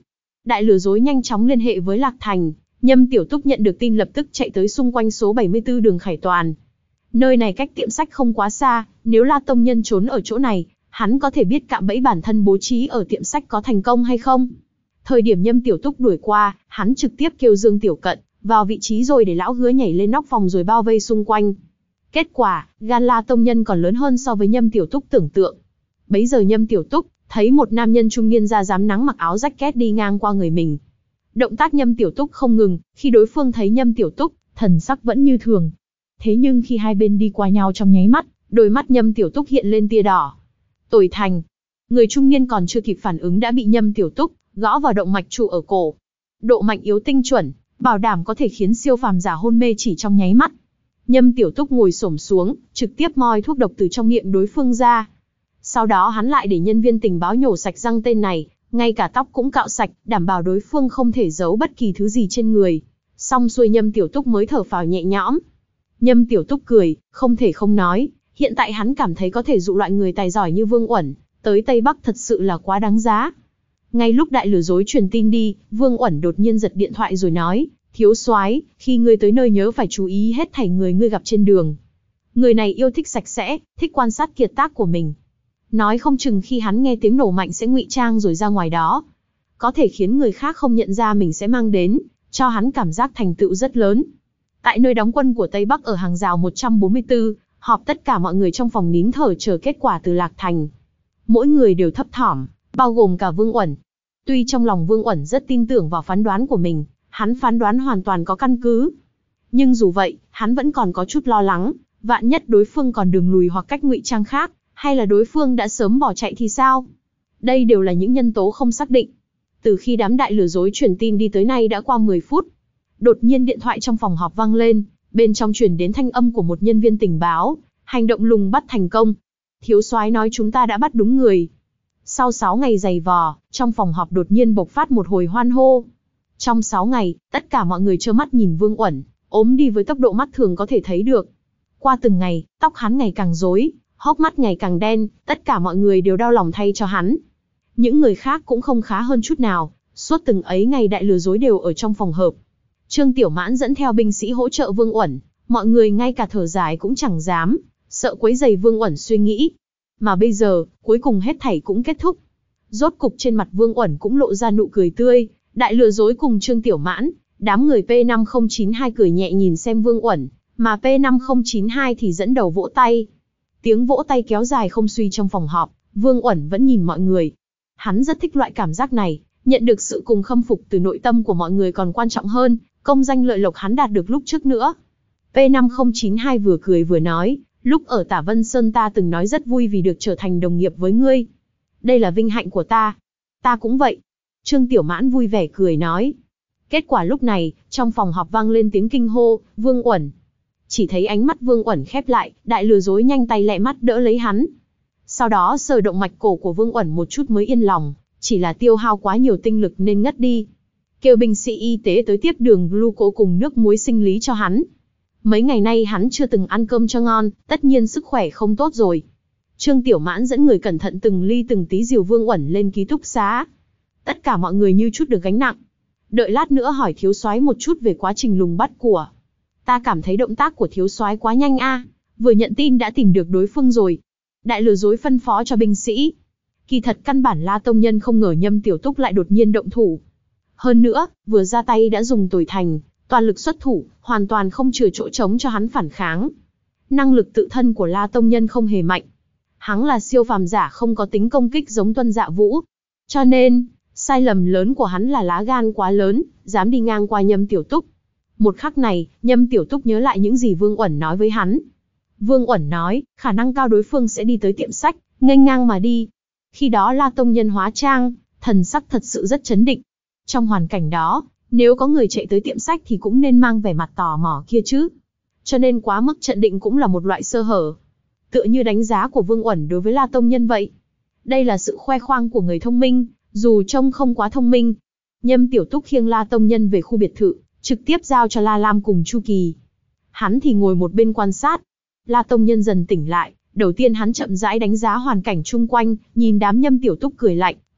Đại lừa dối nhanh chóng liên hệ với Lạc Thành, Nhâm Tiểu Túc nhận được tin lập tức chạy tới xung quanh số bảy mươi tư đường Khải Toàn. Nơi này cách tiệm sách không quá xa, nếu La Tông Nhân trốn ở chỗ này, hắn có thể biết cạm bẫy bản thân bố trí ở tiệm sách có thành công hay không. Thời điểm Nhâm Tiểu Túc đuổi qua, hắn trực tiếp kêu Dương Tiểu Cận vào vị trí rồi để lão hứa nhảy lên nóc phòng rồi bao vây xung quanh. Kết quả, gan La Tông Nhân còn lớn hơn so với Nhâm Tiểu Túc tưởng tượng. Bấy giờ Nhâm Tiểu Túc thấy một nam nhân trung niên da rám nắng mặc áo jacket đi ngang qua người mình. Động tác Nhâm Tiểu Túc không ngừng, khi đối phương thấy Nhâm Tiểu Túc, thần sắc vẫn như thường. Thế nhưng khi hai bên đi qua nhau trong nháy mắt, đôi mắt Nhâm Tiểu Túc hiện lên tia đỏ. Tồi thành. Người trung niên còn chưa kịp phản ứng đã bị Nhâm Tiểu Túc gõ vào động mạch trụ ở cổ. Độ mạnh yếu tinh chuẩn, bảo đảm có thể khiến siêu phàm giả hôn mê chỉ trong nháy mắt. Nhâm Tiểu Túc ngồi xổm xuống, trực tiếp moi thuốc độc từ trong miệng đối phương ra. Sau đó hắn lại để nhân viên tình báo nhổ sạch răng tên này, ngay cả tóc cũng cạo sạch, đảm bảo đối phương không thể giấu bất kỳ thứ gì trên người. Xong xuôi Nhâm Tiểu Túc mới thở phào nhẹ nhõm. Nhâm Tiểu Túc cười, không thể không nói, hiện tại hắn cảm thấy có thể dụ loại người tài giỏi như Vương Uẩn tới Tây Bắc thật sự là quá đáng giá. Ngay lúc đại lừa dối truyền tin đi, Vương Uẩn đột nhiên giật điện thoại rồi nói, thiếu soái, khi ngươi tới nơi nhớ phải chú ý hết thảy người ngươi gặp trên đường. Người này yêu thích sạch sẽ, thích quan sát kiệt tác của mình. Nói không chừng khi hắn nghe tiếng nổ mạnh sẽ ngụy trang rồi ra ngoài đó. Có thể khiến người khác không nhận ra mình sẽ mang đến, cho hắn cảm giác thành tựu rất lớn. Tại nơi đóng quân của Tây Bắc ở hàng rào một trăm bốn mươi tư, họp tất cả mọi người trong phòng nín thở chờ kết quả từ Lạc Thành. Mỗi người đều thấp thỏm, bao gồm cả Vương Uẩn. Tuy trong lòng Vương Uẩn rất tin tưởng vào phán đoán của mình, hắn phán đoán hoàn toàn có căn cứ. Nhưng dù vậy, hắn vẫn còn có chút lo lắng, vạn nhất đối phương còn đường lùi hoặc cách ngụy trang khác, hay là đối phương đã sớm bỏ chạy thì sao? Đây đều là những nhân tố không xác định. Từ khi đám đại lừa dối truyền tin đi tới nay đã qua mười phút. Đột nhiên điện thoại trong phòng họp vang lên, bên trong truyền đến thanh âm của một nhân viên tình báo, hành động lùng bắt thành công. Thiếu soái nói chúng ta đã bắt đúng người. Sau sáu ngày dày vò, trong phòng họp đột nhiên bộc phát một hồi hoan hô. Trong sáu ngày, tất cả mọi người trơ mắt nhìn Vương Uẩn ốm đi với tốc độ mắt thường có thể thấy được. Qua từng ngày, tóc hắn ngày càng rối, hốc mắt ngày càng đen, tất cả mọi người đều đau lòng thay cho hắn. Những người khác cũng không khá hơn chút nào, suốt từng ấy ngày đại lừa dối đều ở trong phòng họp. Trương Tiểu Mãn dẫn theo binh sĩ hỗ trợ Vương Uẩn, mọi người ngay cả thở dài cũng chẳng dám, sợ quấy rầy Vương Uẩn suy nghĩ. Mà bây giờ, cuối cùng hết thảy cũng kết thúc. Rốt cục trên mặt Vương Uẩn cũng lộ ra nụ cười tươi, đại lừa dối cùng Trương Tiểu Mãn, đám người P năm không chín hai cười nhẹ nhìn xem Vương Uẩn, mà P năm không chín hai thì dẫn đầu vỗ tay. Tiếng vỗ tay kéo dài không suy trong phòng họp, Vương Uẩn vẫn nhìn mọi người. Hắn rất thích loại cảm giác này, nhận được sự cùng khâm phục từ nội tâm của mọi người còn quan trọng hơn, công danh lợi lộc hắn đạt được lúc trước nữa. P năm không chín hai vừa cười vừa nói, lúc ở Tả Vân Sơn ta từng nói rất vui vì được trở thành đồng nghiệp với ngươi. Đây là vinh hạnh của ta. Ta cũng vậy. Trương Tiểu Mãn vui vẻ cười nói. Kết quả lúc này, trong phòng họp vang lên tiếng kinh hô, Vương Uẩn. Chỉ thấy ánh mắt Vương Uẩn khép lại, đại lừa dối nhanh tay lẹ mắt đỡ lấy hắn. Sau đó sờ động mạch cổ của Vương Uẩn một chút mới yên lòng, chỉ là tiêu hao quá nhiều tinh lực nên ngất đi. Kêu binh sĩ y tế tới tiếp đường gluco cùng nước muối sinh lý cho hắn. Mấy ngày nay hắn chưa từng ăn cơm cho ngon, tất nhiên sức khỏe không tốt rồi. Trương Tiểu Mãn dẫn người cẩn thận từng ly từng tí dìu Vương Uẩn lên ký túc xá. Tất cả mọi người như chút được gánh nặng. Đợi lát nữa hỏi thiếu soái một chút về quá trình lùng bắt của. Ta cảm thấy động tác của thiếu soái quá nhanh a, vừa nhận tin đã tìm được đối phương rồi. Đại lừa dối phân phó cho binh sĩ. Kỳ thật căn bản La Tông Nhân không ngờ Nhâm Tiểu Túc lại đột nhiên động thủ. Hơn nữa, vừa ra tay đã dùng tồi thành, toàn lực xuất thủ, hoàn toàn không chừa chỗ trống cho hắn phản kháng. Năng lực tự thân của La Tông Nhân không hề mạnh. Hắn là siêu phàm giả không có tính công kích giống Tuân Dạ Vũ. Cho nên, sai lầm lớn của hắn là lá gan quá lớn, dám đi ngang qua Nhâm Tiểu Túc. Một khắc này, Nhâm Tiểu Túc nhớ lại những gì Vương Uẩn nói với hắn. Vương Uẩn nói, khả năng cao đối phương sẽ đi tới tiệm sách, nghênh ngang mà đi. Khi đó La Tông Nhân hóa trang, thần sắc thật sự rất chấn định. Trong hoàn cảnh đó, nếu có người chạy tới tiệm sách thì cũng nên mang vẻ mặt tò mò kia chứ. Cho nên quá mức trận định cũng là một loại sơ hở. Tựa như đánh giá của Vương Uẩn đối với La Tông Nhân vậy. Đây là sự khoe khoang của người thông minh, dù trông không quá thông minh. Nhâm Tiểu Túc khiêng La Tông Nhân về khu biệt thự, trực tiếp giao cho La Lam cùng Chu Kỳ. Hắn thì ngồi một bên quan sát. La Tông Nhân dần tỉnh lại, đầu tiên hắn chậm rãi đánh giá hoàn cảnh chung quanh, nhìn đám Nhâm Tiểu Túc cười lạnh,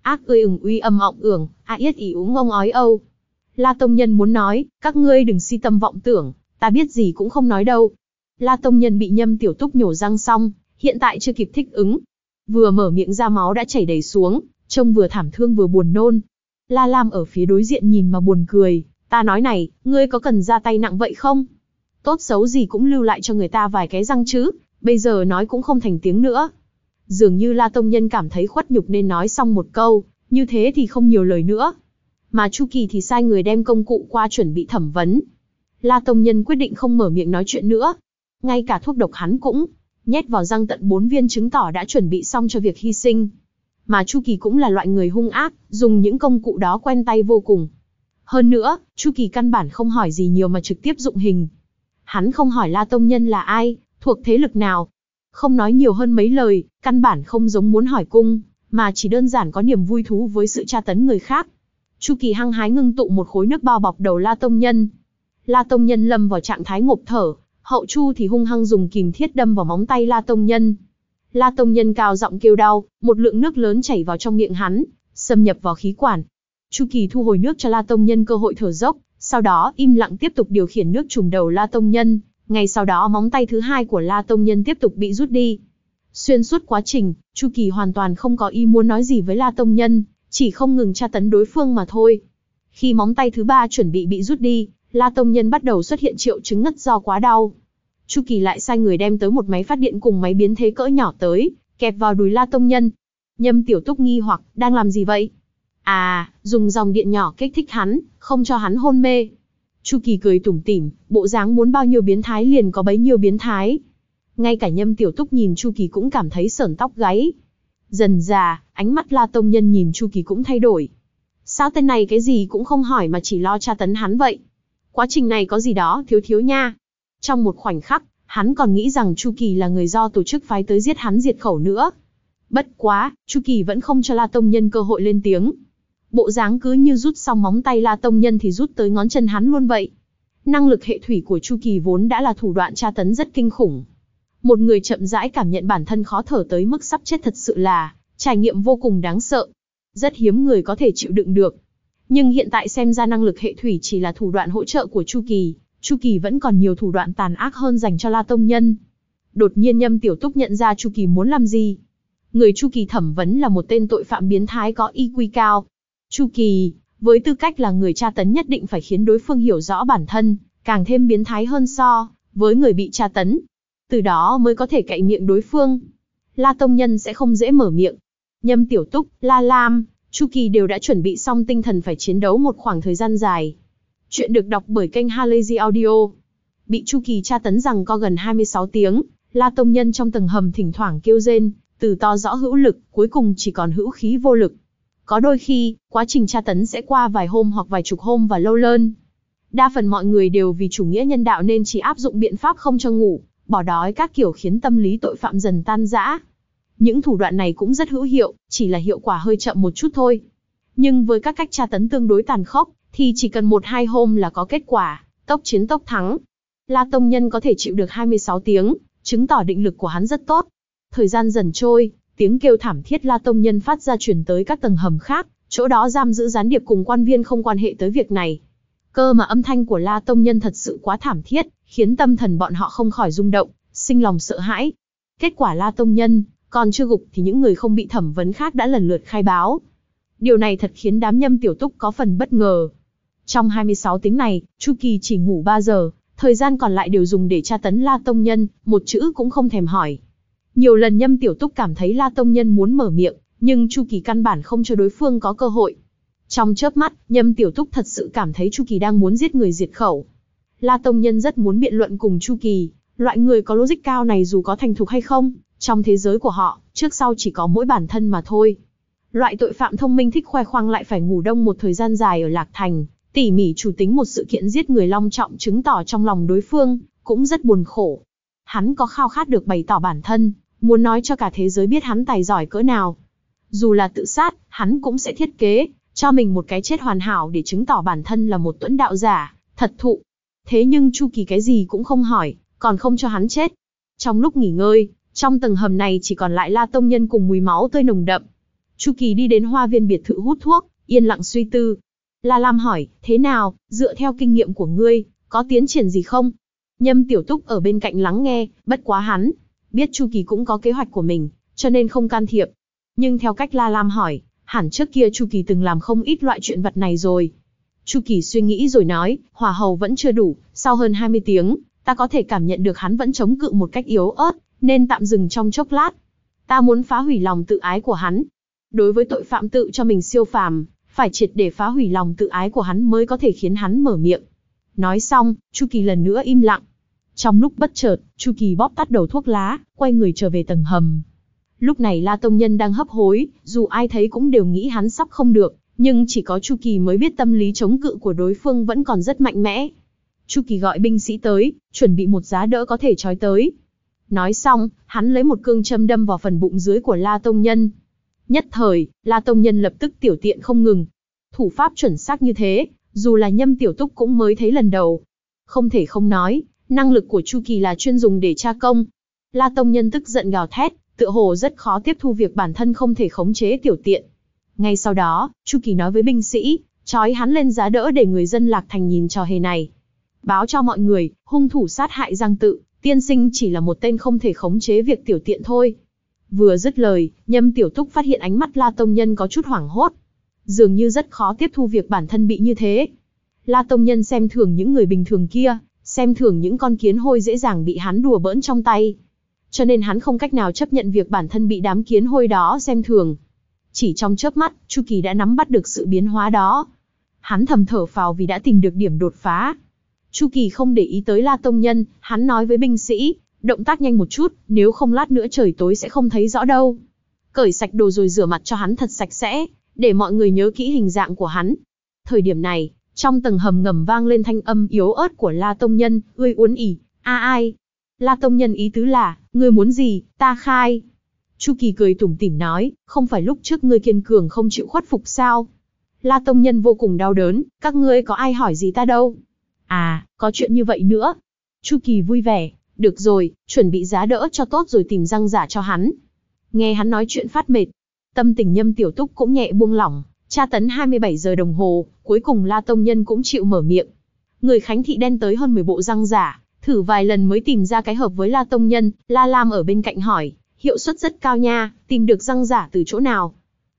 Ác ươi ừng uy âm ọng ưởng, a yết ỉ úng ngông ói âu. La Tông Nhân muốn nói, các ngươi đừng si tâm vọng tưởng, ta biết gì cũng không nói đâu. La Tông Nhân bị Nhâm Tiểu Túc nhổ răng xong, hiện tại chưa kịp thích ứng. Vừa mở miệng ra máu đã chảy đầy xuống, trông vừa thảm thương vừa buồn nôn. La Lam ở phía đối diện nhìn mà buồn cười, ta nói này, ngươi có cần ra tay nặng vậy không? Tốt xấu gì cũng lưu lại cho người ta vài cái răng chứ, bây giờ nói cũng không thành tiếng nữa. Dường như La Tông Nhân cảm thấy khuất nhục nên nói xong một câu, như thế thì không nhiều lời nữa. Mà Chu Kỳ thì sai người đem công cụ qua chuẩn bị thẩm vấn. La Tông Nhân quyết định không mở miệng nói chuyện nữa. Ngay cả thuốc độc hắn cũng nhét vào răng tận bốn viên, chứng tỏ đã chuẩn bị xong cho việc hy sinh. Mà Chu Kỳ cũng là loại người hung ác, dùng những công cụ đó quen tay vô cùng. Hơn nữa, Chu Kỳ căn bản không hỏi gì nhiều mà trực tiếp dụng hình. Hắn không hỏi La Tông Nhân là ai, thuộc thế lực nào. Không nói nhiều hơn mấy lời, căn bản không giống muốn hỏi cung, mà chỉ đơn giản có niềm vui thú với sự tra tấn người khác. Chu Kỳ hăng hái ngưng tụ một khối nước bao bọc đầu La Tông Nhân. La Tông Nhân lâm vào trạng thái ngộp thở, Hậu Chu thì hung hăng dùng kìm thiết đâm vào móng tay La Tông Nhân. La Tông Nhân cao giọng kêu đau, một lượng nước lớn chảy vào trong miệng hắn, xâm nhập vào khí quản. Chu Kỳ thu hồi nước cho La Tông Nhân cơ hội thở dốc, sau đó im lặng tiếp tục điều khiển nước trùm đầu La Tông Nhân. Ngay sau đó móng tay thứ hai của La Tông Nhân tiếp tục bị rút đi. Xuyên suốt quá trình, Chu Kỳ hoàn toàn không có ý muốn nói gì với La Tông Nhân, chỉ không ngừng tra tấn đối phương mà thôi. Khi móng tay thứ ba chuẩn bị bị rút đi, La Tông Nhân bắt đầu xuất hiện triệu chứng ngất do quá đau. Chu Kỳ lại sai người đem tới một máy phát điện cùng máy biến thế cỡ nhỏ tới, kẹp vào đùi La Tông Nhân. Nhâm Tiểu Túc nghi hoặc, đang làm gì vậy? À, dùng dòng điện nhỏ kích thích hắn, không cho hắn hôn mê. Chu Kỳ cười tủm tỉm, bộ dáng muốn bao nhiêu biến thái liền có bấy nhiêu biến thái. Ngay cả Nhâm Tiểu Túc nhìn Chu Kỳ cũng cảm thấy sởn tóc gáy. Dần dà, ánh mắt La Tông Nhân nhìn Chu Kỳ cũng thay đổi. Sao tên này cái gì cũng không hỏi mà chỉ lo tra tấn hắn vậy? Quá trình này có gì đó thiếu thiếu nha. Trong một khoảnh khắc, hắn còn nghĩ rằng Chu Kỳ là người do tổ chức phái tới giết hắn diệt khẩu nữa. Bất quá, Chu Kỳ vẫn không cho La Tông Nhân cơ hội lên tiếng. Bộ dáng cứ như rút xong móng tay La Tông Nhân thì rút tới ngón chân hắn luôn vậy. Năng lực hệ thủy của Chu Kỳ vốn đã là thủ đoạn tra tấn rất kinh khủng. Một người chậm rãi cảm nhận bản thân khó thở tới mức sắp chết thật sự là trải nghiệm vô cùng đáng sợ. Rất hiếm người có thể chịu đựng được. Nhưng hiện tại xem ra năng lực hệ thủy chỉ là thủ đoạn hỗ trợ của Chu Kỳ. Chu Kỳ vẫn còn nhiều thủ đoạn tàn ác hơn dành cho La Tông Nhân. Đột nhiên Nhâm Tiểu Túc nhận ra Chu Kỳ muốn làm gì. Người Chu Kỳ thẩm vấn là một tên tội phạm biến thái có i kiu cao. Chu Kỳ, với tư cách là người tra tấn nhất định phải khiến đối phương hiểu rõ bản thân, càng thêm biến thái hơn so với người bị tra tấn. Từ đó mới có thể cạy miệng đối phương. La Tông Nhân sẽ không dễ mở miệng. Nhâm Tiểu Túc, La Lam, Chu Kỳ đều đã chuẩn bị xong tinh thần phải chiến đấu một khoảng thời gian dài. Chuyện được đọc bởi kênh Halazy Audio. Bị Chu Kỳ tra tấn rằng co gần hai mươi sáu tiếng, La Tông Nhân trong tầng hầm thỉnh thoảng kêu rên, từ to rõ hữu lực, cuối cùng chỉ còn hữu khí vô lực. Có đôi khi, quá trình tra tấn sẽ qua vài hôm hoặc vài chục hôm và lâu hơn. Đa phần mọi người đều vì chủ nghĩa nhân đạo nên chỉ áp dụng biện pháp không cho ngủ, bỏ đói các kiểu khiến tâm lý tội phạm dần tan rã. Những thủ đoạn này cũng rất hữu hiệu, chỉ là hiệu quả hơi chậm một chút thôi. Nhưng với các cách tra tấn tương đối tàn khốc, thì chỉ cần một hai hôm là có kết quả, tốc chiến tốc thắng. La Tông Nhân có thể chịu được hai mươi sáu tiếng, chứng tỏ định lực của hắn rất tốt. Thời gian dần trôi, tiếng kêu thảm thiết La Tông Nhân phát ra truyền tới các tầng hầm khác, chỗ đó giam giữ gián điệp cùng quan viên không quan hệ tới việc này. Cơ mà âm thanh của La Tông Nhân thật sự quá thảm thiết, khiến tâm thần bọn họ không khỏi rung động, sinh lòng sợ hãi. Kết quả La Tông Nhân còn chưa gục thì những người không bị thẩm vấn khác đã lần lượt khai báo. Điều này thật khiến đám Nhâm Tiểu Túc có phần bất ngờ. Trong hai mươi sáu tiếng này, Chu Kỳ chỉ ngủ ba giờ, thời gian còn lại đều dùng để tra tấn La Tông Nhân, một chữ cũng không thèm hỏi. Nhiều lần Nhâm Tiểu Túc cảm thấy La Tông Nhân muốn mở miệng, nhưng Chu Kỳ căn bản không cho đối phương có cơ hội. Trong chớp mắt, Nhâm Tiểu Túc thật sự cảm thấy Chu Kỳ đang muốn giết người diệt khẩu. La Tông Nhân rất muốn biện luận cùng Chu Kỳ, loại người có logic cao này dù có thành thục hay không, trong thế giới của họ, trước sau chỉ có mỗi bản thân mà thôi. Loại tội phạm thông minh thích khoe khoang lại phải ngủ đông một thời gian dài ở Lạc Thành, tỉ mỉ chủ tính một sự kiện giết người long trọng chứng tỏ trong lòng đối phương cũng rất buồn khổ. Hắn có khao khát được bày tỏ bản thân, muốn nói cho cả thế giới biết hắn tài giỏi cỡ nào. Dù là tự sát, hắn cũng sẽ thiết kế cho mình một cái chết hoàn hảo để chứng tỏ bản thân là một tuẫn đạo giả, thật thụ. Thế nhưng Chu Kỳ cái gì cũng không hỏi, còn không cho hắn chết. Trong lúc nghỉ ngơi, trong tầng hầm này chỉ còn lại La Tông Nhân cùng mùi máu tươi nồng đậm. Chu Kỳ đi đến hoa viên biệt thự hút thuốc, yên lặng suy tư. La Lam hỏi, thế nào, dựa theo kinh nghiệm của ngươi, có tiến triển gì không? Nhâm Tiểu Túc ở bên cạnh lắng nghe, bất quá hắn biết Chu Kỳ cũng có kế hoạch của mình, cho nên không can thiệp. Nhưng theo cách La Lam hỏi, hẳn trước kia Chu Kỳ từng làm không ít loại chuyện vật này rồi. Chu Kỳ suy nghĩ rồi nói, hỏa hầu vẫn chưa đủ, sau hơn hai mươi tiếng, ta có thể cảm nhận được hắn vẫn chống cự một cách yếu ớt, nên tạm dừng trong chốc lát. Ta muốn phá hủy lòng tự ái của hắn. Đối với tội phạm tự cho mình siêu phàm, phải triệt để phá hủy lòng tự ái của hắn mới có thể khiến hắn mở miệng. Nói xong, Chu Kỳ lần nữa im lặng. Trong lúc bất chợt, Chu Kỳ bóp tắt đầu thuốc lá, quay người trở về tầng hầm. Lúc này La Tông Nhân đang hấp hối, dù ai thấy cũng đều nghĩ hắn sắp không được, nhưng chỉ có Chu Kỳ mới biết tâm lý chống cự của đối phương vẫn còn rất mạnh mẽ. Chu Kỳ gọi binh sĩ tới, chuẩn bị một giá đỡ có thể trói tới. Nói xong, hắn lấy một cương châm đâm vào phần bụng dưới của La Tông Nhân. Nhất thời, La Tông Nhân lập tức tiểu tiện không ngừng. Thủ pháp chuẩn xác như thế, dù là Nhâm Tiểu Túc cũng mới thấy lần đầu. Không thể không nói, năng lực của Chu Kỳ là chuyên dùng để tra công. La Tông Nhân tức giận gào thét, tựa hồ rất khó tiếp thu việc bản thân không thể khống chế tiểu tiện. Ngay sau đó, Chu Kỳ nói với binh sĩ, trói hắn lên giá đỡ để người dân Lạc Thành nhìn trò hề này. Báo cho mọi người, hung thủ sát hại Giang Tự, tiên sinh chỉ là một tên không thể khống chế việc tiểu tiện thôi. Vừa dứt lời, Nhâm Tiểu Túc phát hiện ánh mắt La Tông Nhân có chút hoảng hốt. Dường như rất khó tiếp thu việc bản thân bị như thế. La Tông Nhân xem thường những người bình thường kia, xem thường những con kiến hôi dễ dàng bị hắn đùa bỡn trong tay. Cho nên hắn không cách nào chấp nhận việc bản thân bị đám kiến hôi đó xem thường. Chỉ trong chớp mắt, Chu Kỳ đã nắm bắt được sự biến hóa đó. Hắn thầm thở phào vì đã tìm được điểm đột phá. Chu Kỳ không để ý tới La Tông Nhân, hắn nói với binh sĩ, động tác nhanh một chút, nếu không lát nữa trời tối sẽ không thấy rõ đâu. Cởi sạch đồ rồi rửa mặt cho hắn thật sạch sẽ, để mọi người nhớ kỹ hình dạng của hắn. Thời điểm này, trong tầng hầm ngầm vang lên thanh âm yếu ớt của La Tông Nhân, ươi uốn ỉ, a ai. La Tông Nhân ý tứ là, ngươi muốn gì, ta khai. Chu Kỳ cười tủm tỉm nói, không phải lúc trước ngươi kiên cường không chịu khuất phục sao? La Tông Nhân vô cùng đau đớn, các ngươi có ai hỏi gì ta đâu. À, có chuyện như vậy nữa. Chu Kỳ vui vẻ, được rồi, chuẩn bị giá đỡ cho tốt rồi tìm răng giả cho hắn. Nghe hắn nói chuyện phát mệt, tâm tình Nhâm Tiểu Túc cũng nhẹ buông lỏng, tra tấn hai mươi bảy giờ đồng hồ, cuối cùng La Tông Nhân cũng chịu mở miệng. Người Khánh Thị đen tới hơn mười bộ răng giả, thử vài lần mới tìm ra cái hợp với La Tông Nhân. La Lam ở bên cạnh hỏi, hiệu suất rất cao nha, tìm được răng giả từ chỗ nào?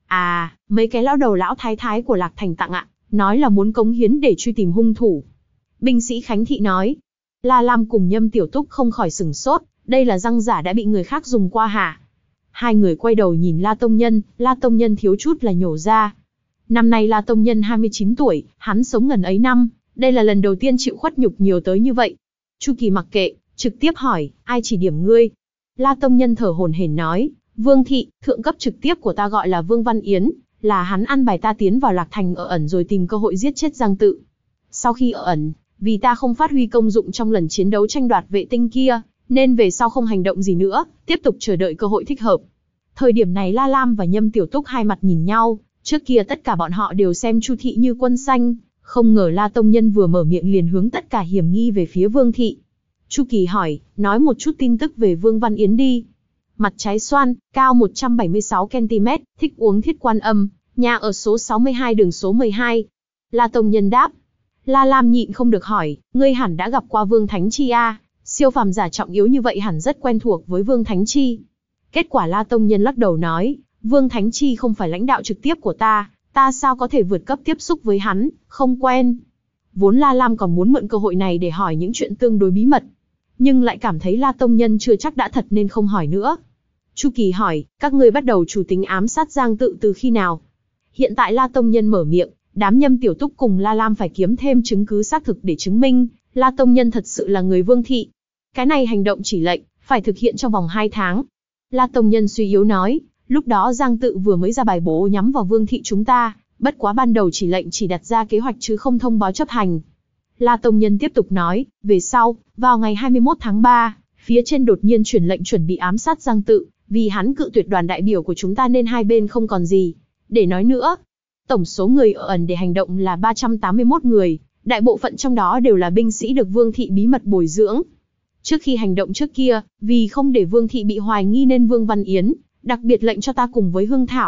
À, mấy cái lão đầu lão thái thái của Lạc Thành tặng ạ, nói là muốn cống hiến để truy tìm hung thủ. Binh sĩ Khánh Thị nói. La Lam cùng Nhâm Tiểu Túc không khỏi sửng sốt, đây là răng giả đã bị người khác dùng qua hả? Hai người quay đầu nhìn La Tông Nhân, La Tông Nhân thiếu chút là nhổ ra. Năm nay La Tông Nhân hai mươi chín tuổi, hắn sống ngần ấy năm, đây là lần đầu tiên chịu khuất nhục nhiều tới như vậy. Chu Kỳ mặc kệ, trực tiếp hỏi, ai chỉ điểm ngươi? La Tông Nhân thở hổn hển nói, Vương Thị, thượng cấp trực tiếp của ta gọi là Vương Văn Yến, là hắn ăn bài ta tiến vào Lạc Thành ở ẩn rồi tìm cơ hội giết chết Giang Tự. Sau khi ở ẩn, vì ta không phát huy công dụng trong lần chiến đấu tranh đoạt vệ tinh kia, nên về sau không hành động gì nữa, tiếp tục chờ đợi cơ hội thích hợp. Thời điểm này La Lam và Nhâm Tiểu Túc hai mặt nhìn nhau, trước kia tất cả bọn họ đều xem Chu Thị như quân xanh, không ngờ La Tông Nhân vừa mở miệng liền hướng tất cả hiểm nghi về phía Vương Thị. Chu Kỳ hỏi, nói một chút tin tức về Vương Văn Yến đi. Mặt trái xoan, cao một trăm bảy mươi sáu ki lô mét, thích uống thiết quan âm, nhà ở số sáu mươi hai đường số mười hai. La Tông Nhân đáp. La Lam nhịn không được hỏi, ngươi hẳn đã gặp qua Vương Thánh Chi a, siêu phàm giả trọng yếu như vậy hẳn rất quen thuộc với Vương Thánh Chi. Kết quả La Tông Nhân lắc đầu nói, Vương Thánh Chi không phải lãnh đạo trực tiếp của ta, ta sao có thể vượt cấp tiếp xúc với hắn, không quen. Vốn La Lam còn muốn mượn cơ hội này để hỏi những chuyện tương đối bí mật, nhưng lại cảm thấy La Tông Nhân chưa chắc đã thật nên không hỏi nữa. Chu Kỳ hỏi, các ngươi bắt đầu chủ tính ám sát Giang Tự từ khi nào? Hiện tại La Tông Nhân mở miệng, đám Nhâm Tiểu Túc cùng La Lam phải kiếm thêm chứng cứ xác thực để chứng minh La Tông Nhân thật sự là người Vương Thị. Cái này hành động chỉ lệnh, phải thực hiện trong vòng hai tháng. La Tông Nhân suy yếu nói, lúc đó Giang Tự vừa mới ra bài bố nhắm vào Vương Thị chúng ta, bất quá ban đầu chỉ lệnh chỉ đặt ra kế hoạch chứ không thông báo chấp hành. La Tông Nhân tiếp tục nói, về sau, vào ngày hai mươi mốt tháng ba, phía trên đột nhiên chuyển lệnh chuẩn bị ám sát Giang Tự, vì hắn cự tuyệt đoàn đại biểu của chúng ta nên hai bên không còn gì để nói nữa. Tổng số người ở ẩn để hành động là ba trăm tám mươi mốt người, đại bộ phận trong đó đều là binh sĩ được Vương Thị bí mật bồi dưỡng. Trước khi hành động trước kia, vì không để Vương Thị bị hoài nghi nên Vương Văn Yến đặc biệt lệnh cho ta cùng với Hương Thảo,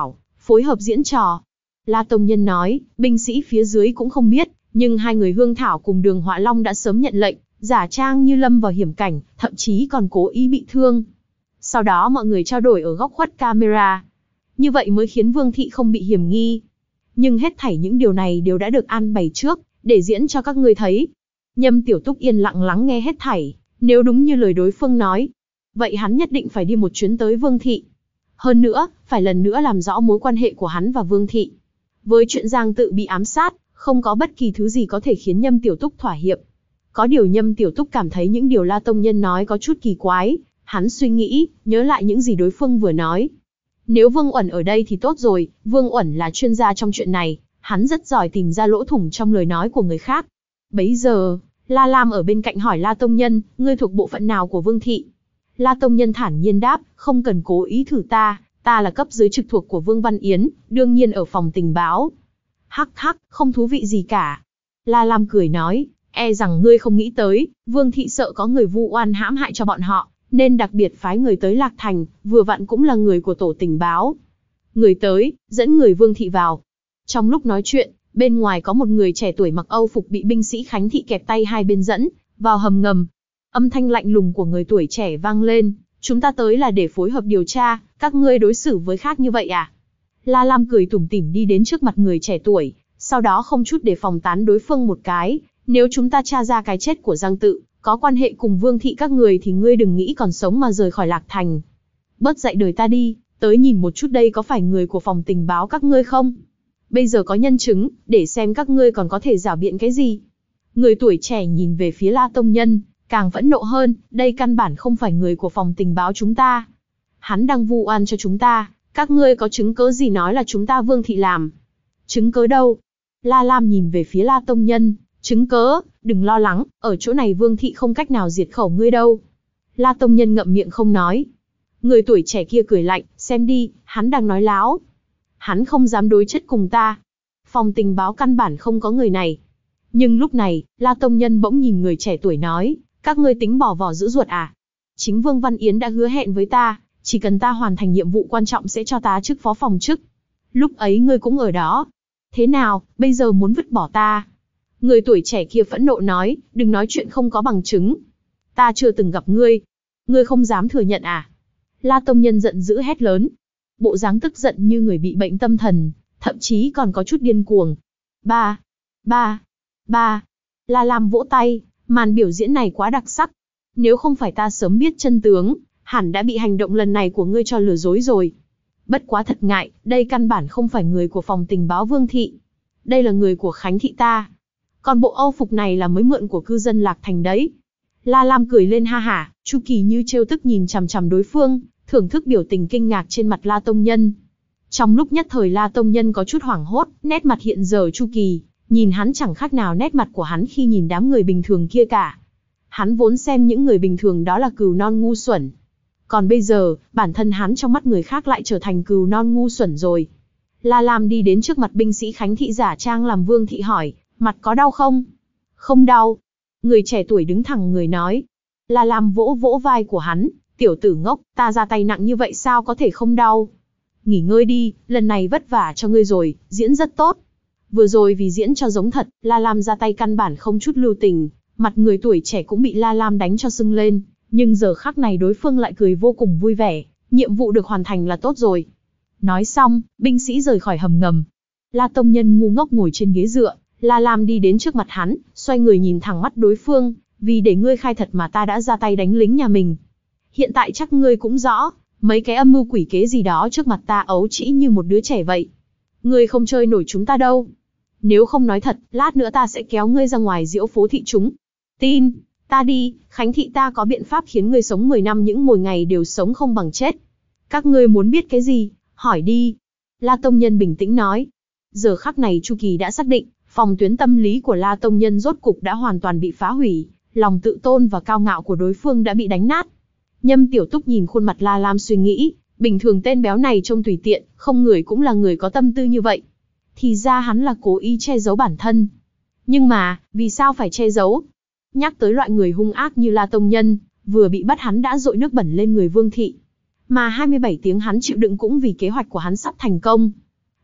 phối hợp diễn trò. La Tông Nhân nói, binh sĩ phía dưới cũng không biết, nhưng hai người Hương Thảo cùng Đường Họa Long đã sớm nhận lệnh, giả trang như lâm vào hiểm cảnh, thậm chí còn cố ý bị thương. Sau đó mọi người trao đổi ở góc khuất camera. Như vậy mới khiến Vương Thị không bị hiểm nghi. Nhưng hết thảy những điều này đều đã được an bày trước, để diễn cho các ngươi thấy. Nhâm Tiểu Túc yên lặng lắng nghe hết thảy, nếu đúng như lời đối phương nói, vậy hắn nhất định phải đi một chuyến tới Vương Thị. Hơn nữa, phải lần nữa làm rõ mối quan hệ của hắn và Vương Thị. Với chuyện Giang Tự bị ám sát, không có bất kỳ thứ gì có thể khiến Nhâm Tiểu Túc thỏa hiệp. Có điều Nhâm Tiểu Túc cảm thấy những điều La Tông Nhân nói có chút kỳ quái, hắn suy nghĩ, nhớ lại những gì đối phương vừa nói. Nếu Vương Uẩn ở đây thì tốt rồi, Vương Uẩn là chuyên gia trong chuyện này, hắn rất giỏi tìm ra lỗ thủng trong lời nói của người khác. Bấy giờ, La Lam ở bên cạnh hỏi La Tông Nhân, ngươi thuộc bộ phận nào của Vương Thị? La Tông Nhân thản nhiên đáp, không cần cố ý thử ta, ta là cấp dưới trực thuộc của Vương Văn Yến, đương nhiên ở phòng tình báo. Hắc hắc, không thú vị gì cả. La Lam cười nói, e rằng ngươi không nghĩ tới, Vương Thị sợ có người vu oan hãm hại cho bọn họ, nên đặc biệt phái người tới Lạc Thành, vừa vặn cũng là người của tổ tình báo. Người tới, dẫn người Vương Thị vào. Trong lúc nói chuyện, bên ngoài có một người trẻ tuổi mặc Âu phục bị binh sĩ Khánh Thị kẹp tay hai bên dẫn vào hầm ngầm. Âm thanh lạnh lùng của người tuổi trẻ vang lên, chúng ta tới là để phối hợp điều tra, các ngươi đối xử với khác như vậy à? La Lam cười tủm tỉm đi đến trước mặt người trẻ tuổi, sau đó không chút để phòng tán đối phương một cái, nếu chúng ta tra ra cái chết của Giang Tự, có quan hệ cùng Vương Thị các người thì ngươi đừng nghĩ còn sống mà rời khỏi Lạc Thành. Bớt dạy đời ta đi, tới nhìn một chút đây có phải người của phòng tình báo các ngươi không? Bây giờ có nhân chứng, để xem các ngươi còn có thể giảo biện cái gì. Người tuổi trẻ nhìn về phía La Tông Nhân, càng phẫn nộ hơn, đây căn bản không phải người của phòng tình báo chúng ta. Hắn đang vu oan cho chúng ta, các ngươi có chứng cớ gì nói là chúng ta Vương Thị làm? Chứng cớ đâu? La Lam nhìn về phía La Tông Nhân, chứng cớ, đừng lo lắng, ở chỗ này Vương Thị không cách nào diệt khẩu ngươi đâu. La Tông Nhân ngậm miệng không nói. Người tuổi trẻ kia cười lạnh, xem đi, hắn đang nói láo. Hắn không dám đối chất cùng ta. Phòng tình báo căn bản không có người này. Nhưng lúc này, La Tông Nhân bỗng nhìn người trẻ tuổi nói, các ngươi tính bỏ vỏ giữ ruột à? Chính Vương Văn Yến đã hứa hẹn với ta, chỉ cần ta hoàn thành nhiệm vụ quan trọng sẽ cho ta chức phó phòng chức. Lúc ấy ngươi cũng ở đó. Thế nào, bây giờ muốn vứt bỏ ta? Người tuổi trẻ kia phẫn nộ nói, đừng nói chuyện không có bằng chứng. Ta chưa từng gặp ngươi. Ngươi không dám thừa nhận à? La Tông Nhân giận dữ hét lớn. Bộ dáng tức giận như người bị bệnh tâm thần, thậm chí còn có chút điên cuồng. Ba, ba, ba. La Lam vỗ tay, màn biểu diễn này quá đặc sắc. Nếu không phải ta sớm biết chân tướng, hẳn đã bị hành động lần này của ngươi cho lừa dối rồi. Bất quá thật ngại, đây căn bản không phải người của phòng tình báo Vương Thị. Đây là người của Khánh Thị ta. Còn bộ Âu phục này là mới mượn của cư dân Lạc Thành đấy. La Lam cười lên ha hả, Chu Kỳ như trêu tức nhìn chằm chằm đối phương, thưởng thức biểu tình kinh ngạc trên mặt La Tông Nhân. Trong lúc nhất thời La Tông Nhân có chút hoảng hốt, nét mặt hiện giờ Chu Kỳ, nhìn hắn chẳng khác nào nét mặt của hắn khi nhìn đám người bình thường kia cả. Hắn vốn xem những người bình thường đó là cừu non ngu xuẩn. Còn bây giờ, bản thân hắn trong mắt người khác lại trở thành cừu non ngu xuẩn rồi. La Lam đi đến trước mặt binh sĩ Khánh Thị giả trang làm Vương Thị hỏi, mặt có đau không? Không đau. Người trẻ tuổi đứng thẳng người nói. La Lam vỗ vỗ vai của hắn, tiểu tử ngốc, ta ra tay nặng như vậy sao có thể không đau? Nghỉ ngơi đi, lần này vất vả cho ngươi rồi, diễn rất tốt. Vừa rồi vì diễn cho giống thật, La Lam ra tay căn bản không chút lưu tình, mặt người tuổi trẻ cũng bị La Lam đánh cho sưng lên, nhưng giờ khắc này đối phương lại cười vô cùng vui vẻ, nhiệm vụ được hoàn thành là tốt rồi. Nói xong, binh sĩ rời khỏi hầm ngầm. La Tông Nhân ngu ngốc ngồi trên ghế dựa, La Lam đi đến trước mặt hắn, xoay người nhìn thẳng mắt đối phương, vì để ngươi khai thật mà ta đã ra tay đánh lính nhà mình. Hiện tại chắc ngươi cũng rõ, mấy cái âm mưu quỷ kế gì đó trước mặt ta ấu trĩ như một đứa trẻ vậy. Ngươi không chơi nổi chúng ta đâu. Nếu không nói thật, lát nữa ta sẽ kéo ngươi ra ngoài diễu phố thị chúng. Tin, ta đi, Khánh Thị ta có biện pháp khiến ngươi sống mười năm những mỗi ngày đều sống không bằng chết. Các ngươi muốn biết cái gì, hỏi đi. La Tông Nhân bình tĩnh nói. Giờ khắc này Chu Kỳ đã xác định, phòng tuyến tâm lý của La Tông Nhân rốt cục đã hoàn toàn bị phá hủy, lòng tự tôn và cao ngạo của đối phương đã bị đánh nát. Nhâm Tiểu Túc nhìn khuôn mặt La Lam suy nghĩ, bình thường tên béo này trông tùy tiện, không người cũng là người có tâm tư như vậy. Thì ra hắn là cố ý che giấu bản thân. Nhưng mà, vì sao phải che giấu? Nhắc tới loại người hung ác như La Tông Nhân, vừa bị bắt hắn đã dội nước bẩn lên người Vương Thị. Mà hai mươi bảy tiếng hắn chịu đựng cũng vì kế hoạch của hắn sắp thành công.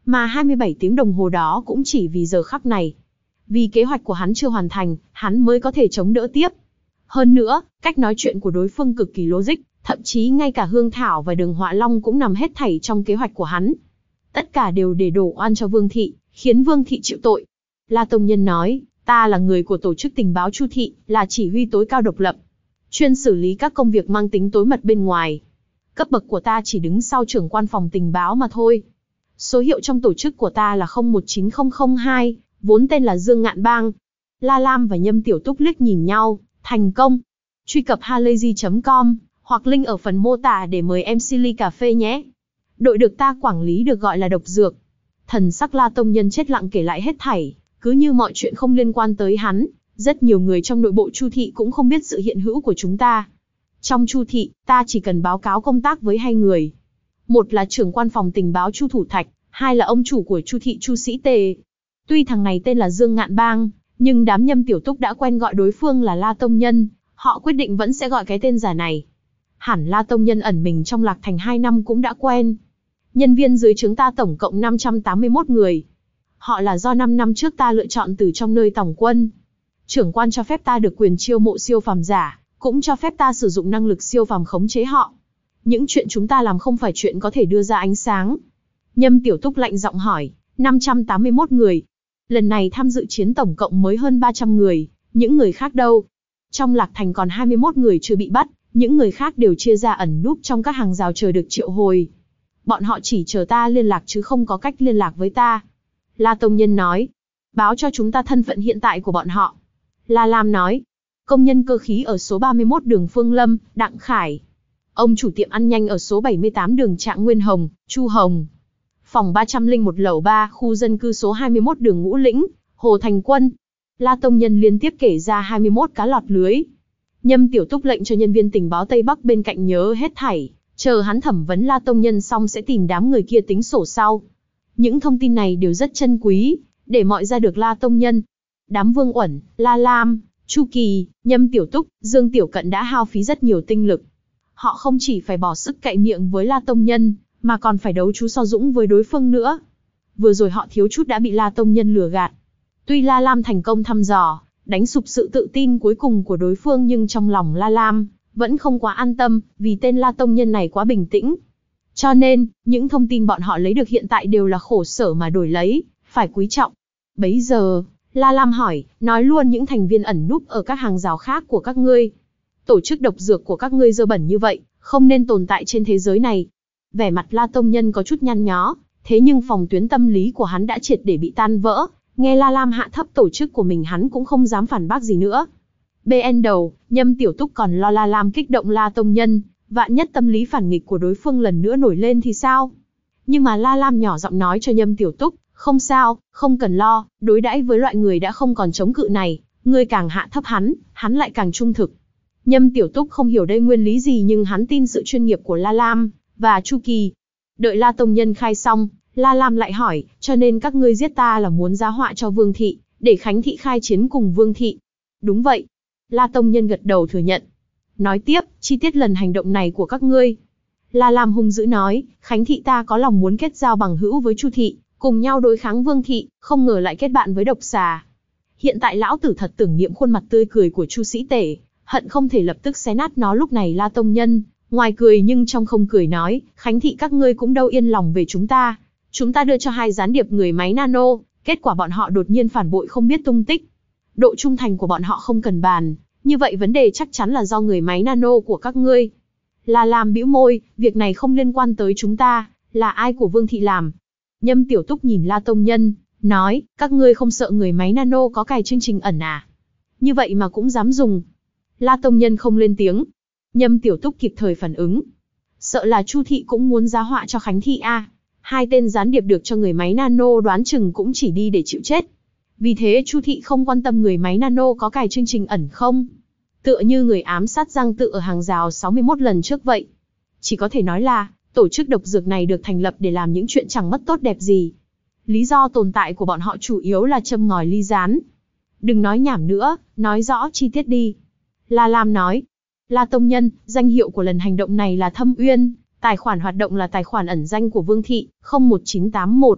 Mà hai mươi bảy tiếng đồng hồ đó cũng chỉ vì giờ khắc này. Vì kế hoạch của hắn chưa hoàn thành, hắn mới có thể chống đỡ tiếp. Hơn nữa, cách nói chuyện của đối phương cực kỳ logic, thậm chí ngay cả Hương Thảo và Đường Họa Long cũng nằm hết thảy trong kế hoạch của hắn. Tất cả đều để đổ oan cho Vương Thị, khiến Vương Thị chịu tội. La Tông Nhân nói, ta là người của tổ chức tình báo Chu Thị, là chỉ huy tối cao độc lập, chuyên xử lý các công việc mang tính tối mật bên ngoài. Cấp bậc của ta chỉ đứng sau trưởng quan phòng tình báo mà thôi. Số hiệu trong tổ chức của ta là không một chín không không hai, vốn tên là Dương Ngạn Bang. La Lam và Nhâm Tiểu Túc liếc nhìn nhau, thành công. Truy cập halayzi chấm com, hoặc link ở phần mô tả để mời em xê ly cà phê nhé. Đội được ta quản lý được gọi là độc dược. Thần sắc La Tông Nhân chết lặng kể lại hết thảy, cứ như mọi chuyện không liên quan tới hắn. Rất nhiều người trong nội bộ Chu Thị cũng không biết sự hiện hữu của chúng ta. Trong Chu Thị, ta chỉ cần báo cáo công tác với hai người. Một là trưởng quan phòng tình báo Chu Thủ Thạch, hai là ông chủ của Chu Thị Chu Sĩ Tề. Tuy thằng này tên là Dương Ngạn Bang, nhưng đám Nhâm Tiểu Túc đã quen gọi đối phương là La Tông Nhân, họ quyết định vẫn sẽ gọi cái tên giả này. Hẳn La Tông Nhân ẩn mình trong Lạc Thành hai năm cũng đã quen. Nhân viên dưới trướng ta tổng cộng năm trăm tám mươi mốt người. Họ là do năm năm trước ta lựa chọn từ trong nơi tổng quân. Trưởng quan cho phép ta được quyền chiêu mộ siêu phàm giả, cũng cho phép ta sử dụng năng lực siêu phàm khống chế họ. Những chuyện chúng ta làm không phải chuyện có thể đưa ra ánh sáng. Nhâm Tiểu Túc lạnh giọng hỏi, năm trăm tám mươi mốt người. Lần này tham dự chiến tổng cộng mới hơn ba trăm người, những người khác đâu? Trong Lạc Thành còn hai mươi mốt người chưa bị bắt, những người khác đều chia ra ẩn núp trong các hàng rào chờ được triệu hồi. Bọn họ chỉ chờ ta liên lạc chứ không có cách liên lạc với ta. La Tông Nhân nói, báo cho chúng ta thân phận hiện tại của bọn họ. La Lam nói, công nhân cơ khí ở số ba mươi mốt đường Phương Lâm, Đặng Khải. Ông chủ tiệm ăn nhanh ở số bảy mươi tám đường Trạng Nguyên Hồng, Chu Hồng. Phòng ba trăm lẻ một lầu ba, khu dân cư số hai mươi mốt đường Ngũ Lĩnh, Hồ Thành Quân. La Tông Nhân liên tiếp kể ra hai mươi mốt cá lọt lưới. Nhâm Tiểu Túc lệnh cho nhân viên tình báo Tây Bắc bên cạnh nhớ hết thảy, chờ hắn thẩm vấn La Tông Nhân xong sẽ tìm đám người kia tính sổ sau. Những thông tin này đều rất chân quý, để mọi ra được La Tông Nhân. Đám Vương Uẩn, La Lam, Chu Kỳ, Nhâm Tiểu Túc, Dương Tiểu Cận đã hao phí rất nhiều tinh lực. Họ không chỉ phải bỏ sức cậy miệng với La Tông Nhân, mà còn phải đấu chú so dũng với đối phương nữa. Vừa rồi họ thiếu chút đã bị La Tông Nhân lừa gạt. Tuy La Lam thành công thăm dò, đánh sụp sự tự tin cuối cùng của đối phương, nhưng trong lòng La Lam vẫn không quá an tâm, vì tên La Tông Nhân này quá bình tĩnh. Cho nên, những thông tin bọn họ lấy được hiện tại đều là khổ sở mà đổi lấy, phải quý trọng. Bấy giờ, La Lam hỏi, nói luôn những thành viên ẩn núp ở các hàng rào khác của các ngươi. Tổ chức độc dược của các ngươi dơ bẩn như vậy, không nên tồn tại trên thế giới này. Vẻ mặt La Tông Nhân có chút nhăn nhó, thế nhưng phòng tuyến tâm lý của hắn đã triệt để bị tan vỡ. Nghe La Lam hạ thấp tổ chức của mình, hắn cũng không dám phản bác gì nữa. bê en đầu, Nhâm Tiểu Túc còn lo La Lam kích động La Tông Nhân, vạn nhất tâm lý phản nghịch của đối phương lần nữa nổi lên thì sao? Nhưng mà La Lam nhỏ giọng nói cho Nhâm Tiểu Túc, không sao, không cần lo, đối đãi với loại người đã không còn chống cự này, ngươi càng hạ thấp hắn, hắn lại càng trung thực. Nhâm Tiểu Túc không hiểu đây nguyên lý gì, nhưng hắn tin sự chuyên nghiệp của La Lam và Chu Kỳ. Đợi La Tông Nhân khai xong, La Lam lại hỏi, cho nên các ngươi giết ta là muốn giá họa cho Vương Thị, để Khánh Thị khai chiến cùng Vương Thị. Đúng vậy. La Tông Nhân gật đầu thừa nhận. Nói tiếp, chi tiết lần hành động này của các ngươi. La Lam hung dữ nói, Khánh Thị ta có lòng muốn kết giao bằng hữu với Chu Thị, cùng nhau đối kháng Vương Thị, không ngờ lại kết bạn với độc xà. Hiện tại lão tử thật tưởng niệm khuôn mặt tươi cười của Chu Sĩ Tể, hận không thể lập tức xé nát nó. Lúc này La Tông Nhân, ngoài cười nhưng trong không cười nói, Khánh Thị các ngươi cũng đâu yên lòng về chúng ta. Chúng ta đưa cho hai gián điệp người máy nano, kết quả bọn họ đột nhiên phản bội không biết tung tích. Độ trung thành của bọn họ không cần bàn, như vậy vấn đề chắc chắn là do người máy nano của các ngươi. La Lam bĩu môi, việc này không liên quan tới chúng ta, là ai của Vương Thị làm. Nhâm Tiểu Túc nhìn La Tông Nhân, nói, các ngươi không sợ người máy nano có cài chương trình ẩn à? Như vậy mà cũng dám dùng. La Tông Nhân không lên tiếng. Nhâm Tiểu Túc kịp thời phản ứng. Sợ là Chu Thị cũng muốn giá họa cho Khánh Thị a. À? Hai tên gián điệp được cho người máy nano đoán chừng cũng chỉ đi để chịu chết. Vì thế Chu Thị không quan tâm người máy nano có cài chương trình ẩn không. Tựa như người ám sát Giang Tự ở hàng rào sáu mươi mốt lần trước vậy. Chỉ có thể nói là, tổ chức độc dược này được thành lập để làm những chuyện chẳng mất tốt đẹp gì. Lý do tồn tại của bọn họ chủ yếu là châm ngòi ly gián. Đừng nói nhảm nữa, nói rõ chi tiết đi. La Lam nói. La Tông Nhân, danh hiệu của lần hành động này là Thâm Uyên, tài khoản hoạt động là tài khoản ẩn danh của Vương Thị, không một chín tám một.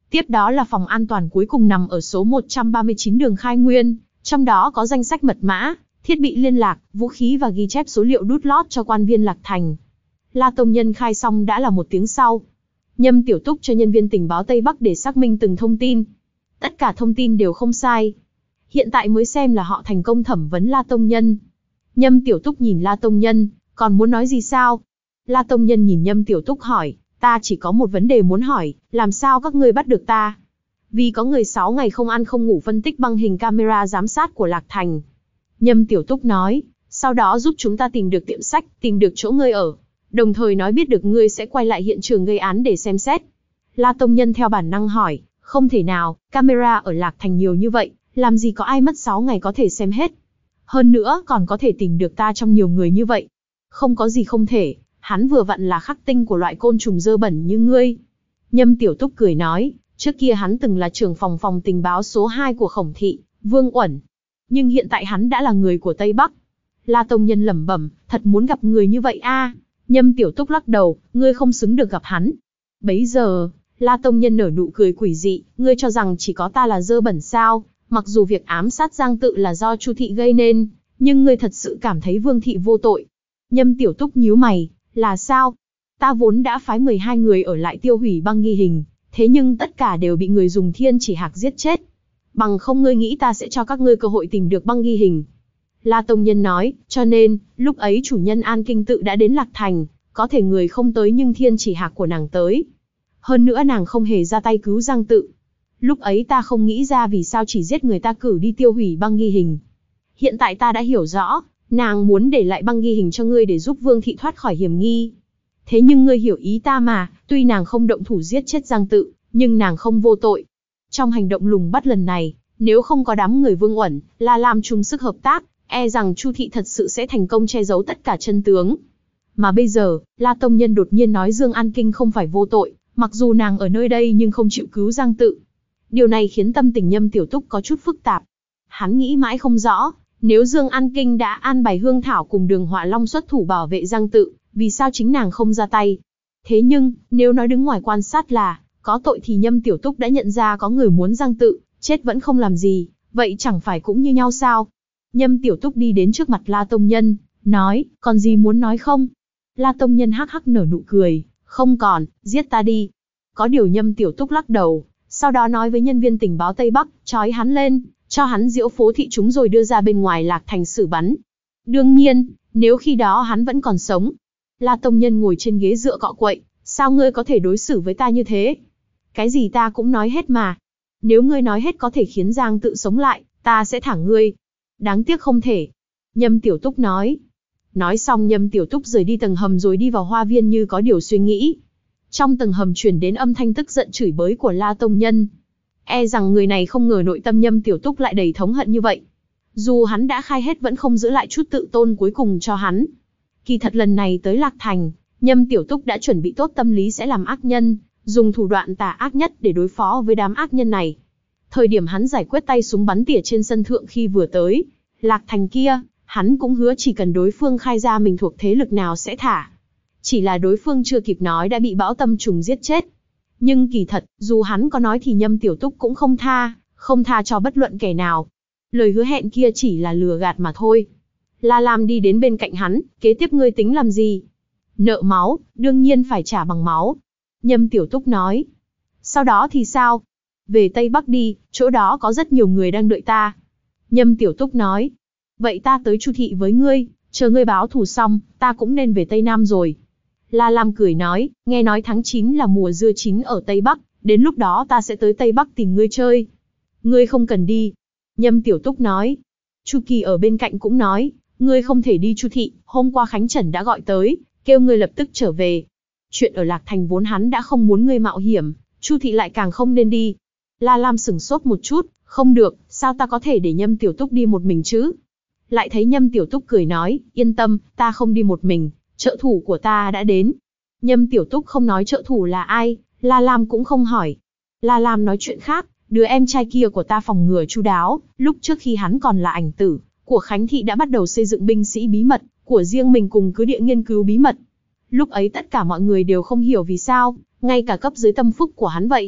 Tiếp đó là phòng an toàn cuối cùng nằm ở số một trăm ba mươi chín đường Khai Nguyên, trong đó có danh sách mật mã, thiết bị liên lạc, vũ khí và ghi chép số liệu đút lót cho quan viên Lạc Thành. La Tông Nhân khai xong đã là một tiếng sau. Nhâm Tiểu Túc cho nhân viên tình báo Tây Bắc để xác minh từng thông tin. Tất cả thông tin đều không sai. Hiện tại mới xem là họ thành công thẩm vấn La Tông Nhân. Nhâm Tiểu Túc nhìn La Tông Nhân, còn muốn nói gì sao? La Tông Nhân nhìn Nhâm Tiểu Túc hỏi, ta chỉ có một vấn đề muốn hỏi, làm sao các ngươi bắt được ta? Vì có người sáu ngày không ăn không ngủ phân tích băng hình camera giám sát của Lạc Thành. Nhâm Tiểu Túc nói, sau đó giúp chúng ta tìm được tiệm sách, tìm được chỗ ngươi ở. Đồng thời nói biết được ngươi sẽ quay lại hiện trường gây án để xem xét. La Tông Nhân theo bản năng hỏi, không thể nào, camera ở Lạc Thành nhiều như vậy, làm gì có ai mất sáu ngày có thể xem hết. Hơn nữa còn có thể tìm được ta trong nhiều người như vậy. Không có gì không thể, hắn vừa vặn là khắc tinh của loại côn trùng dơ bẩn như ngươi. Nhâm Tiểu Túc cười nói, trước kia hắn từng là trưởng phòng phòng tình báo số hai của Khổng Thị, Vương Uẩn. Nhưng hiện tại hắn đã là người của Tây Bắc. La Tông Nhân lẩm bẩm, thật muốn gặp người như vậy a. Nhâm Tiểu Túc lắc đầu, ngươi không xứng được gặp hắn. Bấy giờ, La Tông Nhân nở nụ cười quỷ dị, ngươi cho rằng chỉ có ta là dơ bẩn sao? Mặc dù việc ám sát Giang Tự là do Chu Thị gây nên, nhưng ngươi thật sự cảm thấy Vương Thị vô tội. Nhâm Tiểu Túc nhíu mày, là sao? Ta vốn đã phái mười hai người ở lại tiêu hủy băng ghi hình, thế nhưng tất cả đều bị người dùng thiên chỉ hạc giết chết. Bằng không ngươi nghĩ ta sẽ cho các ngươi cơ hội tìm được băng ghi hình. La Tông Nhân nói, cho nên, lúc ấy chủ nhân An Kinh Tự đã đến Lạc Thành, có thể người không tới nhưng thiên chỉ hạc của nàng tới. Hơn nữa nàng không hề ra tay cứu Giang Tự. Lúc ấy ta không nghĩ ra vì sao chỉ giết người ta cử đi tiêu hủy băng ghi hình. Hiện tại ta đã hiểu rõ, nàng muốn để lại băng ghi hình cho ngươi để giúp Vương Thị thoát khỏi hiểm nghi. Thế nhưng ngươi hiểu ý ta mà, tuy nàng không động thủ giết chết Giang Tự, nhưng nàng không vô tội. Trong hành động lùng bắt lần này, nếu không có đám người Vương Uẩn, La Lam chung sức hợp tác, e rằng Chu Thị thật sự sẽ thành công che giấu tất cả chân tướng. Mà bây giờ, La Tông Nhân đột nhiên nói Dương An Kinh không phải vô tội, mặc dù nàng ở nơi đây nhưng không chịu cứu Giang Tự. Điều này khiến tâm tình Nhâm Tiểu Túc có chút phức tạp. Hắn nghĩ mãi không rõ, nếu Dương An Kinh đã an bài Hương Thảo cùng Đường Họa Long xuất thủ bảo vệ Giang Tự, vì sao chính nàng không ra tay? Thế nhưng, nếu nói đứng ngoài quan sát là có tội thì Nhâm Tiểu Túc đã nhận ra có người muốn Giang Tự chết vẫn không làm gì, vậy chẳng phải cũng như nhau sao? Nhâm Tiểu Túc đi đến trước mặt La Tông Nhân, nói, còn gì muốn nói không? La Tông Nhân hắc hắc nở nụ cười, không còn, giết ta đi. Có điều Nhâm Tiểu Túc lắc đầu, sau đó nói với nhân viên tình báo Tây Bắc, trói hắn lên, cho hắn diễu phố thị chúng rồi đưa ra bên ngoài Lạc Thành xử bắn. Đương nhiên, nếu khi đó hắn vẫn còn sống. La Tông Nhân ngồi trên ghế dựa cọ quậy, sao ngươi có thể đối xử với ta như thế? Cái gì ta cũng nói hết mà. Nếu ngươi nói hết có thể khiến Giang Tự sống lại, ta sẽ thả ngươi. Đáng tiếc không thể. Nhâm Tiểu Túc nói. Nói xong Nhâm Tiểu Túc rời đi tầng hầm rồi đi vào hoa viên như có điều suy nghĩ. Trong tầng hầm truyền đến âm thanh tức giận chửi bới của La Tông Nhân. E rằng người này không ngờ nội tâm Nhâm Tiểu Túc lại đầy thống hận như vậy. Dù hắn đã khai hết vẫn không giữ lại chút tự tôn cuối cùng cho hắn. Kỳ thật lần này tới Lạc Thành, Nhâm Tiểu Túc đã chuẩn bị tốt tâm lý sẽ làm ác nhân, dùng thủ đoạn tà ác nhất để đối phó với đám ác nhân này. Thời điểm hắn giải quyết tay súng bắn tỉa trên sân thượng khi vừa tới Lạc Thành kia, hắn cũng hứa chỉ cần đối phương khai ra mình thuộc thế lực nào sẽ thả. Chỉ là đối phương chưa kịp nói đã bị bão tâm trùng giết chết. Nhưng kỳ thật, dù hắn có nói thì Nhâm Tiểu Túc cũng không tha, không tha cho bất luận kẻ nào. Lời hứa hẹn kia chỉ là lừa gạt mà thôi. La Lam đi đến bên cạnh hắn, kế tiếp ngươi tính làm gì? Nợ máu, đương nhiên phải trả bằng máu. Nhâm Tiểu Túc nói. Sau đó thì sao? Về Tây Bắc đi, chỗ đó có rất nhiều người đang đợi ta. Nhâm Tiểu Túc nói. Vậy ta tới Chu Thị với ngươi, chờ ngươi báo thù xong, ta cũng nên về Tây Nam rồi. La Lam cười nói, nghe nói tháng chín là mùa dưa chín ở Tây Bắc, đến lúc đó ta sẽ tới Tây Bắc tìm ngươi chơi. Ngươi không cần đi. Nhâm Tiểu Túc nói. Chu Kỳ ở bên cạnh cũng nói, ngươi không thể đi Chu Thị, hôm qua Khánh Trần đã gọi tới, kêu ngươi lập tức trở về. Chuyện ở Lạc Thành vốn hắn đã không muốn ngươi mạo hiểm, Chu Thị lại càng không nên đi. La Lam sửng sốt một chút, không được, sao ta có thể để Nhâm Tiểu Túc đi một mình chứ? Lại thấy Nhâm Tiểu Túc cười nói, yên tâm, ta không đi một mình, trợ thủ của ta đã đến. Nhâm Tiểu Túc không nói trợ thủ là ai, La Lam cũng không hỏi. La Lam nói chuyện khác, đứa em trai kia của ta phòng ngừa chu đáo, lúc trước khi hắn còn là ảnh tử của Khánh Thị đã bắt đầu xây dựng binh sĩ bí mật của riêng mình cùng cứ địa nghiên cứu bí mật. Lúc ấy tất cả mọi người đều không hiểu vì sao, ngay cả cấp dưới tâm phúc của hắn vậy.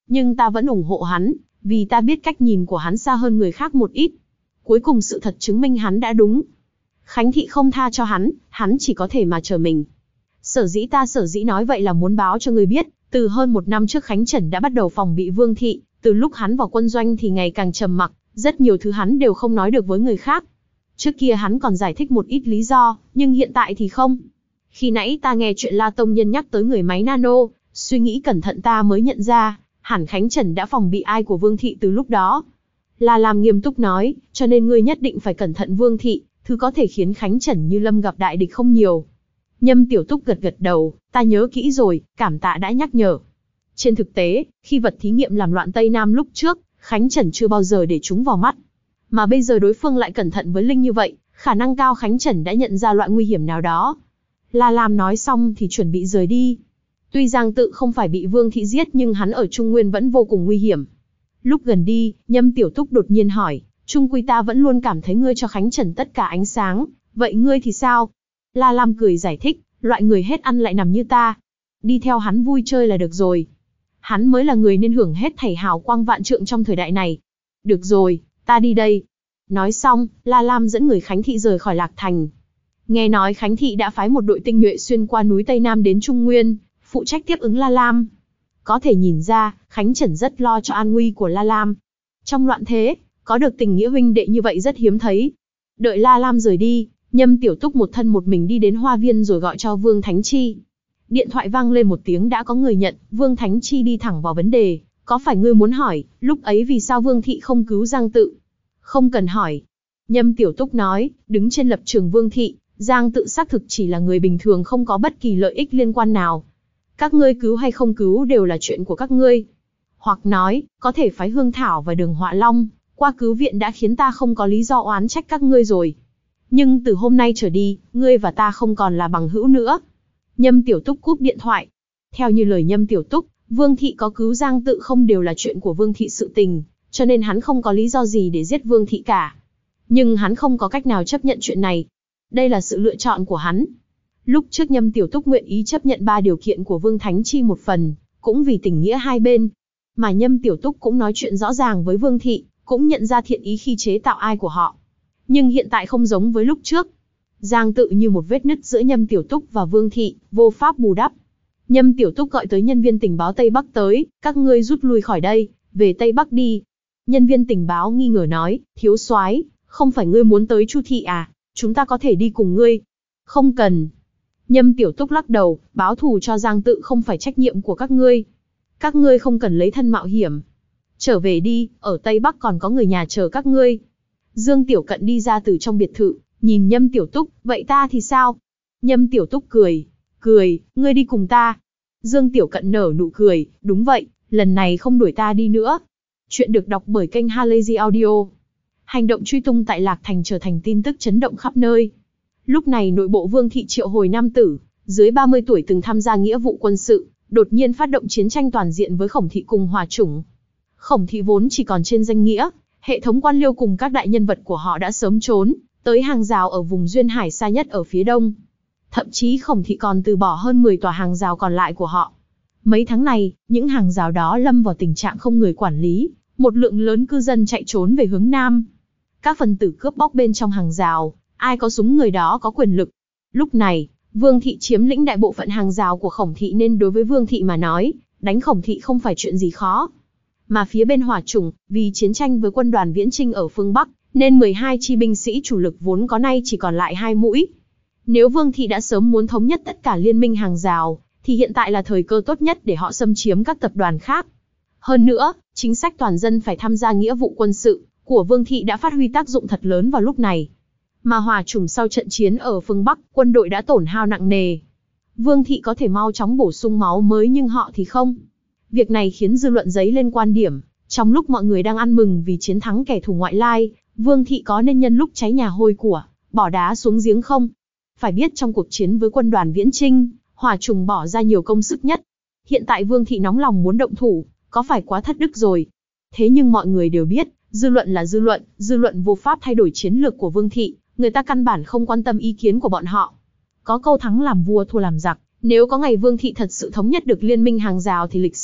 nhưng ta vẫn ủng hộ hắn, vì ta biết cách nhìn của hắn xa hơn người khác một ít. Cuối cùng sự thật chứng minh hắn đã đúng. Khánh thị không tha cho hắn, hắn chỉ có thể mà chờ mình. Sở dĩ ta sở dĩ nói vậy là muốn báo cho ngươi biết, từ hơn một năm trước Khánh Trần đã bắt đầu phòng bị Vương thị, từ lúc hắn vào quân doanh thì ngày càng trầm mặc, rất nhiều thứ hắn đều không nói được với người khác. Trước kia hắn còn giải thích một ít lý do, nhưng hiện tại thì không. Khi nãy ta nghe chuyện La Tông Nhân nhắc tới người máy nano, suy nghĩ cẩn thận ta mới nhận ra, hẳn Khánh Trần đã phòng bị ai của Vương thị từ lúc đó. La Lam nghiêm túc nói, cho nên ngươi nhất định phải cẩn thận Vương thị, thứ có thể khiến Khánh Trần Như Lâm gặp đại địch không nhiều. Nhâm Tiểu Túc gật gật đầu, ta nhớ kỹ rồi, cảm tạ đã nhắc nhở. Trên thực tế, khi vật thí nghiệm làm loạn Tây Nam lúc trước, Khánh Trần chưa bao giờ để chúng vào mắt. Mà bây giờ đối phương lại cẩn thận với Linh như vậy, khả năng cao Khánh Trần đã nhận ra loại nguy hiểm nào đó. La Lam nói xong thì chuẩn bị rời đi. Tuy Giang Tự không phải bị Vương thị giết nhưng hắn ở Trung Nguyên vẫn vô cùng nguy hiểm. Lúc gần đi, Nhâm Tiểu Túc đột nhiên hỏi, Trung Quy ta vẫn luôn cảm thấy ngươi cho Khánh Trần tất cả ánh sáng, vậy ngươi thì sao? La Lam cười giải thích, loại người hết ăn lại nằm như ta. Đi theo hắn vui chơi là được rồi. Hắn mới là người nên hưởng hết thảy hào quang vạn trượng trong thời đại này. Được rồi, ta đi đây. Nói xong, La Lam dẫn người Khánh thị rời khỏi Lạc Thành. Nghe nói Khánh thị đã phái một đội tinh nhuệ xuyên qua núi Tây Nam đến Trung Nguyên, phụ trách tiếp ứng La Lam. Có thể nhìn ra, Khánh Trần rất lo cho an nguy của La Lam. Trong loạn thế, có được tình nghĩa huynh đệ như vậy rất hiếm thấy. Đợi La Lam rời đi, Nhâm Tiểu Túc một thân một mình đi đến hoa viên rồi gọi cho Vương Thánh Chi. Điện thoại vang lên một tiếng đã có người nhận, Vương Thánh Chi đi thẳng vào vấn đề, có phải ngươi muốn hỏi, lúc ấy vì sao Vương thị không cứu Giang Tự? Không cần hỏi. Nhâm Tiểu Túc nói, đứng trên lập trường Vương thị, Giang Tự xác thực chỉ là người bình thường không có bất kỳ lợi ích liên quan nào. Các ngươi cứu hay không cứu đều là chuyện của các ngươi. Hoặc nói, có thể phái Hương Thảo và Đường Họa Long qua cứu viện đã khiến ta không có lý do oán trách các ngươi rồi. Nhưng từ hôm nay trở đi, ngươi và ta không còn là bằng hữu nữa. Nhâm Tiểu Túc cúp điện thoại. Theo như lời Nhâm Tiểu Túc, Vương thị có cứu Giang Tự không đều là chuyện của Vương thị sự tình, cho nên hắn không có lý do gì để giết Vương thị cả. Nhưng hắn không có cách nào chấp nhận chuyện này. Đây là sự lựa chọn của hắn. Lúc trước Nhâm Tiểu Túc nguyện ý chấp nhận ba điều kiện của Vương Thánh Chi một phần, cũng vì tình nghĩa hai bên. Mà Nhâm Tiểu Túc cũng nói chuyện rõ ràng với Vương thị, cũng nhận ra thiện ý khi chế tạo ai của họ. Nhưng hiện tại không giống với lúc trước. Giang Tự như một vết nứt giữa Nhâm Tiểu Túc và Vương thị, vô pháp bù đắp. Nhâm Tiểu Túc gọi tới nhân viên tình báo Tây Bắc tới, các ngươi rút lui khỏi đây, về Tây Bắc đi. Nhân viên tình báo nghi ngờ nói, thiếu soái, không phải ngươi muốn tới Chu thị à, chúng ta có thể đi cùng ngươi. Không cần. Nhâm Tiểu Túc lắc đầu, báo thù cho Giang Tự không phải trách nhiệm của các ngươi. Các ngươi không cần lấy thân mạo hiểm. Trở về đi, ở Tây Bắc còn có người nhà chờ các ngươi. Dương Tiểu Cận đi ra từ trong biệt thự, nhìn Nhâm Tiểu Túc, vậy ta thì sao? Nhâm Tiểu Túc cười, cười, ngươi đi cùng ta. Dương Tiểu Cận nở nụ cười, đúng vậy, lần này không đuổi ta đi nữa. Chuyện được đọc bởi kênh Halazy Audio. Hành động truy tung tại Lạc Thành trở thành tin tức chấn động khắp nơi. Lúc này nội bộ Vương thị triệu hồi nam tử, dưới ba mươi tuổi từng tham gia nghĩa vụ quân sự, đột nhiên phát động chiến tranh toàn diện với Khổng thị cùng Hòa chủng. Khổng thị vốn chỉ còn trên danh nghĩa, hệ thống quan liêu cùng các đại nhân vật của họ đã sớm trốn tới hàng rào ở vùng duyên hải xa nhất ở phía đông. Thậm chí Khổng thị còn từ bỏ hơn mười tòa hàng rào còn lại của họ. Mấy tháng này, những hàng rào đó lâm vào tình trạng không người quản lý, một lượng lớn cư dân chạy trốn về hướng nam. Các phần tử cướp bóc bên trong hàng rào, ai có súng người đó có quyền lực. Lúc này, Vương thị chiếm lĩnh đại bộ phận hàng rào của Khổng thị nên đối với Vương thị mà nói, đánh Khổng thị không phải chuyện gì khó. Mà phía bên Hòa chủng, vì chiến tranh với quân đoàn Viễn Chinh ở phương Bắc, nên mười hai chi binh sĩ chủ lực vốn có nay chỉ còn lại hai mũi. Nếu Vương thị đã sớm muốn thống nhất tất cả liên minh hàng rào, thì hiện tại là thời cơ tốt nhất để họ xâm chiếm các tập đoàn khác. Hơn nữa, chính sách toàn dân phải tham gia nghĩa vụ quân sự của Vương thị đã phát huy tác dụng thật lớn vào lúc này. Mà Hòa chủng sau trận chiến ở phương Bắc, quân đội đã tổn hao nặng nề. Vương thị có thể mau chóng bổ sung máu mới nhưng họ thì không. Việc này khiến dư luận dấy lên quan điểm, trong lúc mọi người đang ăn mừng vì chiến thắng kẻ thù ngoại lai, Vương thị có nên nhân lúc cháy nhà hôi của, bỏ đá xuống giếng không? Phải biết trong cuộc chiến với quân đoàn Viễn Chinh, Hòa chủng bỏ ra nhiều công sức nhất. Hiện tại Vương thị nóng lòng muốn động thủ, có phải quá thất đức rồi? Thế nhưng mọi người đều biết, dư luận là dư luận, dư luận vô pháp thay đổi chiến lược của Vương thị, người ta căn bản không quan tâm ý kiến của bọn họ. Có câu thắng làm vua thua làm giặc, nếu có ngày Vương thị thật sự thống nhất được liên minh hàng rào thì lịch sử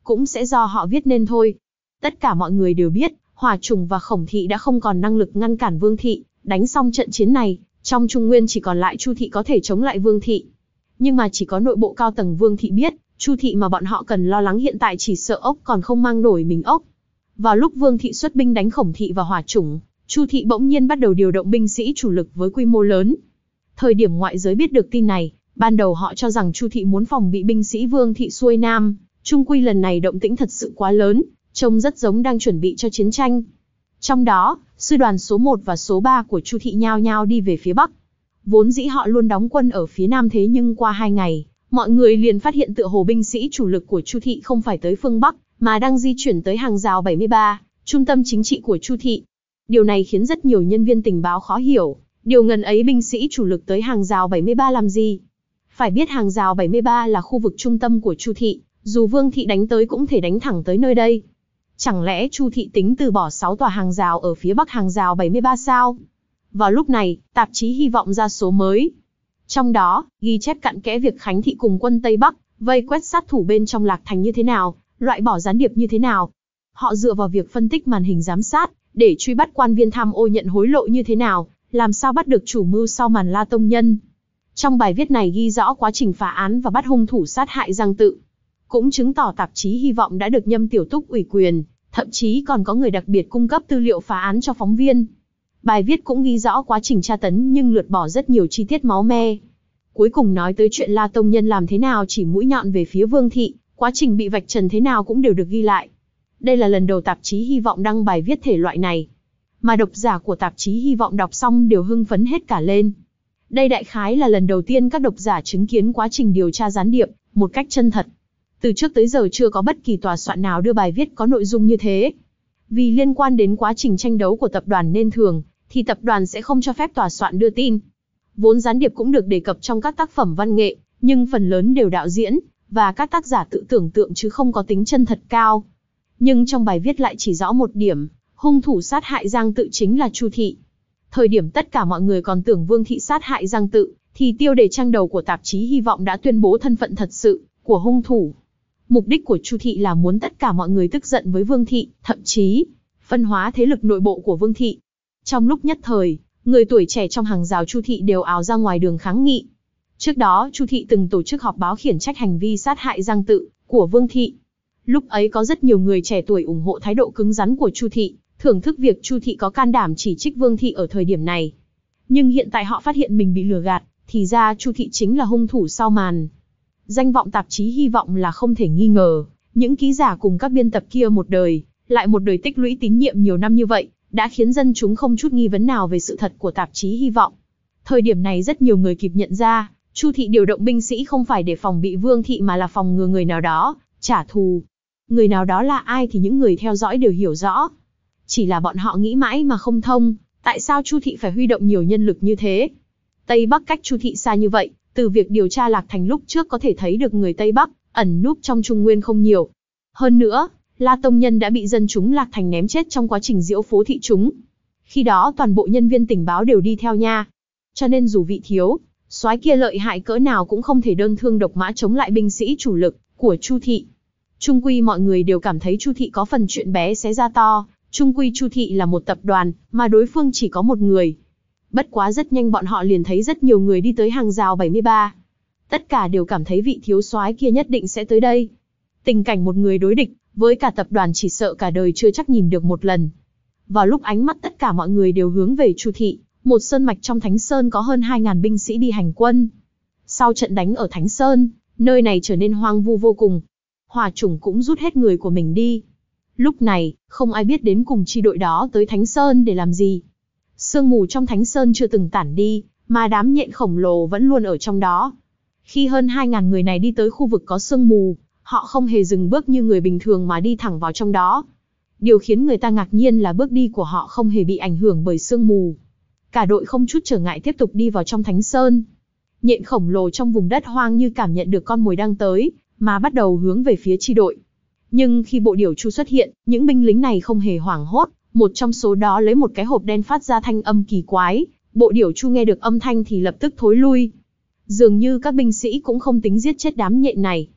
cũng sẽ do họ viết nên thôi. Tất cả mọi người đều biết, Hỏa Chủng và Khổng Thị đã không còn năng lực ngăn cản Vương Thị, đánh xong trận chiến này, trong Trung Nguyên chỉ còn lại Chu Thị có thể chống lại Vương Thị. Nhưng mà chỉ có nội bộ cao tầng Vương Thị biết, Chu Thị mà bọn họ cần lo lắng hiện tại chỉ sợ ốc còn không mang nổi mình ốc. Vào lúc Vương Thị xuất binh đánh Khổng Thị và Hỏa Chủng, Chu Thị bỗng nhiên bắt đầu điều động binh sĩ chủ lực với quy mô lớn. Thời điểm ngoại giới biết được tin này, ban đầu họ cho rằng Chu Thị muốn phòng bị binh sĩ Vương Thị xuôi nam, chung quy lần này động tĩnh thật sự quá lớn, trông rất giống đang chuẩn bị cho chiến tranh. Trong đó, sư đoàn số một và số ba của Chu Thị nhao nhao đi về phía Bắc. Vốn dĩ họ luôn đóng quân ở phía Nam, thế nhưng qua hai ngày, mọi người liền phát hiện tựa hồ binh sĩ chủ lực của Chu Thị không phải tới phương Bắc, mà đang di chuyển tới hàng rào bảy mươi ba, trung tâm chính trị của Chu Thị. Điều này khiến rất nhiều nhân viên tình báo khó hiểu, điều ngần ấy binh sĩ chủ lực tới hàng rào bảy mươi ba làm gì? Phải biết hàng rào bảy mươi ba là khu vực trung tâm của Chu Thị, dù Vương Thị đánh tới cũng thể đánh thẳng tới nơi đây. Chẳng lẽ Chu Thị tính từ bỏ sáu tòa hàng rào ở phía bắc hàng rào bảy mươi ba sao? Vào lúc này, tạp chí Hy vọng ra số mới. Trong đó, ghi chép cặn kẽ việc Khánh Thị cùng quân Tây Bắc, vây quét sát thủ bên trong Lạc Thành như thế nào, loại bỏ gián điệp như thế nào. Họ dựa vào việc phân tích màn hình giám sát, để truy bắt quan viên tham ô nhận hối lộ như thế nào, làm sao bắt được chủ mưu sau màn La Tông Nhân. Trong bài viết này ghi rõ quá trình phá án và bắt hung thủ sát hại Giang Tự. Cũng chứng tỏ tạp chí Hy vọng đã được Nhâm Tiểu Túc ủy quyền, thậm chí còn có người đặc biệt cung cấp tư liệu phá án cho phóng viên. Bài viết cũng ghi rõ quá trình tra tấn nhưng lược bỏ rất nhiều chi tiết máu me. Cuối cùng nói tới chuyện La Tông Nhân làm thế nào chỉ mũi nhọn về phía Vương Thị, quá trình bị vạch trần thế nào cũng đều được ghi lại. Đây là lần đầu tạp chí Hy vọng đăng bài viết thể loại này, mà độc giả của tạp chí Hy vọng đọc xong đều hưng phấn hết cả lên. Đây đại khái là lần đầu tiên các độc giả chứng kiến quá trình điều tra gián điệp một cách chân thật. Từ trước tới giờ chưa có bất kỳ tòa soạn nào đưa bài viết có nội dung như thế. Vì liên quan đến quá trình tranh đấu của tập đoàn nên thường, thì tập đoàn sẽ không cho phép tòa soạn đưa tin. Vốn gián điệp cũng được đề cập trong các tác phẩm văn nghệ, nhưng phần lớn đều đạo diễn, và các tác giả tự tưởng tượng chứ không có tính chân thật cao. Nhưng trong bài viết lại chỉ rõ một điểm, hung thủ sát hại Giang Tự chính là Chu Thị. Thời điểm tất cả mọi người còn tưởng Vương Thị sát hại Giang Tự, thì tiêu đề trang đầu của tạp chí Hy vọng đã tuyên bố thân phận thật sự của hung thủ. Mục đích của Chu Thị là muốn tất cả mọi người tức giận với Vương Thị, thậm chí phân hóa thế lực nội bộ của Vương Thị. Trong lúc nhất thời, người tuổi trẻ trong hàng rào Chu Thị đều ào ra ngoài đường kháng nghị. Trước đó, Chu Thị từng tổ chức họp báo khiển trách hành vi sát hại Giang Tự của Vương Thị. Lúc ấy có rất nhiều người trẻ tuổi ủng hộ thái độ cứng rắn của Chu Thị, thưởng thức việc Chu Thị có can đảm chỉ trích Vương Thị ở thời điểm này. Nhưng hiện tại họ phát hiện mình bị lừa gạt, thì ra Chu Thị chính là hung thủ sau màn. Danh vọng tạp chí Hy vọng là không thể nghi ngờ, những ký giả cùng các biên tập kia một đời, lại một đời tích lũy tín nhiệm nhiều năm như vậy, đã khiến dân chúng không chút nghi vấn nào về sự thật của tạp chí Hy vọng. Thời điểm này rất nhiều người kịp nhận ra, Chu Thị điều động binh sĩ không phải để phòng bị Vương Thị mà là phòng ngừa người nào đó trả thù. Người nào đó là ai thì những người theo dõi đều hiểu rõ. Chỉ là bọn họ nghĩ mãi mà không thông, tại sao Chu Thị phải huy động nhiều nhân lực như thế? Tây Bắc cách Chu Thị xa như vậy, từ việc điều tra Lạc Thành lúc trước có thể thấy được người Tây Bắc ẩn núp trong Trung Nguyên không nhiều. Hơn nữa, La Tông Nhân đã bị dân chúng Lạc Thành ném chết trong quá trình diễu phố thị chúng. Khi đó toàn bộ nhân viên tình báo đều đi theo nha. Cho nên dù vị thiếu soái kia lợi hại cỡ nào cũng không thể đơn thương độc mã chống lại binh sĩ chủ lực của Chu Thị. Trung quy mọi người đều cảm thấy Chu Thị có phần chuyện bé xé ra to. Trung quy Chu Thị là một tập đoàn, mà đối phương chỉ có một người. Bất quá rất nhanh bọn họ liền thấy rất nhiều người đi tới hàng rào bảy mươi ba. Tất cả đều cảm thấy vị thiếu soái kia nhất định sẽ tới đây. Tình cảnh một người đối địch, với cả tập đoàn chỉ sợ cả đời chưa chắc nhìn được một lần. Vào lúc ánh mắt tất cả mọi người đều hướng về Chu Thị, một sơn mạch trong Thánh Sơn có hơn hai nghìn binh sĩ đi hành quân. Sau trận đánh ở Thánh Sơn, nơi này trở nên hoang vu vô cùng. Hỏa Chủng cũng rút hết người của mình đi. Lúc này, không ai biết đến cùng chi đội đó tới Thánh Sơn để làm gì. Sương mù trong Thánh Sơn chưa từng tản đi, mà đám nhện khổng lồ vẫn luôn ở trong đó. Khi hơn hai nghìn người này đi tới khu vực có sương mù, họ không hề dừng bước như người bình thường mà đi thẳng vào trong đó. Điều khiến người ta ngạc nhiên là bước đi của họ không hề bị ảnh hưởng bởi sương mù. Cả đội không chút trở ngại tiếp tục đi vào trong Thánh Sơn. Nhện khổng lồ trong vùng đất hoang như cảm nhận được con mồi đang tới, mà bắt đầu hướng về phía chi đội. Nhưng khi bộ điểu chu xuất hiện, những binh lính này không hề hoảng hốt, một trong số đó lấy một cái hộp đen phát ra thanh âm kỳ quái, bộ điểu chu nghe được âm thanh thì lập tức thối lui. Dường như các binh sĩ cũng không tính giết chết đám nhện này.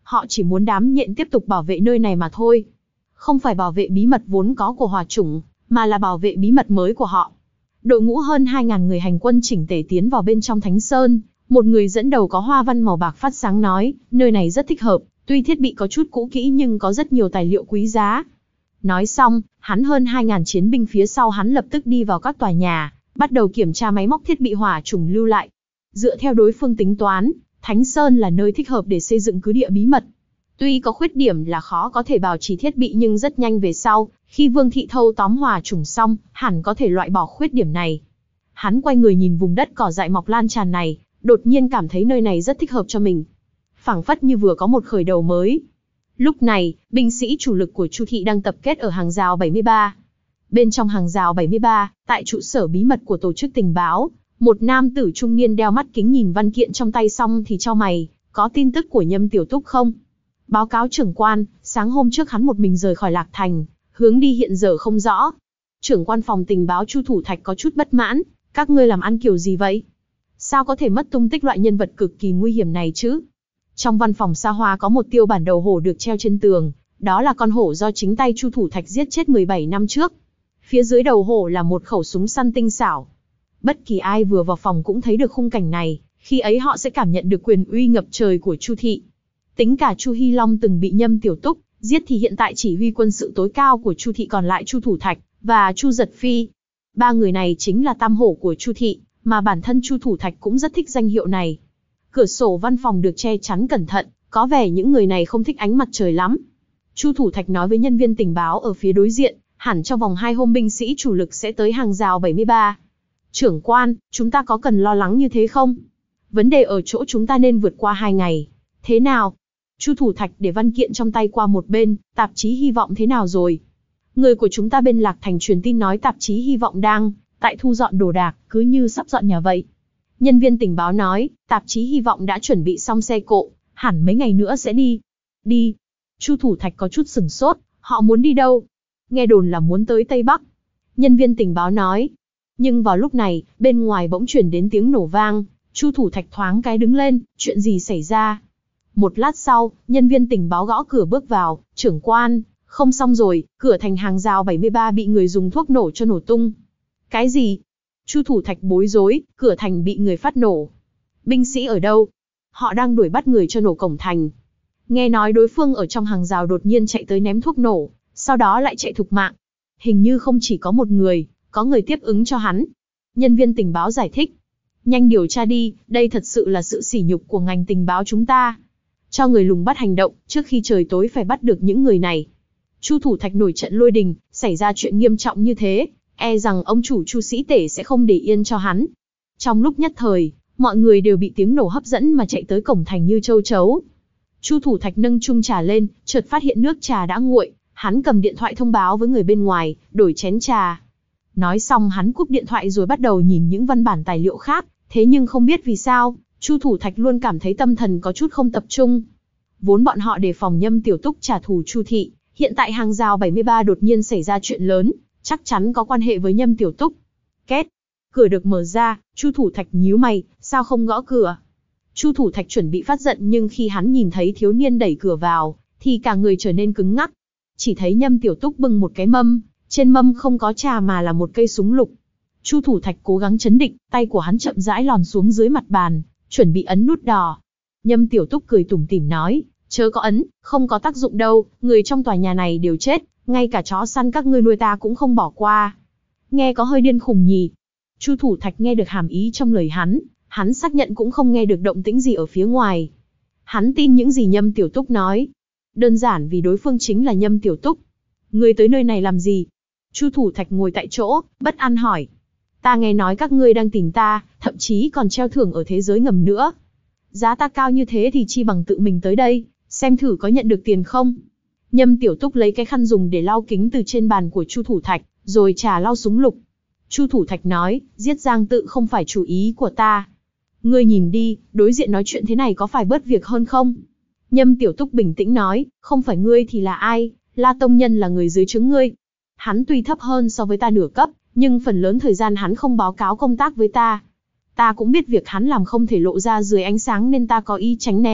họ chỉ muốn đám nhện tiếp tục bảo vệ nơi này mà thôi. Không phải bảo vệ bí mật vốn có của hỏa chủng, mà là bảo vệ bí mật mới của họ. Đội ngũ hơn hai nghìn người hành quân chỉnh tề tiến vào bên trong Thánh Sơn, một người dẫn đầu có hoa văn màu bạc phát sáng nói, nơi này rất thích hợp, tuy thiết bị có chút cũ kỹ nhưng có rất nhiều tài liệu quý giá. Nói xong, hắn hơn hai nghìn chiến binh phía sau hắn lập tức đi vào các tòa nhà, bắt đầu kiểm tra máy móc thiết bị hỏa chủng lưu lại. Dựa theo đối phương tính toán, Thánh Sơn là nơi thích hợp để xây dựng cứ địa bí mật. Tuy có khuyết điểm là khó có thể bảo trì thiết bị nhưng rất nhanh về sau, khi Vương Thị thâu tóm hỏa chủng xong, hẳn có thể loại bỏ khuyết điểm này. Hắn quay người nhìn vùng đất cỏ dại mọc lan tràn này, đột nhiên cảm thấy nơi này rất thích hợp cho mình. Phảng phất như vừa có một khởi đầu mới. Lúc này, binh sĩ chủ lực của Chu Thị đang tập kết ở hàng rào bảy mươi ba. Bên trong hàng rào bảy mươi ba, tại trụ sở bí mật của tổ chức tình báo, một nam tử trung niên đeo mắt kính nhìn văn kiện trong tay xong thì chau mày, có tin tức của Nhâm Tiểu Túc không? Báo cáo trưởng quan, sáng hôm trước hắn một mình rời khỏi Lạc Thành, hướng đi hiện giờ không rõ. Trưởng quan phòng tình báo Chu Thủ Thạch có chút bất mãn, các ngươi làm ăn kiểu gì vậy? Sao có thể mất tung tích loại nhân vật cực kỳ nguy hiểm này chứ? Trong văn phòng xa hoa có một tiêu bản đầu hổ được treo trên tường, đó là con hổ do chính tay Chu Thủ Thạch giết chết mười bảy năm trước. Phía dưới đầu hổ là một khẩu súng săn tinh xảo. Bất kỳ ai vừa vào phòng cũng thấy được khung cảnh này, khi ấy họ sẽ cảm nhận được quyền uy ngập trời của Chu Thị. Tính cả Chu Hy Long từng bị Nhâm Tiểu Túc giết thì hiện tại chỉ huy quân sự tối cao của Chu Thị còn lại Chu Thủ Thạch và Chu Giật Phi. Ba người này chính là tam hổ của Chu Thị, mà bản thân Chu Thủ Thạch cũng rất thích danh hiệu này. Cửa sổ văn phòng được che chắn cẩn thận, có vẻ những người này không thích ánh mặt trời lắm. Chu Thủ Thạch nói với nhân viên tình báo ở phía đối diện, hẳn trong vòng hai hôm binh sĩ chủ lực sẽ tới hàng rào bảy mươi ba. Trưởng quan, chúng ta có cần lo lắng như thế không? Vấn đề ở chỗ chúng ta nên vượt qua hai ngày. Thế nào? Chu Thủ Thạch để văn kiện trong tay qua một bên, tạp chí Hy vọng thế nào rồi? Người của chúng ta bên Lạc Thành truyền tin nói tạp chí Hy vọng đang tại thu dọn đồ đạc, cứ như sắp dọn nhà vậy. Nhân viên tình báo nói, tạp chí Hy vọng đã chuẩn bị xong xe cộ, hẳn mấy ngày nữa sẽ đi. Đi. Chu Thủ Thạch có chút sửng sốt, họ muốn đi đâu? Nghe đồn là muốn tới Tây Bắc. Nhân viên tình báo nói. Nhưng vào lúc này, bên ngoài bỗng chuyển đến tiếng nổ vang, Chu Thủ Thạch thoáng cái đứng lên, chuyện gì xảy ra? Một lát sau, nhân viên tình báo gõ cửa bước vào, trưởng quan, không xong rồi, cửa thành hàng rào bảy mươi ba bị người dùng thuốc nổ cho nổ tung. Cái gì? Chu Thủ Thạch bối rối, cửa thành bị người phát nổ. Binh sĩ ở đâu? Họ đang đuổi bắt người cho nổ cổng thành. Nghe nói đối phương ở trong hàng rào đột nhiên chạy tới ném thuốc nổ, sau đó lại chạy thục mạng. Hình như không chỉ có một người, có người tiếp ứng cho hắn. Nhân viên tình báo giải thích. Nhanh điều tra đi, đây thật sự là sự sỉ nhục của ngành tình báo chúng ta. Cho người lùng bắt hành động, trước khi trời tối phải bắt được những người này. Chu Thủ Thạch nổi trận lôi đình, xảy ra chuyện nghiêm trọng như thế, e rằng ông chủ Chu Sĩ Tể sẽ không để yên cho hắn. Trong lúc nhất thời, mọi người đều bị tiếng nổ hấp dẫn mà chạy tới cổng thành như châu chấu. Chu Thủ Thạch nâng chung trà lên, chợt phát hiện nước trà đã nguội, hắn cầm điện thoại thông báo với người bên ngoài, đổi chén trà. Nói xong hắn cúp điện thoại rồi bắt đầu nhìn những văn bản tài liệu khác, thế nhưng không biết vì sao, Chu Thủ Thạch luôn cảm thấy tâm thần có chút không tập trung. Vốn bọn họ đề phòng Nhâm Tiểu Túc trả thù Chu Thị, hiện tại hàng rào bảy mươi ba đột nhiên xảy ra chuyện lớn, chắc chắn có quan hệ với Nhâm Tiểu Túc. Két, cửa được mở ra, Chu Thủ Thạch nhíu mày, sao không gõ cửa? Chu Thủ Thạch chuẩn bị phát giận nhưng khi hắn nhìn thấy thiếu niên đẩy cửa vào, thì cả người trở nên cứng ngắc. Chỉ thấy Nhâm Tiểu Túc bưng một cái mâm, trên mâm không có trà mà là một cây súng lục. Chu Thủ Thạch cố gắng chấn định, tay của hắn chậm rãi lòn xuống dưới mặt bàn, chuẩn bị ấn nút đỏ. Nhâm Tiểu Túc cười tủm tỉm nói, chớ có ấn, không có tác dụng đâu, người trong tòa nhà này đều chết, ngay cả chó săn các ngươi nuôi ta cũng không bỏ qua. Nghe có hơi điên khùng nhỉ? Chu Thủ Thạch nghe được hàm ý trong lời hắn, hắn xác nhận cũng không nghe được động tĩnh gì ở phía ngoài. Hắn tin những gì Nhâm Tiểu Túc nói. Đơn giản vì đối phương chính là Nhâm Tiểu Túc. Ngươi tới nơi này làm gì? Chu Thủ Thạch ngồi tại chỗ, bất an hỏi. Ta nghe nói các ngươi đang tìm ta, thậm chí còn treo thưởng ở thế giới ngầm nữa. Giá ta cao như thế thì chi bằng tự mình tới đây, xem thử có nhận được tiền không? Nhâm Tiểu Túc lấy cái khăn dùng để lau kính từ trên bàn của Chu Thủ Thạch, rồi trà lau súng lục. Chu Thủ Thạch nói, giết Giang Tự không phải chủ ý của ta. Ngươi nhìn đi, đối diện nói chuyện thế này có phải bớt việc hơn không? Nhâm Tiểu Túc bình tĩnh nói, không phải ngươi thì là ai, La Tông Nhân là người dưới trướng ngươi. Hắn tuy thấp hơn so với ta nửa cấp, nhưng phần lớn thời gian hắn không báo cáo công tác với ta. Ta cũng biết việc hắn làm không thể lộ ra dưới ánh sáng nên ta có ý tránh né,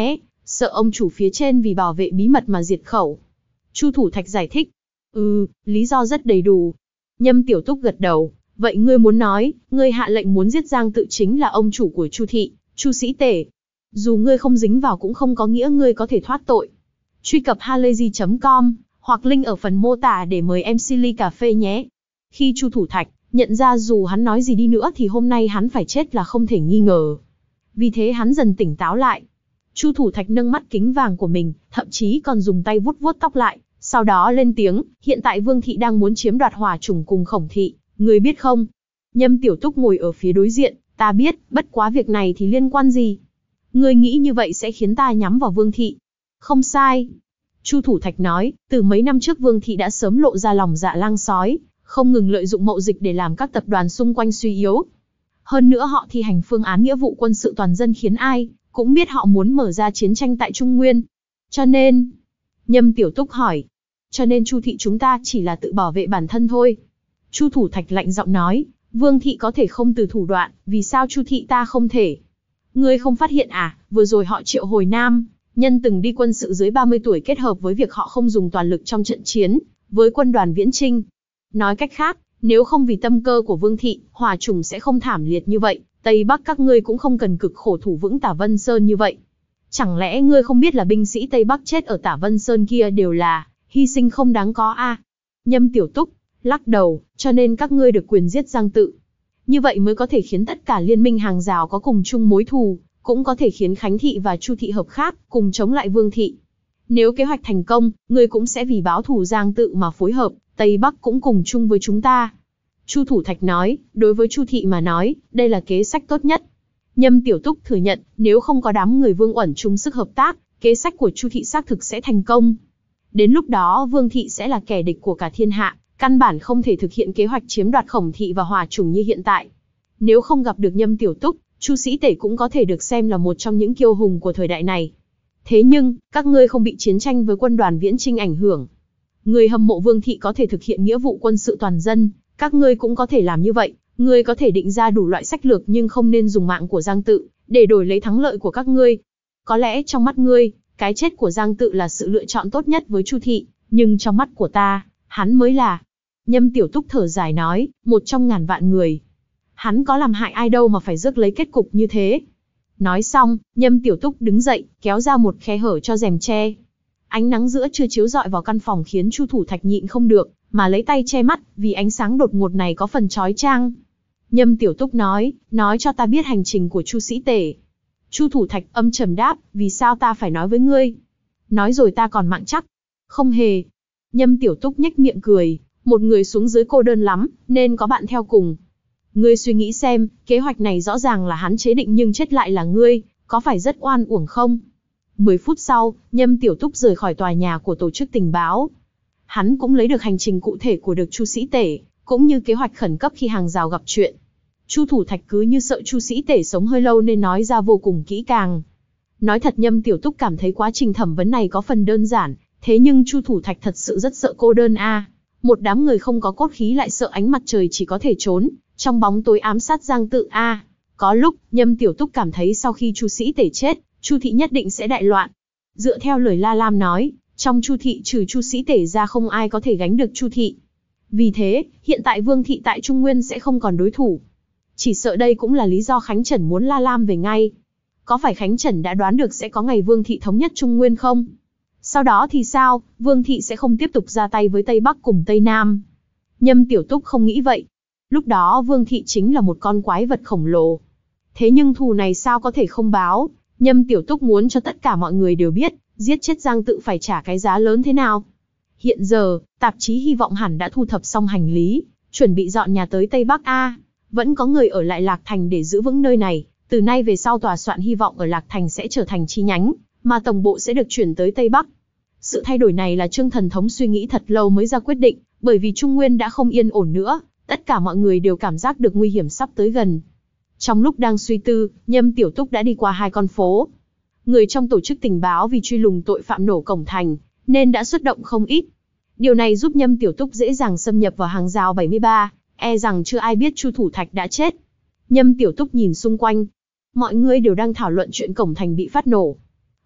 sợ ông chủ phía trên vì bảo vệ bí mật mà diệt khẩu. Chu Thủ Thạch giải thích. Ừ, lý do rất đầy đủ. Nhâm Tiểu Túc gật đầu. Vậy ngươi muốn nói, ngươi hạ lệnh muốn giết Giang Tự chính là ông chủ của Chu thị, Chu Sĩ Tể. Dù ngươi không dính vào cũng không có nghĩa ngươi có thể thoát tội. Truy cập halayzi chấm com hoặc link ở phần mô tả để mời em xê ly cà phê nhé. Khi Chu Thủ Thạch nhận ra dù hắn nói gì đi nữa thì hôm nay hắn phải chết là không thể nghi ngờ. Vì thế hắn dần tỉnh táo lại. Chu Thủ Thạch nâng mắt kính vàng của mình, thậm chí còn dùng tay vuốt vuốt tóc lại, sau đó lên tiếng, hiện tại Vương thị đang muốn chiếm đoạt Hỏa Trùng cùng Khổng thị, ngươi biết không? Nhâm Tiểu Túc ngồi ở phía đối diện, ta biết, bất quá việc này thì liên quan gì? Ngươi nghĩ như vậy sẽ khiến ta nhắm vào Vương thị. Không sai. Chu Thủ Thạch nói, từ mấy năm trước Vương thị đã sớm lộ ra lòng dạ lang sói, không ngừng lợi dụng mậu dịch để làm các tập đoàn xung quanh suy yếu. Hơn nữa họ thi hành phương án nghĩa vụ quân sự toàn dân khiến ai cũng biết họ muốn mở ra chiến tranh tại Trung Nguyên. Cho nên, Nhâm Tiểu Túc hỏi, cho nên Chu thị chúng ta chỉ là tự bảo vệ bản thân thôi. Chu Thủ Thạch lạnh giọng nói, Vương thị có thể không từ thủ đoạn, vì sao Chu thị ta không thể? Ngươi không phát hiện à, vừa rồi họ triệu hồi nam nhân từng đi quân sự dưới ba mươi tuổi kết hợp với việc họ không dùng toàn lực trong trận chiến với quân đoàn Viễn Chinh. Nói cách khác, nếu không vì tâm cơ của Vương thị, Hỏa Trùng sẽ không thảm liệt như vậy, Tây Bắc các ngươi cũng không cần cực khổ thủ vững Tả Vân Sơn như vậy. Chẳng lẽ ngươi không biết là binh sĩ Tây Bắc chết ở Tả Vân Sơn kia đều là hy sinh không đáng có a? À? Nhâm Tiểu Túc lắc đầu, cho nên các ngươi được quyền giết Giang Tự. Như vậy mới có thể khiến tất cả liên minh hàng rào có cùng chung mối thù, cũng có thể khiến Khánh thị và Chu thị hợp khác, cùng chống lại Vương thị. Nếu kế hoạch thành công, ngươi cũng sẽ vì báo thù Giang Tự mà phối hợp, Tây Bắc cũng cùng chung với chúng ta. Chu Thủ Thạch nói, đối với Chu thị mà nói, đây là kế sách tốt nhất. Nhâm Tiểu Túc thừa nhận, nếu không có đám người Vương Uẩn chung sức hợp tác, kế sách của Chu thị xác thực sẽ thành công. Đến lúc đó Vương thị sẽ là kẻ địch của cả thiên hạ, căn bản không thể thực hiện kế hoạch chiếm đoạt Khổng thị và Hỏa Trùng như hiện tại. Nếu không gặp được Nhâm Tiểu Túc, Chu Sĩ Tể cũng có thể được xem là một trong những kiêu hùng của thời đại này. Thế nhưng, các ngươi không bị chiến tranh với quân đoàn Viễn Chinh ảnh hưởng. Người hâm mộ Vương thị có thể thực hiện nghĩa vụ quân sự toàn dân, các ngươi cũng có thể làm như vậy. Ngươi có thể định ra đủ loại sách lược nhưng không nên dùng mạng của Giang Tự để đổi lấy thắng lợi của các ngươi. Có lẽ trong mắt ngươi, cái chết của Giang Tự là sự lựa chọn tốt nhất với Chu thị, nhưng trong mắt của ta, hắn mới là. Nhâm Tiểu Túc thở dài nói, một trong ngàn vạn người. Hắn có làm hại ai đâu mà phải rước lấy kết cục như thế. Nói xong, Nhâm Tiểu Túc đứng dậy, kéo ra một khe hở cho rèm tre. Ánh nắng giữa trưa chiếu rọi vào căn phòng khiến Chu Thủ Thạch nhịn không được, mà lấy tay che mắt, vì ánh sáng đột ngột này có phần chói chang. Nhâm Tiểu Túc nói, nói cho ta biết hành trình của Chu Sĩ Tể. Chu Thủ Thạch âm trầm đáp, vì sao ta phải nói với ngươi? Nói rồi ta còn mạng chắc. Không hề. Nhâm Tiểu Túc nhếch miệng cười, một người xuống dưới cô đơn lắm, nên có bạn theo cùng. Ngươi suy nghĩ xem, kế hoạch này rõ ràng là hắn chế định nhưng chết lại là ngươi, có phải rất oan uổng không? Mười phút sau, Nhâm Tiểu Túc rời khỏi tòa nhà của tổ chức tình báo. Hắn cũng lấy được hành trình cụ thể của được Chu Sĩ Tể, cũng như kế hoạch khẩn cấp khi hàng rào gặp chuyện. Chu Thủ Thạch cứ như sợ Chu Sĩ Tể sống hơi lâu nên nói ra vô cùng kỹ càng. Nói thật Nhâm Tiểu Túc cảm thấy quá trình thẩm vấn này có phần đơn giản, thế nhưng Chu Thủ Thạch thật sự rất sợ cô đơn a. À. Một đám người không có cốt khí lại sợ ánh mặt trời chỉ có thể trốn trong bóng tối ám sát Giang Tự a. À. Có lúc, Nhâm Tiểu Túc cảm thấy sau khi Chu Sĩ Tể chết, Chu thị nhất định sẽ đại loạn. Dựa theo lời La Lam nói, trong Chu thị trừ Chu Sĩ Tể ra không ai có thể gánh được Chu thị. Vì thế, hiện tại Vương thị tại Trung Nguyên sẽ không còn đối thủ. Chỉ sợ đây cũng là lý do Khánh Trần muốn La Lam về ngay. Có phải Khánh Trần đã đoán được sẽ có ngày Vương thị thống nhất Trung Nguyên không? Sau đó thì sao, Vương thị sẽ không tiếp tục ra tay với Tây Bắc cùng Tây Nam? Nhâm Tiểu Túc không nghĩ vậy. Lúc đó Vương thị chính là một con quái vật khổng lồ. Thế nhưng thù này sao có thể không báo? Nhâm Tiểu Túc muốn cho tất cả mọi người đều biết, giết chết Giang Tự phải trả cái giá lớn thế nào. Hiện giờ, tạp chí Hy vọng hẳn đã thu thập xong hành lý, chuẩn bị dọn nhà tới Tây Bắc A. Vẫn có người ở lại Lạc Thành để giữ vững nơi này. Từ nay về sau tòa soạn Hy vọng ở Lạc Thành sẽ trở thành chi nhánh, mà tổng bộ sẽ được chuyển tới Tây Bắc. Sự thay đổi này là Trương Thần Thống suy nghĩ thật lâu mới ra quyết định, bởi vì Trung Nguyên đã không yên ổn nữa, tất cả mọi người đều cảm giác được nguy hiểm sắp tới gần. Trong lúc đang suy tư, Nhâm Tiểu Túc đã đi qua hai con phố. Người trong tổ chức tình báo vì truy lùng tội phạm nổ cổng thành, nên đã xuất động không ít. Điều này giúp Nhâm Tiểu Túc dễ dàng xâm nhập vào hàng rào bảy mươi ba, e rằng chưa ai biết Chu Thủ Thạch đã chết. Nhâm Tiểu Túc nhìn xung quanh. Mọi người đều đang thảo luận chuyện cổng thành bị phát nổ.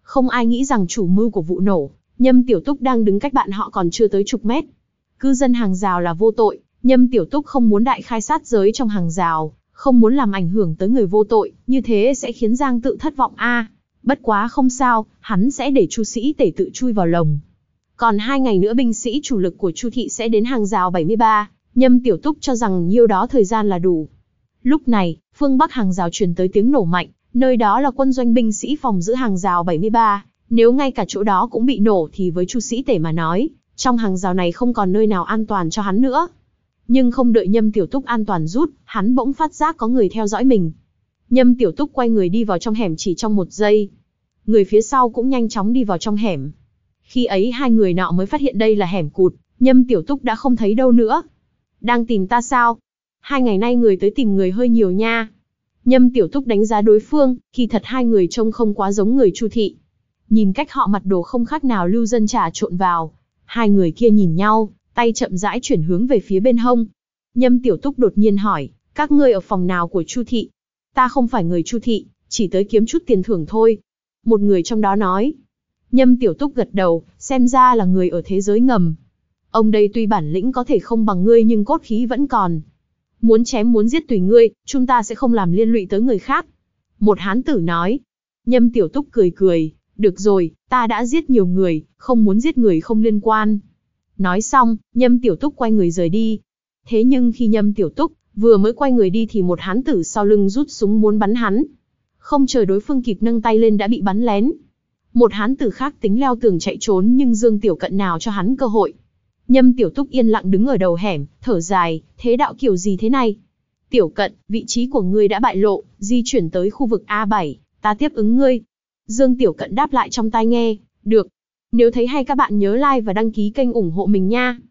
Không ai nghĩ rằng chủ mưu của vụ nổ, Nhâm Tiểu Túc đang đứng cách bạn họ còn chưa tới chục mét. Cư dân hàng rào là vô tội, Nhâm Tiểu Túc không muốn đại khai sát giới trong hàng rào, không muốn làm ảnh hưởng tới người vô tội, như thế sẽ khiến Giang Tự thất vọng a. À, bất quá không sao, hắn sẽ để Chu Sĩ Tể tự chui vào lồng. Còn hai ngày nữa binh sĩ chủ lực của Chu thị sẽ đến hàng rào bảy mươi ba, Nhâm Tiểu Túc cho rằng nhiêu đó thời gian là đủ. Lúc này, phương bắc hàng rào truyền tới tiếng nổ mạnh, nơi đó là quân doanh binh sĩ phòng giữ hàng rào bảy mươi ba, nếu ngay cả chỗ đó cũng bị nổ thì với Chu Sĩ Tể mà nói, trong hàng rào này không còn nơi nào an toàn cho hắn nữa. Nhưng không đợi Nhâm Tiểu Túc an toàn rút, hắn bỗng phát giác có người theo dõi mình. Nhâm Tiểu Túc quay người đi vào trong hẻm chỉ trong một giây. Người phía sau cũng nhanh chóng đi vào trong hẻm. Khi ấy hai người nọ mới phát hiện đây là hẻm cụt, Nhâm Tiểu Túc đã không thấy đâu nữa. Đang tìm ta sao? Hai ngày nay người tới tìm người hơi nhiều nha. Nhâm Tiểu Túc đánh giá đối phương, kỳ thật hai người trông không quá giống người Chu thị. Nhìn cách họ mặc đồ không khác nào lưu dân trà trộn vào. Hai người kia nhìn nhau, tay chậm rãi chuyển hướng về phía bên hông. Nhâm Tiểu Túc đột nhiên hỏi, các ngươi ở phòng nào của Chu thị? Ta không phải người Chu thị, chỉ tới kiếm chút tiền thưởng thôi. Một người trong đó nói. Nhâm Tiểu Túc gật đầu, xem ra là người ở thế giới ngầm. Ông đây tuy bản lĩnh có thể không bằng ngươi nhưng cốt khí vẫn còn. Muốn chém muốn giết tùy ngươi, chúng ta sẽ không làm liên lụy tới người khác. Một hán tử nói. Nhâm Tiểu Túc cười cười, được rồi, ta đã giết nhiều người, không muốn giết người không liên quan. Nói xong, Nhâm Tiểu Túc quay người rời đi. Thế nhưng khi Nhâm Tiểu Túc vừa mới quay người đi thì một hán tử sau lưng rút súng muốn bắn hắn. Không chờ đối phương kịp nâng tay lên đã bị bắn lén. Một hán tử khác tính leo tường chạy trốn nhưng Dương Tiểu Cận nào cho hắn cơ hội. Nhâm Tiểu Túc yên lặng đứng ở đầu hẻm, thở dài, thế đạo kiểu gì thế này? Tiểu Cận, vị trí của ngươi đã bại lộ, di chuyển tới khu vực A bảy, ta tiếp ứng ngươi. Dương Tiểu Cận đáp lại trong tai nghe, được. Nếu thấy hay các bạn nhớ like và đăng ký kênh ủng hộ mình nha.